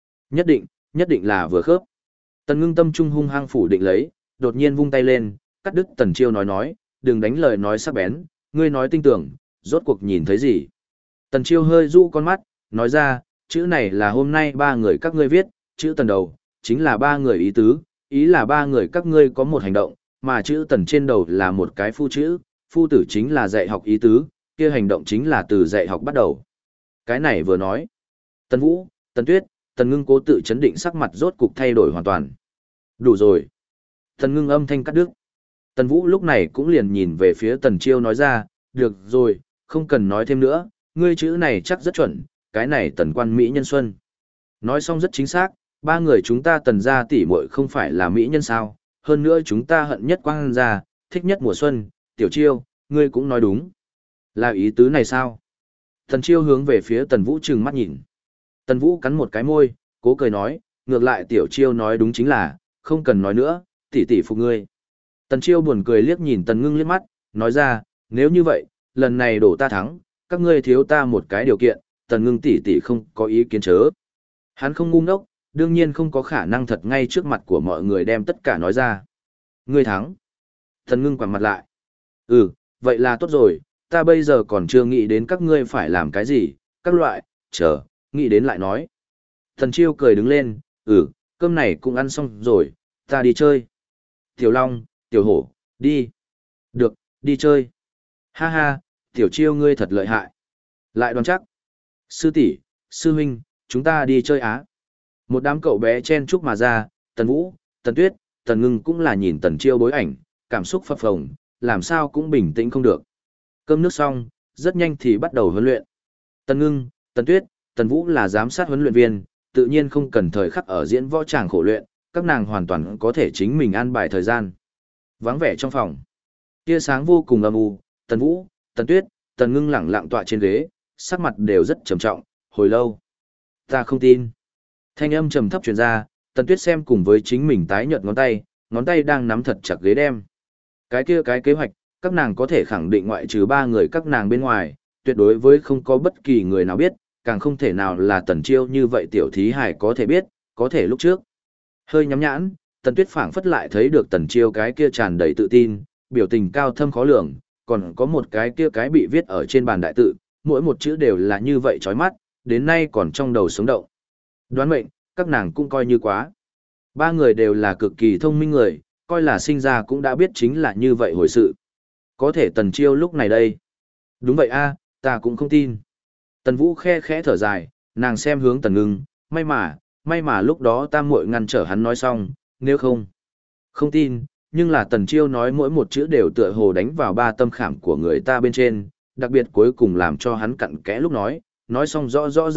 Nhất định là vừa khớp. Tần Ngưng tâm trung hung hăng phủ định lấy, đột nhiên vung tay lên, cắt đứt Tần Chiêu nói, đừng đánh lời nói sắc bén, ngươi nói tinh tường, rốt cuộc nhìn thấy gì. Tần Chiêu hơi du con mắt, nói ra, chữ này là hôm nay ba người các ngươi viết, chữ Tần đầu, chính là ba người ý tứ, ý là ba người các ngươi có một hành động, mà chữ Tần trên đầu là một cái phu chữ, phu tử chính là dạy học ý tứ, kia hành động chính là từ dạy học bắt đầu. Cái này vừa nói, Tần Vũ, Tần Tuyết, Tần Ngưng cố tự chấn định sắc mặt rốt cục thay đổi hoàn toàn. Đủ rồi. Tần Ngưng âm thanh cắt đứt. Tần Vũ lúc này cũng liền nhìn về phía Tần Chiêu nói ra, được rồi, không cần nói thêm nữa, ngươi chữ này chắc rất chuẩn, cái này Tần quan Mỹ nhân Xuân. Nói xong rất chính xác, ba người chúng ta Tần gia tỷ muội không phải là Mỹ nhân sao, hơn nữa chúng ta hận nhất quang gia, thích nhất mùa xuân, Tiểu Chiêu, ngươi cũng nói đúng. Là ý tứ này sao? Tần Chiêu hướng về phía Tần Vũ trừng mắt nhìn. Tần Vũ cắn một cái môi, cố cười nói, ngược lại Tiểu Chiêu nói đúng chính là, không cần nói nữa, tỷ tỷ phục ngươi. Tần Chiêu buồn cười liếc nhìn Tần Ngưng liếc mắt, nói ra, nếu như vậy, lần này đổ ta thắng, các ngươi thiếu ta một cái điều kiện, Tần Ngưng tỷ tỷ không có ý kiến chớ. Hắn không ngu ngốc, đương nhiên không có khả năng thật ngay trước mặt của mọi người đem tất cả nói ra. Ngươi thắng. Tần Ngưng quằn mặt lại. Ừ, vậy là tốt rồi, ta bây giờ còn chưa nghĩ đến các ngươi phải làm cái gì, các loại, chờ, nghĩ đến lại nói. Tần Chiêu cười đứng lên, cơm này cũng ăn xong rồi, ta đi chơi. Tiểu Long, Tiểu Hổ, đi. Được, đi chơi. Ha ha, Tiểu Chiêu ngươi thật lợi hại. Lại đoán chắc. Sư tỷ, sư huynh, chúng ta đi chơi á. Một đám cậu bé chen chúc mà ra, Tần Vũ, Tần Tuyết, Tần Ngưng cũng là nhìn Tần Chiêu bối ảnh, cảm xúc phập phồng, làm sao cũng bình tĩnh không được. Cơm nước xong, rất nhanh thì bắt đầu huấn luyện. Tần Ngưng, Tần Tuyết, Tần Vũ là giám sát huấn luyện viên, tự nhiên không cần thời khắc ở diễn võ tràng khổ luyện, các nàng hoàn toàn có thể chính mình an bài thời gian. Vắng vẻ trong phòng. Tia sáng vô cùng âm u, Tần Vũ, Tần Tuyết, Tần Ngưng lẳng lặng tọa trên ghế, sắc mặt đều rất trầm trọng, hồi lâu. Ta không tin. Thanh âm trầm thấp truyền ra, Tần Tuyết xem cùng với chính mình tái nhợt ngón tay đang nắm thật chặt ghế đem. Cái kia cái kế hoạch, các nàng có thể khẳng định ngoại trừ ba người các nàng bên ngoài, tuyệt đối với không có bất kỳ người nào biết, càng không thể nào là Tần Chiêu như vậy tiểu thí hải có thể biết, có thể lúc trước. Hơi nhắm nhãn, Tần Tuyết phảng phất lại thấy được Tần Chiêu cái kia tràn đầy tự tin, biểu tình cao thâm khó lường, còn có một cái kia cái bị viết ở trên bàn đại tự, mỗi một chữ đều là như vậy chói mắt, đến nay còn trong đầu sống động. Đoán mệnh, các nàng cũng coi như quá. Ba người đều là cực kỳ thông minh người, coi là sinh ra cũng đã biết chính là như vậy hồi sự. Có thể Tần Chiêu lúc này đây. Đúng vậy a, ta cũng không tin. Tần Vũ khe khẽ thở dài, nàng xem hướng Tần Ngưng, may mà lúc đó tam muội ngăn trở hắn nói xong, nếu không tin, nhưng là Tần Chiêu nói mỗi một chữ đều tựa hồ đánh vào ba tâm khảm của người ta bên trên, đặc biệt cuối cùng làm cho hắn cặn kẽ lúc nói xong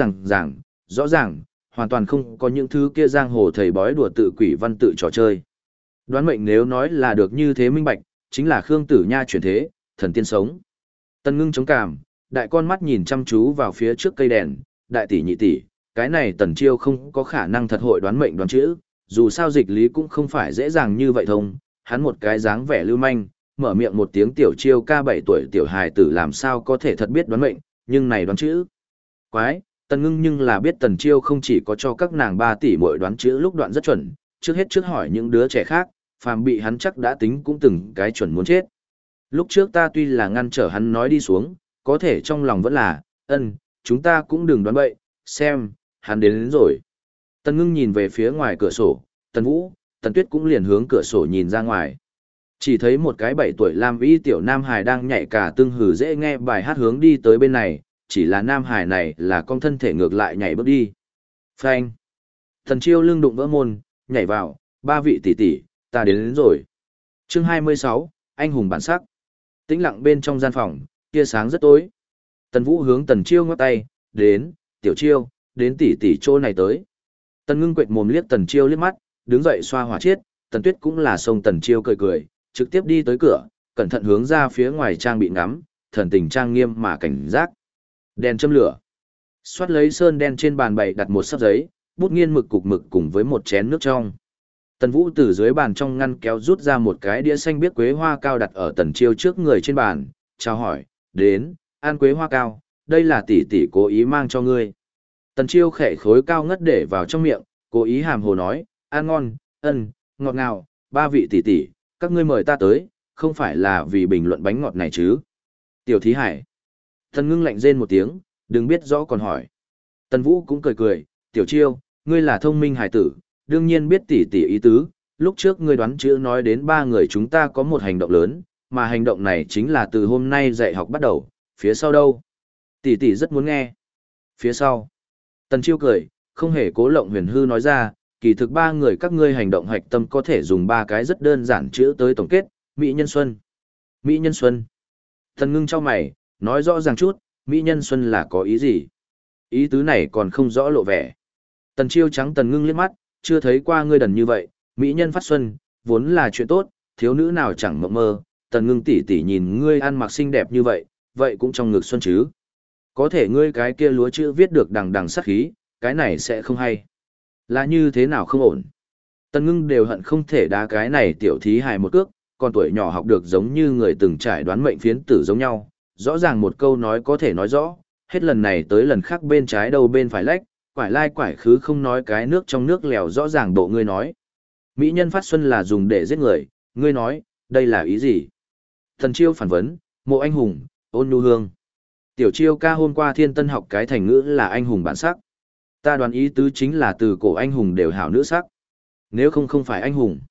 rõ ràng, hoàn toàn không có những thứ kia giang hồ thầy bói đùa tự quỷ văn tự trò chơi. Đoán mệnh nếu nói là được như thế minh bạch, chính là Khương Tử Nha chuyển thế, thần tiên sống. Tần Ngưng chống cảm, đại con mắt nhìn chăm chú vào phía trước cây đèn, đại tỷ nhị tỷ, cái này Tần Chiêu không có khả năng thật hội đoán mệnh đoán chữ, dù sao dịch lý cũng không phải dễ dàng như vậy thông, hắn một cái dáng vẻ lưu manh, mở miệng một tiếng tiểu Chiêu ca 7 tuổi tiểu hài tử làm sao có thể thật biết đoán mệnh, nhưng này đoán chữ. Quái, Tần Ngưng nhưng là biết Tần Chiêu không chỉ có cho các nàng 3 tỷ mỗi đoán chữ lúc đoạn rất chuẩn, trước hết trước hỏi những đứa trẻ khác, phàm bị hắn chắc đã tính cũng từng cái chuẩn muốn chết. Lúc trước ta tuy là ngăn trở hắn nói đi xuống, có thể trong lòng vẫn là, chúng ta cũng đừng đoán bậy, xem, hắn đến rồi. Tần Ngưng nhìn về phía ngoài cửa sổ, Tần Vũ, Tần Tuyết cũng liền hướng cửa sổ nhìn ra ngoài. Chỉ thấy một cái 7 tuổi lam y tiểu nam hài đang nhảy cả tương hử dễ nghe bài hát hướng đi tới bên này, chỉ là nam hài này là con thân thể ngược lại nhảy bước đi. Phanh. Tần Chiêu lưng đụng vỡ môn, nhảy vào, 3 vị tỷ tỷ, ta đến rồi. Chương 26, anh hùng bản sắc. Tĩnh lặng bên trong gian phòng, tia sáng rất tối. Tần Vũ hướng Tần Chiêu ngoắc tay, đến, tiểu Chiêu, đến tỷ tỷ chỗ này tới. Tần Ngưng quệt mồm liếc Tần Chiêu liếc mắt, đứng dậy xoa hỏa chiết, Tần Tuyết cũng là xông Tần Chiêu cười, trực tiếp đi tới cửa, cẩn thận hướng ra phía ngoài trang bị ngắm, thần tình trang nghiêm mà cảnh giác. Đèn châm lửa. Xoát lấy sơn đen trên bàn bày đặt một sấp giấy, bút nghiên mực cục mực cùng với một chén nước trong. Tần Vũ từ dưới bàn trong ngăn kéo rút ra một cái đĩa xanh biếc quế hoa cao đặt ở Tần Chiêu trước người trên bàn, chào hỏi, đến, ăn quế hoa cao, đây là tỷ tỷ cố ý mang cho ngươi. Tần Chiêu khẽ khối cao ngất để vào trong miệng, cố ý hàm hồ nói, ăn ngon, ngọt ngào, 3 vị tỷ tỷ, các ngươi mời ta tới, không phải là vì bình luận bánh ngọt này chứ. Tiểu Thí Hải. Tần Ngưng lạnh rên một tiếng, đừng biết rõ còn hỏi. Tần Vũ cũng cười, Tiểu Chiêu, ngươi là thông minh hải tử, đương nhiên biết tỷ tỷ ý tứ, lúc trước ngươi đoán chữ nói đến 3 người chúng ta có một hành động lớn, mà hành động này chính là từ hôm nay dạy học bắt đầu, phía sau đâu? Tỷ tỷ rất muốn nghe. Phía sau. Tần Chiêu cười, không hề cố lộng huyền hư nói ra, kỳ thực 3 người các ngươi hành động hạch tâm có thể dùng 3 cái rất đơn giản chữ tới tổng kết, Mỹ Nhân Xuân. Mỹ Nhân Xuân. Tần Ngưng chau mày, nói rõ ràng chút, Mỹ Nhân Xuân là có ý gì? Ý tứ này còn không rõ lộ vẻ. Tần Chiêu trắng Tần Ngưng liếc mắt, chưa thấy qua ngươi đần như vậy, Mỹ Nhân phát xuân, vốn là chuyện tốt, thiếu nữ nào chẳng mộng mơ, Tần Ngưng tỷ tỷ nhìn ngươi ăn mặc xinh đẹp như vậy, vậy cũng trong ngực xuân chứ. Có thể ngươi cái kia lúa chữ viết được đằng đằng sát khí, cái này sẽ không hay. Là như thế nào không ổn. Tần Ngưng đều hận không thể đá cái này tiểu thí hài một cước, còn tuổi nhỏ học được giống như người từng trải đoán mệnh phiến tử giống nhau, rõ ràng một câu nói có thể nói rõ, hết lần này tới lần khác bên trái đầu bên phải lách, quải lai quải khứ không nói cái nước trong nước lèo rõ ràng bộ ngươi nói. Mỹ nhân phát xuân là dùng để giết người, ngươi nói, đây là ý gì? Thần Chiêu phản vấn, mộ anh hùng, ôn nhu hương. Tiểu Chiêu ca hôm qua thiên tân học cái thành ngữ là anh hùng bản sắc. Ta đoán ý tứ chính là từ cổ anh hùng đều hảo nữ sắc. Nếu không phải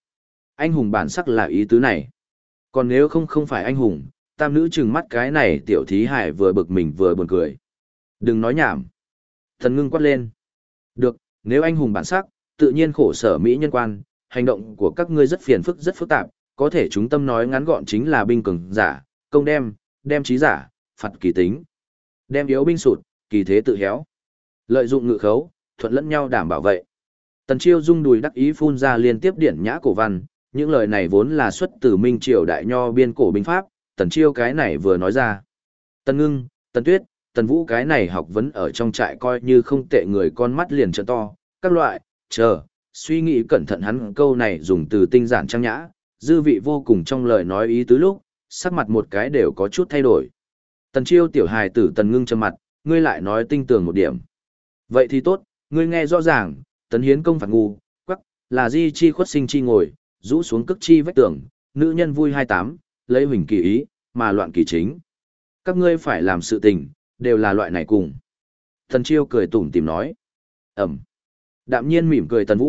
anh hùng bản sắc là ý tứ này. Còn nếu không phải anh hùng, tam nữ trừng mắt cái này tiểu thí hải vừa bực mình vừa buồn cười. Đừng nói nhảm. Thần Ngưng quát lên. Được, nếu anh hùng bản sắc, tự nhiên khổ sở Mỹ nhân quan, hành động của các ngươi rất phiền phức rất phức tạp, có thể chúng tâm nói ngắn gọn chính là binh cường giả, công đem trí giả, phạt kỳ tính. Đem yếu binh sụt, kỳ thế tự héo. Lợi dụng ngự khấu, thuận lẫn nhau đảm bảo vậy. Tần Chiêu rung đùi đắc ý phun ra liên tiếp điển nhã cổ văn, những lời này vốn là xuất từ Minh Triều đại nho biên cổ binh pháp, Tần Chiêu cái này vừa nói ra. Tần Ngưng, Tần Tuyết, Tần Vũ cái này học vấn ở trong trại coi như không tệ người con mắt liền trợn to, các loại, suy nghĩ cẩn thận hắn câu này dùng từ tinh giản trang nhã, dư vị vô cùng trong lời nói ý tứ lúc, sắc mặt một cái đều có chút thay đổi. Tần Chiêu tiểu hài tử Tần Ngưng trầm mặt, ngươi lại nói tinh tường một điểm. Vậy thì tốt, ngươi nghe rõ ràng, Tấn Hiến công phạt ngu, quắc, là di chi khuất sinh chi ngồi, rũ xuống cức chi vách tường, nữ nhân vui 28, lấy huỳnh kỳ ý, mà loạn kỳ chính. Các ngươi phải làm sự tình, đều là loại này cùng. Tần Chiêu cười tủm tỉm nói. Ẩm. Đạm nhiên mỉm cười Tần Vũ,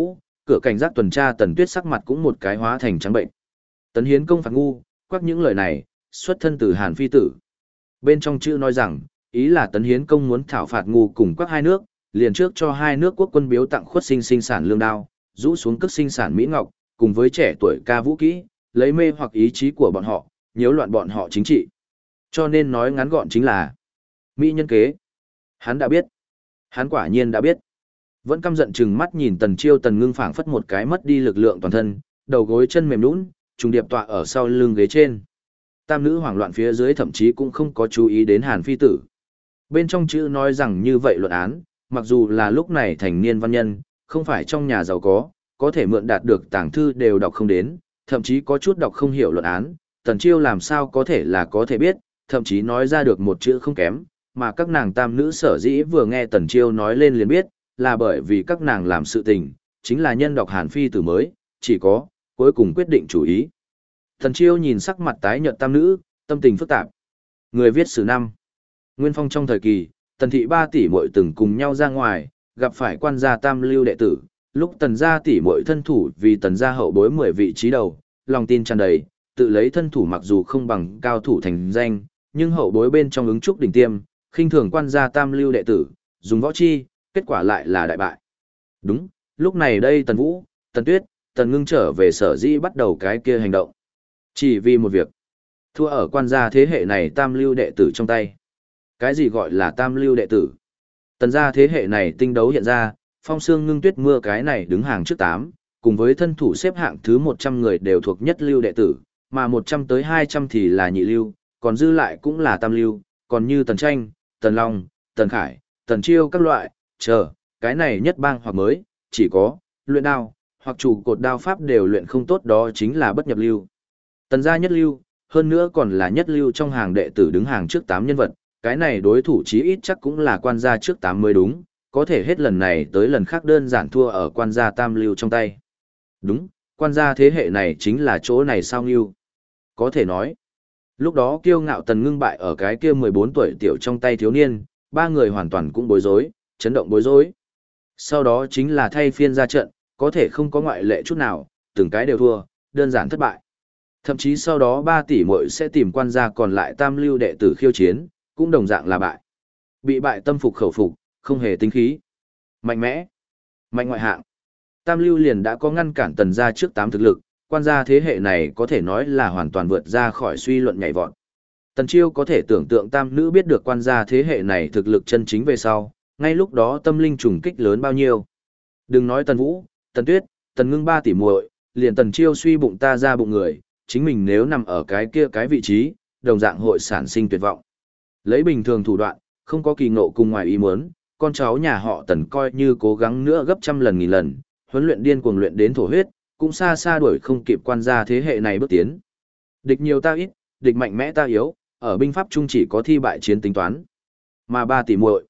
cửa cảnh giác tuần tra Tần Tuyết sắc mặt cũng một cái hóa thành trắng bệnh. Tấn Hiến công phạt ngu, quắc những lời này, xuất thân từ Hàn Phi Tử. Bên trong chữ nói rằng, ý là Tấn Hiến công muốn thảo phạt ngu cùng quắc hai nước, liền trước cho hai nước quốc quân biếu tặng khuất sinh sinh sản lương đao, rũ xuống cất sinh sản Mỹ Ngọc, cùng với trẻ tuổi ca vũ kỹ, lấy mê hoặc ý chí của bọn họ, nhiễu loạn bọn họ chính trị. Cho nên nói ngắn gọn chính là Mỹ nhân kế. Hắn đã biết. Hắn quả nhiên đã biết. Vẫn căm giận chừng mắt nhìn Tần Chiêu Tần Ngưng phảng phất một cái mất đi lực lượng toàn thân, đầu gối chân mềm nhũn, trùng điệp tọa ở sau lưng ghế trên. Tam nữ hoảng loạn phía dưới thậm chí cũng không có chú ý đến Hàn Phi Tử. Bên trong chữ nói rằng như vậy luận án, mặc dù là lúc này thành niên văn nhân, không phải trong nhà giàu có thể mượn đạt được tàng thư đều đọc không đến, thậm chí có chút đọc không hiểu luận án, Tần Chiêu làm sao có thể là có thể biết, thậm chí nói ra được một chữ không kém, mà các nàng tam nữ sở dĩ vừa nghe Tần Chiêu nói lên liền biết, là bởi vì các nàng làm sự tình, chính là nhân đọc Hàn Phi Tử mới, chỉ có, cuối cùng quyết định chủ ý. Tần Chiêu nhìn sắc mặt tái nhợt tam nữ, tâm tình phức tạp. Người viết sử năm. Nguyên Phong trong thời kỳ, Tần thị 3 tỷ muội từng cùng nhau ra ngoài, gặp phải quan gia tam lưu đệ tử, lúc Tần gia tỷ muội thân thủ vì Tần gia hậu bối 10 vị trí đầu, lòng tin tràn đầy, tự lấy thân thủ mặc dù không bằng cao thủ thành danh, nhưng hậu bối bên trong ứng trúc đỉnh tiêm, khinh thường quan gia tam lưu đệ tử, dùng võ chi, kết quả lại là đại bại. Đúng, lúc này đây Tần Vũ, Tần Tuyết, Tần Ngưng trở về sở dĩ bắt đầu cái kia hành động. Chỉ vì một việc, thua ở quan gia thế hệ này tam lưu đệ tử trong tay. Cái gì gọi là tam lưu đệ tử? Tần gia thế hệ này tinh đấu hiện ra, Phong Sương Ngưng Tuyết Mưa cái này đứng hàng trước 8, cùng với thân thủ xếp hạng thứ 100 người đều thuộc nhất lưu đệ tử, mà 100 tới 200 thì là nhị lưu, còn dư lại cũng là tam lưu, còn như Tần Tranh, Tần Long, Tần Khải, Tần Chiêu các loại, cái này nhất bang hoặc mới, chỉ có, luyện đao, hoặc chủ cột đao pháp đều luyện không tốt đó chính là bất nhập lưu. Tần gia nhất lưu, hơn nữa còn là nhất lưu trong hàng đệ tử đứng hàng trước 8 nhân vật, cái này đối thủ chí ít chắc cũng là quan gia trước 8 mới đúng, có thể hết lần này tới lần khác đơn giản thua ở quan gia tam lưu trong tay. Đúng, quan gia thế hệ này chính là chỗ này sao nghiêu. Có thể nói, lúc đó kiêu ngạo Tần Ngưng bại ở cái kia 14 tuổi tiểu trong tay thiếu niên, 3 người hoàn toàn cũng bối rối, chấn động bối rối. Sau đó chính là thay phiên ra trận, có thể không có ngoại lệ chút nào, từng cái đều thua, đơn giản thất bại. Thậm chí sau đó 3 tỷ muội sẽ tìm quan gia còn lại tam lưu đệ tử khiêu chiến, cũng đồng dạng là bại. Bị bại tâm phục khẩu phục, không hề tính khí. Mạnh mẽ, mạnh ngoại hạng. Tam lưu liền đã có ngăn cản Tần gia trước 8 thực lực, quan gia thế hệ này có thể nói là hoàn toàn vượt ra khỏi suy luận nhảy vọt. Tần Chiêu có thể tưởng tượng tam nữ biết được quan gia thế hệ này thực lực chân chính về sau, ngay lúc đó tâm linh trùng kích lớn bao nhiêu. Đừng nói Tần Vũ, Tần Tuyết, Tần Ngưng 3 tỷ muội, liền Tần Chiêu suy bụng ta ra bụng người, chính mình nếu nằm ở cái kia cái vị trí, đồng dạng hội sản sinh tuyệt vọng. Lấy bình thường thủ đoạn, không có kỳ ngộ cùng ngoài ý muốn, con cháu nhà họ Tần coi như cố gắng nữa gấp trăm lần nghìn lần, huấn luyện điên cuồng luyện đến thổ huyết, cũng xa xa đuổi không kịp quan gia thế hệ này bước tiến. Địch nhiều ta ít, địch mạnh mẽ ta yếu, ở binh pháp chung chỉ có thi bại chiến tính toán. Mà 3 tỷ muội,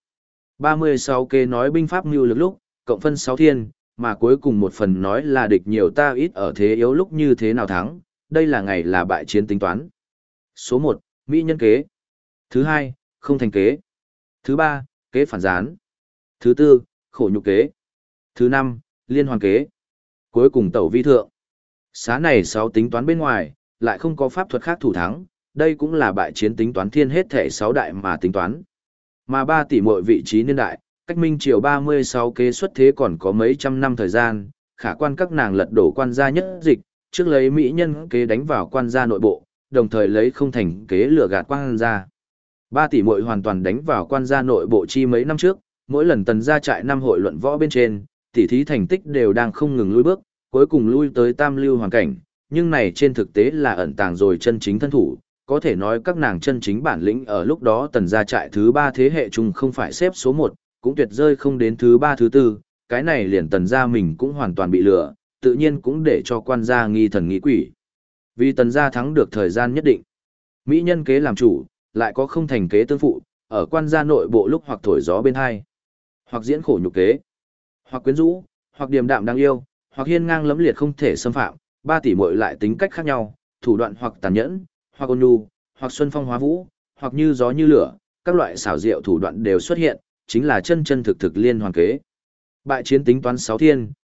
36 kế nói binh pháp mưu lược lúc, cộng phân 6 thiên, mà cuối cùng một phần nói là địch nhiều ta ít ở thế yếu lúc như thế nào thắng, đây là ngày là bại chiến tính toán. Số 1, Mỹ nhân kế. Thứ 2, không thành kế. Thứ 3, kế phản gián. Thứ 4, khổ nhục kế. Thứ 5, liên hoàn kế. Cuối cùng tẩu vi thượng. Xá này 6 tính toán bên ngoài, lại không có pháp thuật khác thủ thắng, đây cũng là bại chiến tính toán thiên hết thể 6 đại mà tính toán. Mà 3 tỷ muội vị trí niên đại, cách Minh Triều 36 kế xuất thế còn có mấy trăm năm thời gian, khả quan các nàng lật đổ quan gia nhất dịch, trước lấy mỹ nhân kế đánh vào quan gia nội bộ, đồng thời lấy không thành kế lừa gạt quan gia. 3 tỷ muội hoàn toàn đánh vào quan gia nội bộ chi mấy năm trước, mỗi lần Tần gia trại năm hội luận võ bên trên, tỷ thí thành tích đều đang không ngừng lui bước, cuối cùng lui tới tam lưu hoàn cảnh, nhưng này trên thực tế là ẩn tàng rồi chân chính thân thủ, có thể nói các nàng chân chính bản lĩnh ở lúc đó Tần gia trại thứ 3 thế hệ chung không phải xếp số 1, cũng tuyệt rơi không đến thứ 3 thứ 4, cái này liền Tần gia mình cũng hoàn toàn bị lừa, tự nhiên cũng để cho quan gia nghi thần nghi quỷ. Vì Tần gia thắng được thời gian nhất định, mỹ nhân kế làm chủ, lại có không thành kế tương phụ, ở quan gia nội bộ lúc hoặc thổi gió bên hai, hoặc diễn khổ nhục kế, hoặc quyến rũ, hoặc điềm đạm đáng yêu, hoặc hiên ngang lẫm liệt không thể xâm phạm, 3 tỷ muội lại tính cách khác nhau, thủ đoạn hoặc tàn nhẫn, hoặc ôn nhu, hoặc xuân phong hóa vũ, hoặc như gió như lửa, các loại xảo diệu thủ đoạn đều xuất hiện, chính là chân chân thực thực liên hoàn kế. Bại chiến tính toán 6 thiên,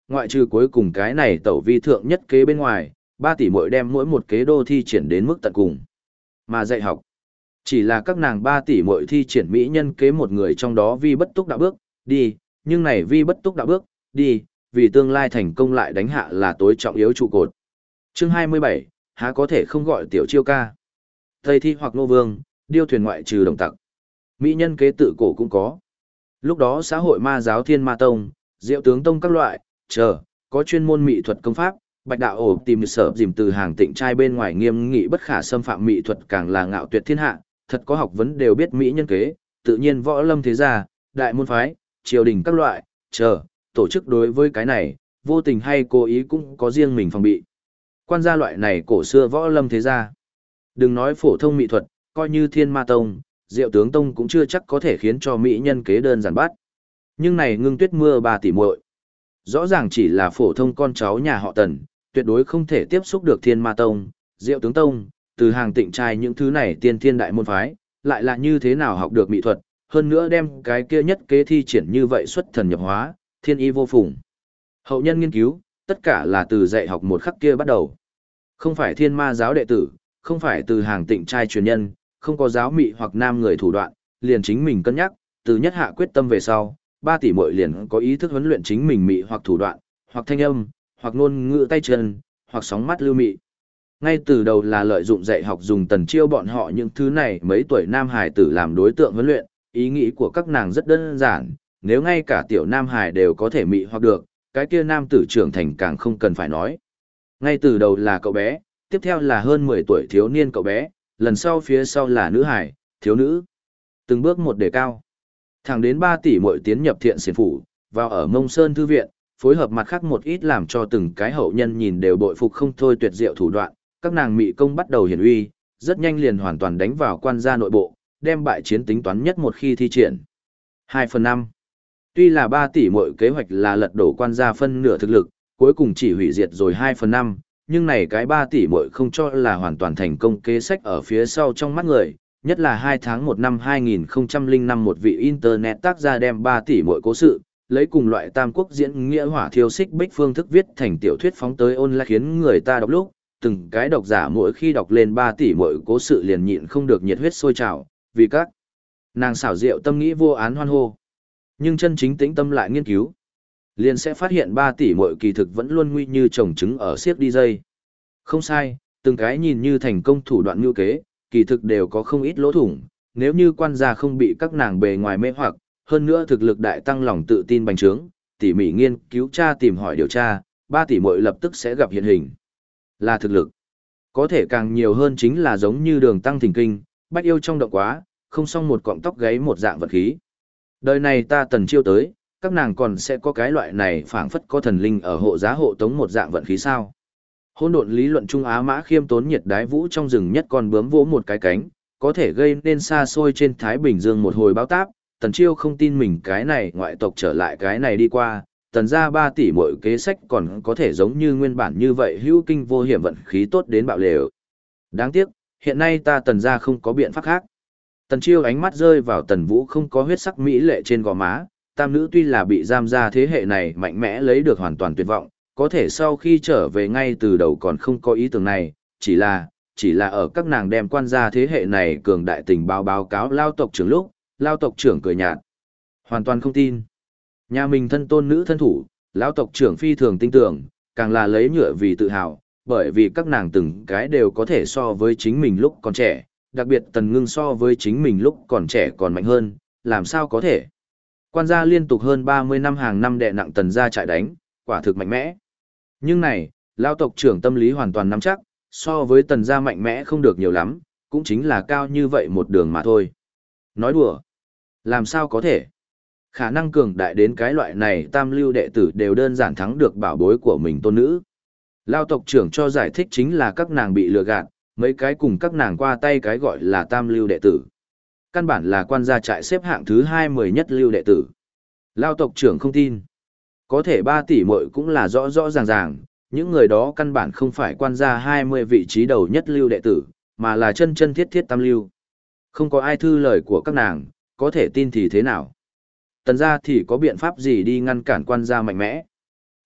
Ngoại trừ cuối cùng cái này tẩu vi thượng nhất kế bên ngoài, 3 tỷ muội đem mỗi một kế đô thi triển đến mức tận cùng. Mà dạy học, chỉ là các nàng 3 tỷ muội thi triển mỹ nhân kế một người trong đó vi bất túc đạo bước, đi, nhưng này vi bất túc đạo bước, đi, vì tương lai thành công lại đánh hạ là tối trọng yếu trụ cột. Chương 27, há có thể không gọi tiểu chiêu ca. Tây thi hoặc nô vương, điêu thuyền ngoại trừ đồng tặc. Mỹ nhân kế tự cổ cũng có. Lúc đó xã hội ma giáo Thiên Ma Tông, Diệu Tướng Tông các loại, có chuyên môn mỹ thuật công pháp, Bạch đạo ổ tìm sở dìm từ hàng tịnh trai bên ngoài nghiêm nghị bất khả xâm phạm mỹ thuật càng là ngạo tuyệt thiên hạ, thật có học vấn đều biết mỹ nhân kế, tự nhiên võ lâm thế gia, đại môn phái, triều đình các loại, tổ chức đối với cái này, vô tình hay cố ý cũng có riêng mình phòng bị. Quan gia loại này cổ xưa võ lâm thế gia. Đừng nói phổ thông mỹ thuật, coi như Thiên Ma Tông, Diệu Tướng Tông cũng chưa chắc có thể khiến cho mỹ nhân kế đơn giản bắt. Nhưng này Ngưng Tuyết Mưa 3 tỷ muội, rõ ràng chỉ là phổ thông con cháu nhà họ Tần, tuyệt đối không thể tiếp xúc được Thiên Ma Tông, Diệu Tướng Tông, từ hàng tịnh trai những thứ này tiên thiên đại môn phái, lại là như thế nào học được mỹ thuật, hơn nữa đem cái kia nhất kế thi triển như vậy xuất thần nhập hóa, thiên y vô phùng. Hậu nhân nghiên cứu, tất cả là từ dạy học một khắc kia bắt đầu. Không phải Thiên Ma giáo đệ tử, không phải từ hàng tịnh trai truyền nhân, không có giáo mị hoặc nam người thủ đoạn, liền chính mình cân nhắc, từ nhất hạ quyết tâm về sau, 3 tỷ muội liền có ý thức huấn luyện chính mình mị hoặc thủ đoạn, hoặc thanh âm, hoặc ngôn ngữ tay chân, hoặc sóng mắt lưu mị. Ngay từ đầu là lợi dụng dạy học dùng Tần Chiêu bọn họ những thứ này mấy tuổi nam hải tử làm đối tượng huấn luyện, ý nghĩ của các nàng rất đơn giản, nếu ngay cả tiểu nam hải đều có thể mị hoặc được, cái kia nam tử trưởng thành càng không cần phải nói. Ngay từ đầu là cậu bé, tiếp theo là hơn 10 tuổi thiếu niên cậu bé, lần sau phía sau là nữ hải, thiếu nữ. Từng bước một đề cao. Thẳng đến 3 tỷ muội tiến nhập Thiện Xiển phủ, vào ở Mông Sơn thư viện, phối hợp mặt khác một ít làm cho từng cái hậu nhân nhìn đều bội phục không thôi tuyệt diệu thủ đoạn, các nàng mị công bắt đầu hiển uy, rất nhanh liền hoàn toàn đánh vào quan gia nội bộ, đem bại chiến tính toán nhất một khi thi triển. 2/5. Tuy là 3 tỷ muội kế hoạch là lật đổ quan gia phân nửa thực lực, cuối cùng chỉ hủy diệt rồi 2/5, nhưng này cái 3 tỷ muội không cho là hoàn toàn thành công kế sách ở phía sau trong mắt người, nhất là 2 tháng 1 năm 2005 một vị internet tác gia đem 3 tỷ muội cố sự, lấy cùng loại tam quốc diễn nghĩa hỏa thiêu xích bích phương thức viết thành tiểu thuyết phóng tới online khiến người ta đọc lúc, từng cái độc giả mỗi khi đọc lên 3 tỷ muội cố sự liền nhịn không được nhiệt huyết sôi trào, vì các nàng xảo diệu tâm nghĩ vô án hoan hô. Nhưng chân chính tĩnh tâm lại nghiên cứu, liền sẽ phát hiện 3 tỷ muội kỳ thực vẫn luôn nguy như trồng trứng ở siếc đi dây. Không sai, từng cái nhìn như thành công thủ đoạn mưu kế, kỳ thực đều có không ít lỗ thủng, nếu như quan gia không bị các nàng bề ngoài mê hoặc, hơn nữa thực lực đại tăng lòng tự tin bành trướng, tỉ mỉ nghiên cứu tra tìm hỏi điều tra, 3 tỷ muội lập tức sẽ gặp hiện hình. Là thực lực. Có thể càng nhiều hơn chính là giống như đường tăng thỉnh kinh, bách yêu trong động quá, không xong một cọng tóc gáy một dạng vật khí. Đời này ta Tần Chiêu tới, các nàng còn sẽ có cái loại này phảng phất có thần linh ở hộ giá hộ tống một dạng vận khí sao. Hôn độn lý luận Trung Á Mã Khiêm tốn nhiệt đái vũ trong rừng nhất con bướm vỗ một cái cánh, có thể gây nên xa xôi trên Thái Bình Dương một hồi báo táp. Tần Chiêu không tin mình cái này ngoại tộc trở lại cái này đi qua, tần ra 3 tỷ mỗi kế sách còn có thể giống như nguyên bản như vậy hữu kinh vô hiểm vận khí tốt đến bạo lều. Đáng tiếc, hiện nay ta tần ra không có biện pháp khác. Tần Chiêu ánh mắt rơi vào Tần Vũ không có huyết sắc mỹ lệ trên gò má, tam nữ tuy là bị giam ra thế hệ này mạnh mẽ lấy được hoàn toàn tuyệt vọng, có thể sau khi trở về ngay từ đầu còn không có ý tưởng này, chỉ là ở các nàng đem quan gia thế hệ này cường đại tình báo cáo lao tộc trưởng lúc, lao tộc trưởng cười nhạt. Hoàn toàn không tin. Nhà mình thân tôn nữ thân thủ, lao tộc trưởng phi thường tin tưởng, càng là lấy nhựa vì tự hào, bởi vì các nàng từng cái đều có thể so với chính mình lúc còn trẻ, đặc biệt Tần Ngưng so với chính mình lúc còn trẻ còn mạnh hơn, làm sao có thể. Quan gia liên tục hơn 30 năm hàng năm đè nặng Tần gia trại đánh, quả thực mạnh mẽ. Nhưng này, lao tộc trưởng tâm lý hoàn toàn nắm chắc, so với Tần gia mạnh mẽ không được nhiều lắm, cũng chính là cao như vậy một đường mà thôi. Nói đùa, làm sao có thể? Khả năng cường đại đến cái loại này tam lưu đệ tử đều đơn giản thắng được bảo bối của mình tôn nữ. Lao tộc trưởng cho giải thích chính là các nàng bị lừa gạt, mấy cái cùng các nàng qua tay cái gọi là tam lưu đệ tử. Căn bản là quan gia trại xếp hạng thứ 20 nhất lưu đệ tử. Lao tộc trưởng không tin. Có thể 3 tỷ muội cũng là rõ rõ ràng ràng, những người đó căn bản không phải quan gia 20 vị trí đầu nhất lưu đệ tử, mà là chân chân thiết thiết tam lưu. Không có ai thư lời của các nàng, có thể tin thì thế nào? Tần gia thì có biện pháp gì đi ngăn cản quan gia mạnh mẽ?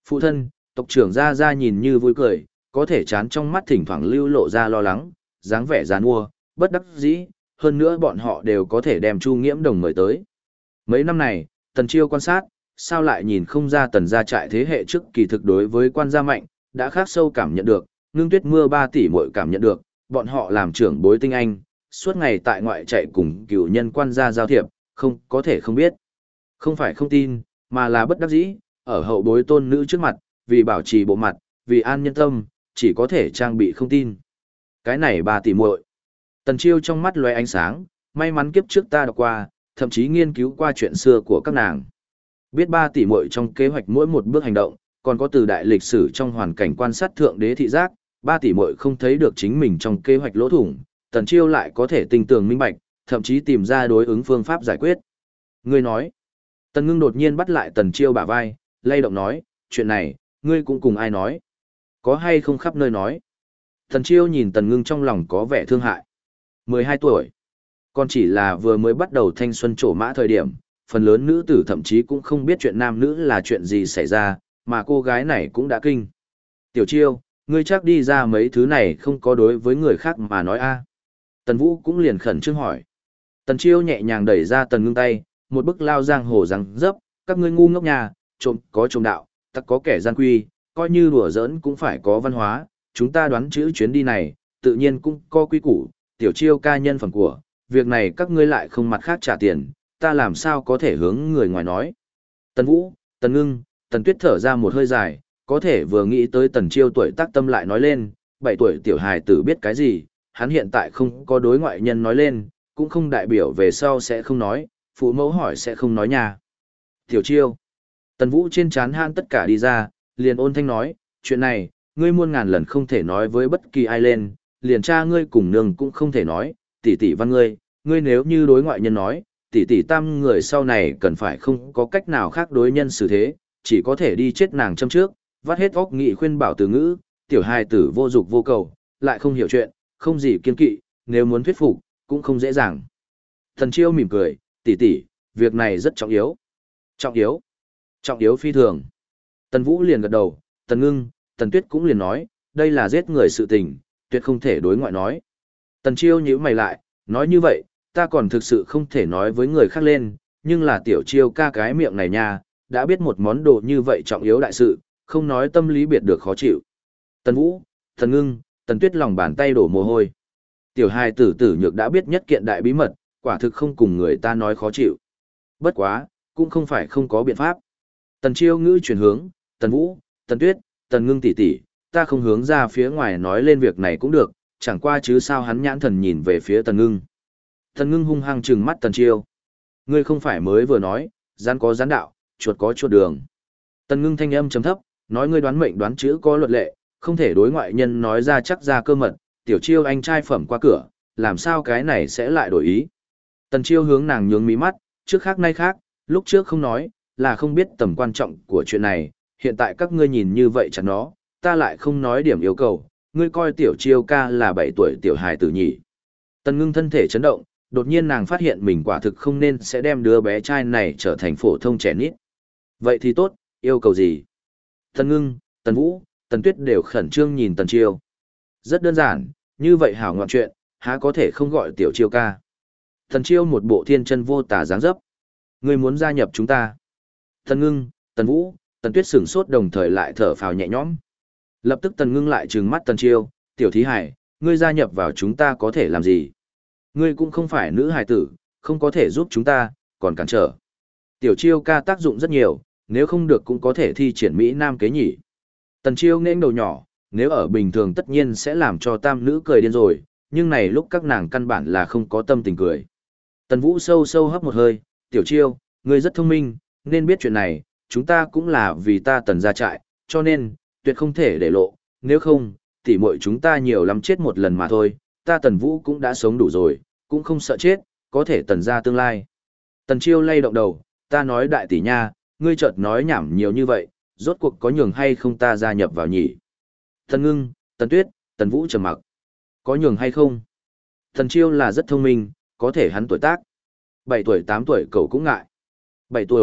Phụ thân, tộc trưởng Gia Gia nhìn như vui cười, có thể chán trong mắt thỉnh thoảng lưu lộ ra lo lắng, dáng vẻ giàn mua, bất đắc dĩ, hơn nữa bọn họ đều có thể đem Chu Nghiễm Đồng mời tới. Mấy năm này, Tần Chiêu quan sát, sao lại nhìn không ra Tần gia trại thế hệ trước kỳ thực đối với quan gia mạnh, đã khắc sâu cảm nhận được, Ngưng Tuyết Mưa 3 tỷ muội cảm nhận được, bọn họ làm trưởng bối tinh anh, suốt ngày tại ngoại chạy cùng cựu nhân quan gia giao thiệp, không có thể không biết. Không phải không tin, mà là bất đắc dĩ, ở hậu bối tôn nữ trước mặt, vì bảo trì bộ mặt, vì an nhân tâm, chỉ có thể trang bị không tin. Cái này 3 tỷ muội. Tần Chiêu trong mắt lóe ánh sáng, may mắn kiếp trước ta đọc qua, thậm chí nghiên cứu qua chuyện xưa của các nàng. Biết 3 tỷ muội trong kế hoạch mỗi một bước hành động, còn có từ đại lịch sử trong hoàn cảnh quan sát thượng đế thị giác, 3 tỷ muội không thấy được chính mình trong kế hoạch lỗ thủng, Tần Chiêu lại có thể tinh tường minh bạch, thậm chí tìm ra đối ứng phương pháp giải quyết. Ngươi nói, Tần Ngưng đột nhiên bắt lại Tần Chiêu bả vai, lay động nói, chuyện này, ngươi cũng cùng ai nói? Có hay không khắp nơi nói? Tần Chiêu nhìn Tần Ngưng trong lòng có vẻ thương hại. 12 tuổi. Còn chỉ là vừa mới bắt đầu thanh xuân trổ mã thời điểm, phần lớn nữ tử thậm chí cũng không biết chuyện nam nữ là chuyện gì xảy ra, mà cô gái này cũng đã kinh. Tiểu Chiêu, ngươi chắc đi ra mấy thứ này không có đối với người khác mà nói a? Tần Vũ cũng liền khẩn trương hỏi. Tần Chiêu nhẹ nhàng đẩy ra Tần Ngưng tay, một bức lao giang hồ răng dấp, các ngươi ngu ngốc nhà, trộm có trộm đạo, tắc có kẻ gian quy, coi như đùa giỡn cũng phải có văn hóa, chúng ta đoán chữ chuyến đi này, tự nhiên cũng có quy củ, Tiểu Chiêu ca nhân phẩm của, việc này các ngươi lại không mặt khác trả tiền, ta làm sao có thể hướng người ngoài nói. Tần Vũ, Tần Ngưng, Tần Tuyết thở ra một hơi dài, có thể vừa nghĩ tới Tần Chiêu tuổi tác tâm lại nói lên, 7 tuổi tiểu hài tử biết cái gì, hắn hiện tại không có đối ngoại nhân nói lên, cũng không đại biểu về sau sẽ không nói, phụ mẫu hỏi sẽ không nói nha. Tiểu Chiêu, Tần Vũ trên trán han tất cả đi ra, liền ôn thanh nói, chuyện này, ngươi muôn ngàn lần không thể nói với bất kỳ ai lên, liền cha ngươi cùng nương cũng không thể nói, tỷ tỷ văn ngươi nếu như đối ngoại nhân nói, tỷ tỷ tam người sau này cần phải không có cách nào khác đối nhân xử thế, chỉ có thể đi chết nàng châm trước, vắt hết óc nghị khuyên bảo từ ngữ, tiểu hài tử vô dục vô cầu, lại không hiểu chuyện, không gì kiên kỵ, nếu muốn thuyết phục, cũng không dễ dàng. Thần Chiêu mỉm cười, tỷ tỷ, việc này rất trọng yếu. Trọng yếu? Trọng yếu phi thường. Tần Vũ liền gật đầu, Tần Ngưng, Tần Tuyết cũng liền nói, đây là giết người sự tình, tuyệt không thể đối ngoại nói. Tần Chiêu nhíu mày lại, nói như vậy, ta còn thực sự không thể nói với người khác lên, nhưng là Tiểu Chiêu ca cái miệng này nha, đã biết một món đồ như vậy trọng yếu đại sự, không nói tâm lý biệt được khó chịu. Tần Vũ, Tần Ngưng, Tần Tuyết lòng bàn tay đổ mồ hôi. Tiểu hài tử tử nhược đã biết nhất kiện đại bí mật, quả thực không cùng người ta nói khó chịu. Bất quá, cũng không phải không có biện pháp. Tần Chiêu ngữ chuyển hướng, Tần Vũ, Tần Tuyết, Tần Ngưng tỷ tỷ, ta không hướng ra phía ngoài nói lên việc này cũng được, chẳng qua chứ sao hắn nhãn thần nhìn về phía Tần Ngưng. Tần Ngưng hung hăng trừng mắt Tần Chiêu. Ngươi không phải mới vừa nói, rắn có rắn đạo, chuột có chuột đường. Tần Ngưng thanh âm trầm thấp, nói ngươi đoán mệnh đoán chữ có luật lệ, không thể đối ngoại nhân nói ra chắc ra cơ mật, Tiểu Chiêu anh trai phẩm qua cửa, làm sao cái này sẽ lại đổi ý. Tần Chiêu hướng nàng nhướng mí mắt, trước khác nay khác, lúc trước không nói, là không biết tầm quan trọng của chuyện này, hiện tại các ngươi nhìn như vậy chẳng nó, ta lại không nói điểm yêu cầu, ngươi coi Tiểu Chiêu ca là 7 tuổi tiểu hài tử nhỉ. Tần Ngưng thân thể chấn động, đột nhiên nàng phát hiện mình quả thực không nên sẽ đem đứa bé trai này trở thành phổ thông trẻ nít. Vậy thì tốt, yêu cầu gì? Tần Ngưng, Tần Vũ, Tần Tuyết đều khẩn trương nhìn Tần Chiêu. Rất đơn giản, như vậy hảo ngoạn chuyện, há có thể không gọi Tiểu Chiêu ca. Tần Chiêu một bộ thiên chân vô tà dáng dấp. Ngươi muốn gia nhập chúng ta. Tần Ngưng, Tần Vũ, Tần Tuyết sửng sốt đồng thời lại thở phào nhẹ nhõm. Lập tức Tần Ngưng lại trừng mắt Tần Chiêu, Tiểu Thí Hải, ngươi gia nhập vào chúng ta có thể làm gì? Ngươi cũng không phải nữ hài tử, không có thể giúp chúng ta, còn cản trở. Tiểu Chiêu ca tác dụng rất nhiều, nếu không được cũng có thể thi triển Mỹ Nam kế nhỉ. Tần Chiêu nghênh đầu nhỏ, nếu ở bình thường tất nhiên sẽ làm cho tam nữ cười điên rồi, nhưng này lúc các nàng căn bản là không có tâm tình cười. Tần Vũ sâu sâu hấp một hơi, Tiểu Chiêu, ngươi rất thông minh, nên biết chuyện này, chúng ta cũng là vì ta Tần gia trại, cho nên, tuyệt không thể để lộ, nếu không, tỉ muội chúng ta nhiều lắm chết một lần mà thôi, ta Tần Vũ cũng đã sống đủ rồi, cũng không sợ chết, có thể Tần gia tương lai. Tần Chiêu lay động đầu, ta nói đại tỷ nha, ngươi chợt nói nhảm nhiều như vậy, rốt cuộc có nhường hay không ta gia nhập vào nhỉ? Tần Ngưng, Tần Tuyết, Tần Vũ trầm mặc. Có nhường hay không? Tần Chiêu là rất thông minh, có thể hắn tuổi tác. 7 tuổi 8 tuổi cậu cũng ngại. 7 tuổi,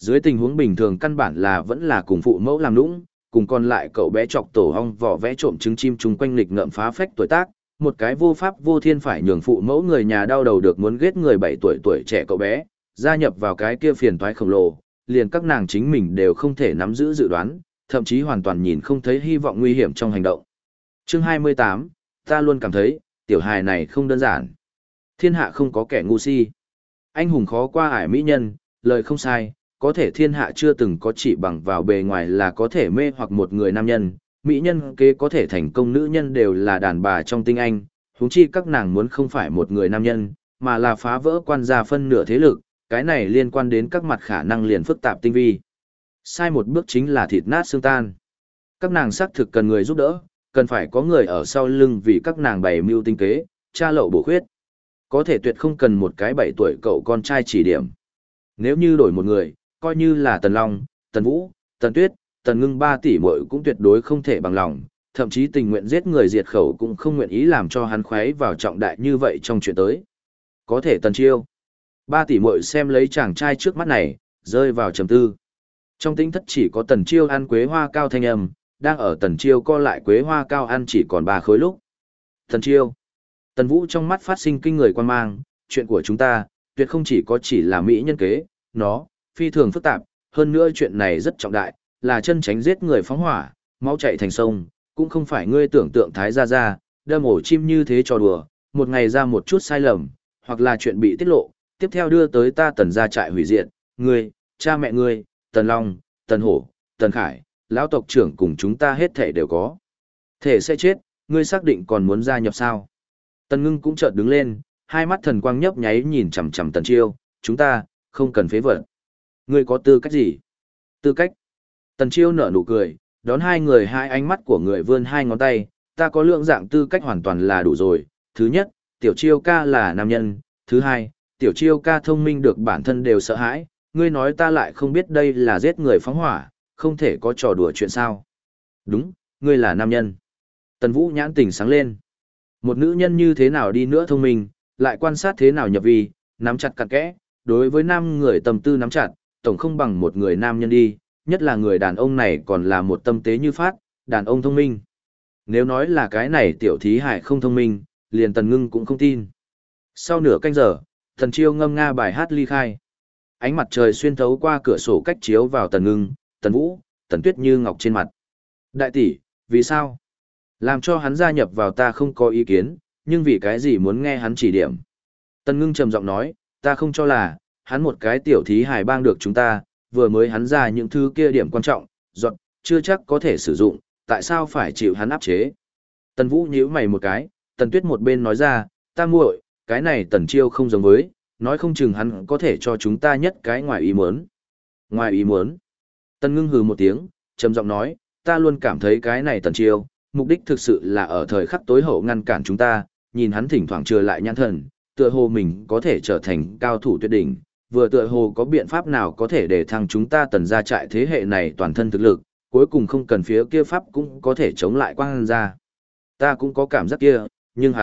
Dưới tình huống bình thường căn bản là vẫn là cùng phụ mẫu làm nũng, cùng còn lại cậu bé chọc tổ ong vỏ vẽ trộm trứng chim chung quanh nghịch ngợm phá phách tuổi tác, một cái vô pháp vô thiên phải nhường phụ mẫu người nhà đau đầu được muốn ghét người 7 tuổi trẻ cậu bé, gia nhập vào cái kia phiền toái khổng lồ, liền các nàng chính mình đều không thể nắm giữ dự đoán, thậm chí hoàn toàn nhìn không thấy hy vọng nguy hiểm trong hành động. Chương 28, ta luôn cảm thấy, tiểu hài này không đơn giản. Thiên hạ không có kẻ ngu si. Anh hùng khó qua ải mỹ nhân, lời không sai, có thể thiên hạ chưa từng có chỉ bằng vào bề ngoài là có thể mê hoặc một người nam nhân, mỹ nhân kế có thể thành công nữ nhân đều là đàn bà trong tinh anh, huống chi các nàng muốn không phải một người nam nhân, mà là phá vỡ quan gia phân nửa thế lực, cái này liên quan đến các mặt khả năng liền phức tạp tinh vi. Sai một bước chính là thịt nát xương tan. Các nàng xác thực cần người giúp đỡ, cần phải có người ở sau lưng vì các nàng bày mưu tinh kế, tra lậu bổ khuyết. Có thể tuyệt không cần một cái 7 tuổi cậu con trai chỉ điểm. Nếu như đổi một người, coi như là Tần Long, Tần Vũ, Tần Tuyết, Tần Ngưng 3 tỷ muội cũng tuyệt đối không thể bằng lòng, thậm chí tình nguyện giết người diệt khẩu cũng không nguyện ý làm cho hắn khoái vào trọng đại như vậy trong chuyện tới. Có thể Tần Chiêu. 3 tỷ muội xem lấy chàng trai trước mắt này, rơi vào trầm tư. Trong tĩnh thất chỉ có Tần Chiêu ăn quế hoa cao thanh âm, đang ở Tần Chiêu co lại quế hoa cao ăn chỉ còn 3 khối lúc. Tần Chiêu. Tần Vũ trong mắt phát sinh kinh người quan mang, chuyện của chúng ta, tuyệt không chỉ là mỹ nhân kế, nó, phi thường phức tạp, hơn nữa chuyện này rất trọng đại, là chân tránh giết người phóng hỏa, máu chảy thành sông, cũng không phải ngươi tưởng tượng thái ra, đâm ổ chim như thế trò đùa, một ngày ra một chút sai lầm, hoặc là chuyện bị tiết lộ, tiếp theo đưa tới ta Tần gia trại hủy diệt, ngươi, cha mẹ ngươi, Tần Long, Tần Hổ, Tần Khải, lão tộc trưởng cùng chúng ta hết thể đều có. Thể sẽ chết, ngươi xác định còn muốn gia nhập sao? Tần Ngưng cũng chợt đứng lên, hai mắt thần quang nhấp nháy nhìn chằm chằm Tần Chiêu, chúng ta, không cần phế vật. Ngươi có tư cách gì? Tư cách? Tần Chiêu nở nụ cười, đón hai người hai ánh mắt của người vươn hai ngón tay, ta có lượng dạng tư cách hoàn toàn là đủ rồi. Thứ nhất, Tiểu Chiêu ca là nam nhân. Thứ hai, Tiểu Chiêu ca thông minh được bản thân đều sợ hãi. Ngươi nói ta lại không biết đây là giết người phóng hỏa, không thể có trò đùa chuyện sao. Đúng, ngươi là nam nhân. Tần Vũ nhãn tỉnh sáng lên. Một nữ nhân như thế nào đi nữa thông minh, lại quan sát thế nào nhập vi, nắm chặt cặn kẽ, đối với nam người tâm tư nắm chặt, tổng không bằng một người nam nhân đi, nhất là người đàn ông này còn là một tâm tế như phát, đàn ông thông minh. Nếu nói là cái này tiểu thí hải không thông minh, liền Tần Ngưng cũng không tin. Sau nửa canh giờ, Tần Chiêu ngâm nga bài hát ly khai. Ánh mặt trời xuyên thấu qua cửa sổ cách chiếu vào Tần Ngưng, Tần Vũ, Tần Tuyết như ngọc trên mặt. Đại tỷ, vì sao? Làm cho hắn gia nhập vào ta không có ý kiến, nhưng vì cái gì muốn nghe hắn chỉ điểm? Tần Ngưng trầm giọng nói, ta không cho là, hắn một cái tiểu thí hài bang được chúng ta, vừa mới hắn ra những thứ kia điểm quan trọng, dọn, chưa chắc có thể sử dụng, tại sao phải chịu hắn áp chế? Tần Vũ nhíu mày một cái, Tần Tuyết một bên nói ra, ta muội, cái này Tần Chiêu không giống với, nói không chừng hắn có thể cho chúng ta nhất cái ngoài ý muốn. Ngoài ý muốn? Tần Ngưng hừ một tiếng, trầm giọng nói, ta luôn cảm thấy cái này Tần Chiêu, mục đích thực sự là ở thời khắc tối hậu ngăn cản chúng ta, nhìn hắn thỉnh thoảng trừ lại nhãn thần, tựa hồ mình có thể trở thành cao thủ tuyệt đỉnh, vừa tựa hồ có biện pháp nào có thể để thăng chúng ta Tần gia trại thế hệ này toàn thân thực lực, cuối cùng không cần phía kia pháp cũng có thể chống lại Quang gia. Ta cũng có cảm giác kia, nhưng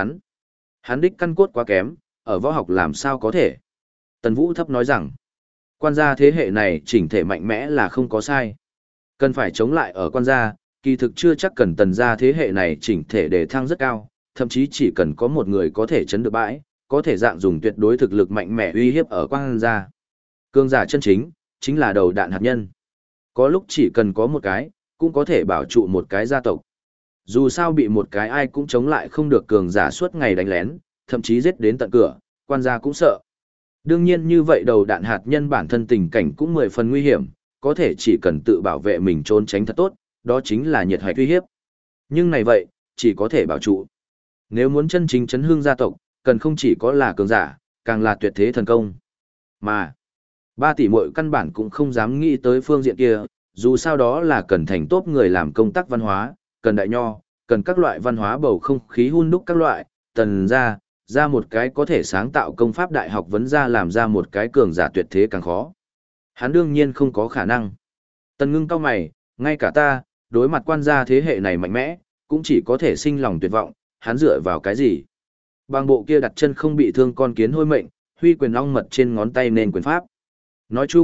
hắn đích căn cốt quá kém, ở võ học làm sao có thể. Tần Vũ thấp nói rằng, Quan gia thế hệ này chỉnh thể mạnh mẽ là không có sai. Cần phải chống lại ở Quan gia, kỳ thực chưa chắc cần Tần gia thế hệ này chỉnh thể để thăng rất cao, thậm chí chỉ cần có một người có thể chấn được bãi, có thể dạng dùng tuyệt đối thực lực mạnh mẽ uy hiếp ở Quang gia. Cương giả chân chính là đầu đạn hạt nhân. Có lúc chỉ cần có một cái, cũng có thể bảo trụ một cái gia tộc. Dù sao bị một cái ai cũng chống lại không được cường giả suốt ngày đánh lén, thậm chí giết đến tận cửa, Quan gia cũng sợ. Đương nhiên như vậy đầu đạn hạt nhân bản thân tình cảnh cũng 10 phần nguy hiểm, có thể chỉ cần tự bảo vệ mình trốn tránh thật tốt, đó chính là nhiệt hạch uy hiếp. Nhưng này vậy, chỉ có thể bảo trụ. Nếu muốn chân chính chấn hương gia tộc, cần không chỉ có là cường giả, càng là tuyệt thế thần công. Mà, 3 tỷ muội căn bản cũng không dám nghĩ tới phương diện kia, dù sao đó là cần thành tốt người làm công tác văn hóa, cần đại nho, cần các loại văn hóa bầu không khí hun đúc các loại, Tần ra một cái có thể sáng tạo công pháp đại học vấn ra làm ra một cái cường giả tuyệt thế càng khó. Hắn đương nhiên không có khả năng. Tần Ngưng cau mày, ngay cả ta, đối mặt Quan gia thế hệ này mạnh mẽ, cũng chỉ có thể sinh lòng tuyệt vọng, hắn dựa vào cái gì? Bằng bộ kia đặt chân không bị thương con kiến hôi mệnh, huy quyền ong mật trên ngón tay nên quyền pháp. Nói chung,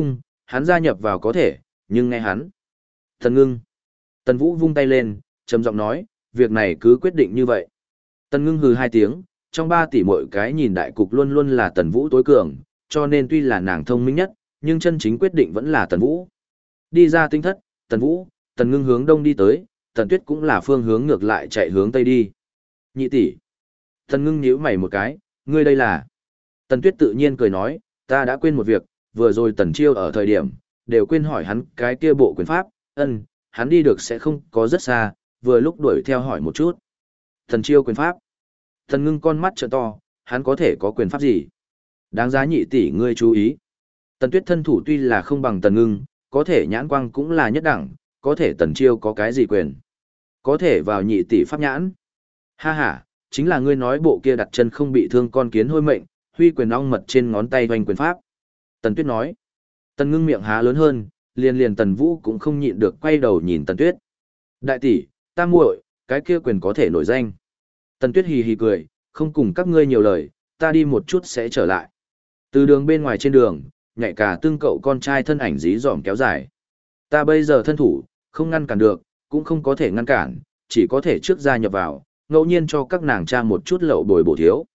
hắn gia nhập vào có thể, nhưng nghe hắn. Tần Ngưng. Tần Vũ vung tay lên, trầm giọng nói, việc này cứ quyết định như vậy. Tần Ngưng hừ hai tiếng, trong 3 tỷ mỗi cái nhìn đại cục luôn luôn là Tần Vũ tối cường, cho nên tuy là nàng thông minh nhất, nhưng chân chính quyết định vẫn là Tần Vũ. Đi ra tinh thất, Tần Vũ, Tần Ngưng hướng đông đi tới, Tần Tuyết cũng là phương hướng ngược lại chạy hướng tây đi. Nhị tỷ. Tần Ngưng nhíu mày một cái, ngươi đây là? Tần Tuyết tự nhiên cười nói, ta đã quên một việc, vừa rồi Tần Chiêu ở thời điểm, đều quên hỏi hắn cái kia bộ quyền pháp, hắn đi được sẽ không có rất xa, vừa lúc đuổi theo hỏi một chút. Tần Chiêu quyền pháp. Tần Ngưng con mắt trợn to, hắn có thể có quyền pháp gì? Đáng giá nhị tỷ ngươi chú ý. Tần Tuyết thân thủ tuy là không bằng Tần Ngưng, có thể nhãn quang cũng là nhất đẳng, có thể Tần Chiêu có cái gì quyền? Có thể vào nhị tỷ pháp nhãn. Ha ha, chính là ngươi nói bộ kia đặt chân không bị thương con kiến hôi mệnh, huy quyền ong mật trên ngón tay hoành quyền pháp. Tần Tuyết nói. Tần Ngưng miệng há lớn hơn, liền Tần Vũ cũng không nhịn được quay đầu nhìn Tần Tuyết. Đại tỷ, ta muội, cái kia quyền có thể nổi danh. Tần Tuyết hì hì cười, không cùng các ngươi nhiều lời, ta đi một chút sẽ trở lại. Từ đường bên ngoài trên đường, nhảy cả tương cậu con trai thân ảnh dí dỏm kéo dài. Ta bây giờ thân thủ, không ngăn cản được, cũng không có thể ngăn cản, chỉ có thể trước gia nhập vào, ngẫu nhiên cho các nàng cha một chút lậu bồi bổ thiếu.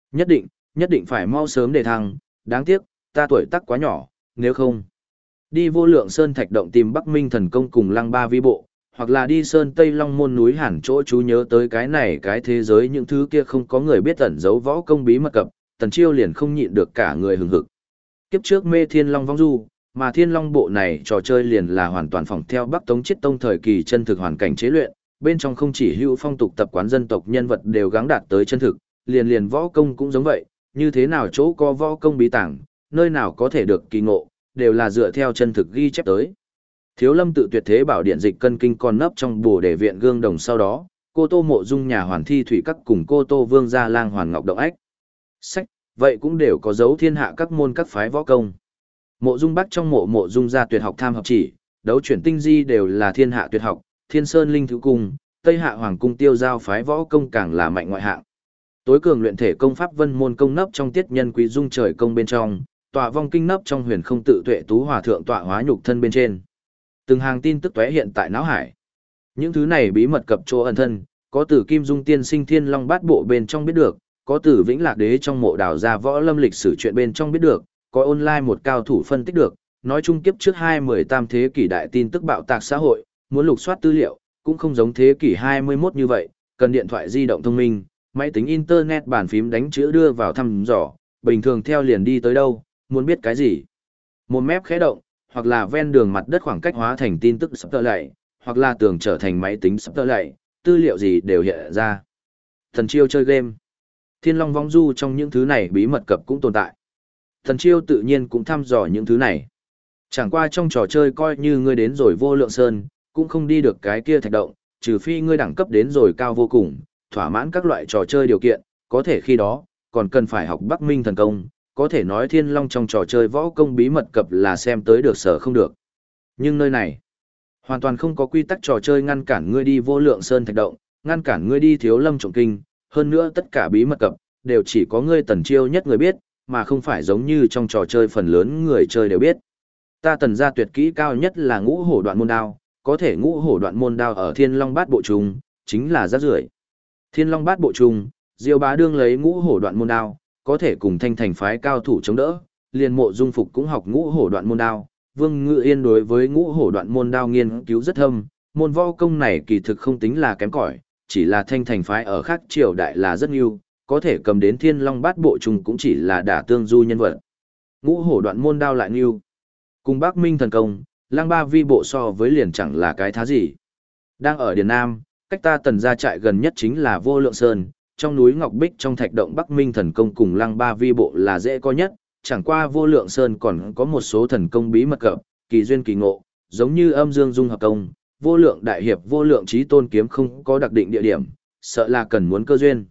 Nhất định phải mau sớm để thăng, đáng tiếc, ta tuổi tác quá nhỏ, nếu không. Đi Vô Lượng Sơn Thạch Động tìm Bắc Minh Thần Công cùng Lăng Ba Vi Bộ, hoặc là đi Sơn Tây Long Môn núi Hàn chỗ chú nhớ tới cái này cái thế giới những thứ kia không có người biết ẩn giấu võ công bí mật cập, Tần Chiêu liền không nhịn được cả người hừng hực. Kiếp trước mê Thiên Long vong du, mà Thiên Long bộ này trò chơi liền là hoàn toàn phỏng theo Bắc Tống Chiết Tông thời kỳ chân thực hoàn cảnh chế luyện, bên trong không chỉ hữu phong tục tập quán dân tộc nhân vật đều gắng đạt tới chân thực, liền võ công cũng giống vậy, như thế nào chỗ có võ công bí tàng, nơi nào có thể được kỳ ngộ, đều là dựa theo chân thực ghi chép tới. Thiếu Lâm tự tuyệt thế bảo điện dịch cân kinh còn nấp trong Bồ Đề viện gương đồng sau đó, cô Tô Mộ Dung nhà Hoàn Thi Thủy các cùng cô Tô Vương gia lang Hoàn Ngọc Động Ách. Sách, vậy cũng đều có dấu thiên hạ các môn các phái võ công. Mộ Dung Bắc trong Mộ Dung gia tuyệt học tham hợp chỉ, đấu chuyển tinh di đều là thiên hạ tuyệt học, Thiên Sơn Linh Thứ Cung, Tây Hạ Hoàng Cung Tiêu Giao phái võ công càng là mạnh ngoại hạng. Tối cường luyện thể công pháp Vân môn công nấp trong Tiết Nhân Quý Dung trời công bên trong, Tọa Vong kinh nấp trong Huyền Không tự tuệ tú hòa thượng tọa hóa nhục thân bên trên. Từng hàng tin tức tóe hiện tại não hải. Những thứ này bí mật cập chỗ ẩn thân, có từ Kim Dung tiên sinh Thiên Long bát bộ bên trong biết được, có từ Vĩnh Lạc đế trong mộ đào ra võ lâm lịch sử chuyện bên trong biết được, có online một cao thủ phân tích được, nói chung kiếp trước 2-13 thế kỷ đại tin tức bạo tạc xã hội, muốn lục soát tư liệu, cũng không giống thế kỷ 21 như vậy, cần điện thoại di động thông minh, máy tính internet bàn phím đánh chữ đưa vào thăm dò, bình thường theo liền đi tới đâu, muốn biết cái gì. Một mép khẽ động, hoặc là ven đường mặt đất khoảng cách hóa thành tin tức sắp tơ lạy, hoặc là tường trở thành máy tính sắp tơ lạy, tư liệu gì đều hiện ra. Thần Chiêu chơi game. Thiên Long vong du trong những thứ này bí mật cập cũng tồn tại. Thần Chiêu tự nhiên cũng thăm dò những thứ này. Chẳng qua trong trò chơi coi như ngươi đến rồi Vô Lượng Sơn, cũng không đi được cái kia thạch động, trừ phi ngươi đẳng cấp đến rồi cao vô cùng, thỏa mãn các loại trò chơi điều kiện, có thể khi đó, còn cần phải học Bắc Minh thần công, có thể nói Thiên Long trong trò chơi võ công bí mật cập là xem tới được sở không được. Nhưng nơi này, hoàn toàn không có quy tắc trò chơi ngăn cản ngươi đi Vô Lượng Sơn thạch động, ngăn cản ngươi đi Thiếu Lâm trộm kinh, hơn nữa tất cả bí mật cập, đều chỉ có ngươi Tần Chiêu nhất người biết, mà không phải giống như trong trò chơi phần lớn người chơi đều biết. Ta Tần gia tuyệt kỹ cao nhất là Ngũ Hổ Đoạn Môn Đao, có thể Ngũ Hổ Đoạn Môn Đao ở Thiên Long Bát Bộ Trung, chính là rác rưởi. Thiên Long Bát Bộ Trung, Diêu Bá đương lấy Ngũ Hổ Đoạn Môn Đao, có thể cùng Thanh Thành phái cao thủ chống đỡ, liền Mộ Dung Phục cũng học Ngũ Hổ Đoạn Môn Đao. Vương Ngự Yên đối với Ngũ Hổ Đoạn Môn Đao nghiên cứu rất thâm, môn võ công này kỳ thực không tính là kém cỏi, chỉ là Thanh Thành phái ở khác triều đại là rất nhiều, có thể cầm đến Thiên Long Bát Bộ Trung cũng chỉ là đả tương du nhân vật. Ngũ Hổ Đoạn Môn Đao lại nhiều. Cùng Bắc Minh thần công, Lăng Ba Vi bộ so với liền chẳng là cái thá gì. Đang ở Điền Nam, cách ta Tần gia trại gần nhất chính là Vô Lượng Sơn, trong núi Ngọc Bích trong thạch động Bắc Minh thần công cùng Lăng Ba Vi bộ là dễ có nhất, chẳng qua Vô Lượng Sơn còn có một số thần công bí mật cập, kỳ duyên kỳ ngộ, giống như Âm Dương Dung hợp công, Vô Lượng Đại Hiệp Vô Lượng Chí Tôn kiếm không có đặc định địa điểm, sợ là cần muốn cơ duyên.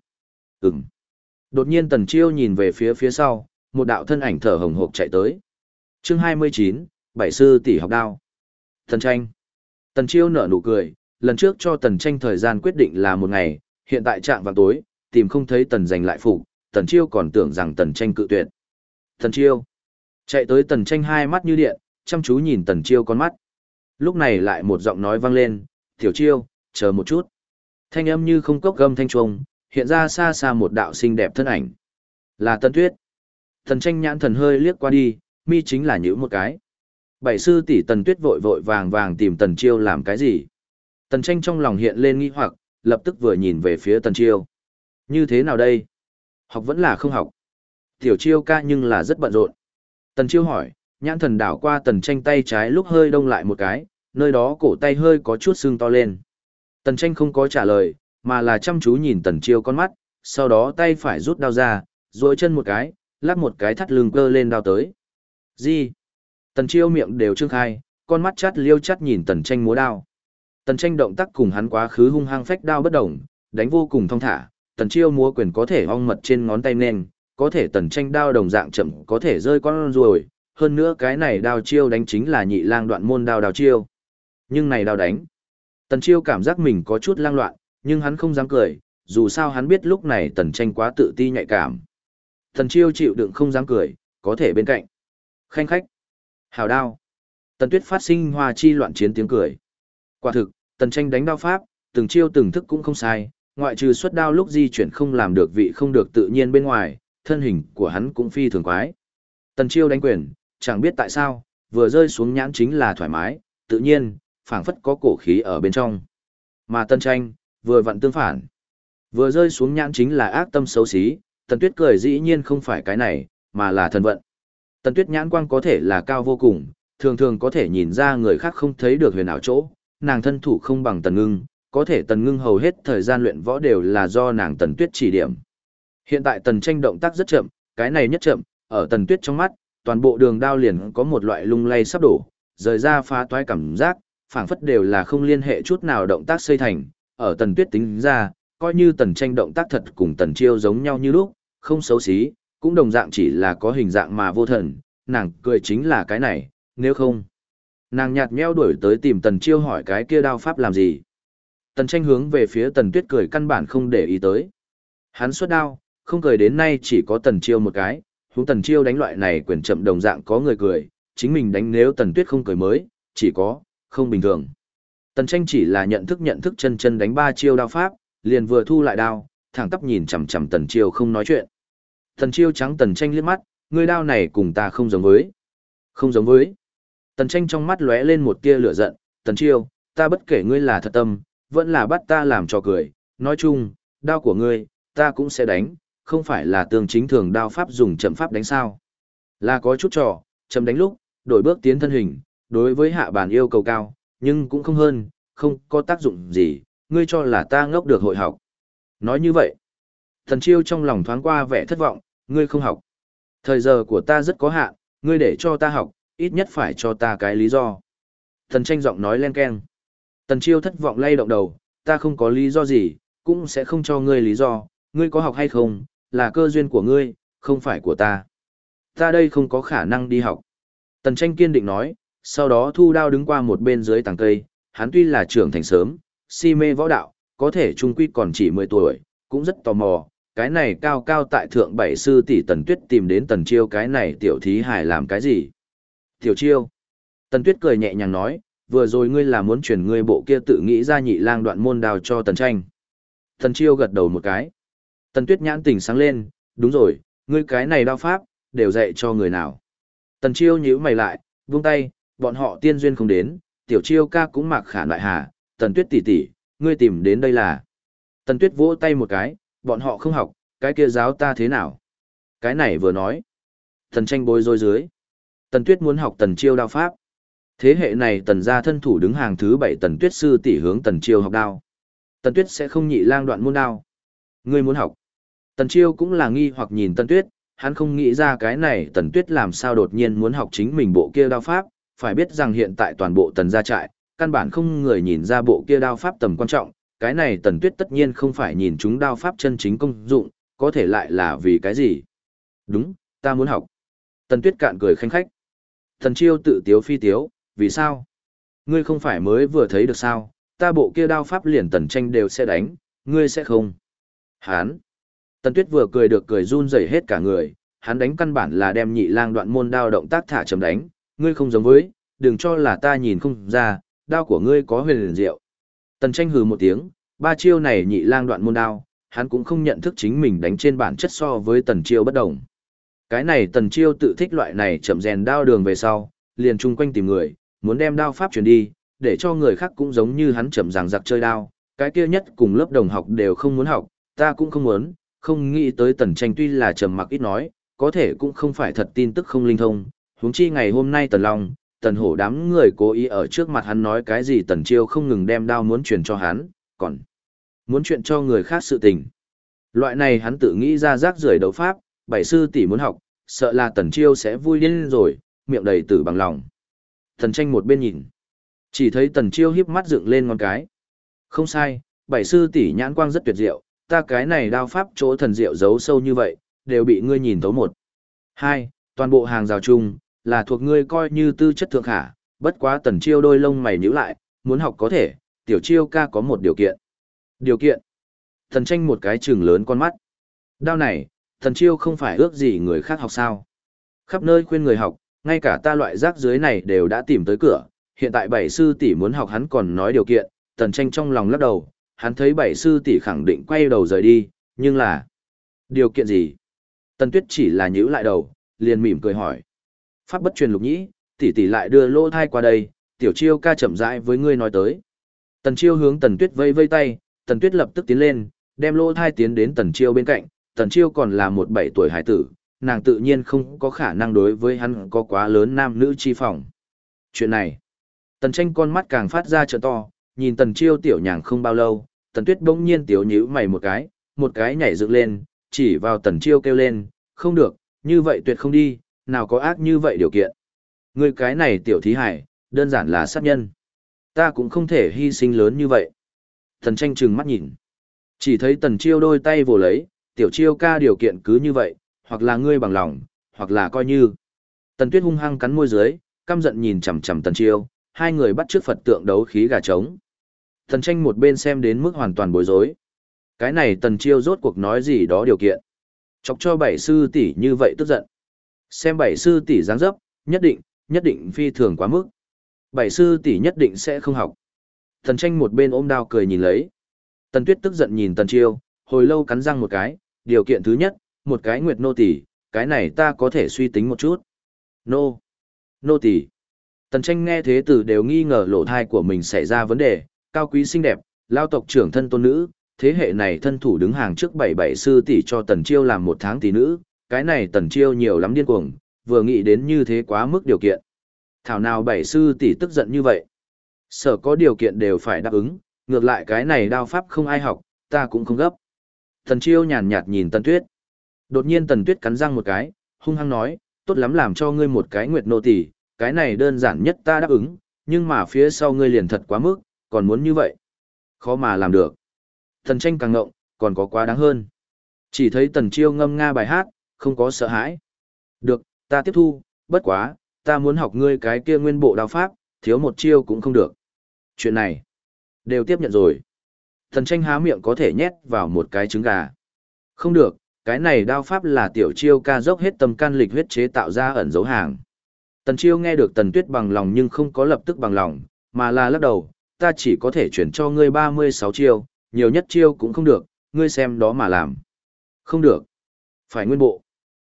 Đột nhiên Tần Chiêu nhìn về phía sau, một đạo thân ảnh thở hồng hộc chạy tới. Chương 29, Bảy sư tỷ học đao. Tần Tranh. Tần Chiêu nở nụ cười, lần trước cho Tần Tranh thời gian quyết định là một ngày, hiện tại trạng vào tối, tìm không thấy Tần Giành lại phục, Tần Chiêu còn tưởng rằng Tần Tranh cự tuyệt. Tần Chiêu. Chạy tới Tần Tranh hai mắt như điện, chăm chú nhìn Tần Chiêu con mắt. Lúc này lại một giọng nói vang lên, "Tiểu Chiêu, chờ một chút." Thanh âm như không cốc gâm thanh trung, hiện ra xa xa một đạo xinh đẹp thân ảnh. Là Tần Tuyết. Tần Tranh nhãn thần hơi liếc qua đi, mi chính là nhíu một cái. Bảy sư tỷ Tần Tuyết vội vội vàng vàng tìm Tần Chiêu làm cái gì? Tần Tranh trong lòng hiện lên nghi hoặc, lập tức vừa nhìn về phía Tần Chiêu. Như thế nào đây? Học vẫn là không học. Tiểu Chiêu ca nhưng là rất bận rộn. Tần Chiêu hỏi, nhãn thần đảo qua Tần Tranh tay trái lúc hơi đông lại một cái, nơi đó cổ tay hơi có chút sưng to lên. Tần Tranh không có trả lời, mà là chăm chú nhìn Tần Chiêu con mắt, sau đó tay phải rút đao ra, duỗi chân một cái, lắc một cái thắt lưng cơ lên đao tới. Gì? Tần Chiêu miệng đều trương khai, con mắt chát liêu chát nhìn Tần Tranh múa đao. Tần Tranh động tác cùng hắn quá khứ hung hăng phách đao bất động, đánh vô cùng thong thả, Tần Chiêu múa quyền có thể ong mật trên ngón tay nên, có thể Tần Tranh đao đồng dạng chậm có thể rơi con ruồi, hơn nữa cái này đao chiêu đánh chính là Nhị Lang Đoạn môn đao chiêu. Nhưng này đao đánh, Tần Chiêu cảm giác mình có chút lang loạn, nhưng hắn không dám cười, dù sao hắn biết lúc này Tần Tranh quá tự ti nhạy cảm. Tần Chiêu chịu đựng không dám cười, có thể bên cạnh. Khanh khách. Hào đao. Tần Tuyết phát sinh hoa chi loạn chiến tiếng cười. Quả thực, Tần Tranh đánh đao pháp, từng chiêu từng thức cũng không sai, ngoại trừ xuất đao lúc di chuyển không làm được vị không được tự nhiên bên ngoài, thân hình của hắn cũng phi thường quái. Tần Chiêu đánh quyền, chẳng biết tại sao, vừa rơi xuống nhãn chính là thoải mái, tự nhiên, phảng phất có cổ khí ở bên trong. Mà Tần Tranh, vừa vặn tương phản. Vừa rơi xuống nhãn chính là ác tâm xấu xí, Tần Tuyết cười dĩ nhiên không phải cái này, mà là thần vận. Tần Tuyết nhãn quang có thể là cao vô cùng, thường thường có thể nhìn ra người khác không thấy được huyền ảo chỗ, nàng thân thủ không bằng Tần Ngưng, có thể Tần Ngưng hầu hết thời gian luyện võ đều là do nàng Tần Tuyết chỉ điểm. Hiện tại Tần Tranh động tác rất chậm, cái này nhất chậm, ở Tần Tuyết trong mắt, toàn bộ đường đao liền có một loại lung lay sắp đổ, rời ra phá toái cảm giác, phảng phất đều là không liên hệ chút nào động tác xây thành, ở Tần Tuyết tính ra, coi như Tần Tranh động tác thật cùng Tần Chiêu giống nhau như lúc, không xấu xí, cũng đồng dạng chỉ là có hình dạng mà vô thần, nàng cười chính là cái này, nếu không. Nàng nhạt nhẽo đuổi tới tìm Tần Chiêu hỏi cái kia đao pháp làm gì. Tần Tranh hướng về phía Tần Tuyết cười căn bản không để ý tới. Hắn xuất đao, không cười đến nay chỉ có Tần Chiêu một cái, huống Tần Chiêu đánh loại này quyền chậm đồng dạng có người cười, chính mình đánh nếu Tần Tuyết không cười mới, chỉ có, không bình thường. Tần Tranh chỉ là nhận thức chân chân đánh 3 chiêu đao pháp, liền vừa thu lại đao, thẳng tắp nhìn chằm chằm Tần Chiêu không nói chuyện. Tần Chiêu trắng Tần Tranh liếc mắt, ngươi đao này cùng ta không giống với. Không giống với. Tần Tranh trong mắt lóe lên một tia lửa giận, Tần Chiêu, ta bất kể ngươi là thật tâm, vẫn là bắt ta làm trò cười, nói chung, đao của ngươi, ta cũng sẽ đánh, không phải là tương chính thường đao pháp dùng chậm pháp đánh sao. Là có chút trò, chậm đánh lúc, đổi bước tiến thân hình, đối với hạ bản yêu cầu cao, nhưng cũng không hơn, không có tác dụng gì, ngươi cho là ta ngốc được hội học. Nói như vậy, Tần Chiêu trong lòng thoáng qua vẻ thất vọng, ngươi không học. Thời giờ của ta rất có hạn, ngươi để cho ta học, ít nhất phải cho ta cái lý do. Tần Tranh giọng nói len keng. Tần Chiêu thất vọng lay động đầu, ta không có lý do gì, cũng sẽ không cho ngươi lý do, ngươi có học hay không, là cơ duyên của ngươi, không phải của ta. Ta đây không có khả năng đi học. Tần Tranh kiên định nói, sau đó thu đao đứng qua một bên dưới tàng cây, hắn tuy là trưởng thành sớm, si mê võ đạo, có thể trung quy còn chỉ 10 tuổi, cũng rất tò mò, cái này cao cao tại thượng bảy sư tỷ Tần Tuyết tìm đến Tần Chiêu cái này tiểu thí hải làm cái gì? Tiểu Chiêu. Tần Tuyết cười nhẹ nhàng nói, vừa rồi ngươi là muốn truyền ngươi bộ kia tự nghĩ ra Nhị Lang Đoạn môn đao cho Tần Tranh. Tần Chiêu gật đầu một cái. Tần Tuyết nhãn tỉnh sáng lên, đúng rồi, ngươi cái này đao pháp, đều dạy cho người nào. Tần Chiêu nhíu mày lại, buông tay, bọn họ tiên duyên không đến, Tiểu Chiêu ca cũng mặc khả loại hà, Tần Tuyết tỷ tỷ, ngươi tìm đến đây là. Tần Tuyết vỗ tay một cái, bọn họ không học, cái kia giáo ta thế nào. Cái này vừa nói. Tần Tranh bối rối dưới. Tần Tuyết muốn học Tần Chiêu đao pháp. Thế hệ này Tần gia thân thủ đứng hàng thứ 7 Tần Tuyết sư tỷ hướng Tần Chiêu học đao. Tần Tuyết sẽ không Nhị Lang Đoạn môn đao. Ngươi muốn học. Tần Chiêu cũng là nghi hoặc nhìn Tần Tuyết, hắn không nghĩ ra cái này Tần Tuyết làm sao đột nhiên muốn học chính mình bộ kia đao pháp, phải biết rằng hiện tại toàn bộ Tần gia trại, căn bản không người nhìn ra bộ kia đao pháp tầm quan trọng, cái này Tần Tuyết tất nhiên không phải nhìn chúng đao pháp chân chính công dụng, có thể lại là vì cái gì? Đúng, ta muốn học. Tần Tuyết cạn cười khanh khách. Tần Chiêu tự tiếu phi tiếu, vì sao? Ngươi không phải mới vừa thấy được sao, ta bộ kia đao pháp liền Tần Tranh đều sẽ đánh, ngươi sẽ không? Hán. Tần Tuyết vừa cười được cười run rẩy hết cả người, hắn đánh căn bản là đem Nhị Lang Đoạn môn đao động tác thả chậm đánh, ngươi không giống với, đừng cho là ta nhìn không ra, đao của ngươi có huyền liền diệu. Tần Tranh hừ một tiếng, ba chiêu này nhị lang đoạn môn đao, hắn cũng không nhận thức chính mình đánh trên bản chất so với Tần Chiêu bất đồng. Cái này Tần Chiêu tự thích loại này chậm rèn đao đường về sau, liền chung quanh tìm người, muốn đem đao pháp truyền đi, để cho người khác cũng giống như hắn chậm ràng giặc chơi đao, cái kia nhất cùng lớp đồng học đều không muốn học, ta cũng không muốn, không nghĩ tới Tần Tranh tuy là trầm mặc ít nói, có thể cũng không phải thật tin tức không linh thông, huống chi ngày hôm nay Tần Long, Tần Hổ đám người cố ý ở trước mặt hắn nói cái gì Tần Chiêu không ngừng đem đao muốn truyền cho hắn, còn muốn chuyện cho người khác sự tình. Loại này hắn tự nghĩ ra rác rưởi đấu pháp, bảy sư tỷ muốn học, sợ là Tần Chiêu sẽ vui điên rồi, miệng đầy tử bằng lòng. Tần Tranh một bên nhìn, chỉ thấy Tần Chiêu híp mắt dựng lên ngón cái. Không sai, bảy sư tỷ nhãn quang rất tuyệt diệu, ta cái này đao pháp chỗ thần diệu giấu sâu như vậy, đều bị ngươi nhìn thấu một. Hai, toàn bộ hàng rào chung, là thuộc ngươi coi như tư chất thượng khả, bất quá Tần Chiêu đôi lông mày nhíu lại, muốn học có thể, Tiểu Chiêu ca có một điều kiện. Điều kiện? Tần Tranh một cái trừng lớn con mắt. Đao này, Tần Chiêu không phải ước gì người khác học sao? Khắp nơi khuyên người học, ngay cả ta loại rác dưới này đều đã tìm tới cửa, hiện tại bảy sư tỷ muốn học hắn còn nói điều kiện, Tần Tranh trong lòng lắc đầu, hắn thấy bảy sư tỷ khẳng định quay đầu rời đi, nhưng là... Điều kiện gì? Tần Tuyết chỉ là nhíu lại đầu, liền mỉm cười hỏi. Pháp bất truyền lục nhĩ, tỷ tỷ lại đưa lỗ thai qua đây, Tiểu Chiêu ca chậm rãi với ngươi nói tới. Tần Chiêu hướng Tần Tuyết vây vây tay, Tần Tuyết lập tức tiến lên, đem lỗ thai tiến đến Tần Chiêu bên cạnh, Tần Chiêu còn là một 7 tuổi hải tử, nàng tự nhiên không có khả năng đối với hắn có quá lớn nam nữ chi phòng. Chuyện này, Tần Tranh con mắt càng phát ra trợ to, nhìn Tần Chiêu tiểu nhàng không bao lâu, Tần Tuyết bỗng nhiên tiểu nhíu mày một cái nhảy dựng lên, chỉ vào Tần Chiêu kêu lên, không được, như vậy tuyệt không đi, nào có ác như vậy điều kiện. Ngươi cái này tiểu thí hải, đơn giản là sát nhân. Ta cũng không thể hy sinh lớn như vậy. Tần Tranh trừng mắt nhìn. Chỉ thấy Tần Chiêu đôi tay vồ lấy, Tiểu Chiêu ca điều kiện cứ như vậy, hoặc là ngươi bằng lòng, hoặc là coi như. Tần Tuyết hung hăng cắn môi dưới, căm giận nhìn chằm chằm Tần Chiêu, hai người bắt trước Phật tượng đấu khí gà trống. Tần Tranh một bên xem đến mức hoàn toàn bối rối. Cái này Tần Chiêu rốt cuộc nói gì đó điều kiện. Chọc cho bảy sư tỷ như vậy tức giận. Xem bảy sư tỷ dáng dấp, nhất định phi thường quá mức. Bảy sư tỷ nhất định sẽ không học. Tần Tranh một bên ôm đao cười nhìn lấy. Tần Tuyết tức giận nhìn Tần Chiêu, hồi lâu cắn răng một cái, điều kiện thứ nhất, một cái nguyệt nô tỷ, cái này ta có thể suy tính một chút. Nô tỷ. Tần Tranh nghe thế từ đều nghi ngờ lỗ thai của mình xảy ra vấn đề, cao quý xinh đẹp, lao tộc trưởng thân tôn nữ, thế hệ này thân thủ đứng hàng trước 77 sư tỷ cho Tần Chiêu làm 1 tháng tỷ nữ, cái này Tần Chiêu nhiều lắm điên cuồng, vừa nghĩ đến như thế quá mức điều kiện. Thảo nào 7 sư tỷ tức giận như vậy. Sở có điều kiện đều phải đáp ứng, ngược lại cái này đao pháp không ai học, ta cũng không gấp. Tần Chiêu nhàn nhạt nhìn Tần Tuyết. Đột nhiên Tần Tuyết cắn răng một cái, hung hăng nói, tốt lắm làm cho ngươi một cái nguyệt nô tỷ, cái này đơn giản nhất ta đáp ứng, nhưng mà phía sau ngươi liền thật quá mức, còn muốn như vậy. Khó mà làm được. Tần Tranh càng ngộng, còn có quá đáng hơn. Chỉ thấy Tần Chiêu ngâm nga bài hát, không có sợ hãi. Được, ta tiếp thu, bất quá, ta muốn học ngươi cái kia nguyên bộ đao pháp, thiếu một chiêu cũng không được. Chuyện này, đều tiếp nhận rồi. Tần Tranh há miệng có thể nhét vào một cái trứng gà. Không được, cái này đao pháp là Tiểu Chiêu ca dốc hết tâm can lịch huyết chế tạo ra ẩn dấu hàng. Tần Chiêu nghe được Tần Tuyết bằng lòng nhưng không có lập tức bằng lòng, mà là lắc đầu, ta chỉ có thể chuyển cho ngươi 36 chiêu, nhiều nhất chiêu cũng không được, ngươi xem đó mà làm. Không được. Phải nguyên bộ.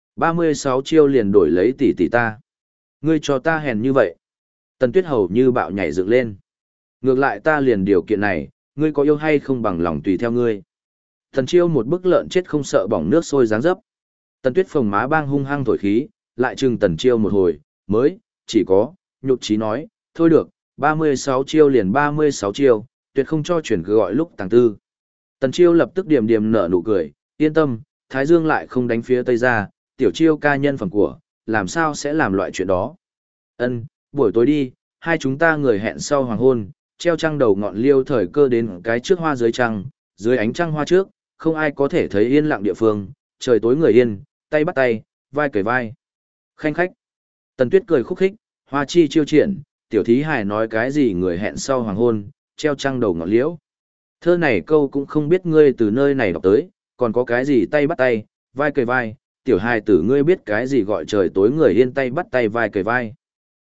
36 chiêu liền đổi lấy tỷ tỷ ta. Ngươi cho ta hèn như vậy. Tần Tuyết hầu như bạo nhảy dựng lên. Ngược lại ta liền điều kiện này, ngươi có yêu hay không bằng lòng tùy theo ngươi. Tần Chiêu một bức lợn chết không sợ bỏng nước sôi dáng dấp. Tần Tuyết phồng má bang hung hăng thổi khí, lại trừng Tần Chiêu một hồi, mới, chỉ có, nhục trí nói, thôi được, 36 chiêu liền 36 chiêu, tuyệt không cho chuyển gọi lúc tàng tư. Tần Chiêu lập tức điềm điềm nở nụ cười, yên tâm, Thái Dương lại không đánh phía Tây ra, Tiểu Chiêu ca nhân phẩm của, làm sao sẽ làm loại chuyện đó. Ân, buổi tối đi, hai chúng ta người hẹn sau hoàng hôn, treo trăng đầu ngọn liêu thời cơ đến cái trước hoa dưới trăng, dưới ánh trăng hoa trước, không ai có thể thấy yên lặng địa phương, trời tối người yên, tay bắt tay, vai kề vai. Khanh khách. Tần Tuyết cười khúc khích, hoa chi chiêu triển, tiểu thí hài nói cái gì người hẹn sau hoàng hôn, treo trăng đầu ngọn liễu. Thơ này câu cũng không biết ngươi từ nơi này đọc tới, còn có cái gì tay bắt tay, vai kề vai, tiểu hài tử ngươi biết cái gì gọi trời tối người yên tay bắt tay vai kề vai.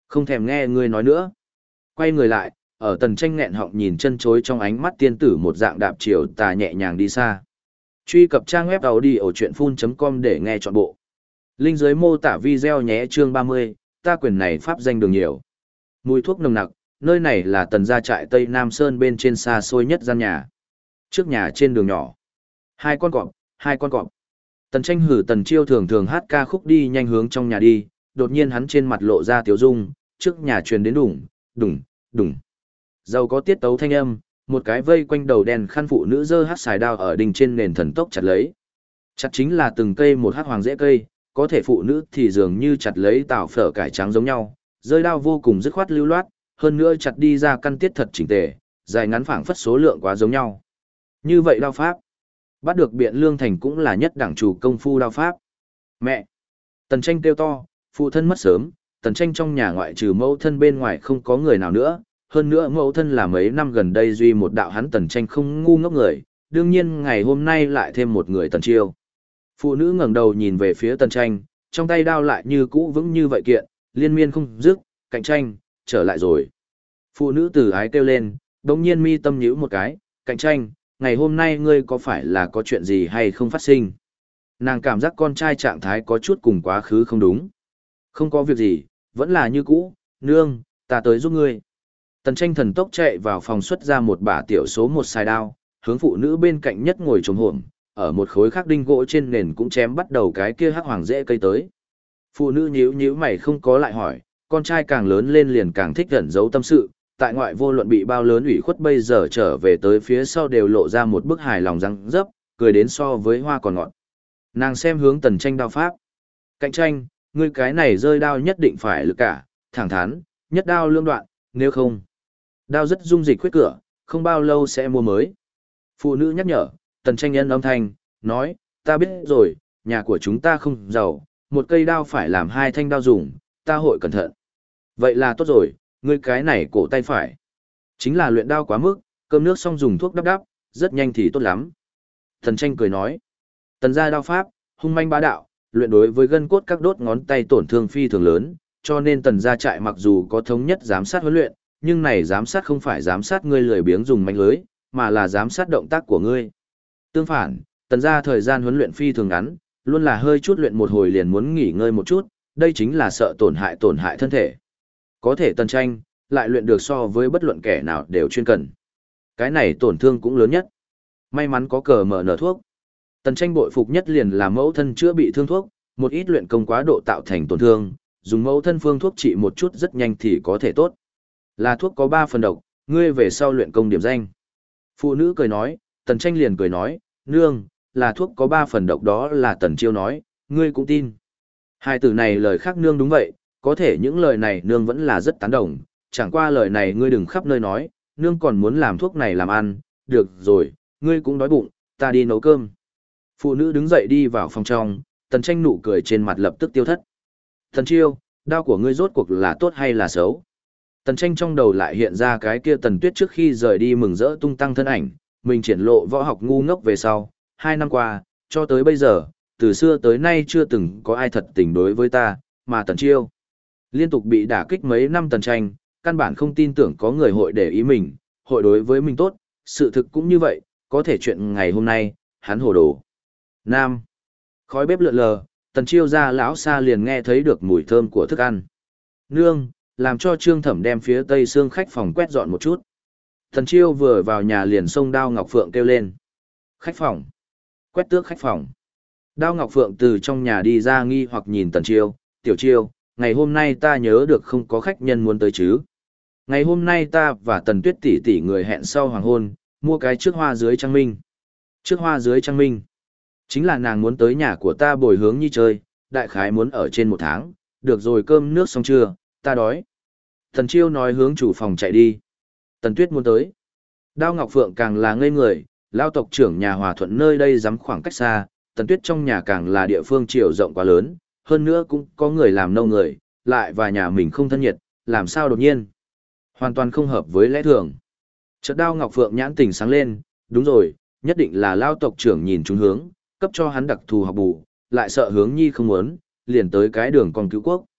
Không thèm nghe ngươi nói nữa. Quay người lại, ở Tần Tranh nghẹn họng nhìn chân chối trong ánh mắt tiên tử một dạng đạp chiều tà nhẹ nhàng đi xa. Truy cập trang web audiochuyenphun.com để nghe trọn bộ. Link dưới mô tả video nhé. Chương 30, ta quyền này pháp danh đường nhiều. Mùi thuốc nồng nặc, nơi này là Tần gia trại Tây Nam Sơn bên trên xa xôi nhất gian nhà. Trước nhà trên đường nhỏ. Hai con cọp. Tần Tranh hử Tần Chiêu thường thường hát ca khúc đi nhanh hướng trong nhà đi, đột nhiên hắn trên mặt lộ ra tiếu dung, trước nhà truyền đến đùng, đùng, đùng. Giàu có tiết tấu thanh âm, một cái vây quanh đầu đèn khăn phụ nữ giơ hát xài đao ở đỉnh trên nền thần tốc chặt lấy. Chặt chính là từng cây một hát hoàng rễ cây, có thể phụ nữ thì dường như chặt lấy tảo phở cải trắng giống nhau, rơi đao vô cùng dứt khoát lưu loát, hơn nữa chặt đi ra căn tiết thật chỉnh tề, dài ngắn phảng phất số lượng quá giống nhau. Như vậy đao pháp, bắt được Biện Lương Thành cũng là nhất đẳng chủ công phu đao pháp. Mẹ! Tần Tranh kêu to, phụ thân mất sớm, Tần Tranh trong nhà ngoại trừ mẫu thân bên ngoài không có người nào nữa, hơn nữa mẫu thân là mấy năm gần đây duy một đạo hắn Tần Tranh không ngu ngốc người, đương nhiên ngày hôm nay lại thêm một người Tần Chiêu. Phụ nữ ngẩng đầu nhìn về phía Tần Tranh, trong tay đao lại như cũ vững như vậy kiện, liên miên không dứt, Cạnh Tranh, trở lại rồi. Phụ nữ từ ái kêu lên, đống nhiên mi tâm nhíu một cái, Cạnh Tranh, ngày hôm nay ngươi có phải là có chuyện gì hay không phát sinh? Nàng cảm giác con trai trạng thái có chút cùng quá khứ không đúng. Không có việc gì, vẫn là như cũ, nương, ta tới giúp ngươi. Tần Tranh thần tốc chạy vào phòng xuất ra một bả tiểu số một xài đao, hướng phụ nữ bên cạnh nhất ngồi trồm hổm, ở một khối khắc đinh gỗ trên nền cũng chém bắt đầu cái kia hắc hoàng rễ cây tới. Phụ nữ nhíu nhíu mày không có lại hỏi, con trai càng lớn lên liền càng thích ẩn giấu tâm sự, tại ngoại vô luận bị bao lớn ủy khuất bây giờ trở về tới phía sau đều lộ ra một bức hài lòng răng dấp, cười đến so với hoa còn ngọt. Nàng xem hướng Tần Tranh đao pháp. Cạnh Tranh, ngươi cái này rơi đao nhất định phải lực cả, thẳng thắn, nhất đao lương đoạn, nếu không. Đao rất dung dịch khuyết cửa, không bao lâu sẽ mua mới. Phụ nữ nhắc nhở, Tần Tranh nhân âm thanh, nói, ta biết rồi, nhà của chúng ta không giàu, một cây đao phải làm 2 thanh đao dùng, ta hội cẩn thận. Vậy là tốt rồi, ngươi cái này cổ tay phải. Chính là luyện đao quá mức, cơm nước xong dùng thuốc đắp đắp, rất nhanh thì tốt lắm. Tần Tranh cười nói, Tần gia đao pháp, hung manh bá đạo, luyện đối với gân cốt các đốt ngón tay tổn thương phi thường lớn, cho nên Tần gia trại mặc dù có thống nhất giám sát huấn luyện, nhưng này giám sát không phải giám sát ngươi lười biếng dùng manh lưới, mà là giám sát động tác của ngươi. Tương phản, Tần gia thời gian huấn luyện phi thường ngắn, luôn là hơi chút luyện một hồi liền muốn nghỉ ngơi một chút, đây chính là sợ tổn hại thân thể. Có thể Tần Tranh lại luyện được so với bất luận kẻ nào đều chuyên cần. Cái này tổn thương cũng lớn nhất. May mắn có cờ mở nở thuốc. Tần Tranh bội phục nhất liền là mẫu thân chữa bị thương thuốc, một ít luyện công quá độ tạo thành tổn thương, dùng mẫu thân phương thuốc trị một chút rất nhanh thì có thể tốt. Là thuốc có 3 phần độc, ngươi về sau luyện công điểm danh. Phụ nữ cười nói, Tần Tranh liền cười nói, nương, là thuốc có 3 phần độc đó là Tần Chiêu nói, ngươi cũng tin. Hai từ này lời khác nương đúng vậy, có thể những lời này nương vẫn là rất tán đồng, chẳng qua lời này ngươi đừng khắp nơi nói, nương còn muốn làm thuốc này làm ăn, được rồi, ngươi cũng đói bụng, ta đi nấu cơm. Phụ nữ đứng dậy đi vào phòng trong, Tần Tranh nụ cười trên mặt lập tức tiêu thất. Tần Chiêu, đao của ngươi rốt cuộc là tốt hay là xấu? Tần Tranh trong đầu lại hiện ra cái kia Tần Tuyết trước khi rời đi mừng rỡ tung tăng thân ảnh, mình triển lộ võ học ngu ngốc về sau, 2 năm qua, cho tới bây giờ, từ xưa tới nay chưa từng có ai thật tình đối với ta, mà Tần Chiêu. Liên tục bị đả kích mấy năm Tần Tranh, căn bản không tin tưởng có người hội để ý mình, hội đối với mình tốt, sự thực cũng như vậy, có thể chuyện ngày hôm nay, hắn hồ đồ. Nam. Khói bếp lượn lờ, Tần Chiêu ra lão xa liền nghe thấy được mùi thơm của thức ăn. Nương, làm cho Trương Thẩm đem phía tây xương khách phòng quét dọn một chút. Tần Chiêu vừa vào nhà liền xông Đao Ngọc Phượng kêu lên. Khách phòng. Quét tước khách phòng. Đao Ngọc Phượng từ trong nhà đi ra nghi hoặc nhìn Tần Chiêu. Tiểu Chiêu, ngày hôm nay ta nhớ được không có khách nhân muốn tới chứ. Ngày hôm nay ta và Tần Tuyết tỷ tỷ người hẹn sau hoàng hôn, mua cái trước hoa dưới trăng minh. Trước hoa dưới trăng minh. Chính là nàng muốn tới nhà của ta bồi hướng nhi chơi, đại khái muốn ở trên 1 tháng, được rồi cơm nước xong chưa, ta đói. Tần Chiêu nói hướng chủ phòng chạy đi. Tần Tuyết muốn tới. Đao Ngọc Phượng càng là ngây người, lao tộc trưởng nhà Hòa Thuận nơi đây dám khoảng cách xa, Tần Tuyết trong nhà càng là địa phương chiều rộng quá lớn, hơn nữa cũng có người làm nâu người, lại và nhà mình không thân nhiệt, làm sao đột nhiên. Hoàn toàn không hợp với lẽ thường. Chợt Đao Ngọc Phượng nhãn tình sáng lên, đúng rồi, nhất định là lao tộc trưởng nhìn trúng hướng, cấp cho hắn đặc thù học bù, lại sợ hướng nhi không muốn, liền tới cái đường con cứu quốc.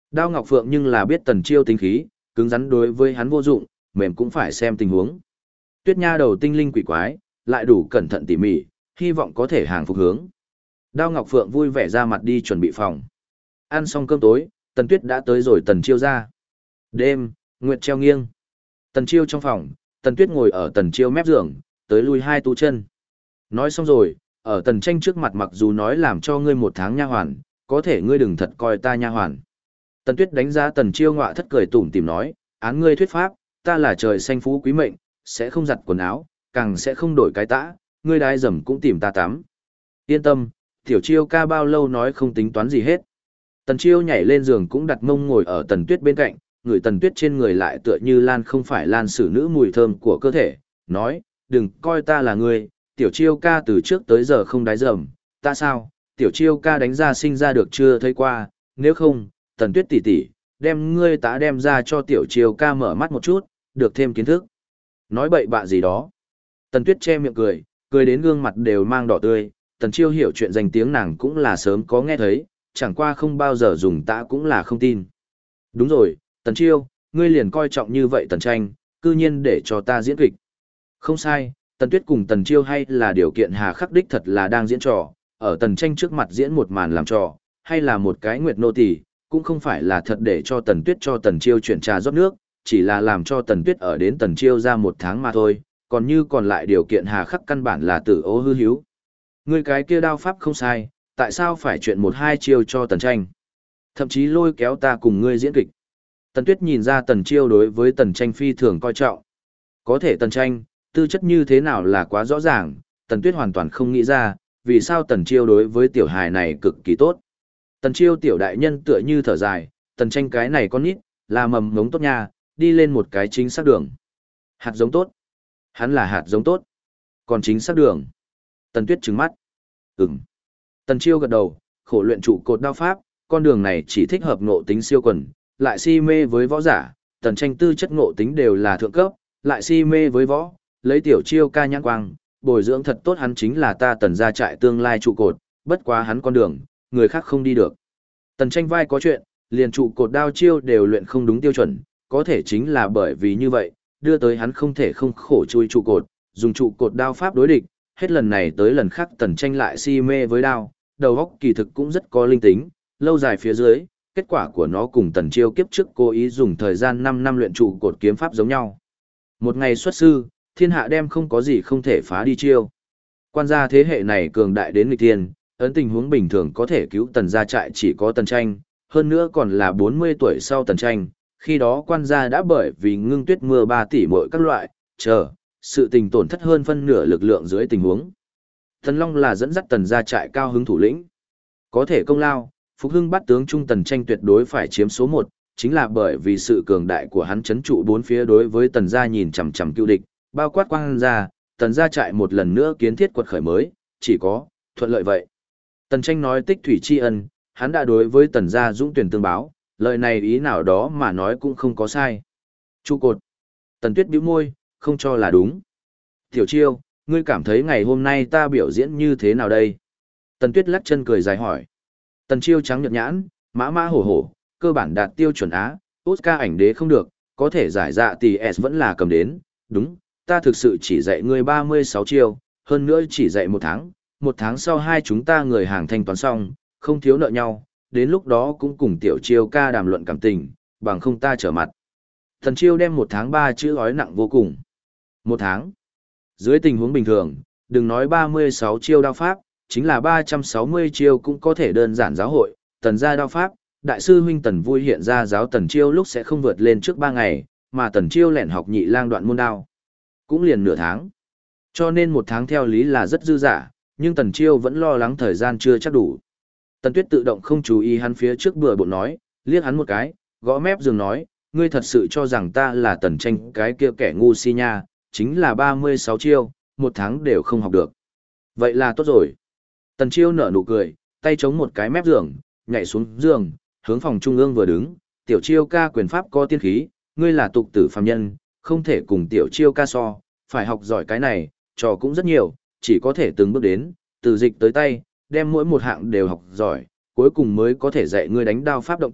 Đao Ngọc Phượng nhưng là biết Tần Chiêu tính khí, cứng rắn đối với hắn vô dụng, mềm cũng phải xem tình huống. Tuyết Nha đầu tinh linh quỷ quái, lại đủ cẩn thận tỉ mỉ, hy vọng có thể hàng phục hướng. Đao Ngọc Phượng vui vẻ ra mặt đi chuẩn bị phòng. Ăn xong cơm tối, Tần Tuyết đã tới rồi Tần Chiêu ra. Đêm, nguyệt treo nghiêng. Tần Chiêu trong phòng, Tần Tuyết ngồi ở Tần Chiêu mép giường, tới lui hai tu chân. Nói xong rồi, ở Tần Tranh trước mặt mặc dù nói làm cho ngươi một tháng nha hoàn, có thể ngươi đừng thật coi ta nha hoàn. Tần Tuyết đánh giá Tần Chiêu ngọa thất cười tủm tỉm nói, án ngươi thuyết pháp, ta là trời xanh phú quý mệnh, sẽ không giặt quần áo, càng sẽ không đổi cái tã, ngươi đái dầm cũng tìm ta tắm. Yên tâm, Tiểu Chiêu ca bao lâu nói không tính toán gì hết. Tần Chiêu nhảy lên giường cũng đặt mông ngồi ở Tần Tuyết bên cạnh, người Tần Tuyết trên người lại tựa như lan không phải lan sử nữ mùi thơm của cơ thể, nói, đừng coi ta là ngươi, Tiểu Chiêu ca từ trước tới giờ không đái dầm, ta sao, Tiểu Chiêu ca đánh ra sinh ra được chưa thấy qua, nếu không, Tần Tuyết tỷ tỷ, đem ngươi tá đem ra cho Tiểu Chiêu ca mở mắt một chút, được thêm kiến thức. Nói bậy bạ gì đó. Tần Tuyết che miệng cười, cười đến gương mặt đều mang đỏ tươi, Tần Chiêu hiểu chuyện danh tiếng nàng cũng là sớm có nghe thấy, chẳng qua không bao giờ dùng tã cũng là không tin. Đúng rồi, Tần Chiêu, ngươi liền coi trọng như vậy Tần Tranh, cư nhiên để cho ta diễn kịch. Không sai, Tần Tuyết cùng Tần Chiêu hay là điều kiện hà khắc đích thật là đang diễn trò, ở Tần Tranh trước mặt diễn một màn làm trò, hay là một cái nguyệt nô tỳ, cũng không phải là thật để cho Tần Tuyết cho Tần Chiêu chuyển trà rót nước, chỉ là làm cho Tần Tuyết ở đến Tần Chiêu ra một tháng mà thôi, còn như còn lại điều kiện hà khắc căn bản là tử ố hư hiếu. Ngươi cái kia đao pháp không sai, tại sao phải chuyện một hai chiêu cho Tần Tranh? Thậm chí lôi kéo ta cùng ngươi diễn kịch. Tần Tuyết nhìn ra Tần Chiêu đối với Tần Tranh phi thường coi trọng. Có thể Tần Tranh, tư chất như thế nào là quá rõ ràng, Tần Tuyết hoàn toàn không nghĩ ra, vì sao Tần Chiêu đối với tiểu hài này cực kỳ tốt. Tần Chiêu tiểu đại nhân tựa như thở dài, Tần Tranh cái này con nít, là mầm ngống tốt nha, đi lên một cái chính xác đường. Hạt giống tốt. Hắn là hạt giống tốt. Còn chính xác đường. Tần Tuyết trừng mắt. Ừm. Tần Chiêu gật đầu, khổ luyện trụ cột đao pháp, con đường này chỉ thích hợp ngộ tính siêu quần, lại si mê với võ giả, Tần Tranh tư chất ngộ tính đều là thượng cấp, lại si mê với võ, lấy Tiểu Chiêu ca nhãn quang, bồi dưỡng thật tốt hắn chính là ta Tần gia trại tương lai trụ cột, bất quá hắn con đường, người khác không đi được. Tần Tranh vai có chuyện, liền trụ cột đao chiêu đều luyện không đúng tiêu chuẩn, có thể chính là bởi vì như vậy, đưa tới hắn không thể không khổ chui trụ cột, dùng trụ cột đao pháp đối địch, hết lần này tới lần khác Tần Tranh lại si mê với đao, đầu óc kỳ thực cũng rất có linh tính, lâu dài phía dưới, kết quả của nó cùng Tần Chiêu kiếp trước cố ý dùng thời gian 5 năm luyện trụ cột kiếm pháp giống nhau. Một ngày xuất sư, thiên hạ đem không có gì không thể phá đi chiêu. Quan gia thế hệ này cường đại đến nghịch thiên, ấn tình huống bình thường có thể cứu Tần gia trại chỉ có Tần Tranh, hơn nữa còn là 40 tuổi sau Tần Tranh, khi đó quan gia đã bởi vì ngưng tuyết mưa 3 tỷ mỗi các loại, sự tình tổn thất hơn phân nửa lực lượng dưới tình huống. Tần Long là dẫn dắt Tần gia trại cao hứng thủ lĩnh. Có thể công lao, Phục Hưng bắt tướng Trung Tần Tranh tuyệt đối phải chiếm số 1, chính là bởi vì sự cường đại của hắn chấn trụ bốn phía đối với Tần gia nhìn chằm chằm cựu địch, bao quát quan gia, Tần gia trại một lần nữa kiến thiết quật khởi mới, chỉ có thuận lợi vậy. Tần Tranh nói tích thủy tri ân, hắn đã đối với Tần gia dũng tuyển tương báo, lời này ý nào đó mà nói cũng không có sai. Trụ cột. Tần Tuyết bĩu môi, không cho là đúng. Tiểu Chiêu, ngươi cảm thấy ngày hôm nay ta biểu diễn như thế nào đây? Tần Tuyết lắc chân cười dài hỏi. Tần Chiêu trắng nhợt nhãn, mã mã hổ hổ, cơ bản đạt tiêu chuẩn Á, Oscar ảnh đế không được, có thể giải dạ tỷ S vẫn là cầm đến, đúng, ta thực sự chỉ dạy ngươi 36 chiêu, hơn nữa chỉ dạy một tháng sau hai chúng ta người hàng thanh toán xong, không thiếu nợ nhau, đến lúc đó cũng cùng Tiểu Chiêu ca đàm luận cảm tình, bằng không ta trở mặt. Tần Chiêu đem 1 tháng 3 chữ ói nặng vô cùng. 1 tháng. Dưới tình huống bình thường, đừng nói 36 chiêu đao pháp, chính là 360 chiêu cũng có thể đơn giản giáo hội, Tần gia đao pháp, đại sư huynh Tần Vui hiện ra giáo Tần Chiêu lúc sẽ không vượt lên trước 3 ngày, mà Tần Chiêu lẻn học nhị lang đoạn môn đao. Cũng liền nửa tháng. Cho nên 1 tháng theo lý là rất dư dả, nhưng Tần Chiêu vẫn lo lắng thời gian chưa chắc đủ. Tần Tuyết tự động không chú ý hắn phía trước bừa bộn nói, liếc hắn một cái, gõ mép giường nói, ngươi thật sự cho rằng ta là Tần Tranh cái kia kẻ ngu si nha, chính là 36 chiêu, 1 tháng đều không học được. Vậy là tốt rồi. Tần Chiêu nở nụ cười, tay chống một cái mép giường, nhảy xuống giường, hướng phòng trung ương vừa đứng, Tiểu Chiêu ca quyền pháp có tiên khí, ngươi là tục tử phàm nhân, không thể cùng Tiểu Chiêu ca so, phải học giỏi cái này, trò cũng rất nhiều, chỉ có thể từng bước đến, từ dịch tới tay, đem mỗi một hạng đều học giỏi, cuối cùng mới có thể dạy ngươi đánh đao pháp động tác,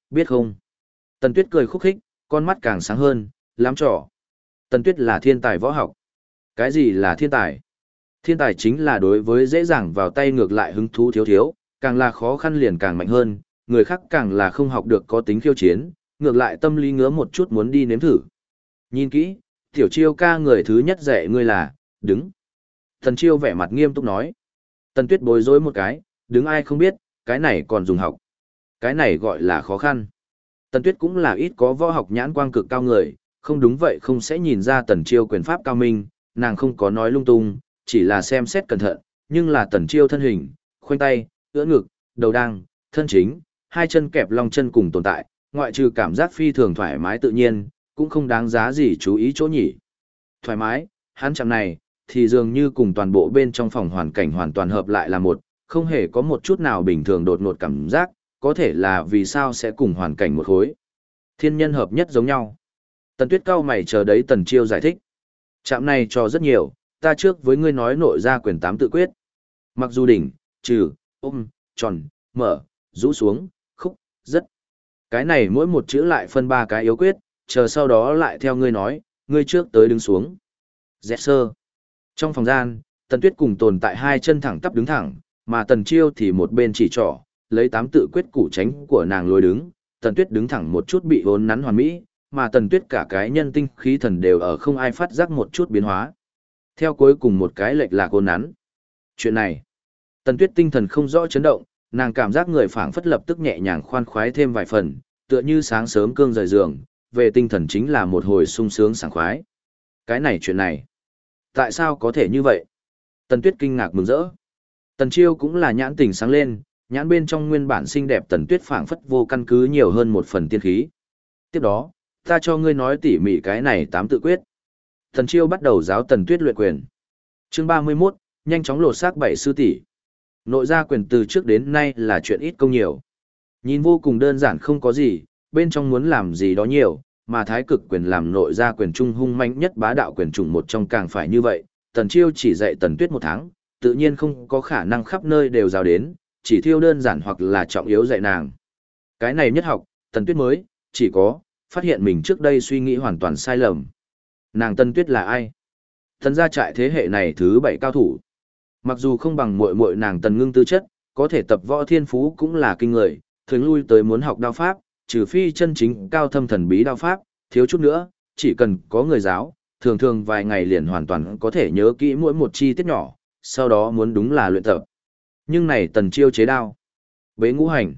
biết không? Tần Tuyết cười khúc khích, con mắt càng sáng hơn, lắm trò. Tần Tuyết là thiên tài võ học. Cái gì là thiên tài? Thiên tài chính là đối với dễ dàng vào tay ngược lại hứng thú thiếu thiếu, càng là khó khăn liền càng mạnh hơn, người khác càng là không học được có tính khiêu chiến, ngược lại tâm lý ngứa một chút muốn đi nếm thử. Nhìn kỹ, Tiểu Chiêu ca người thứ nhất dạy ngươi là, đứng. Tần Chiêu vẻ mặt nghiêm túc nói. Tần Tuyết bối rối một cái, đứng ai không biết, cái này còn dùng học. Cái này gọi là khó khăn. Tần Tuyết cũng là ít có võ học nhãn quang cực cao người, không đúng vậy không sẽ nhìn ra Tần Chiêu quyền pháp cao minh, nàng không có nói lung tung, chỉ là xem xét cẩn thận, nhưng là Tần Chiêu thân hình, khoanh tay, ưỡn ngực, đầu đang, thân chính, hai chân kẹp long chân cùng tồn tại, ngoại trừ cảm giác phi thường thoải mái tự nhiên, cũng không đáng giá gì chú ý chỗ nhỉ. Thoải mái, hắn chạm này, thì dường như cùng toàn bộ bên trong phòng hoàn cảnh hoàn toàn hợp lại là một, không hề có một chút nào bình thường đột ngột cảm giác, có thể là vì sao sẽ cùng hoàn cảnh một khối. Thiên nhân hợp nhất giống nhau. Tần Tuyết cao mày chờ đấy Tần Chiêu giải thích. Chạm này cho rất nhiều, ta trước với ngươi nói nội ra quyền 8 tự quyết. Mặc dù đỉnh, trừ, ôm, tròn, mở, rũ xuống, khúc, rất. Cái này mỗi một chữ lại phân 3 cái yếu quyết, chờ sau đó lại theo ngươi nói, ngươi trước tới đứng xuống. Dẹt sơ. Trong phòng gian, Tần Tuyết cùng tồn tại hai chân thẳng tắp đứng thẳng, mà Tần Chiêu thì một bên chỉ trỏ, lấy 8 tự quyết củ tránh của nàng lôi đứng. Tần Tuyết đứng thẳng một chút bị vốn nắn hoàn mỹ, mà Tần Tuyết cả cái nhân tinh khí thần đều ở không ai phát giác một chút biến hóa. Theo cuối cùng một cái lệch lạc ôn nắn. Chuyện này, Tần Tuyết tinh thần không rõ chấn động, nàng cảm giác người phảng phất lập tức nhẹ nhàng khoan khoái thêm vài phần, tựa như sáng sớm cương rời giường, về tinh thần chính là một hồi sung sướng sảng khoái. Cái này chuyện này, tại sao có thể như vậy? Tần Tuyết kinh ngạc mừng rỡ. Tần Chiêu cũng là nhãn tình sáng lên, nhãn bên trong nguyên bản xinh đẹp Tần Tuyết phảng phất vô căn cứ nhiều hơn một phần tiên khí. Tiếp đó, ta cho ngươi nói tỉ mỉ cái này 8 tự quyết. Tần Chiêu bắt đầu giáo Tần Tuyết luyện quyền. Chương 31, nhanh chóng lột xác 7 sư tỷ. Nội gia quyền từ trước đến nay là chuyện ít công nhiều. Nhìn vô cùng đơn giản không có gì, bên trong muốn làm gì đó nhiều, mà thái cực quyền làm nội gia quyền trung hung manh nhất bá đạo quyền chủng một trong càng phải như vậy. Tần Chiêu chỉ dạy Tần Tuyết 1 tháng, tự nhiên không có khả năng khắp nơi đều giáo đến, chỉ thiêu đơn giản hoặc là trọng yếu dạy nàng. Cái này nhất học, Tần Tuyết mới, chỉ có, phát hiện mình trước đây suy nghĩ hoàn toàn sai lầm. Nàng Tần Tuyết là ai? Tần gia trại thế hệ này thứ 7 cao thủ. Mặc dù không bằng muội muội nàng Tần Ngưng tư chất, có thể tập võ thiên phú cũng là kinh người, thường lui tới muốn học đao pháp, trừ phi chân chính cao thâm thần bí đao pháp, thiếu chút nữa, chỉ cần có người giáo, thường thường vài ngày liền hoàn toàn có thể nhớ kỹ mỗi một chi tiết nhỏ, sau đó muốn đúng là luyện tập. Nhưng này Tần Chiêu chế đao, bế ngũ hành,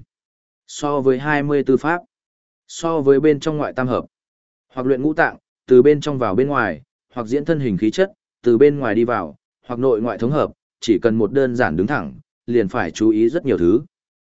so với 24 pháp, so với bên trong ngoại tam hợp, hoặc luyện ngũ tạng, từ bên trong vào bên ngoài, hoặc diễn thân hình khí chất, từ bên ngoài đi vào, hoặc nội ngoại thống hợp, chỉ cần một đơn giản đứng thẳng, liền phải chú ý rất nhiều thứ.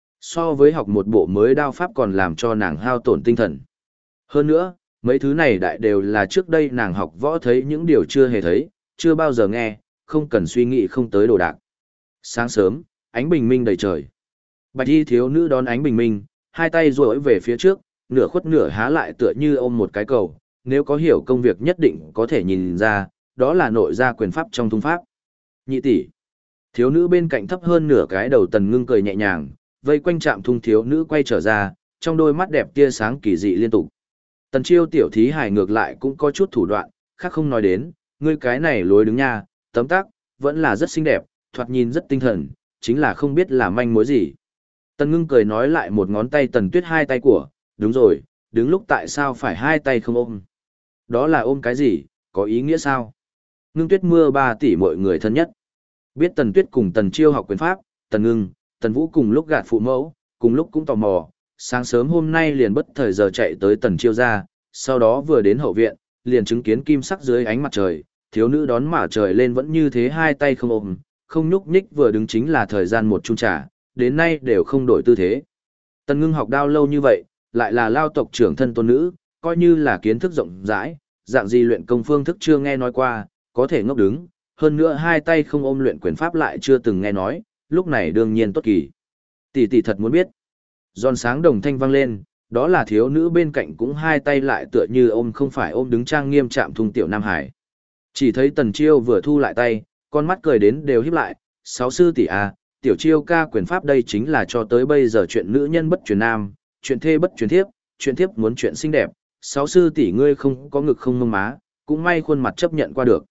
So với học một bộ mới đao pháp còn làm cho nàng hao tổn tinh thần. Hơn nữa, mấy thứ này đại đều là trước đây nàng học võ thấy những điều chưa hề thấy, chưa bao giờ nghe, không cần suy nghĩ không tới đồ đạc. Sáng sớm, ánh bình minh đầy trời. Bạch y thiếu nữ đón ánh bình minh, hai tay duỗi về phía trước, nửa khuất nửa há lại tựa như ôm một cái cầu, nếu có hiểu công việc nhất định có thể nhìn ra, đó là nội gia quyền pháp trong thung pháp. Nhị tỷ. Thiếu nữ bên cạnh thấp hơn nửa cái đầu Tần Ngưng cười nhẹ nhàng, vây quanh chạm thung thiếu nữ quay trở ra, trong đôi mắt đẹp tia sáng kỳ dị liên tục. Tần Chiêu tiểu thí hài ngược lại cũng có chút thủ đoạn, khác không nói đến, ngươi cái này lối đứng nha, tấm tắc, vẫn là rất xinh đẹp, thoạt nhìn rất tinh thần, chính là không biết là manh mối gì. Tần Ngưng cười nói lại một ngón tay Tần Tuyết hai tay của, đúng rồi, đứng lúc tại sao phải hai tay không ôm. Đó là ôm cái gì, có ý nghĩa sao? Ngưng Tuyết mưa 3 tỷ mọi người thân nhất. Biết Tần Tuyết cùng Tần Chiêu học quyền pháp, Tần Ngưng, Tần Vũ cùng lúc gạt phụ mẫu, cùng lúc cũng tò mò, sáng sớm hôm nay liền bất thời giờ chạy tới Tần Chiêu ra, sau đó vừa đến hậu viện, liền chứng kiến kim sắc dưới ánh mặt trời, thiếu nữ đón mả trời lên vẫn như thế hai tay không ôm, không nhúc nhích vừa đứng chính là thời gian một chung trà, đến nay đều không đổi tư thế. Tần Ngưng học đao lâu như vậy, lại là lao tộc trưởng thân tôn nữ, coi như là kiến thức rộng rãi, dạng gì luyện công phương thức chưa nghe nói qua, có thể ngốc đứng, hơn nữa hai tay không ôm luyện quyền pháp lại chưa từng nghe nói, lúc này đương nhiên tốt kỳ. Tỷ tỷ thật muốn biết. Giòn sáng đồng thanh vang lên, đó là thiếu nữ bên cạnh cũng hai tay lại tựa như ôm không phải ôm đứng trang nghiêm chạm thung tiểu Nam Hải. Chỉ thấy Tần Chiêu vừa thu lại tay, con mắt cười đến đều híp lại, sáu sư tỷ à, tiểu Chiêu ca quyền pháp đây chính là cho tới bây giờ chuyện nữ nhân bất truyền nam, chuyện thê bất chuyện thiếp, chuyện thiếp muốn chuyện xinh đẹp, sáu sư tỷ ngươi không có ngực không mông má, cũng may khuôn mặt chấp nhận qua được.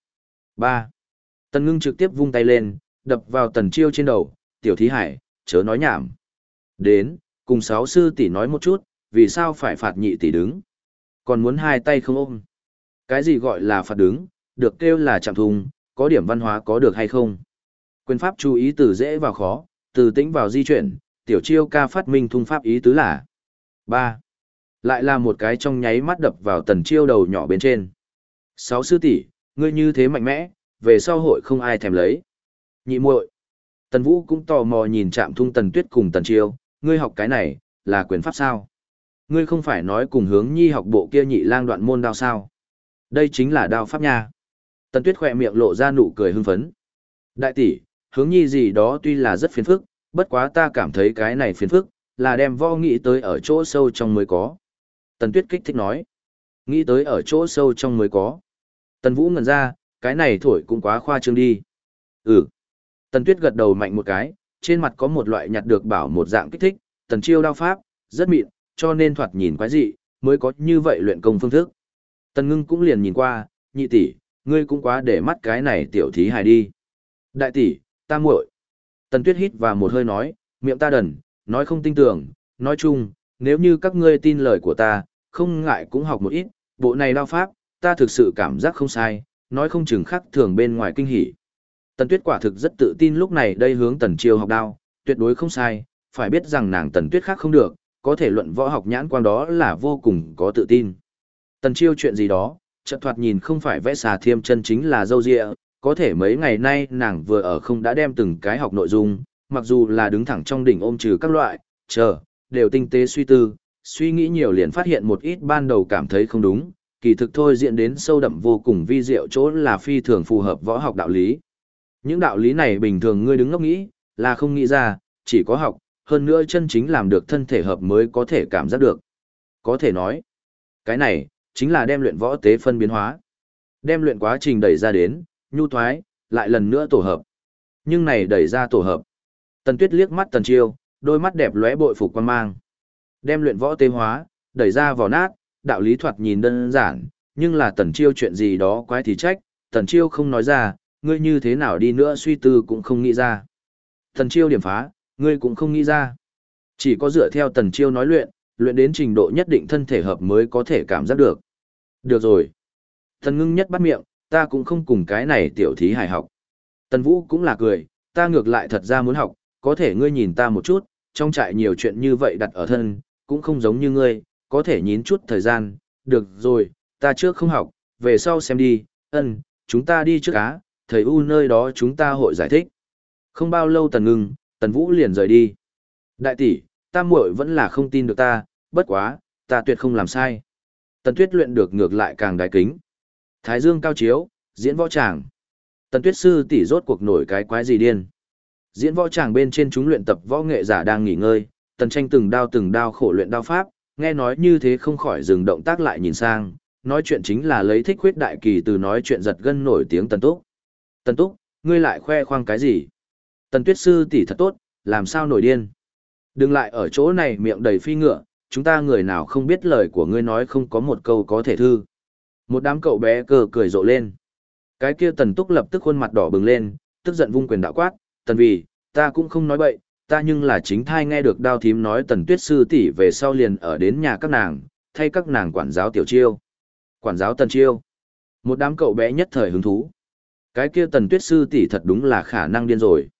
3. Tần Ngưng trực tiếp vung tay lên, đập vào Tần Chiêu trên đầu, tiểu thí hải, chớ nói nhảm. Đến, cùng sáu sư tỷ nói một chút, vì sao phải phạt nhị tỷ đứng. Còn muốn hai tay không ôm. Cái gì gọi là phạt đứng, được kêu là chạm thùng, có điểm văn hóa có được hay không. Quyền pháp chú ý từ dễ vào khó, từ tĩnh vào di chuyển, tiểu Chiêu ca phát minh thung pháp ý tứ là 3. Lại là một cái trong nháy mắt đập vào Tần Chiêu đầu nhỏ bên trên. Sáu sư tỷ, ngươi như thế mạnh mẽ, về sau hội không ai thèm lấy. Nhị muội. Tần Vũ cũng tò mò nhìn Trạm Thung Tần Tuyết cùng Tần Chiêu, ngươi học cái này, là quyền pháp sao? Ngươi không phải nói cùng Hướng Nhi học bộ kia nhị lang đoạn môn đao sao? Đây chính là đao pháp nha. Tần Tuyết khỏe miệng lộ ra nụ cười hưng phấn. Đại tỷ, Hướng Nhi gì đó tuy là rất phiền phức, bất quá ta cảm thấy cái này phiền phức, là đem võ nghĩ tới ở chỗ sâu trong mới có. Tần Tuyết kích thích nói. Nghĩ tới ở chỗ sâu trong mới có. Tần Vũ ngẩn ra, cái này thổi cũng quá khoa trương đi. Ừ. Tần Tuyết gật đầu mạnh một cái, trên mặt có một loại nhặt được bảo một dạng kích thích, Tần Chiêu đao pháp, rất mịn, cho nên thoạt nhìn quái dị, mới có như vậy luyện công phương thức. Tần Ngưng cũng liền nhìn qua, nhị tỷ, ngươi cũng quá để mắt cái này tiểu thí hài đi. Đại tỷ, ta muội. Tần Tuyết hít vào một hơi nói, miệng ta đần, nói không tin tưởng, nói chung, nếu như các ngươi tin lời của ta, không ngại cũng học một ít, bộ này đao pháp, ta thực sự cảm giác không sai, nói không chừng khác thường bên ngoài kinh hỉ. Tần Tuyết quả thực rất tự tin lúc này đây hướng Tần Chiêu học đao, tuyệt đối không sai, phải biết rằng nàng Tần Tuyết khác không được, có thể luận võ học nhãn quang đó là vô cùng có tự tin. Tần Chiêu chuyện gì đó, chợt thoạt nhìn không phải vẽ xà thiêm chân chính là dâu dịa, có thể mấy ngày nay nàng vừa ở không đã đem từng cái học nội dung, mặc dù là đứng thẳng trong đỉnh ôm trừ các loại, đều tinh tế suy tư, suy nghĩ nhiều liền phát hiện một ít ban đầu cảm thấy không đúng, kỳ thực thôi diễn đến sâu đậm vô cùng vi diệu chỗ là phi thường phù hợp võ học đạo lý. Những đạo lý này bình thường ngươi đứng ngốc nghĩ, là không nghĩ ra, chỉ có học, hơn nữa chân chính làm được thân thể hợp mới có thể cảm giác được. Có thể nói, cái này, chính là đem luyện võ tế phân biến hóa. Đem luyện quá trình đẩy ra đến, nhu thoái, lại lần nữa tổ hợp. Nhưng này đẩy ra tổ hợp. Tần Tuyết liếc mắt Tần Chiêu, đôi mắt đẹp lóe bội phục quan mang. Đem luyện võ tế hóa, đẩy ra vào nát, đạo lý thoạt nhìn đơn giản, nhưng là Tần Chiêu chuyện gì đó quái thì trách, Tần Chiêu không nói ra, ngươi như thế nào đi nữa suy tư cũng không nghĩ ra. Tần Chiêu điểm phá, ngươi cũng không nghĩ ra. Chỉ có dựa theo Tần Chiêu nói luyện đến trình độ nhất định thân thể hợp mới có thể cảm giác được. Được rồi. Tần Ngưng nhất bắt miệng, ta cũng không cùng cái này tiểu thí hài học. Tần Vũ cũng là cười, ta ngược lại thật ra muốn học, có thể ngươi nhìn ta một chút, trong trại nhiều chuyện như vậy đặt ở thân, cũng không giống như ngươi, có thể nhín chút thời gian, được rồi, ta trước không học, về sau xem đi, chúng ta đi trước á, thầy U nơi đó chúng ta hội giải thích. Không bao lâu Tần Ngưng, Tần Vũ liền rời đi. Đại tỷ, ta muội vẫn là không tin được ta, bất quá, ta tuyệt không làm sai. Tần Tuyết luyện được ngược lại càng đái kính. Thái dương cao chiếu, diễn võ tràng. Tần Tuyết sư tỷ rốt cuộc nổi cái quái gì điên. Diễn võ tràng bên trên chúng luyện tập võ nghệ giả đang nghỉ ngơi, Tần Tranh từng đao khổ luyện đao pháp, nghe nói như thế không khỏi dừng động tác lại nhìn sang, nói chuyện chính là lấy Thích Huyết Đại Kỳ từ nói chuyện giật gân nổi tiếng Tần Túc. Tần Túc, ngươi lại khoe khoang cái gì? Tần Tuyết sư tỷ thật tốt, làm sao nổi điên? Đừng lại ở chỗ này miệng đầy phi ngựa, chúng ta người nào không biết lời của ngươi nói không có một câu có thể thư. Một đám cậu bé cười rộ lên. Cái kia Tần Túc lập tức khuôn mặt đỏ bừng lên, tức giận vung quyền đạo quát, Tần vì, ta cũng không nói bậy, ta nhưng là chính thai nghe được Đao thím nói Tần Tuyết sư tỷ về sau liền ở đến nhà các nàng, thay các nàng quản giáo Tiểu Chiêu. Quản giáo Tần Chiêu. Một đám cậu bé nhất thời hứng thú. Cái kia Tần Tuyết sư tỷ thật đúng là khả năng điên rồi.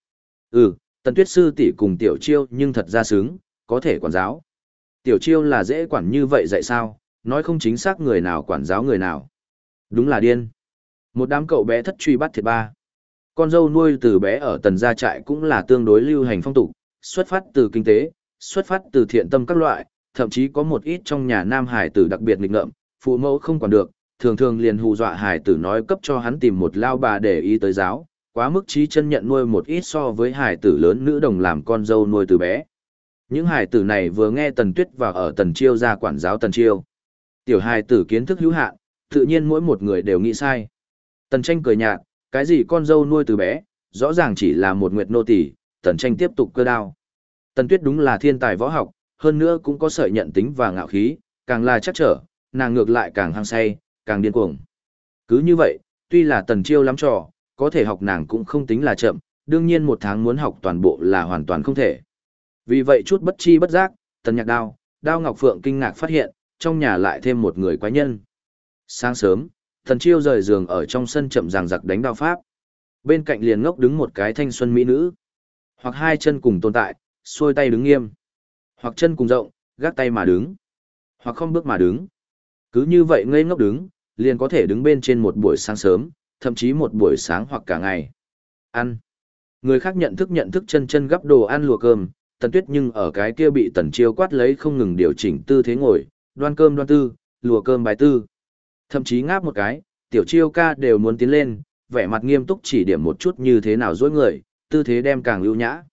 Tần Tuyết sư tỷ cùng Tiểu Chiêu nhưng thật ra sướng, có thể quản giáo. Tiểu Chiêu là dễ quản như vậy dạy sao, nói không chính xác người nào quản giáo người nào. Đúng là điên. Một đám cậu bé thất truy bắt thiệt ba. Con dâu nuôi từ bé ở Tần gia trại cũng là tương đối lưu hành phong tục, xuất phát từ kinh tế, xuất phát từ thiện tâm các loại, thậm chí có một ít trong nhà nam hải tử đặc biệt nghịch ngợm, phụ mẫu không quản được, thường thường liền hù dọa hải tử nói cấp cho hắn tìm một lao bà để ý tới giáo, quá mức trí chân nhận nuôi một ít so với hải tử lớn nữ đồng làm con dâu nuôi từ bé. Những hải tử này vừa nghe Tần Tuyết vào ở Tần Chiêu ra quản giáo Tần Chiêu. Tiểu hải tử kiến thức hữu hạn, tự nhiên mỗi một người đều nghĩ sai. Tần Tranh cười nhạt, cái gì con dâu nuôi từ bé, rõ ràng chỉ là một nguyệt nô tỳ. Tần Tranh tiếp tục cơ đao. Tần Tuyết đúng là thiên tài võ học, hơn nữa cũng có sợi nhận tính và ngạo khí, càng là chắc trở, nàng ngược lại càng hăng say, càng điên cuồng. Cứ như vậy, tuy là Tần Chiêu lắm trò, có thể học nàng cũng không tính là chậm, đương nhiên một tháng muốn học toàn bộ là hoàn toàn không thể. Vì vậy chút bất chi bất giác, Tần Nhạc Đao, Đao Ngọc Phượng kinh ngạc phát hiện, trong nhà lại thêm một người quái nhân. Sáng sớm, Tần Chiêu rời giường ở trong sân chậm ràng giặc đánh đao pháp. Bên cạnh liền ngốc đứng một cái thanh xuân mỹ nữ. Hoặc hai chân cùng tồn tại, xuôi tay đứng nghiêm. Hoặc chân cùng rộng, gác tay mà đứng. Hoặc không bước mà đứng. Cứ như vậy ngây ngốc đứng, liền có thể đứng bên trên một buổi sáng sớm, thậm chí một buổi sáng hoặc cả ngày. Ăn. Người khác nhận thức chân chân gắp đồ ăn lùa cơm, Tần Tuyết nhưng ở cái kia bị Tần Chiêu quát lấy không ngừng điều chỉnh tư thế ngồi, đoan cơm đoan tư, lùa cơm bài tư. Thậm chí ngáp một cái, Tiểu Chiêu ca đều muốn tiến lên, vẻ mặt nghiêm túc chỉ điểm một chút như thế nào dối người, tư thế đem càng lưu nhã.